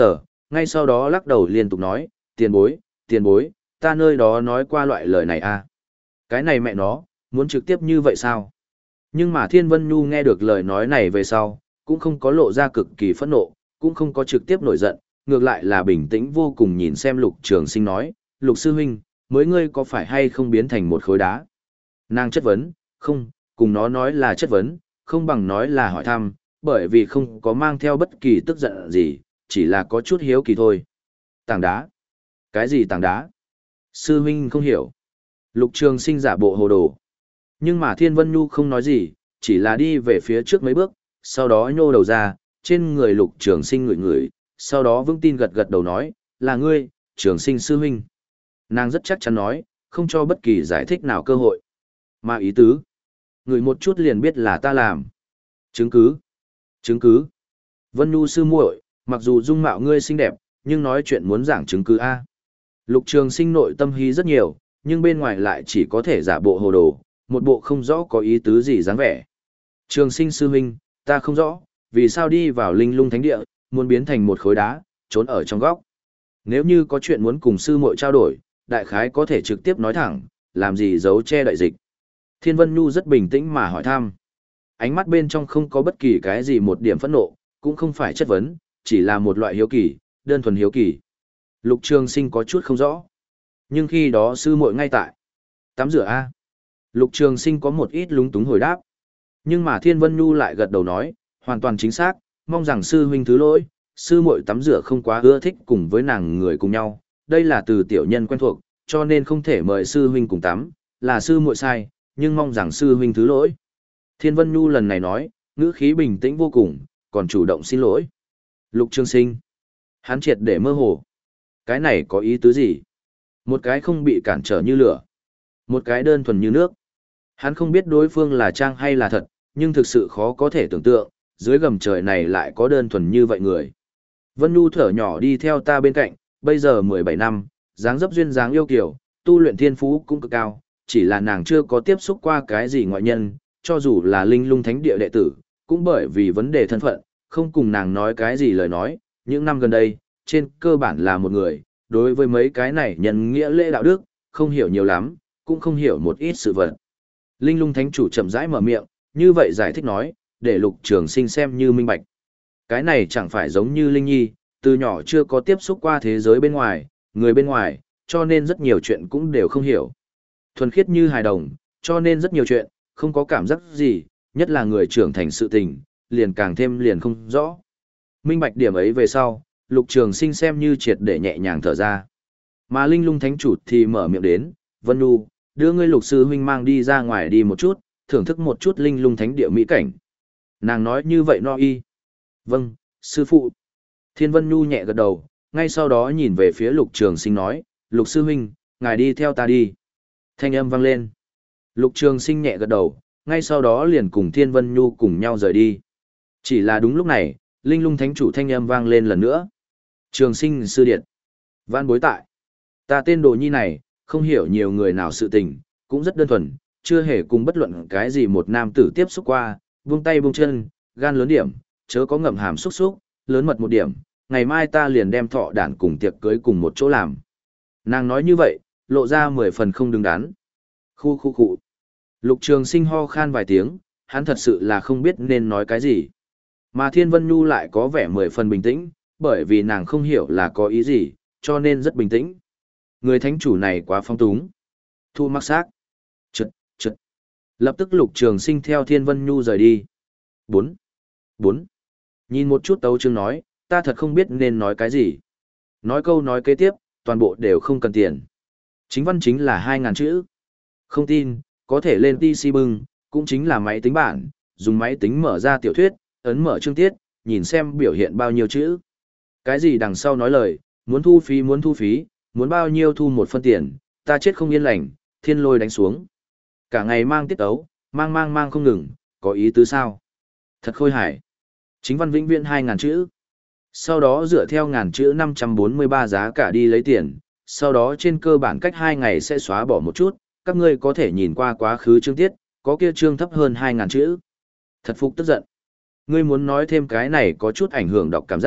ngay sau đó lắc đầu liên tục nói, tiền bối, tiền bối, ta nơi đó nói qua loại lời này à. Cái này mẹ nó, muốn trực tiếp như vậy sao? Nhưng mà Thiên Vân Nhu nghe được lời nói này về sau, cũng không có lộ ra cực kỳ phẫn nộ, cũng không có trực tiếp nổi giận, ngược lại là bình tĩnh vô cùng nhìn xem Lục Trường Sinh nói, Lục sư huynh, mới ngươi có phải hay không biến thành một khối đá? Nàng chất vấn, không, cùng nó nói là chất vấn, không bằng nói là hỏi thăm, bởi vì không có mang theo bất kỳ tức giận gì, chỉ là có chút hiếu kỳ thôi. Tảng đá? Cái gì tảng đá? Sư huynh không hiểu. Lục Trường Sinh giả bộ hồ đồ. Nhưng mà Thiên Vân Nhu không nói gì, chỉ là đi về phía trước mấy bước, sau đó nhô đầu ra, trên người Lục Trường Sinh ngửi ngửi, sau đó vững tin gật gật đầu nói, là ngươi, Trường Sinh sư huynh. Nàng rất chắc chắn nói, không cho bất kỳ giải thích nào cơ hội. Mà ý tứ, ngửi một chút liền biết là ta làm. Chứng cứ, chứng cứ. Vân Nhu sư muội, mặc dù dung mạo ngươi xinh đẹp, nhưng nói chuyện muốn giảng chứng cứ a. Lục Trường Sinh nội tâm hí rất nhiều, nhưng bên ngoài lại chỉ có thể giả bộ hồ đồ, một bộ không rõ có ý tứ gì dáng vẻ. Trường Sinh sư huynh, ta không rõ, vì sao đi vào linh lung thánh địa, muốn biến thành một khối đá, trốn ở trong góc. Nếu như có chuyện muốn cùng sư muội trao đổi, đại khái có thể trực tiếp nói thẳng, làm gì giấu che đậy dịch. Thiên Vân Nhu rất bình tĩnh mà hỏi thăm. Ánh mắt bên trong không có bất kỳ cái gì một điểm phẫn nộ, cũng không phải chất vấn, chỉ là một loại hiếu kỳ, đơn thuần hiếu kỳ. Lục Trường Sinh có chút không rõ. Nhưng khi đó sư muội ngay tại tắm rửa a. Lục Trường Sinh có một ít lúng túng hồi đáp. Nhưng mà Thiên Vân Nhu lại gật đầu nói, hoàn toàn chính xác, mong rằng sư huynh thứ lỗi, sư muội tắm rửa không quá ưa thích cùng với nàng người cùng nhau, đây là từ tiểu nhân quen thuộc, cho nên không thể mời sư huynh cùng tắm, là sư muội sai, nhưng mong rằng sư huynh thứ lỗi. Thiên Vân Nhu lần này nói, ngữ khí bình tĩnh vô cùng, còn chủ động xin lỗi. Lục Trường Sinh, hắn triệt để mơ hồ. Cái này có ý tứ gì? Một cái không bị cản trở như lửa, một cái đơn thuần như nước. Hắn không biết đối phương là trang hay là thật, nhưng thực sự khó có thể tưởng tượng, dưới gầm trời này lại có đơn thuần như vậy người. Vân Nhu thở nhỏ đi theo ta bên cạnh, bây giờ mười bảy năm, dáng dấp duyên dáng yêu kiều, tu luyện thiên phú cũng cực cao, chỉ là nàng chưa có tiếp xúc qua cái gì ngoại nhân, cho dù là linh lung thánh địa đệ tử, cũng bởi vì vấn đề thân phận, không cùng nàng nói cái gì lời nói, những năm gần đây, trên cơ bản là một người, đối với mấy cái này nhân nghĩa lễ đạo đức, không hiểu nhiều lắm, cũng không hiểu một ít sự vật. Linh lung thánh chủ chậm rãi mở miệng, như vậy giải thích nói, để Lục Trường Sinh xem như minh bạch. Cái này chẳng phải giống như Linh Nhi, từ nhỏ chưa có tiếp xúc qua thế giới bên ngoài, người bên ngoài, cho nên rất nhiều chuyện cũng đều không hiểu. Thuần khiết như hài đồng, cho nên rất nhiều chuyện, không có cảm giác gì, nhất là người trưởng thành sự tình, liền càng thêm liền không rõ. Minh bạch điểm ấy về sau, Lục Trường Sinh xem như triệt để nhẹ nhàng thở ra. Mà Linh Lung Thánh chủ thì mở miệng đến, Vân Nhu, đưa ngươi Lục sư huynh mang đi ra ngoài đi một chút, thưởng thức một chút Linh Lung Thánh địa mỹ cảnh. Nàng nói như vậy no y. Vâng, sư phụ. Thiên Vân Nhu nhẹ gật đầu, ngay sau đó nhìn về phía Lục Trường Sinh nói, Lục sư huynh, ngài đi theo ta đi. Thanh âm vang lên. Lục Trường Sinh nhẹ gật đầu, ngay sau đó liền cùng Thiên Vân Nhu cùng nhau rời đi. Chỉ là đúng lúc này, Linh Lung Thánh chủ thanh âm vang lên lần nữa. Trường Sinh sư điện. Vạn bối tại. Ta tên Đồ Nhi này, không hiểu nhiều người nào sự tình, cũng rất đơn thuần, chưa hề cùng bất luận cái gì một nam tử tiếp xúc qua, buông tay buông chân, gan lớn điểm, chớ có ngậm hàm xúc xúc, lớn mật một điểm, ngày mai ta liền đem thọ đản cùng tiệc cưới cùng một chỗ làm. Nàng nói như vậy, lộ ra mười phần không đứng đắn. Khu khu khu. Lục Trường Sinh ho khan vài tiếng, hắn thật sự là không biết nên nói cái gì. Mà Thiên Vân Nhu lại có vẻ mười phần bình tĩnh, bởi vì nàng không hiểu là có ý gì, cho nên rất bình tĩnh. Người thánh chủ này quá phong túng. Thu mắc xác. Trật, trật. Lập tức Lục Trường Sinh theo Thiên Vân Nhu rời đi. Bốn. Bốn. Nhìn một chút tấu chương nói, ta thật không biết nên nói cái gì. Nói câu nói kế tiếp, toàn bộ đều không cần tiền. Chính văn chính là hai ngàn chữ. Không tin, có thể lên pê xê bưng, cũng chính là máy tính bảng, dùng máy tính mở ra tiểu thuyết, ấn mở chương tiết, nhìn xem biểu hiện bao nhiêu chữ. Cái gì đằng sau nói lời, muốn thu phí muốn thu phí, muốn bao nhiêu thu một phân tiền, ta chết không yên lành, thiên lôi đánh xuống. Cả ngày mang tiết tấu, mang mang mang không ngừng, có ý tứ sao? Thật khôi hài. Chính văn vĩnh viễn hai ngàn chữ. Sau đó dựa theo ngàn chữ năm trăm bốn mươi ba giá cả đi lấy tiền, sau đó trên cơ bản cách hai ngày sẽ xóa bỏ một chút, các ngươi có thể nhìn qua quá khứ chương tiết, có kia chương thấp hơn hai ngàn chữ. Thật phục tức giận. Ngươi muốn nói thêm cái này có chút ảnh hưởng đọc cảm giác,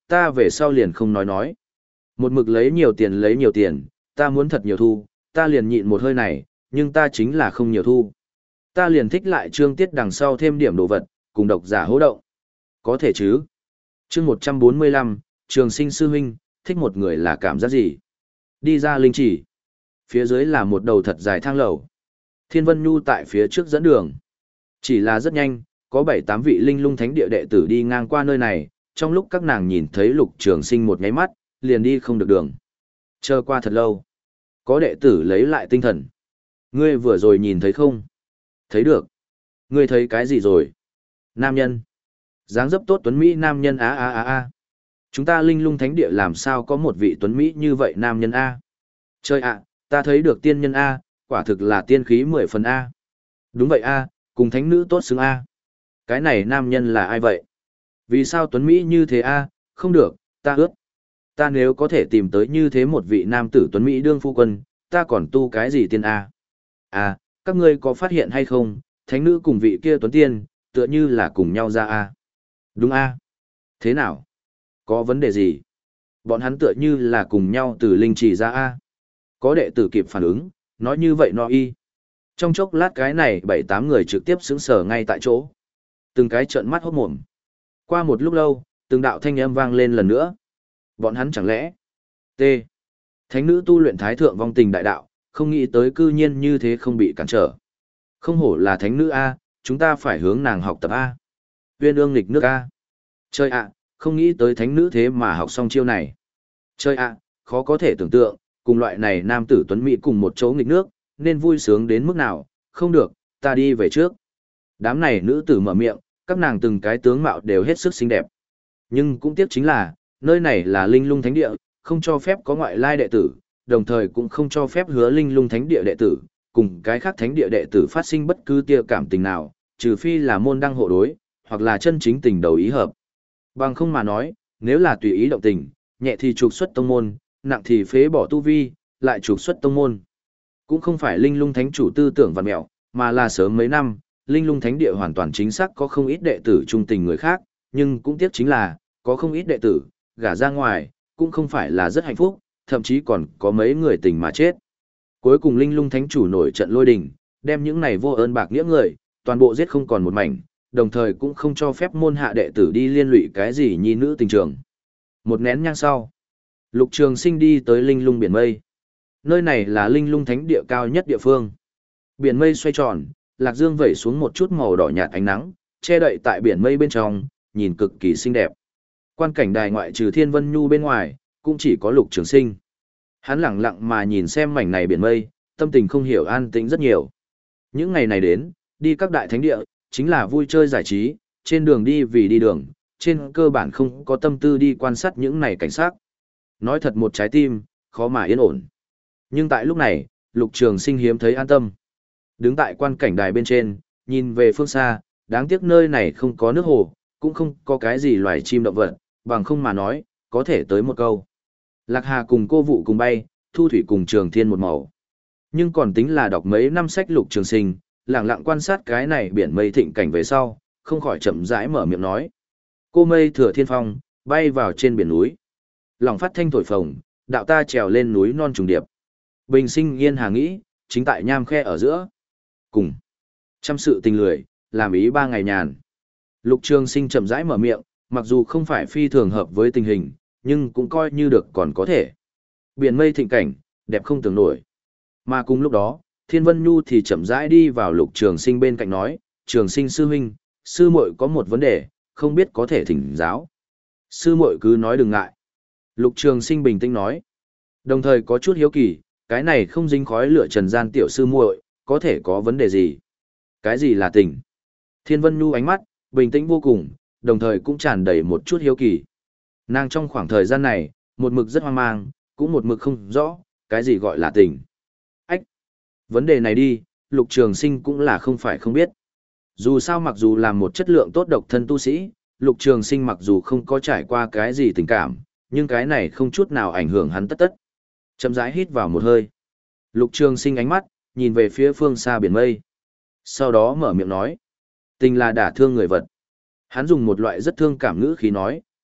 ta về sau liền không nói nói. Một mực lấy nhiều tiền lấy nhiều tiền, ta muốn thật nhiều thu, ta liền nhịn một hơi này, nhưng ta chính là không nhiều thu. Ta liền thích lại chương tiết đằng sau thêm điểm đồ vật, cùng độc giả hỗ động. Có thể chứ. Chương một trăm bốn mươi lăm, Trường Sinh sư huynh, thích một người là cảm giác gì? Đi ra linh chỉ. Phía dưới là một đầu thật dài thang lầu. Thiên Vân Nhu tại phía trước dẫn đường. Chỉ là rất nhanh, có bảy tám vị linh lung thánh địa đệ tử đi ngang qua nơi này, trong lúc các nàng nhìn thấy Lục Trường Sinh một nháy mắt, liền đi không được đường. Chờ qua thật lâu. Có đệ tử lấy lại tinh thần. Ngươi vừa rồi nhìn thấy không? Thấy được. Ngươi thấy cái gì rồi? Nam nhân. Dáng dấp tốt tuấn Mỹ nam nhân á á á á. Chúng ta linh lung thánh địa làm sao có một vị tuấn Mỹ như vậy nam nhân A? Chơi ạ, ta thấy được tiên nhân A, quả thực là tiên khí mười phần A. Đúng vậy A, cùng thánh nữ tốt xứng A. Cái này nam nhân là ai vậy? Vì sao tuấn Mỹ như thế A? Không được, ta ướt. Ta nếu có thể tìm tới như thế một vị nam tử tuấn Mỹ đương phu quân, ta còn tu cái gì tiên A? À, các ngươi có phát hiện hay không, thánh nữ cùng vị kia tuấn tiên, tựa như là cùng nhau ra A. Đúng A. Thế nào? Có vấn đề gì? Bọn hắn tựa như là cùng nhau từ linh trì ra A. Có đệ tử kịp phản ứng, nói như vậy nó y. Trong chốc lát cái này bảy tám người trực tiếp sững sờ ngay tại chỗ. Từng cái trợn mắt hốt mồm. Qua một lúc lâu, từng đạo thanh âm vang lên lần nữa. Bọn hắn chẳng lẽ? T. Thánh nữ tu luyện thái thượng vong tình đại đạo, không nghĩ tới cư nhiên như thế không bị cản trở. Không hổ là thánh nữ A, chúng ta phải hướng nàng học tập A. Uyên ương nghịch nước A. Chơi ạ, không nghĩ tới thánh nữ thế mà học xong chiêu này. Chơi ạ, khó có thể tưởng tượng, cùng loại này nam tử tuấn mỹ cùng một chỗ nghịch nước, nên vui sướng đến mức nào, không được, ta đi về trước. Đám này nữ tử mở miệng, các nàng từng cái tướng mạo đều hết sức xinh đẹp. Nhưng cũng tiếc chính là, nơi này là linh lung thánh địa, không cho phép có ngoại lai đệ tử, đồng thời cũng không cho phép hứa linh lung thánh địa đệ tử, cùng cái khác thánh địa đệ tử phát sinh bất cứ tia cảm tình nào, trừ phi là môn đăng hộ đối, hoặc là chân chính tình đầu ý hợp. Bằng không mà nói, nếu là tùy ý động tình, nhẹ thì trục xuất tông môn, nặng thì phế bỏ tu vi, lại trục xuất tông môn. Cũng không phải linh lung thánh chủ tư tưởng vặn mẹo, mà là sớm mấy năm, linh lung thánh địa hoàn toàn chính xác có không ít đệ tử trung tình người khác, nhưng cũng tiếc chính là, có không ít đệ tử, gả ra ngoài, cũng không phải là rất hạnh phúc, thậm chí còn có mấy người tình mà chết. Cuối cùng linh lung thánh chủ nổi trận lôi đình, đem những này vô ơn bạc nghĩa người, toàn bộ giết không còn một mảnh, đồng thời cũng không cho phép môn hạ đệ tử đi liên lụy cái gì nhi nữ tình trường. Một nén nhang sau, Lục Trường Sinh đi tới linh lung biển mây. Nơi này là linh lung thánh địa cao nhất địa phương. Biển mây xoay tròn, lạc dương vẩy xuống một chút màu đỏ nhạt ánh nắng, che đậy tại biển mây bên trong, nhìn cực kỳ xinh đẹp. Quan cảnh đài ngoại trừ Thiên Vân Nhu bên ngoài, cũng chỉ có Lục Trường Sinh. Hắn lặng lặng mà nhìn xem mảnh này biển mây, tâm tình không hiểu an tĩnh rất nhiều. Những ngày này đến, đi các đại thánh địa, chính là vui chơi giải trí, trên đường đi vì đi đường, trên cơ bản không có tâm tư đi quan sát những này cảnh sát. Nói thật một trái tim, khó mà yên ổn. Nhưng tại lúc này, Lục Trường Sinh hiếm thấy an tâm. Đứng tại quan cảnh đài bên trên, nhìn về phương xa, đáng tiếc nơi này không có nước hồ, cũng không có cái gì loài chim động vật, bằng không mà nói, có thể tới một câu. Lạc Hà cùng cô Vụ cùng bay, Thu Thủy cùng Trường Thiên một màu. Nhưng còn tính là đọc mấy năm sách Lục Trường Sinh, lặng lặng quan sát cái này biển mây thịnh cảnh về sau, không khỏi chậm rãi mở miệng nói. Cô mây thừa thiên phong, bay vào trên biển núi. Lòng phát thanh thổi phồng, đạo ta trèo lên núi non trùng điệp. Bình sinh yên hà nghĩ, chính tại nham khe ở giữa. Cùng. Chăm sự tình lười, làm ý ba ngày nhàn. Lục Trường Sinh chậm rãi mở miệng, mặc dù không phải phi thường hợp với tình hình, nhưng cũng coi như được còn có thể. Biển mây thịnh cảnh, đẹp không tưởng nổi. Mà cùng lúc đó, Thiên Vân Nhu thì chậm rãi đi vào Lục Trường Sinh bên cạnh nói, Trường Sinh sư huynh, sư muội có một vấn đề, không biết có thể thỉnh giáo. Sư muội cứ nói đừng ngại. Lục Trường Sinh bình tĩnh nói, đồng thời có chút hiếu kỳ, cái này không dính khói lửa trần gian tiểu sư muội, có thể có vấn đề gì? Cái gì là tình? Thiên Vân Nhu ánh mắt, bình tĩnh vô cùng, đồng thời cũng tràn đầy một chút hiếu kỳ. Nàng trong khoảng thời gian này, một mực rất hoang mang, cũng một mực không rõ, cái gì gọi là tình. Ách! Vấn đề này đi, Lục Trường Sinh cũng là không phải không biết. Dù sao mặc dù là một chất lượng tốt độc thân tu sĩ, Lục Trường Sinh mặc dù không có trải qua cái gì tình cảm, nhưng cái này không chút nào ảnh hưởng hắn tất tất. Chậm rãi hít vào một hơi. Lục Trường Sinh ánh mắt, nhìn về phía phương xa biển mây. Sau đó mở miệng nói. Tình là đả thương người vật. Hắn dùng một loại rất thương cảm ngữ khí nói,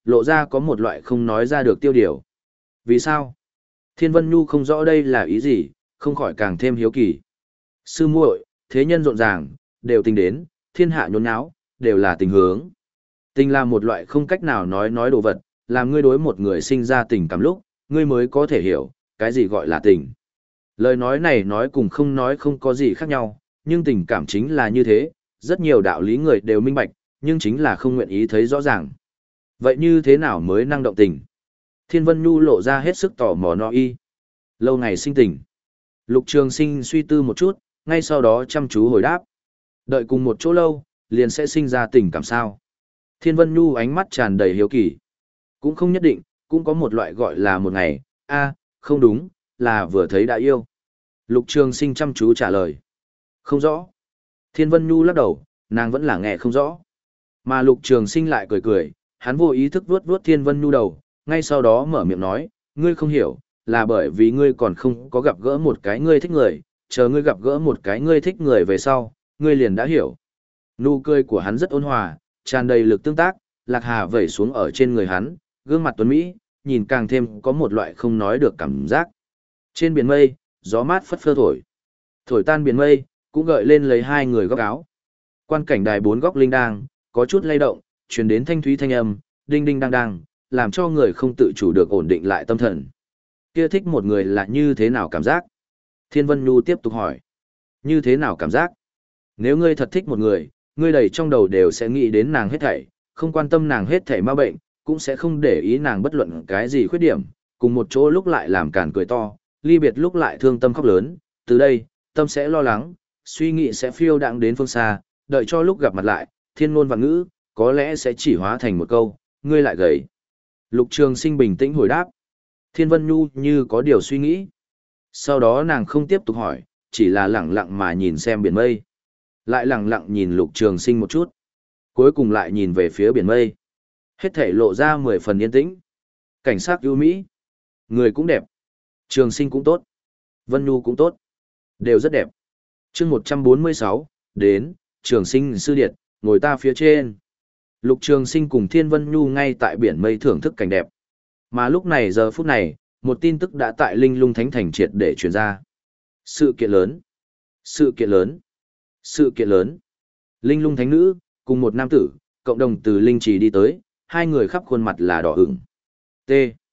lộ ra có một loại không nói ra được tiêu điều. Vì sao? Thiên Vân Nhu không rõ đây là ý gì, không khỏi càng thêm hiếu kỳ. Sư muội, thế nhân rộn ràng, đều tình đến, thiên hạ nhốn nháo, đều là tình hướng. Tình là một loại không cách nào nói nói đồ vật, làm ngươi đối một người sinh ra tình cảm lúc, ngươi mới có thể hiểu, cái gì gọi là tình. Lời nói này nói cùng không nói không có gì khác nhau, nhưng tình cảm chính là như thế, rất nhiều đạo lý người đều minh bạch, nhưng chính là không nguyện ý thấy rõ ràng. Vậy như thế nào mới năng động tình? Thiên Vân Nhu lộ ra hết sức tò mò no y. Lâu ngày sinh tình. Lục Trường Sinh suy tư một chút, ngay sau đó chăm chú hồi đáp. Đợi cùng một chỗ lâu, liền sẽ sinh ra tình cảm sao? Thiên Vân Nhu ánh mắt tràn đầy hiếu kỳ. Cũng không nhất định, cũng có một loại gọi là một ngày, a, không đúng, là vừa thấy đã yêu. Lục Trường Sinh chăm chú trả lời. Không rõ. Thiên Vân Nhu lắc đầu, nàng vẫn là nghe không rõ. Mà Lục Trường Sinh lại cười cười, hắn vô ý thức vuốt vuốt Thiên Vân Nhu đầu, ngay sau đó mở miệng nói, ngươi không hiểu, là bởi vì ngươi còn không có gặp gỡ một cái ngươi thích người, chờ ngươi gặp gỡ một cái ngươi thích người về sau, ngươi liền đã hiểu. Nụ cười của hắn rất ôn hòa, tràn đầy lực tương tác, lạc hà vẩy xuống ở trên người hắn, gương mặt tuấn Mỹ, nhìn càng thêm có một loại không nói được cảm giác. Trên biển mây, gió mát phất phơ thổi. Thổi tan biển mây, cũng gợi lên lấy hai người góc áo. Quan cảnh đài bốn góc linh đang, có chút lay động, truyền đến thanh thúy thanh âm, đinh đinh đang đang, làm cho người không tự chủ được ổn định lại tâm thần. Kia thích một người là như thế nào cảm giác? Thiên Vân Nhu tiếp tục hỏi. Như thế nào cảm giác? Nếu ngươi thật thích một người, ngươi đầy trong đầu đều sẽ nghĩ đến nàng hết thảy, không quan tâm nàng hết thảy ma bệnh, cũng sẽ không để ý nàng bất luận cái gì khuyết điểm, cùng một chỗ lúc lại làm càn cười to, ly biệt lúc lại thương tâm khóc lớn, từ đây, tâm sẽ lo lắng, suy nghĩ sẽ phiêu đãng đến phương xa, đợi cho lúc gặp mặt lại, thiên ngôn và ngữ, có lẽ sẽ chỉ hóa thành một câu, ngươi lại gầy. Lục Trường Sinh bình tĩnh hồi đáp. Thiên Vân Nhu như có điều suy nghĩ. Sau đó nàng không tiếp tục hỏi, chỉ là lặng lặng mà nhìn xem biển mây. Lại lặng lặng nhìn Lục Trường Sinh một chút. Cuối cùng lại nhìn về phía biển mây. Hết thể lộ ra mười phần yên tĩnh. Cảnh sát ưu mỹ. Người cũng đẹp. Trường Sinh cũng tốt. Vân Nhu cũng tốt. Đều rất đẹp. Chương một trăm bốn mươi sáu, đến, Trường Sinh sư điệt, ngồi ta phía trên. Lục Trường Sinh cùng Thiên Vân Nhu ngay tại biển mây thưởng thức cảnh đẹp. Mà lúc này giờ phút này, một tin tức đã tại Linh Lung Thánh Thành triệt để truyền ra. Sự kiện lớn. Sự kiện lớn. Sự kiện lớn. Linh Lung Thánh Nữ, cùng một nam tử, cộng đồng từ Linh Trì đi tới, hai người khắp khuôn mặt là đỏ ửng. T.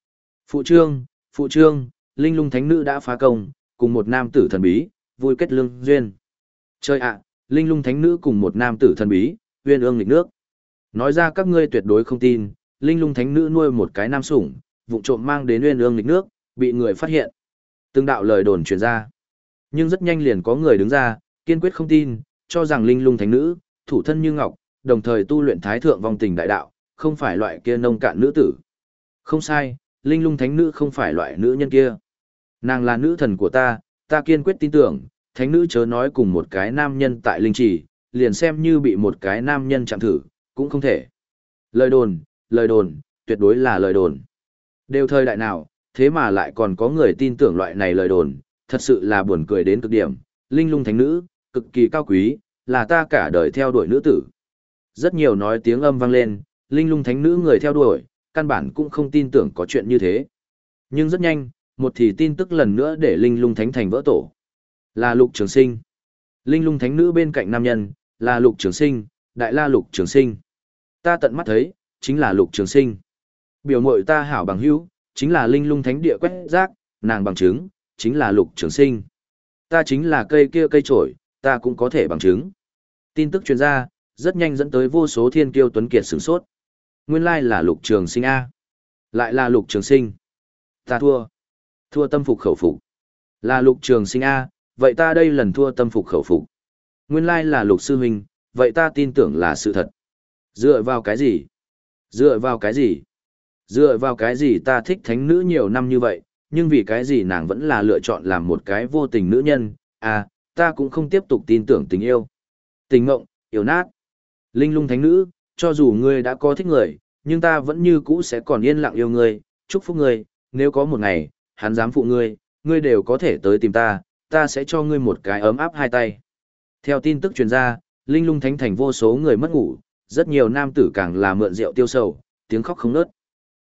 Phụ trương, phụ trương, Linh Lung Thánh Nữ đã phá công, cùng một nam tử thần bí, vui kết lương duyên. Chơi ạ, Linh Lung Thánh Nữ cùng một nam tử thần bí, uyên ương nghịch nước. Nói ra các ngươi tuyệt đối không tin, Linh Lung Thánh Nữ nuôi một cái nam sủng, vụng trộm mang đến uyên ương nghịch nước, bị người phát hiện. Từng đạo lời đồn truyền ra. Nhưng rất nhanh liền có người đứng ra, kiên quyết không tin, cho rằng Linh Lung Thánh Nữ, thủ thân như ngọc, đồng thời tu luyện thái thượng vong tình đại đạo, không phải loại kia nông cạn nữ tử. Không sai, Linh Lung Thánh Nữ không phải loại nữ nhân kia. Nàng là nữ thần của ta, ta kiên quyết tin tưởng, Thánh Nữ chớ nói cùng một cái nam nhân tại Linh Trì, liền xem như bị một cái nam nhân chạm thử, cũng không thể. Lời đồn, lời đồn, tuyệt đối là lời đồn. Đều thời đại nào, thế mà lại còn có người tin tưởng loại này lời đồn, thật sự là buồn cười đến cực điểm. Linh Lung Thánh Nữ, cực kỳ cao quý, là ta cả đời theo đuổi nữ tử. Rất nhiều nói tiếng âm vang lên, Linh Lung Thánh Nữ người theo đuổi, căn bản cũng không tin tưởng có chuyện như thế. Nhưng rất nhanh, một thì tin tức lần nữa để Linh Lung Thánh Thành vỡ tổ. Là Lục Trường Sinh. Linh Lung Thánh Nữ bên cạnh nam nhân, là Lục Trường Sinh, Đại La Lục Trường Sinh. Ta tận mắt thấy, chính là Lục Trường Sinh. Biểu mội ta hảo bằng hữu, chính là Linh Lung Thánh Địa quét rác, nàng bằng chứng, chính là Lục Trường Sinh. Ta chính là cây kia cây trổi, ta cũng có thể bằng chứng. Tin tức truyền ra, rất nhanh dẫn tới vô số thiên kiêu tuấn kiệt sửng sốt. Nguyên lai là Lục Trường Sinh A. Lại là Lục Trường Sinh. Ta thua. Thua tâm phục khẩu phục. Là Lục Trường Sinh A, vậy ta đây lần thua tâm phục khẩu phục. Nguyên lai là Lục Sư Huynh, vậy ta tin tưởng là sự thật. Dựa vào cái gì? Dựa vào cái gì? Dựa vào cái gì ta thích thánh nữ nhiều năm như vậy, nhưng vì cái gì nàng vẫn là lựa chọn làm một cái vô tình nữ nhân, à, ta cũng không tiếp tục tin tưởng tình yêu. Tình ngộng, yêu nát. Linh Lung Thánh Nữ, cho dù ngươi đã có thích người, nhưng ta vẫn như cũ sẽ còn yên lặng yêu ngươi, chúc phúc ngươi, nếu có một ngày, hắn dám phụ ngươi, ngươi đều có thể tới tìm ta, ta sẽ cho ngươi một cái ấm áp hai tay. Theo tin tức truyền ra, Linh Lung Thánh Thành vô số người mất ngủ, rất nhiều nam tử càng là mượn rượu tiêu sầu, tiếng khóc không ngớt.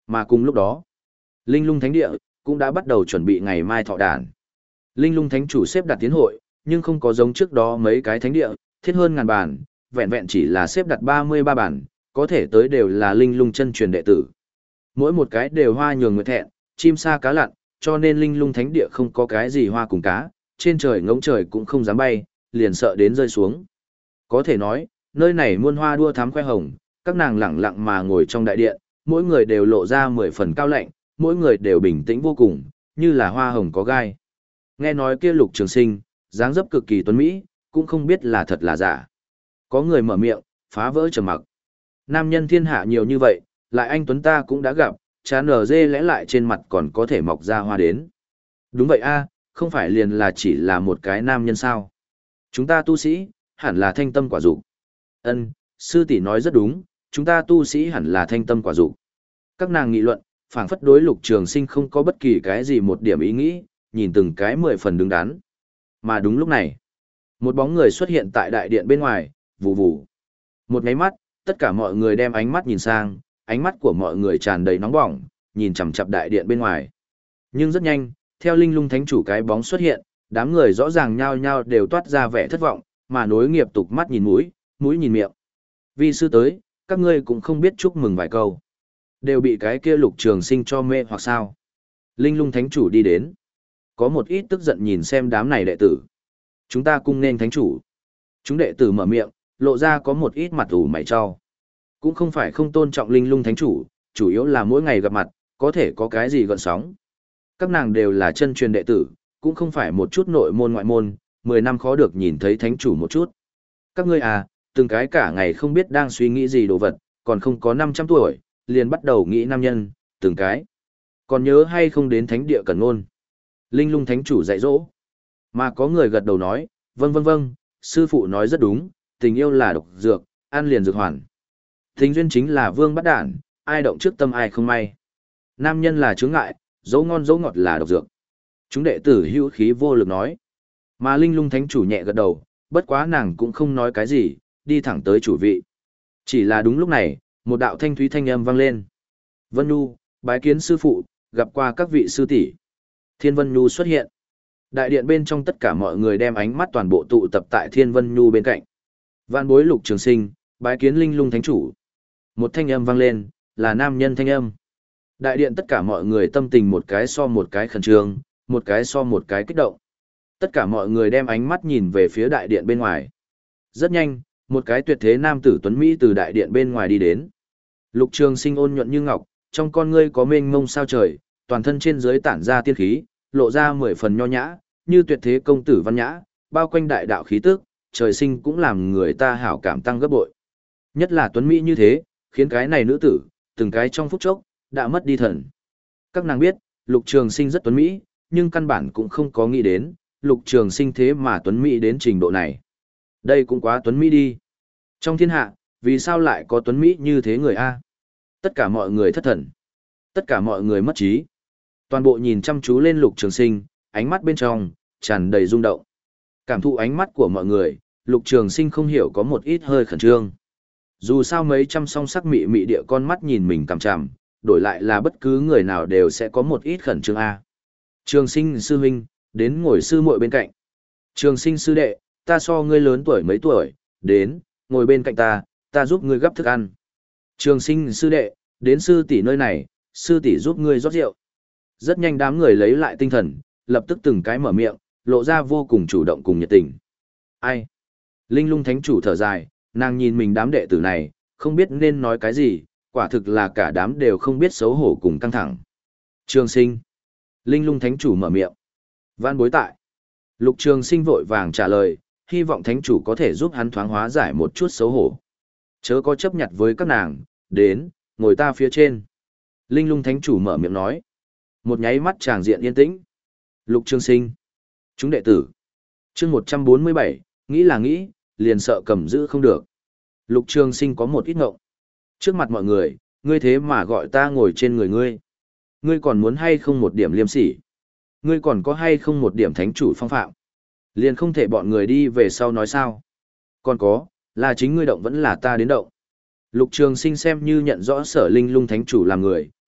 Mà cùng lúc đó, Linh Lung Thánh Địa cũng đã bắt đầu chuẩn bị ngày mai thọ đản. Linh Lung Thánh chủ xếp đặt tiến hội, nhưng không có giống trước đó mấy cái thánh địa, thiết hơn ngàn bàn, vẹn vẹn chỉ là xếp đặt ba mươi ba bàn, có thể tới đều là Linh Lung chân truyền đệ tử. Mỗi một cái đều hoa nhường nguyệt thẹn, chim sa cá lặn, cho nên Linh Lung Thánh Địa không có cái gì hoa cùng cá, trên trời ngỗng trời cũng không dám bay, liền sợ đến rơi xuống. Có thể nói, nơi này muôn hoa đua thắm khoe hồng, các nàng lặng lặng mà ngồi trong đại điện, mỗi người đều lộ ra mười phần cao lạnh, mỗi người đều bình tĩnh vô cùng, như là hoa hồng có gai. Nghe nói kia Lục Trường Sinh, dáng dấp cực kỳ tuấn mỹ, cũng không biết là thật là giả. Có người mở miệng, phá vỡ trầm mặc. Nam nhân thiên hạ nhiều như vậy, lại anh tuấn ta cũng đã gặp, chán ở dê lẽ lại trên mặt còn có thể mọc ra hoa đến. Đúng vậy a, không phải liền là chỉ là một cái nam nhân sao? Chúng ta tu sĩ, hẳn là thanh tâm quả dục. Ân, sư tỷ nói rất đúng, chúng ta tu sĩ hẳn là thanh tâm quả dục. Các nàng nghị luận, phảng phất đối Lục Trường Sinh không có bất kỳ cái gì một điểm ý nghĩ, nhìn từng cái mười phần đứng đắn. Mà đúng lúc này, một bóng người xuất hiện tại đại điện bên ngoài, vù vù. Một nháy mắt, tất cả mọi người đem ánh mắt nhìn sang, ánh mắt của mọi người tràn đầy nóng bỏng, nhìn chằm chằm đại điện bên ngoài. Nhưng rất nhanh, theo Linh Lung Thánh chủ cái bóng xuất hiện, đám người rõ ràng nhao nhao đều toát ra vẻ thất vọng, mà nối nghiệp tục mắt nhìn mũi, mũi nhìn miệng. Vì sư tới, các ngươi cũng không biết chúc mừng vài câu. Đều bị cái kia Lục Trường Sinh cho mê hoặc sao. Linh Lung Thánh chủ đi đến. Có một ít tức giận nhìn xem đám này đệ tử. Chúng ta cung nên Thánh chủ. Chúng đệ tử mở miệng, lộ ra có một ít mặt ủ mày cho. Cũng không phải không tôn trọng Linh Lung Thánh chủ, chủ yếu là mỗi ngày gặp mặt, có thể có cái gì gợn sóng. Các nàng đều là chân truyền đệ tử, cũng không phải một chút nội môn ngoại môn, mười năm khó được nhìn thấy Thánh chủ một chút. Các ngươi à, từng cái cả ngày không biết đang suy nghĩ gì đồ vật, còn không có năm trăm tuổi, liền bắt đầu nghĩ nam nhân, từng cái. Còn nhớ hay không đến thánh địa cần ngôn. Linh Lung Thánh chủ dạy dỗ. Mà có người gật đầu nói, vâng vâng vâng, sư phụ nói rất đúng, tình yêu là độc dược, ăn liền dược hoàn. Tình duyên chính là vương bắt đản, ai động trước tâm ai không may. Nam nhân là chướng ngại, dấu ngon dấu ngọt là độc dược. Chúng đệ tử hữu khí vô lực nói. Mà Linh Lung Thánh chủ nhẹ gật đầu, bất quá nàng cũng không nói cái gì, đi thẳng tới chủ vị. Chỉ là đúng lúc này, một đạo thanh thúy thanh âm vang lên. Vân Nhu, bái kiến sư phụ, gặp qua các vị sư tỷ. Thiên Vân Nhu xuất hiện. Đại điện bên trong tất cả mọi người đem ánh mắt toàn bộ tụ tập tại Thiên Vân Nhu bên cạnh. Vạn bối Lục Trường Sinh, bái kiến Linh Lung Thánh chủ. Một thanh âm vang lên, là nam nhân thanh âm. Đại điện tất cả mọi người tâm tình một cái so một cái khẩn trương, một cái so một cái kích động. Tất cả mọi người đem ánh mắt nhìn về phía đại điện bên ngoài. Rất nhanh, một cái tuyệt thế nam tử tuấn Mỹ từ đại điện bên ngoài đi đến. Lục Trường Sinh ôn nhuận như ngọc, trong con ngươi có mênh mông sao trời, toàn thân trên dưới tản ra tiên khí, lộ ra mười phần nho nhã, như tuyệt thế công tử văn nhã, bao quanh đại đạo khí tức, trời sinh cũng làm người ta hảo cảm tăng gấp bội. Nhất là tuấn Mỹ như thế, khiến cái này nữ tử, từng cái trong phút chốc, đã mất đi thần. Các nàng biết, Lục Trường Sinh rất tuấn Mỹ, nhưng căn bản cũng không có nghĩ đến, Lục Trường Sinh thế mà tuấn Mỹ đến trình độ này. Đây cũng quá tuấn Mỹ đi. Trong thiên hạ, vì sao lại có tuấn Mỹ như thế người A? Tất cả mọi người thất thần. Tất cả mọi người mất trí. Toàn bộ nhìn chăm chú lên Lục Trường Sinh, ánh mắt bên trong, tràn đầy rung động. Cảm thụ ánh mắt của mọi người, Lục Trường Sinh không hiểu có một ít hơi khẩn trương. Dù sao mấy trăm song sắc mị mị địa con mắt nhìn mình cằm chằm, đổi lại là bất cứ người nào đều sẽ có một ít khẩn trương A. Trường Sinh sư huynh, đến ngồi sư muội bên cạnh. Trường Sinh sư đệ, ta so ngươi lớn tuổi mấy tuổi, đến, ngồi bên cạnh ta, ta giúp ngươi gấp thức ăn. Trường Sinh sư đệ, đến sư tỷ nơi này, sư tỷ giúp ngươi rót rượu. Rất nhanh đám người lấy lại tinh thần, lập tức từng cái mở miệng, lộ ra vô cùng chủ động cùng nhiệt tình. Ai? Linh Lung Thánh chủ thở dài, nàng nhìn mình đám đệ tử này, không biết nên nói cái gì, quả thực là cả đám đều không biết xấu hổ cùng căng thẳng. Trường Sinh. Linh Lung Thánh chủ mở miệng. Vạn bối tại. Lục Trường Sinh vội vàng trả lời, hy vọng Thánh chủ có thể giúp hắn thoáng hóa giải một chút xấu hổ. Chớ có chấp nhặt với các nàng, đến, ngồi ta phía trên. Linh Lung Thánh chủ mở miệng nói. Một nháy mắt tràng diện yên tĩnh. Lục Trường Sinh. Chúng đệ tử. Chương một trăm bốn mươi bảy, nghĩ là nghĩ, liền sợ cầm giữ không được. Lục Trường Sinh có một ít ngộng. Trước mặt mọi người, ngươi thế mà gọi ta ngồi trên người ngươi. Ngươi còn muốn hay không một điểm liêm sỉ? Ngươi còn có hay không một điểm thánh chủ phong phạm? Liền không thể bọn người đi về sau nói sao? Còn có, là chính ngươi động vẫn là ta đến động. Lục Trường Sinh xem như nhận rõ Sở Linh Lung Thánh chủ làm người,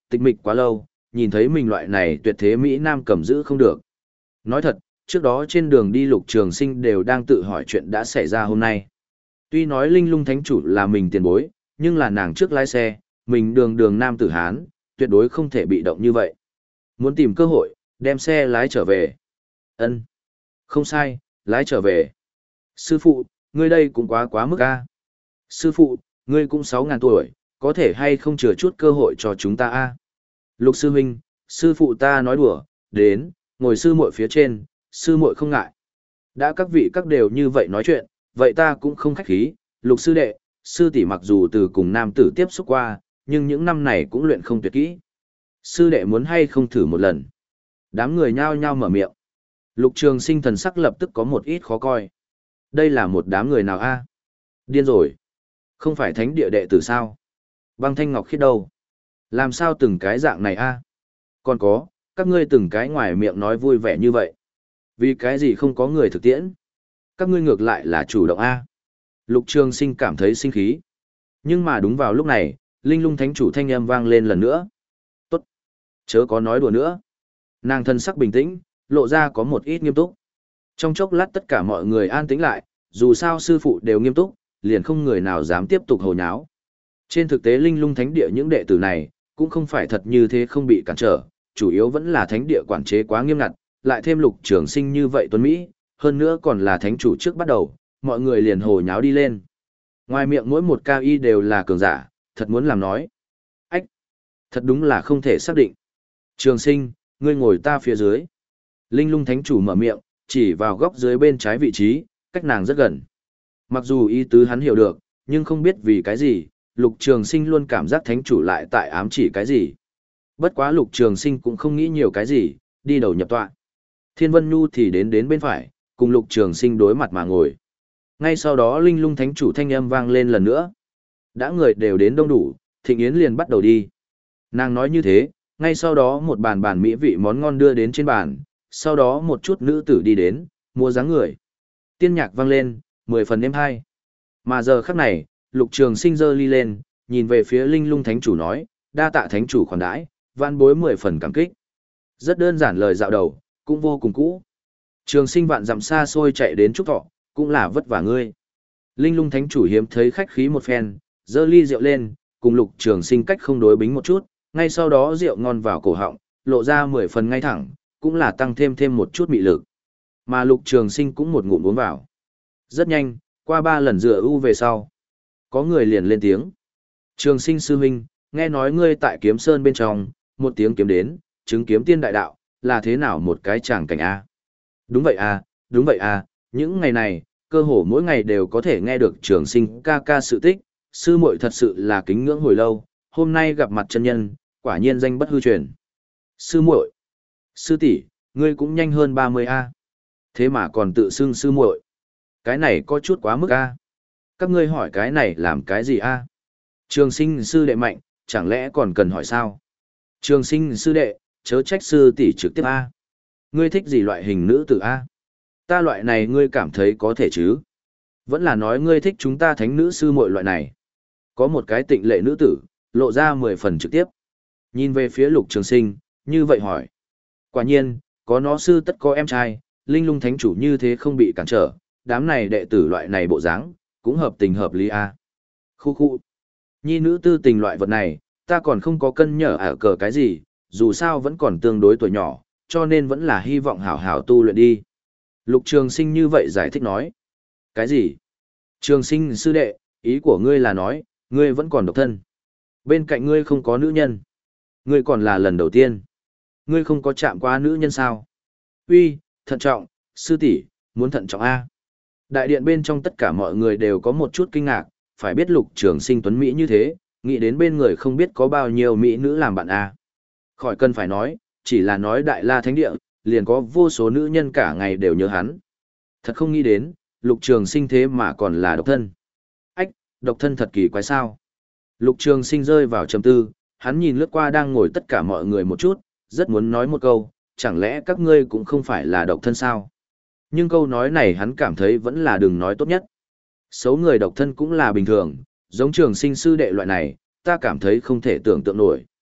tịch mịch quá lâu, nhìn thấy mình loại này tuyệt thế Mỹ Nam cầm giữ không được. Nói thật, trước đó trên đường đi Lục Trường Sinh đều đang tự hỏi chuyện đã xảy ra hôm nay. Tuy nói Linh Lung Thánh Chủ là mình tiền bối, nhưng là nàng trước lái xe, mình đường đường nam tử Hán, tuyệt đối không thể bị động như vậy. Muốn tìm cơ hội, đem xe lái trở về. Ân, không sai, lái trở về. Sư phụ, ngươi đây cũng quá quá mức a. Sư phụ, ngươi cũng sáu ngàn tuổi, có thể hay không chừa chút cơ hội cho chúng ta a? Lục sư huynh, sư phụ ta nói đùa, đến, ngồi sư muội phía trên, sư muội không ngại. Đã các vị các đều như vậy nói chuyện, vậy ta cũng không khách khí, Lục sư đệ, sư tỷ mặc dù từ cùng nam tử tiếp xúc qua, nhưng những năm này cũng luyện không tuyệt kỹ. Sư đệ muốn hay không thử một lần. Đám người nhao nhao mở miệng. Lục Trường Sinh thần sắc lập tức có một ít khó coi. Đây là một đám người nào a? Điên rồi. Không phải thánh địa đệ tử sao? Băng Thanh Ngọc Khiết đâu? Làm sao từng cái dạng này a? Còn có, các ngươi từng cái ngoài miệng nói vui vẻ như vậy. Vì cái gì không có người thực tiễn? Các ngươi ngược lại là chủ động a. Lục Trường Sinh cảm thấy sinh khí. Nhưng mà đúng vào lúc này, Linh Lung Thánh Chủ thanh âm vang lên lần nữa. Tốt. Chớ có nói đùa nữa. Nàng thân sắc bình tĩnh, lộ ra có một ít nghiêm túc. Trong chốc lát tất cả mọi người an tĩnh lại, dù sao sư phụ đều nghiêm túc, liền không người nào dám tiếp tục hồ nháo. Trên thực tế Linh Lung Thánh Địa những đệ tử này, cũng không phải thật như thế không bị cản trở, chủ yếu vẫn là Thánh Địa quản chế quá nghiêm ngặt, lại thêm Lục Trường Sinh như vậy tuấn Mỹ, hơn nữa còn là Thánh Chủ trước bắt đầu, mọi người liền hồ nháo đi lên. Ngoài miệng mỗi một cao y đều là cường giả, thật muốn làm nói. Ách! Thật đúng là không thể xác định. Trường Sinh, ngươi ngồi ta phía dưới. Linh Lung Thánh Chủ mở miệng, chỉ vào góc dưới bên trái vị trí, cách nàng rất gần. Mặc dù ý tứ hắn hiểu được, nhưng không biết vì cái gì, Lục Trường Sinh luôn cảm giác Thánh Chủ lại tại ám chỉ cái gì. Bất quá Lục Trường Sinh cũng không nghĩ nhiều cái gì, đi đầu nhập tọa. Thiên Vân Nhu thì đến đến bên phải, cùng Lục Trường Sinh đối mặt mà ngồi. Ngay sau đó Linh Lung Thánh Chủ thanh âm vang lên lần nữa. Đã người đều đến đông đủ, thịnh yến liền bắt đầu đi. Nàng nói như thế, ngay sau đó một bàn bàn mỹ vị món ngon đưa đến trên bàn, sau đó một chút nữ tử đi đến, mua dáng người. Tiên nhạc vang lên, mười phần êm hai. Mà giờ khắc này, Lục Trường Sinh giơ ly lên, nhìn về phía Linh Lung Thánh Chủ nói, đa tạ Thánh Chủ khoản đãi, vạn bối mười phần cảm kích. Rất đơn giản lời dạo đầu, cũng vô cùng cũ. Trường Sinh vạn dặm xa xôi chạy đến chúc thọ, cũng là vất vả ngươi. Linh Lung Thánh Chủ hiếm thấy khách khí một phen, giơ ly rượu lên, cùng Lục Trường Sinh cách không đối bính một chút, ngay sau đó rượu ngon vào cổ họng, lộ ra mười phần ngay thẳng, cũng là tăng thêm thêm một chút mị lực. Mà Lục Trường Sinh cũng một ngụm uống vào. Rất nhanh, qua ba lần rửa u về sau, có người liền lên tiếng. Trường Sinh sư huynh, nghe nói ngươi tại Kiếm Sơn bên trong, một tiếng kiếm đến, chứng kiếm tiên đại đạo, là thế nào một cái tràng cảnh a? Đúng vậy a, đúng vậy a, những ngày này, cơ hồ mỗi ngày đều có thể nghe được Trường Sinh ca ca sự tích, sư muội thật sự là kính ngưỡng hồi lâu, hôm nay gặp mặt chân nhân, quả nhiên danh bất hư truyền. Sư muội, sư tỷ, ngươi cũng nhanh hơn ba mươi a. Thế mà còn tự xưng sư muội. Cái này có chút quá mức a. Các ngươi hỏi cái này làm cái gì a? Trường Sinh sư đệ mạnh, chẳng lẽ còn cần hỏi sao? Trường Sinh sư đệ, chớ trách sư tỷ trực tiếp a. Ngươi thích gì loại hình nữ tử a? Ta loại này ngươi cảm thấy có thể chứ? Vẫn là nói ngươi thích chúng ta thánh nữ sư muội loại này. Có một cái tịnh lệ nữ tử, lộ ra mười phần trực tiếp. Nhìn về phía Lục Trường Sinh, như vậy hỏi. Quả nhiên, có nó sư tất có em trai, Linh Lung Thánh Chủ như thế không bị cản trở, đám này đệ tử loại này bộ dáng, cũng hợp tình hợp lý a. Khu khu. Nhi nữ tư tình loại vật này, ta còn không có cân nhở ở cờ cái gì, dù sao vẫn còn tương đối tuổi nhỏ, cho nên vẫn là hy vọng hảo hảo tu luyện đi. Lục Trường Sinh như vậy giải thích nói. Cái gì? Trường Sinh sư đệ, ý của ngươi là nói, ngươi vẫn còn độc thân. Bên cạnh ngươi không có nữ nhân. Ngươi còn là lần đầu tiên. Ngươi không có chạm qua nữ nhân sao? Uy, thận trọng, sư tỷ, muốn thận trọng a. Đại điện bên trong tất cả mọi người đều có một chút kinh ngạc, phải biết Lục Trường Sinh tuấn mỹ như thế, nghĩ đến bên người không biết có bao nhiêu mỹ nữ làm bạn a. Khỏi cần phải nói, chỉ là nói Đại La Thánh Địa, liền có vô số nữ nhân cả ngày đều nhớ hắn. Thật không nghĩ đến, Lục Trường Sinh thế mà còn là độc thân. Ách, độc thân thật kỳ quái sao? Lục Trường Sinh rơi vào trầm tư, hắn nhìn lướt qua đang ngồi tất cả mọi người một chút, rất muốn nói một câu, chẳng lẽ các ngươi cũng không phải là độc thân sao? Nhưng câu nói này hắn cảm thấy vẫn là đừng nói tốt nhất. Xấu người độc thân cũng là bình thường, giống Trường Sinh sư đệ loại này, ta cảm thấy không thể tưởng tượng nổi.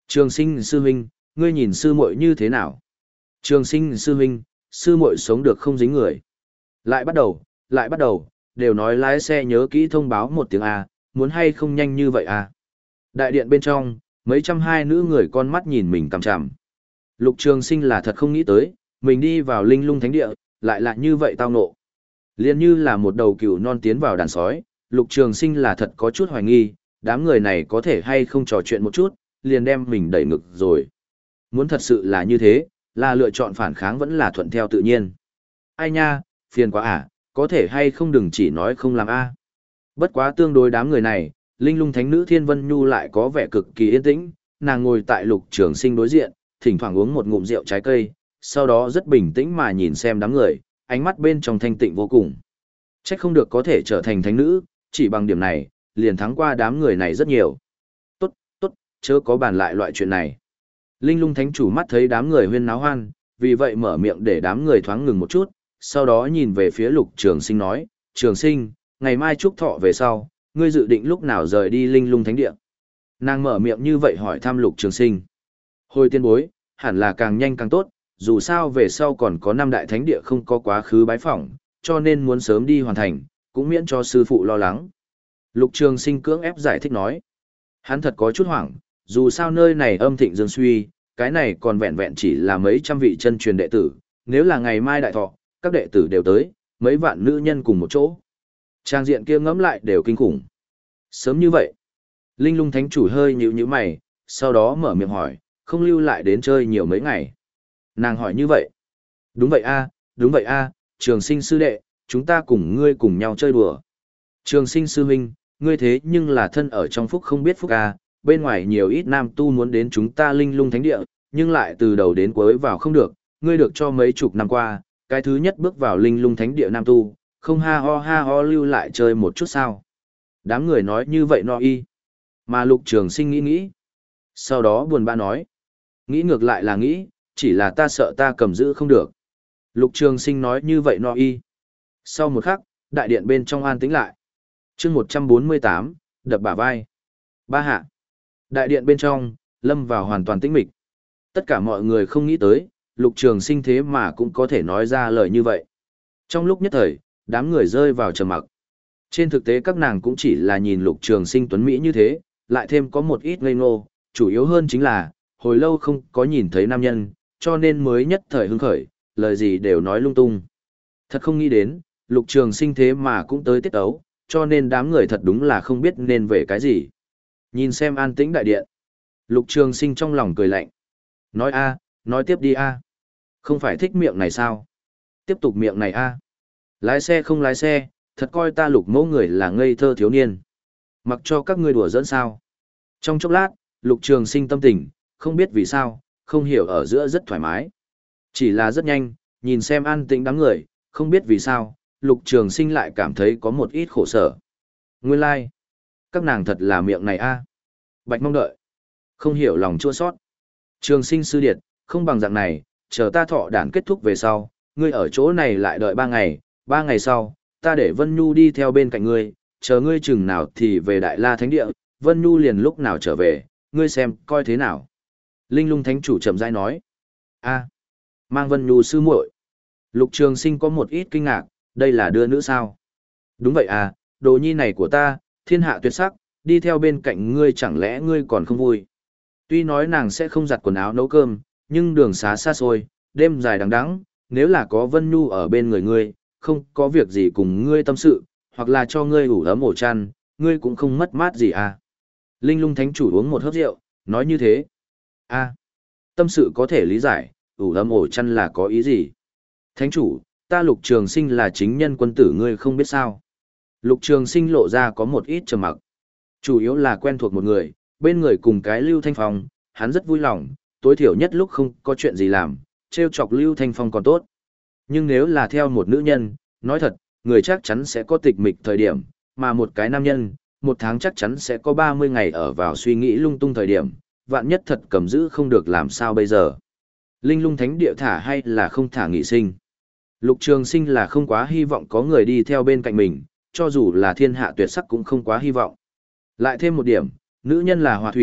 Trường sinh sư huynh, ngươi nhìn sư muội như thế nào? Trường sinh sư huynh, sư muội sống được không dính người. Lại bắt đầu, lại bắt đầu, đều nói lái xe nhớ kỹ thông báo một tiếng A, muốn hay không nhanh như vậy A. Đại điện bên trong, mấy trăm hai nữ người con mắt nhìn mình cằm chằm. Lục Trường Sinh là thật không nghĩ tới, mình đi vào linh lung thánh địa, lại là như vậy tao nộ. Liên như là một đầu cừu non tiến vào đàn sói, Lục Trường Sinh là thật có chút hoài nghi, đám người này có thể hay không trò chuyện một chút, liền đem mình đẩy ngực rồi. Muốn thật sự là như thế, là lựa chọn phản kháng vẫn là thuận theo tự nhiên. Ai nha, phiền quá à, có thể hay không đừng chỉ nói không làm a. Bất quá tương đối đám người này, linh lung thánh nữ Thiên Vân Nhu lại có vẻ cực kỳ yên tĩnh, nàng ngồi tại Lục Trường Sinh đối diện, thỉnh thoảng uống một ngụm rượu trái cây, sau đó rất bình tĩnh mà nhìn xem đám người, ánh mắt bên trong thanh tịnh vô cùng. Chắc không được có thể trở thành thánh nữ, chỉ bằng điểm này, liền thắng qua đám người này rất nhiều. Tốt, tốt, chớ có bàn lại loại chuyện này. Linh lung thánh chủ mắt thấy đám người huyên náo hoan, vì vậy mở miệng để đám người thoáng ngừng một chút, sau đó nhìn về phía Lục Trường Sinh nói, Trường Sinh, ngày mai chúc thọ về sau, ngươi dự định lúc nào rời đi linh lung thánh địa? Nàng mở miệng như vậy hỏi thăm Lục Trường Sinh. Hồi tiên bối, hẳn là càng nhanh càng tốt, dù sao về sau còn có năm đại thánh địa không có quá khứ bái phỏng, cho nên muốn sớm đi hoàn thành, cũng miễn cho sư phụ lo lắng. Lục Trường Sinh cưỡng ép giải thích nói. Hắn thật có chút hoảng, dù sao nơi này âm thịnh dương suy, cái này còn vẹn vẹn chỉ là mấy trăm vị chân truyền đệ tử, nếu là ngày mai đại thọ, các đệ tử đều tới, mấy vạn nữ nhân cùng một chỗ. Trang diện kia ngẫm lại đều kinh khủng. Sớm như vậy, Linh lung thánh chủ hơi nhíu nhíu mày, sau đó mở miệng hỏi, không lưu lại đến chơi nhiều mấy ngày. Nàng hỏi như vậy. Đúng vậy a, đúng vậy a, Trường Sinh sư đệ, chúng ta cùng ngươi cùng nhau chơi đùa. Trường Sinh sư huynh, ngươi thế nhưng là thân ở trong phúc không biết phúc a, bên ngoài nhiều ít nam tu muốn đến chúng ta linh lung thánh địa, nhưng lại từ đầu đến cuối vào không được, ngươi được cho mấy chục năm qua, cái thứ nhất bước vào linh lung thánh địa nam tu, không ha ho ha ho lưu lại chơi một chút sao. Đám người nói như vậy no y. Mà Lục Trường Sinh nghĩ nghĩ. Sau đó buồn bã nói. Nghĩ ngược lại là nghĩ, chỉ là ta sợ ta cầm giữ không được. Lục Trường Sinh nói như vậy no y. Sau một khắc, đại điện bên trong an tĩnh lại. Chương một trăm bốn mươi tám, đập bả vai. Ba hạ. Đại điện bên trong, lâm vào hoàn toàn tĩnh mịch. Tất cả mọi người không nghĩ tới, Lục Trường Sinh thế mà cũng có thể nói ra lời như vậy. Trong lúc nhất thời, đám người rơi vào trầm mặc. Trên thực tế các nàng cũng chỉ là nhìn Lục Trường Sinh tuấn mỹ như thế, lại thêm có một ít ngây ngô, chủ yếu hơn chính là, hồi lâu không có nhìn thấy nam nhân, cho nên mới nhất thời hứng khởi, lời gì đều nói lung tung. Thật không nghĩ đến, Lục Trường Sinh thế mà cũng tới tiết ấu, cho nên đám người thật đúng là không biết nên về cái gì. Nhìn xem an tĩnh đại điện. Lục Trường Sinh trong lòng cười lạnh. Nói a, nói tiếp đi a. Không phải thích miệng này sao? Tiếp tục miệng này a. Lái xe không lái xe, thật coi ta Lục mẫu người là ngây thơ thiếu niên. Mặc cho các ngươi đùa giỡn sao. Trong chốc lát, Lục Trường Sinh tâm tình, không biết vì sao, không hiểu ở giữa rất thoải mái. Chỉ là rất nhanh, nhìn xem an tĩnh đám người, không biết vì sao, Lục Trường Sinh lại cảm thấy có một ít khổ sở. Nguyên lai, like. Các nàng thật là miệng này a. Bạch mong đợi. Không hiểu lòng chua sót. Trường Sinh sư điệt, không bằng dạng này, chờ ta thọ đản kết thúc về sau, ngươi ở chỗ này lại đợi ba ngày, ba ngày sau, ta để Vân Nhu đi theo bên cạnh ngươi, chờ ngươi chừng nào thì về Đại La Thánh Địa, Vân Nhu liền lúc nào trở về, ngươi xem, coi thế nào. Linh lung thánh chủ chậm rãi nói. A, mang Vân Nhu sư muội. Lục Trường Sinh có một ít kinh ngạc, đây là đưa nữ sao? Đúng vậy à, đồ nhi này của ta, thiên hạ tuyệt sắc, đi theo bên cạnh ngươi chẳng lẽ ngươi còn không vui. Tuy nói nàng sẽ không giặt quần áo nấu cơm, nhưng đường xá xa xôi, đêm dài đằng đẵng, nếu là có Vân Nhu ở bên người ngươi, không có việc gì cùng ngươi tâm sự, hoặc là cho ngươi ủ ấm ổ chăn, ngươi cũng không mất mát gì à. Linh lung thánh chủ uống một hớp rượu, nói như thế. A, tâm sự có thể lý giải, ủ ấm ổ chăn là có ý gì? Thánh chủ, ta Lục Trường Sinh là chính nhân quân tử ngươi không biết sao. Lục Trường Sinh lộ ra có một ít trầm mặc. Chủ yếu là quen thuộc một người, bên người cùng cái Lưu Thanh Phong, hắn rất vui lòng, tối thiểu nhất lúc không có chuyện gì làm, trêu chọc Lưu Thanh Phong còn tốt. Nhưng nếu là theo một nữ nhân, nói thật, người chắc chắn sẽ có tịch mịch thời điểm, mà một cái nam nhân, một tháng chắc chắn sẽ có ba mươi ngày ở vào suy nghĩ lung tung thời điểm, vạn nhất thật cầm giữ không được làm sao bây giờ. Linh lung thánh địa thả hay là không thả nghị sinh. Lục Trường Sinh là không quá hy vọng có người đi theo bên cạnh mình, cho dù là thiên hạ tuyệt sắc cũng không quá hy vọng. Lại thêm một điểm, nữ nhân là hòa thủy,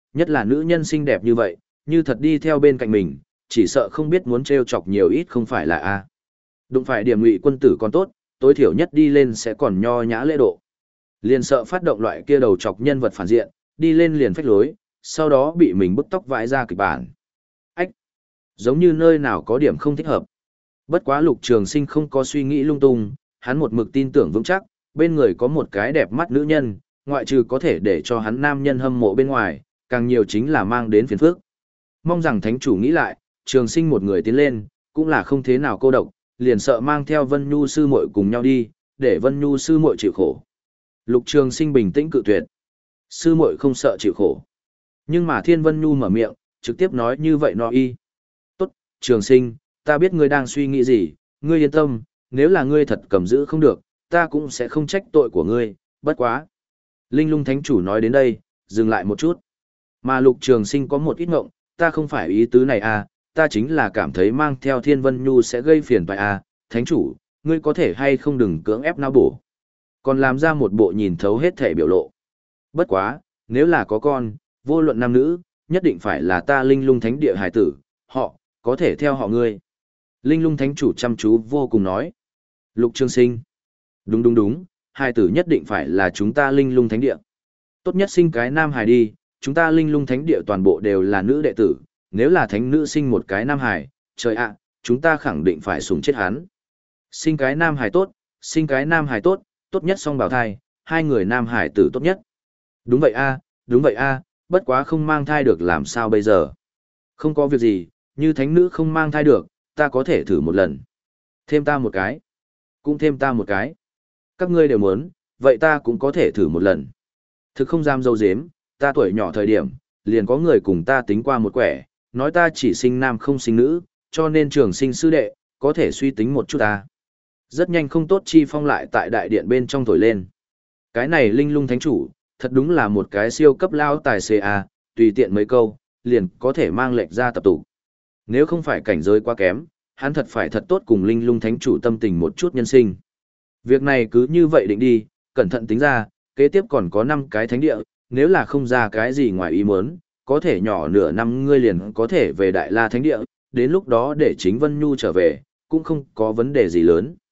nhất là nữ nhân xinh đẹp như vậy, như thật đi theo bên cạnh mình, chỉ sợ không biết muốn trêu chọc nhiều ít không phải là a. Đụng phải điểm ngụy quân tử còn tốt, tối thiểu nhất đi lên sẽ còn nho nhã lễ độ. Liền sợ phát động loại kia đầu chọc nhân vật phản diện, đi lên liền phách lối, sau đó bị mình bức tóc vãi ra kịch bản. Ách! Giống như nơi nào có điểm không thích hợp. Bất quá Lục Trường Sinh không có suy nghĩ lung tung, hắn một mực tin tưởng vững chắc, bên người có một cái đẹp mắt nữ nhân, ngoại trừ có thể để cho hắn nam nhân hâm mộ bên ngoài, càng nhiều chính là mang đến phiền phức. Mong rằng thánh chủ nghĩ lại, Trường Sinh một người tiến lên, cũng là không thế nào cô độc, liền sợ mang theo Vân Nhu sư muội cùng nhau đi, để Vân Nhu sư muội chịu khổ. Lục Trường Sinh bình tĩnh cự tuyệt. Sư muội không sợ chịu khổ. Nhưng mà Thiên Vân Nhu mở miệng, trực tiếp nói như vậy nó y. Tốt, Trường Sinh, ta biết ngươi đang suy nghĩ gì, ngươi yên tâm, nếu là ngươi thật cầm giữ không được, ta cũng sẽ không trách tội của ngươi, bất quá. Linh Lung Thánh Chủ nói đến đây, dừng lại một chút. Mà Lục Trường Sinh có một ít ngộng, ta không phải ý tứ này à, ta chính là cảm thấy mang theo Thiên Vân Nhu sẽ gây phiền toái à, Thánh Chủ, ngươi có thể hay không đừng cưỡng ép não bổ. Còn làm ra một bộ nhìn thấu hết thể biểu lộ. Bất quá, nếu là có con, vô luận nam nữ, nhất định phải là ta Linh Lung Thánh Địa hải tử, họ, có thể theo họ ngươi. Linh Lung Thánh Chủ chăm chú vô cùng nói. Lục Trường Sinh. Đúng đúng đúng, hải tử nhất định phải là chúng ta Linh Lung Thánh Địa. Tốt nhất sinh cái nam hải đi, chúng ta Linh Lung Thánh Địa toàn bộ đều là nữ đệ tử, nếu là thánh nữ sinh một cái nam hải, trời ạ, chúng ta khẳng định phải sủng chết hắn. Sinh cái nam hải tốt, sinh cái nam hải tốt, tốt nhất song bào thai, hai người nam hải tử tốt nhất. Đúng vậy a, đúng vậy a, bất quá không mang thai được làm sao bây giờ? Không có việc gì, như thánh nữ không mang thai được, ta có thể thử một lần. Thêm ta một cái. Cũng thêm ta một cái. Các ngươi đều muốn, vậy ta cũng có thể thử một lần. Thực không dám dâu dếm, ta tuổi nhỏ thời điểm, liền có người cùng ta tính qua một quẻ, nói ta chỉ sinh nam không sinh nữ, cho nên Trường Sinh sư đệ, có thể suy tính một chút ta. Rất nhanh không tốt chi phong lại tại đại điện bên trong thổi lên. Cái này Linh Lung Thánh Chủ, thật đúng là một cái siêu cấp lao tài xế a, tùy tiện mấy câu, liền có thể mang lệnh ra tập tụ. Nếu không phải cảnh giới quá kém, hắn thật phải thật tốt cùng Linh Lung Thánh Chủ tâm tình một chút nhân sinh. Việc này cứ như vậy định đi, cẩn thận tính ra, kế tiếp còn có năm cái thánh địa, nếu là không ra cái gì ngoài ý muốn, có thể nhỏ nửa năm ngươi liền có thể về Đại La Thánh Địa, đến lúc đó để chính Vân Nhu trở về, cũng không có vấn đề gì lớn.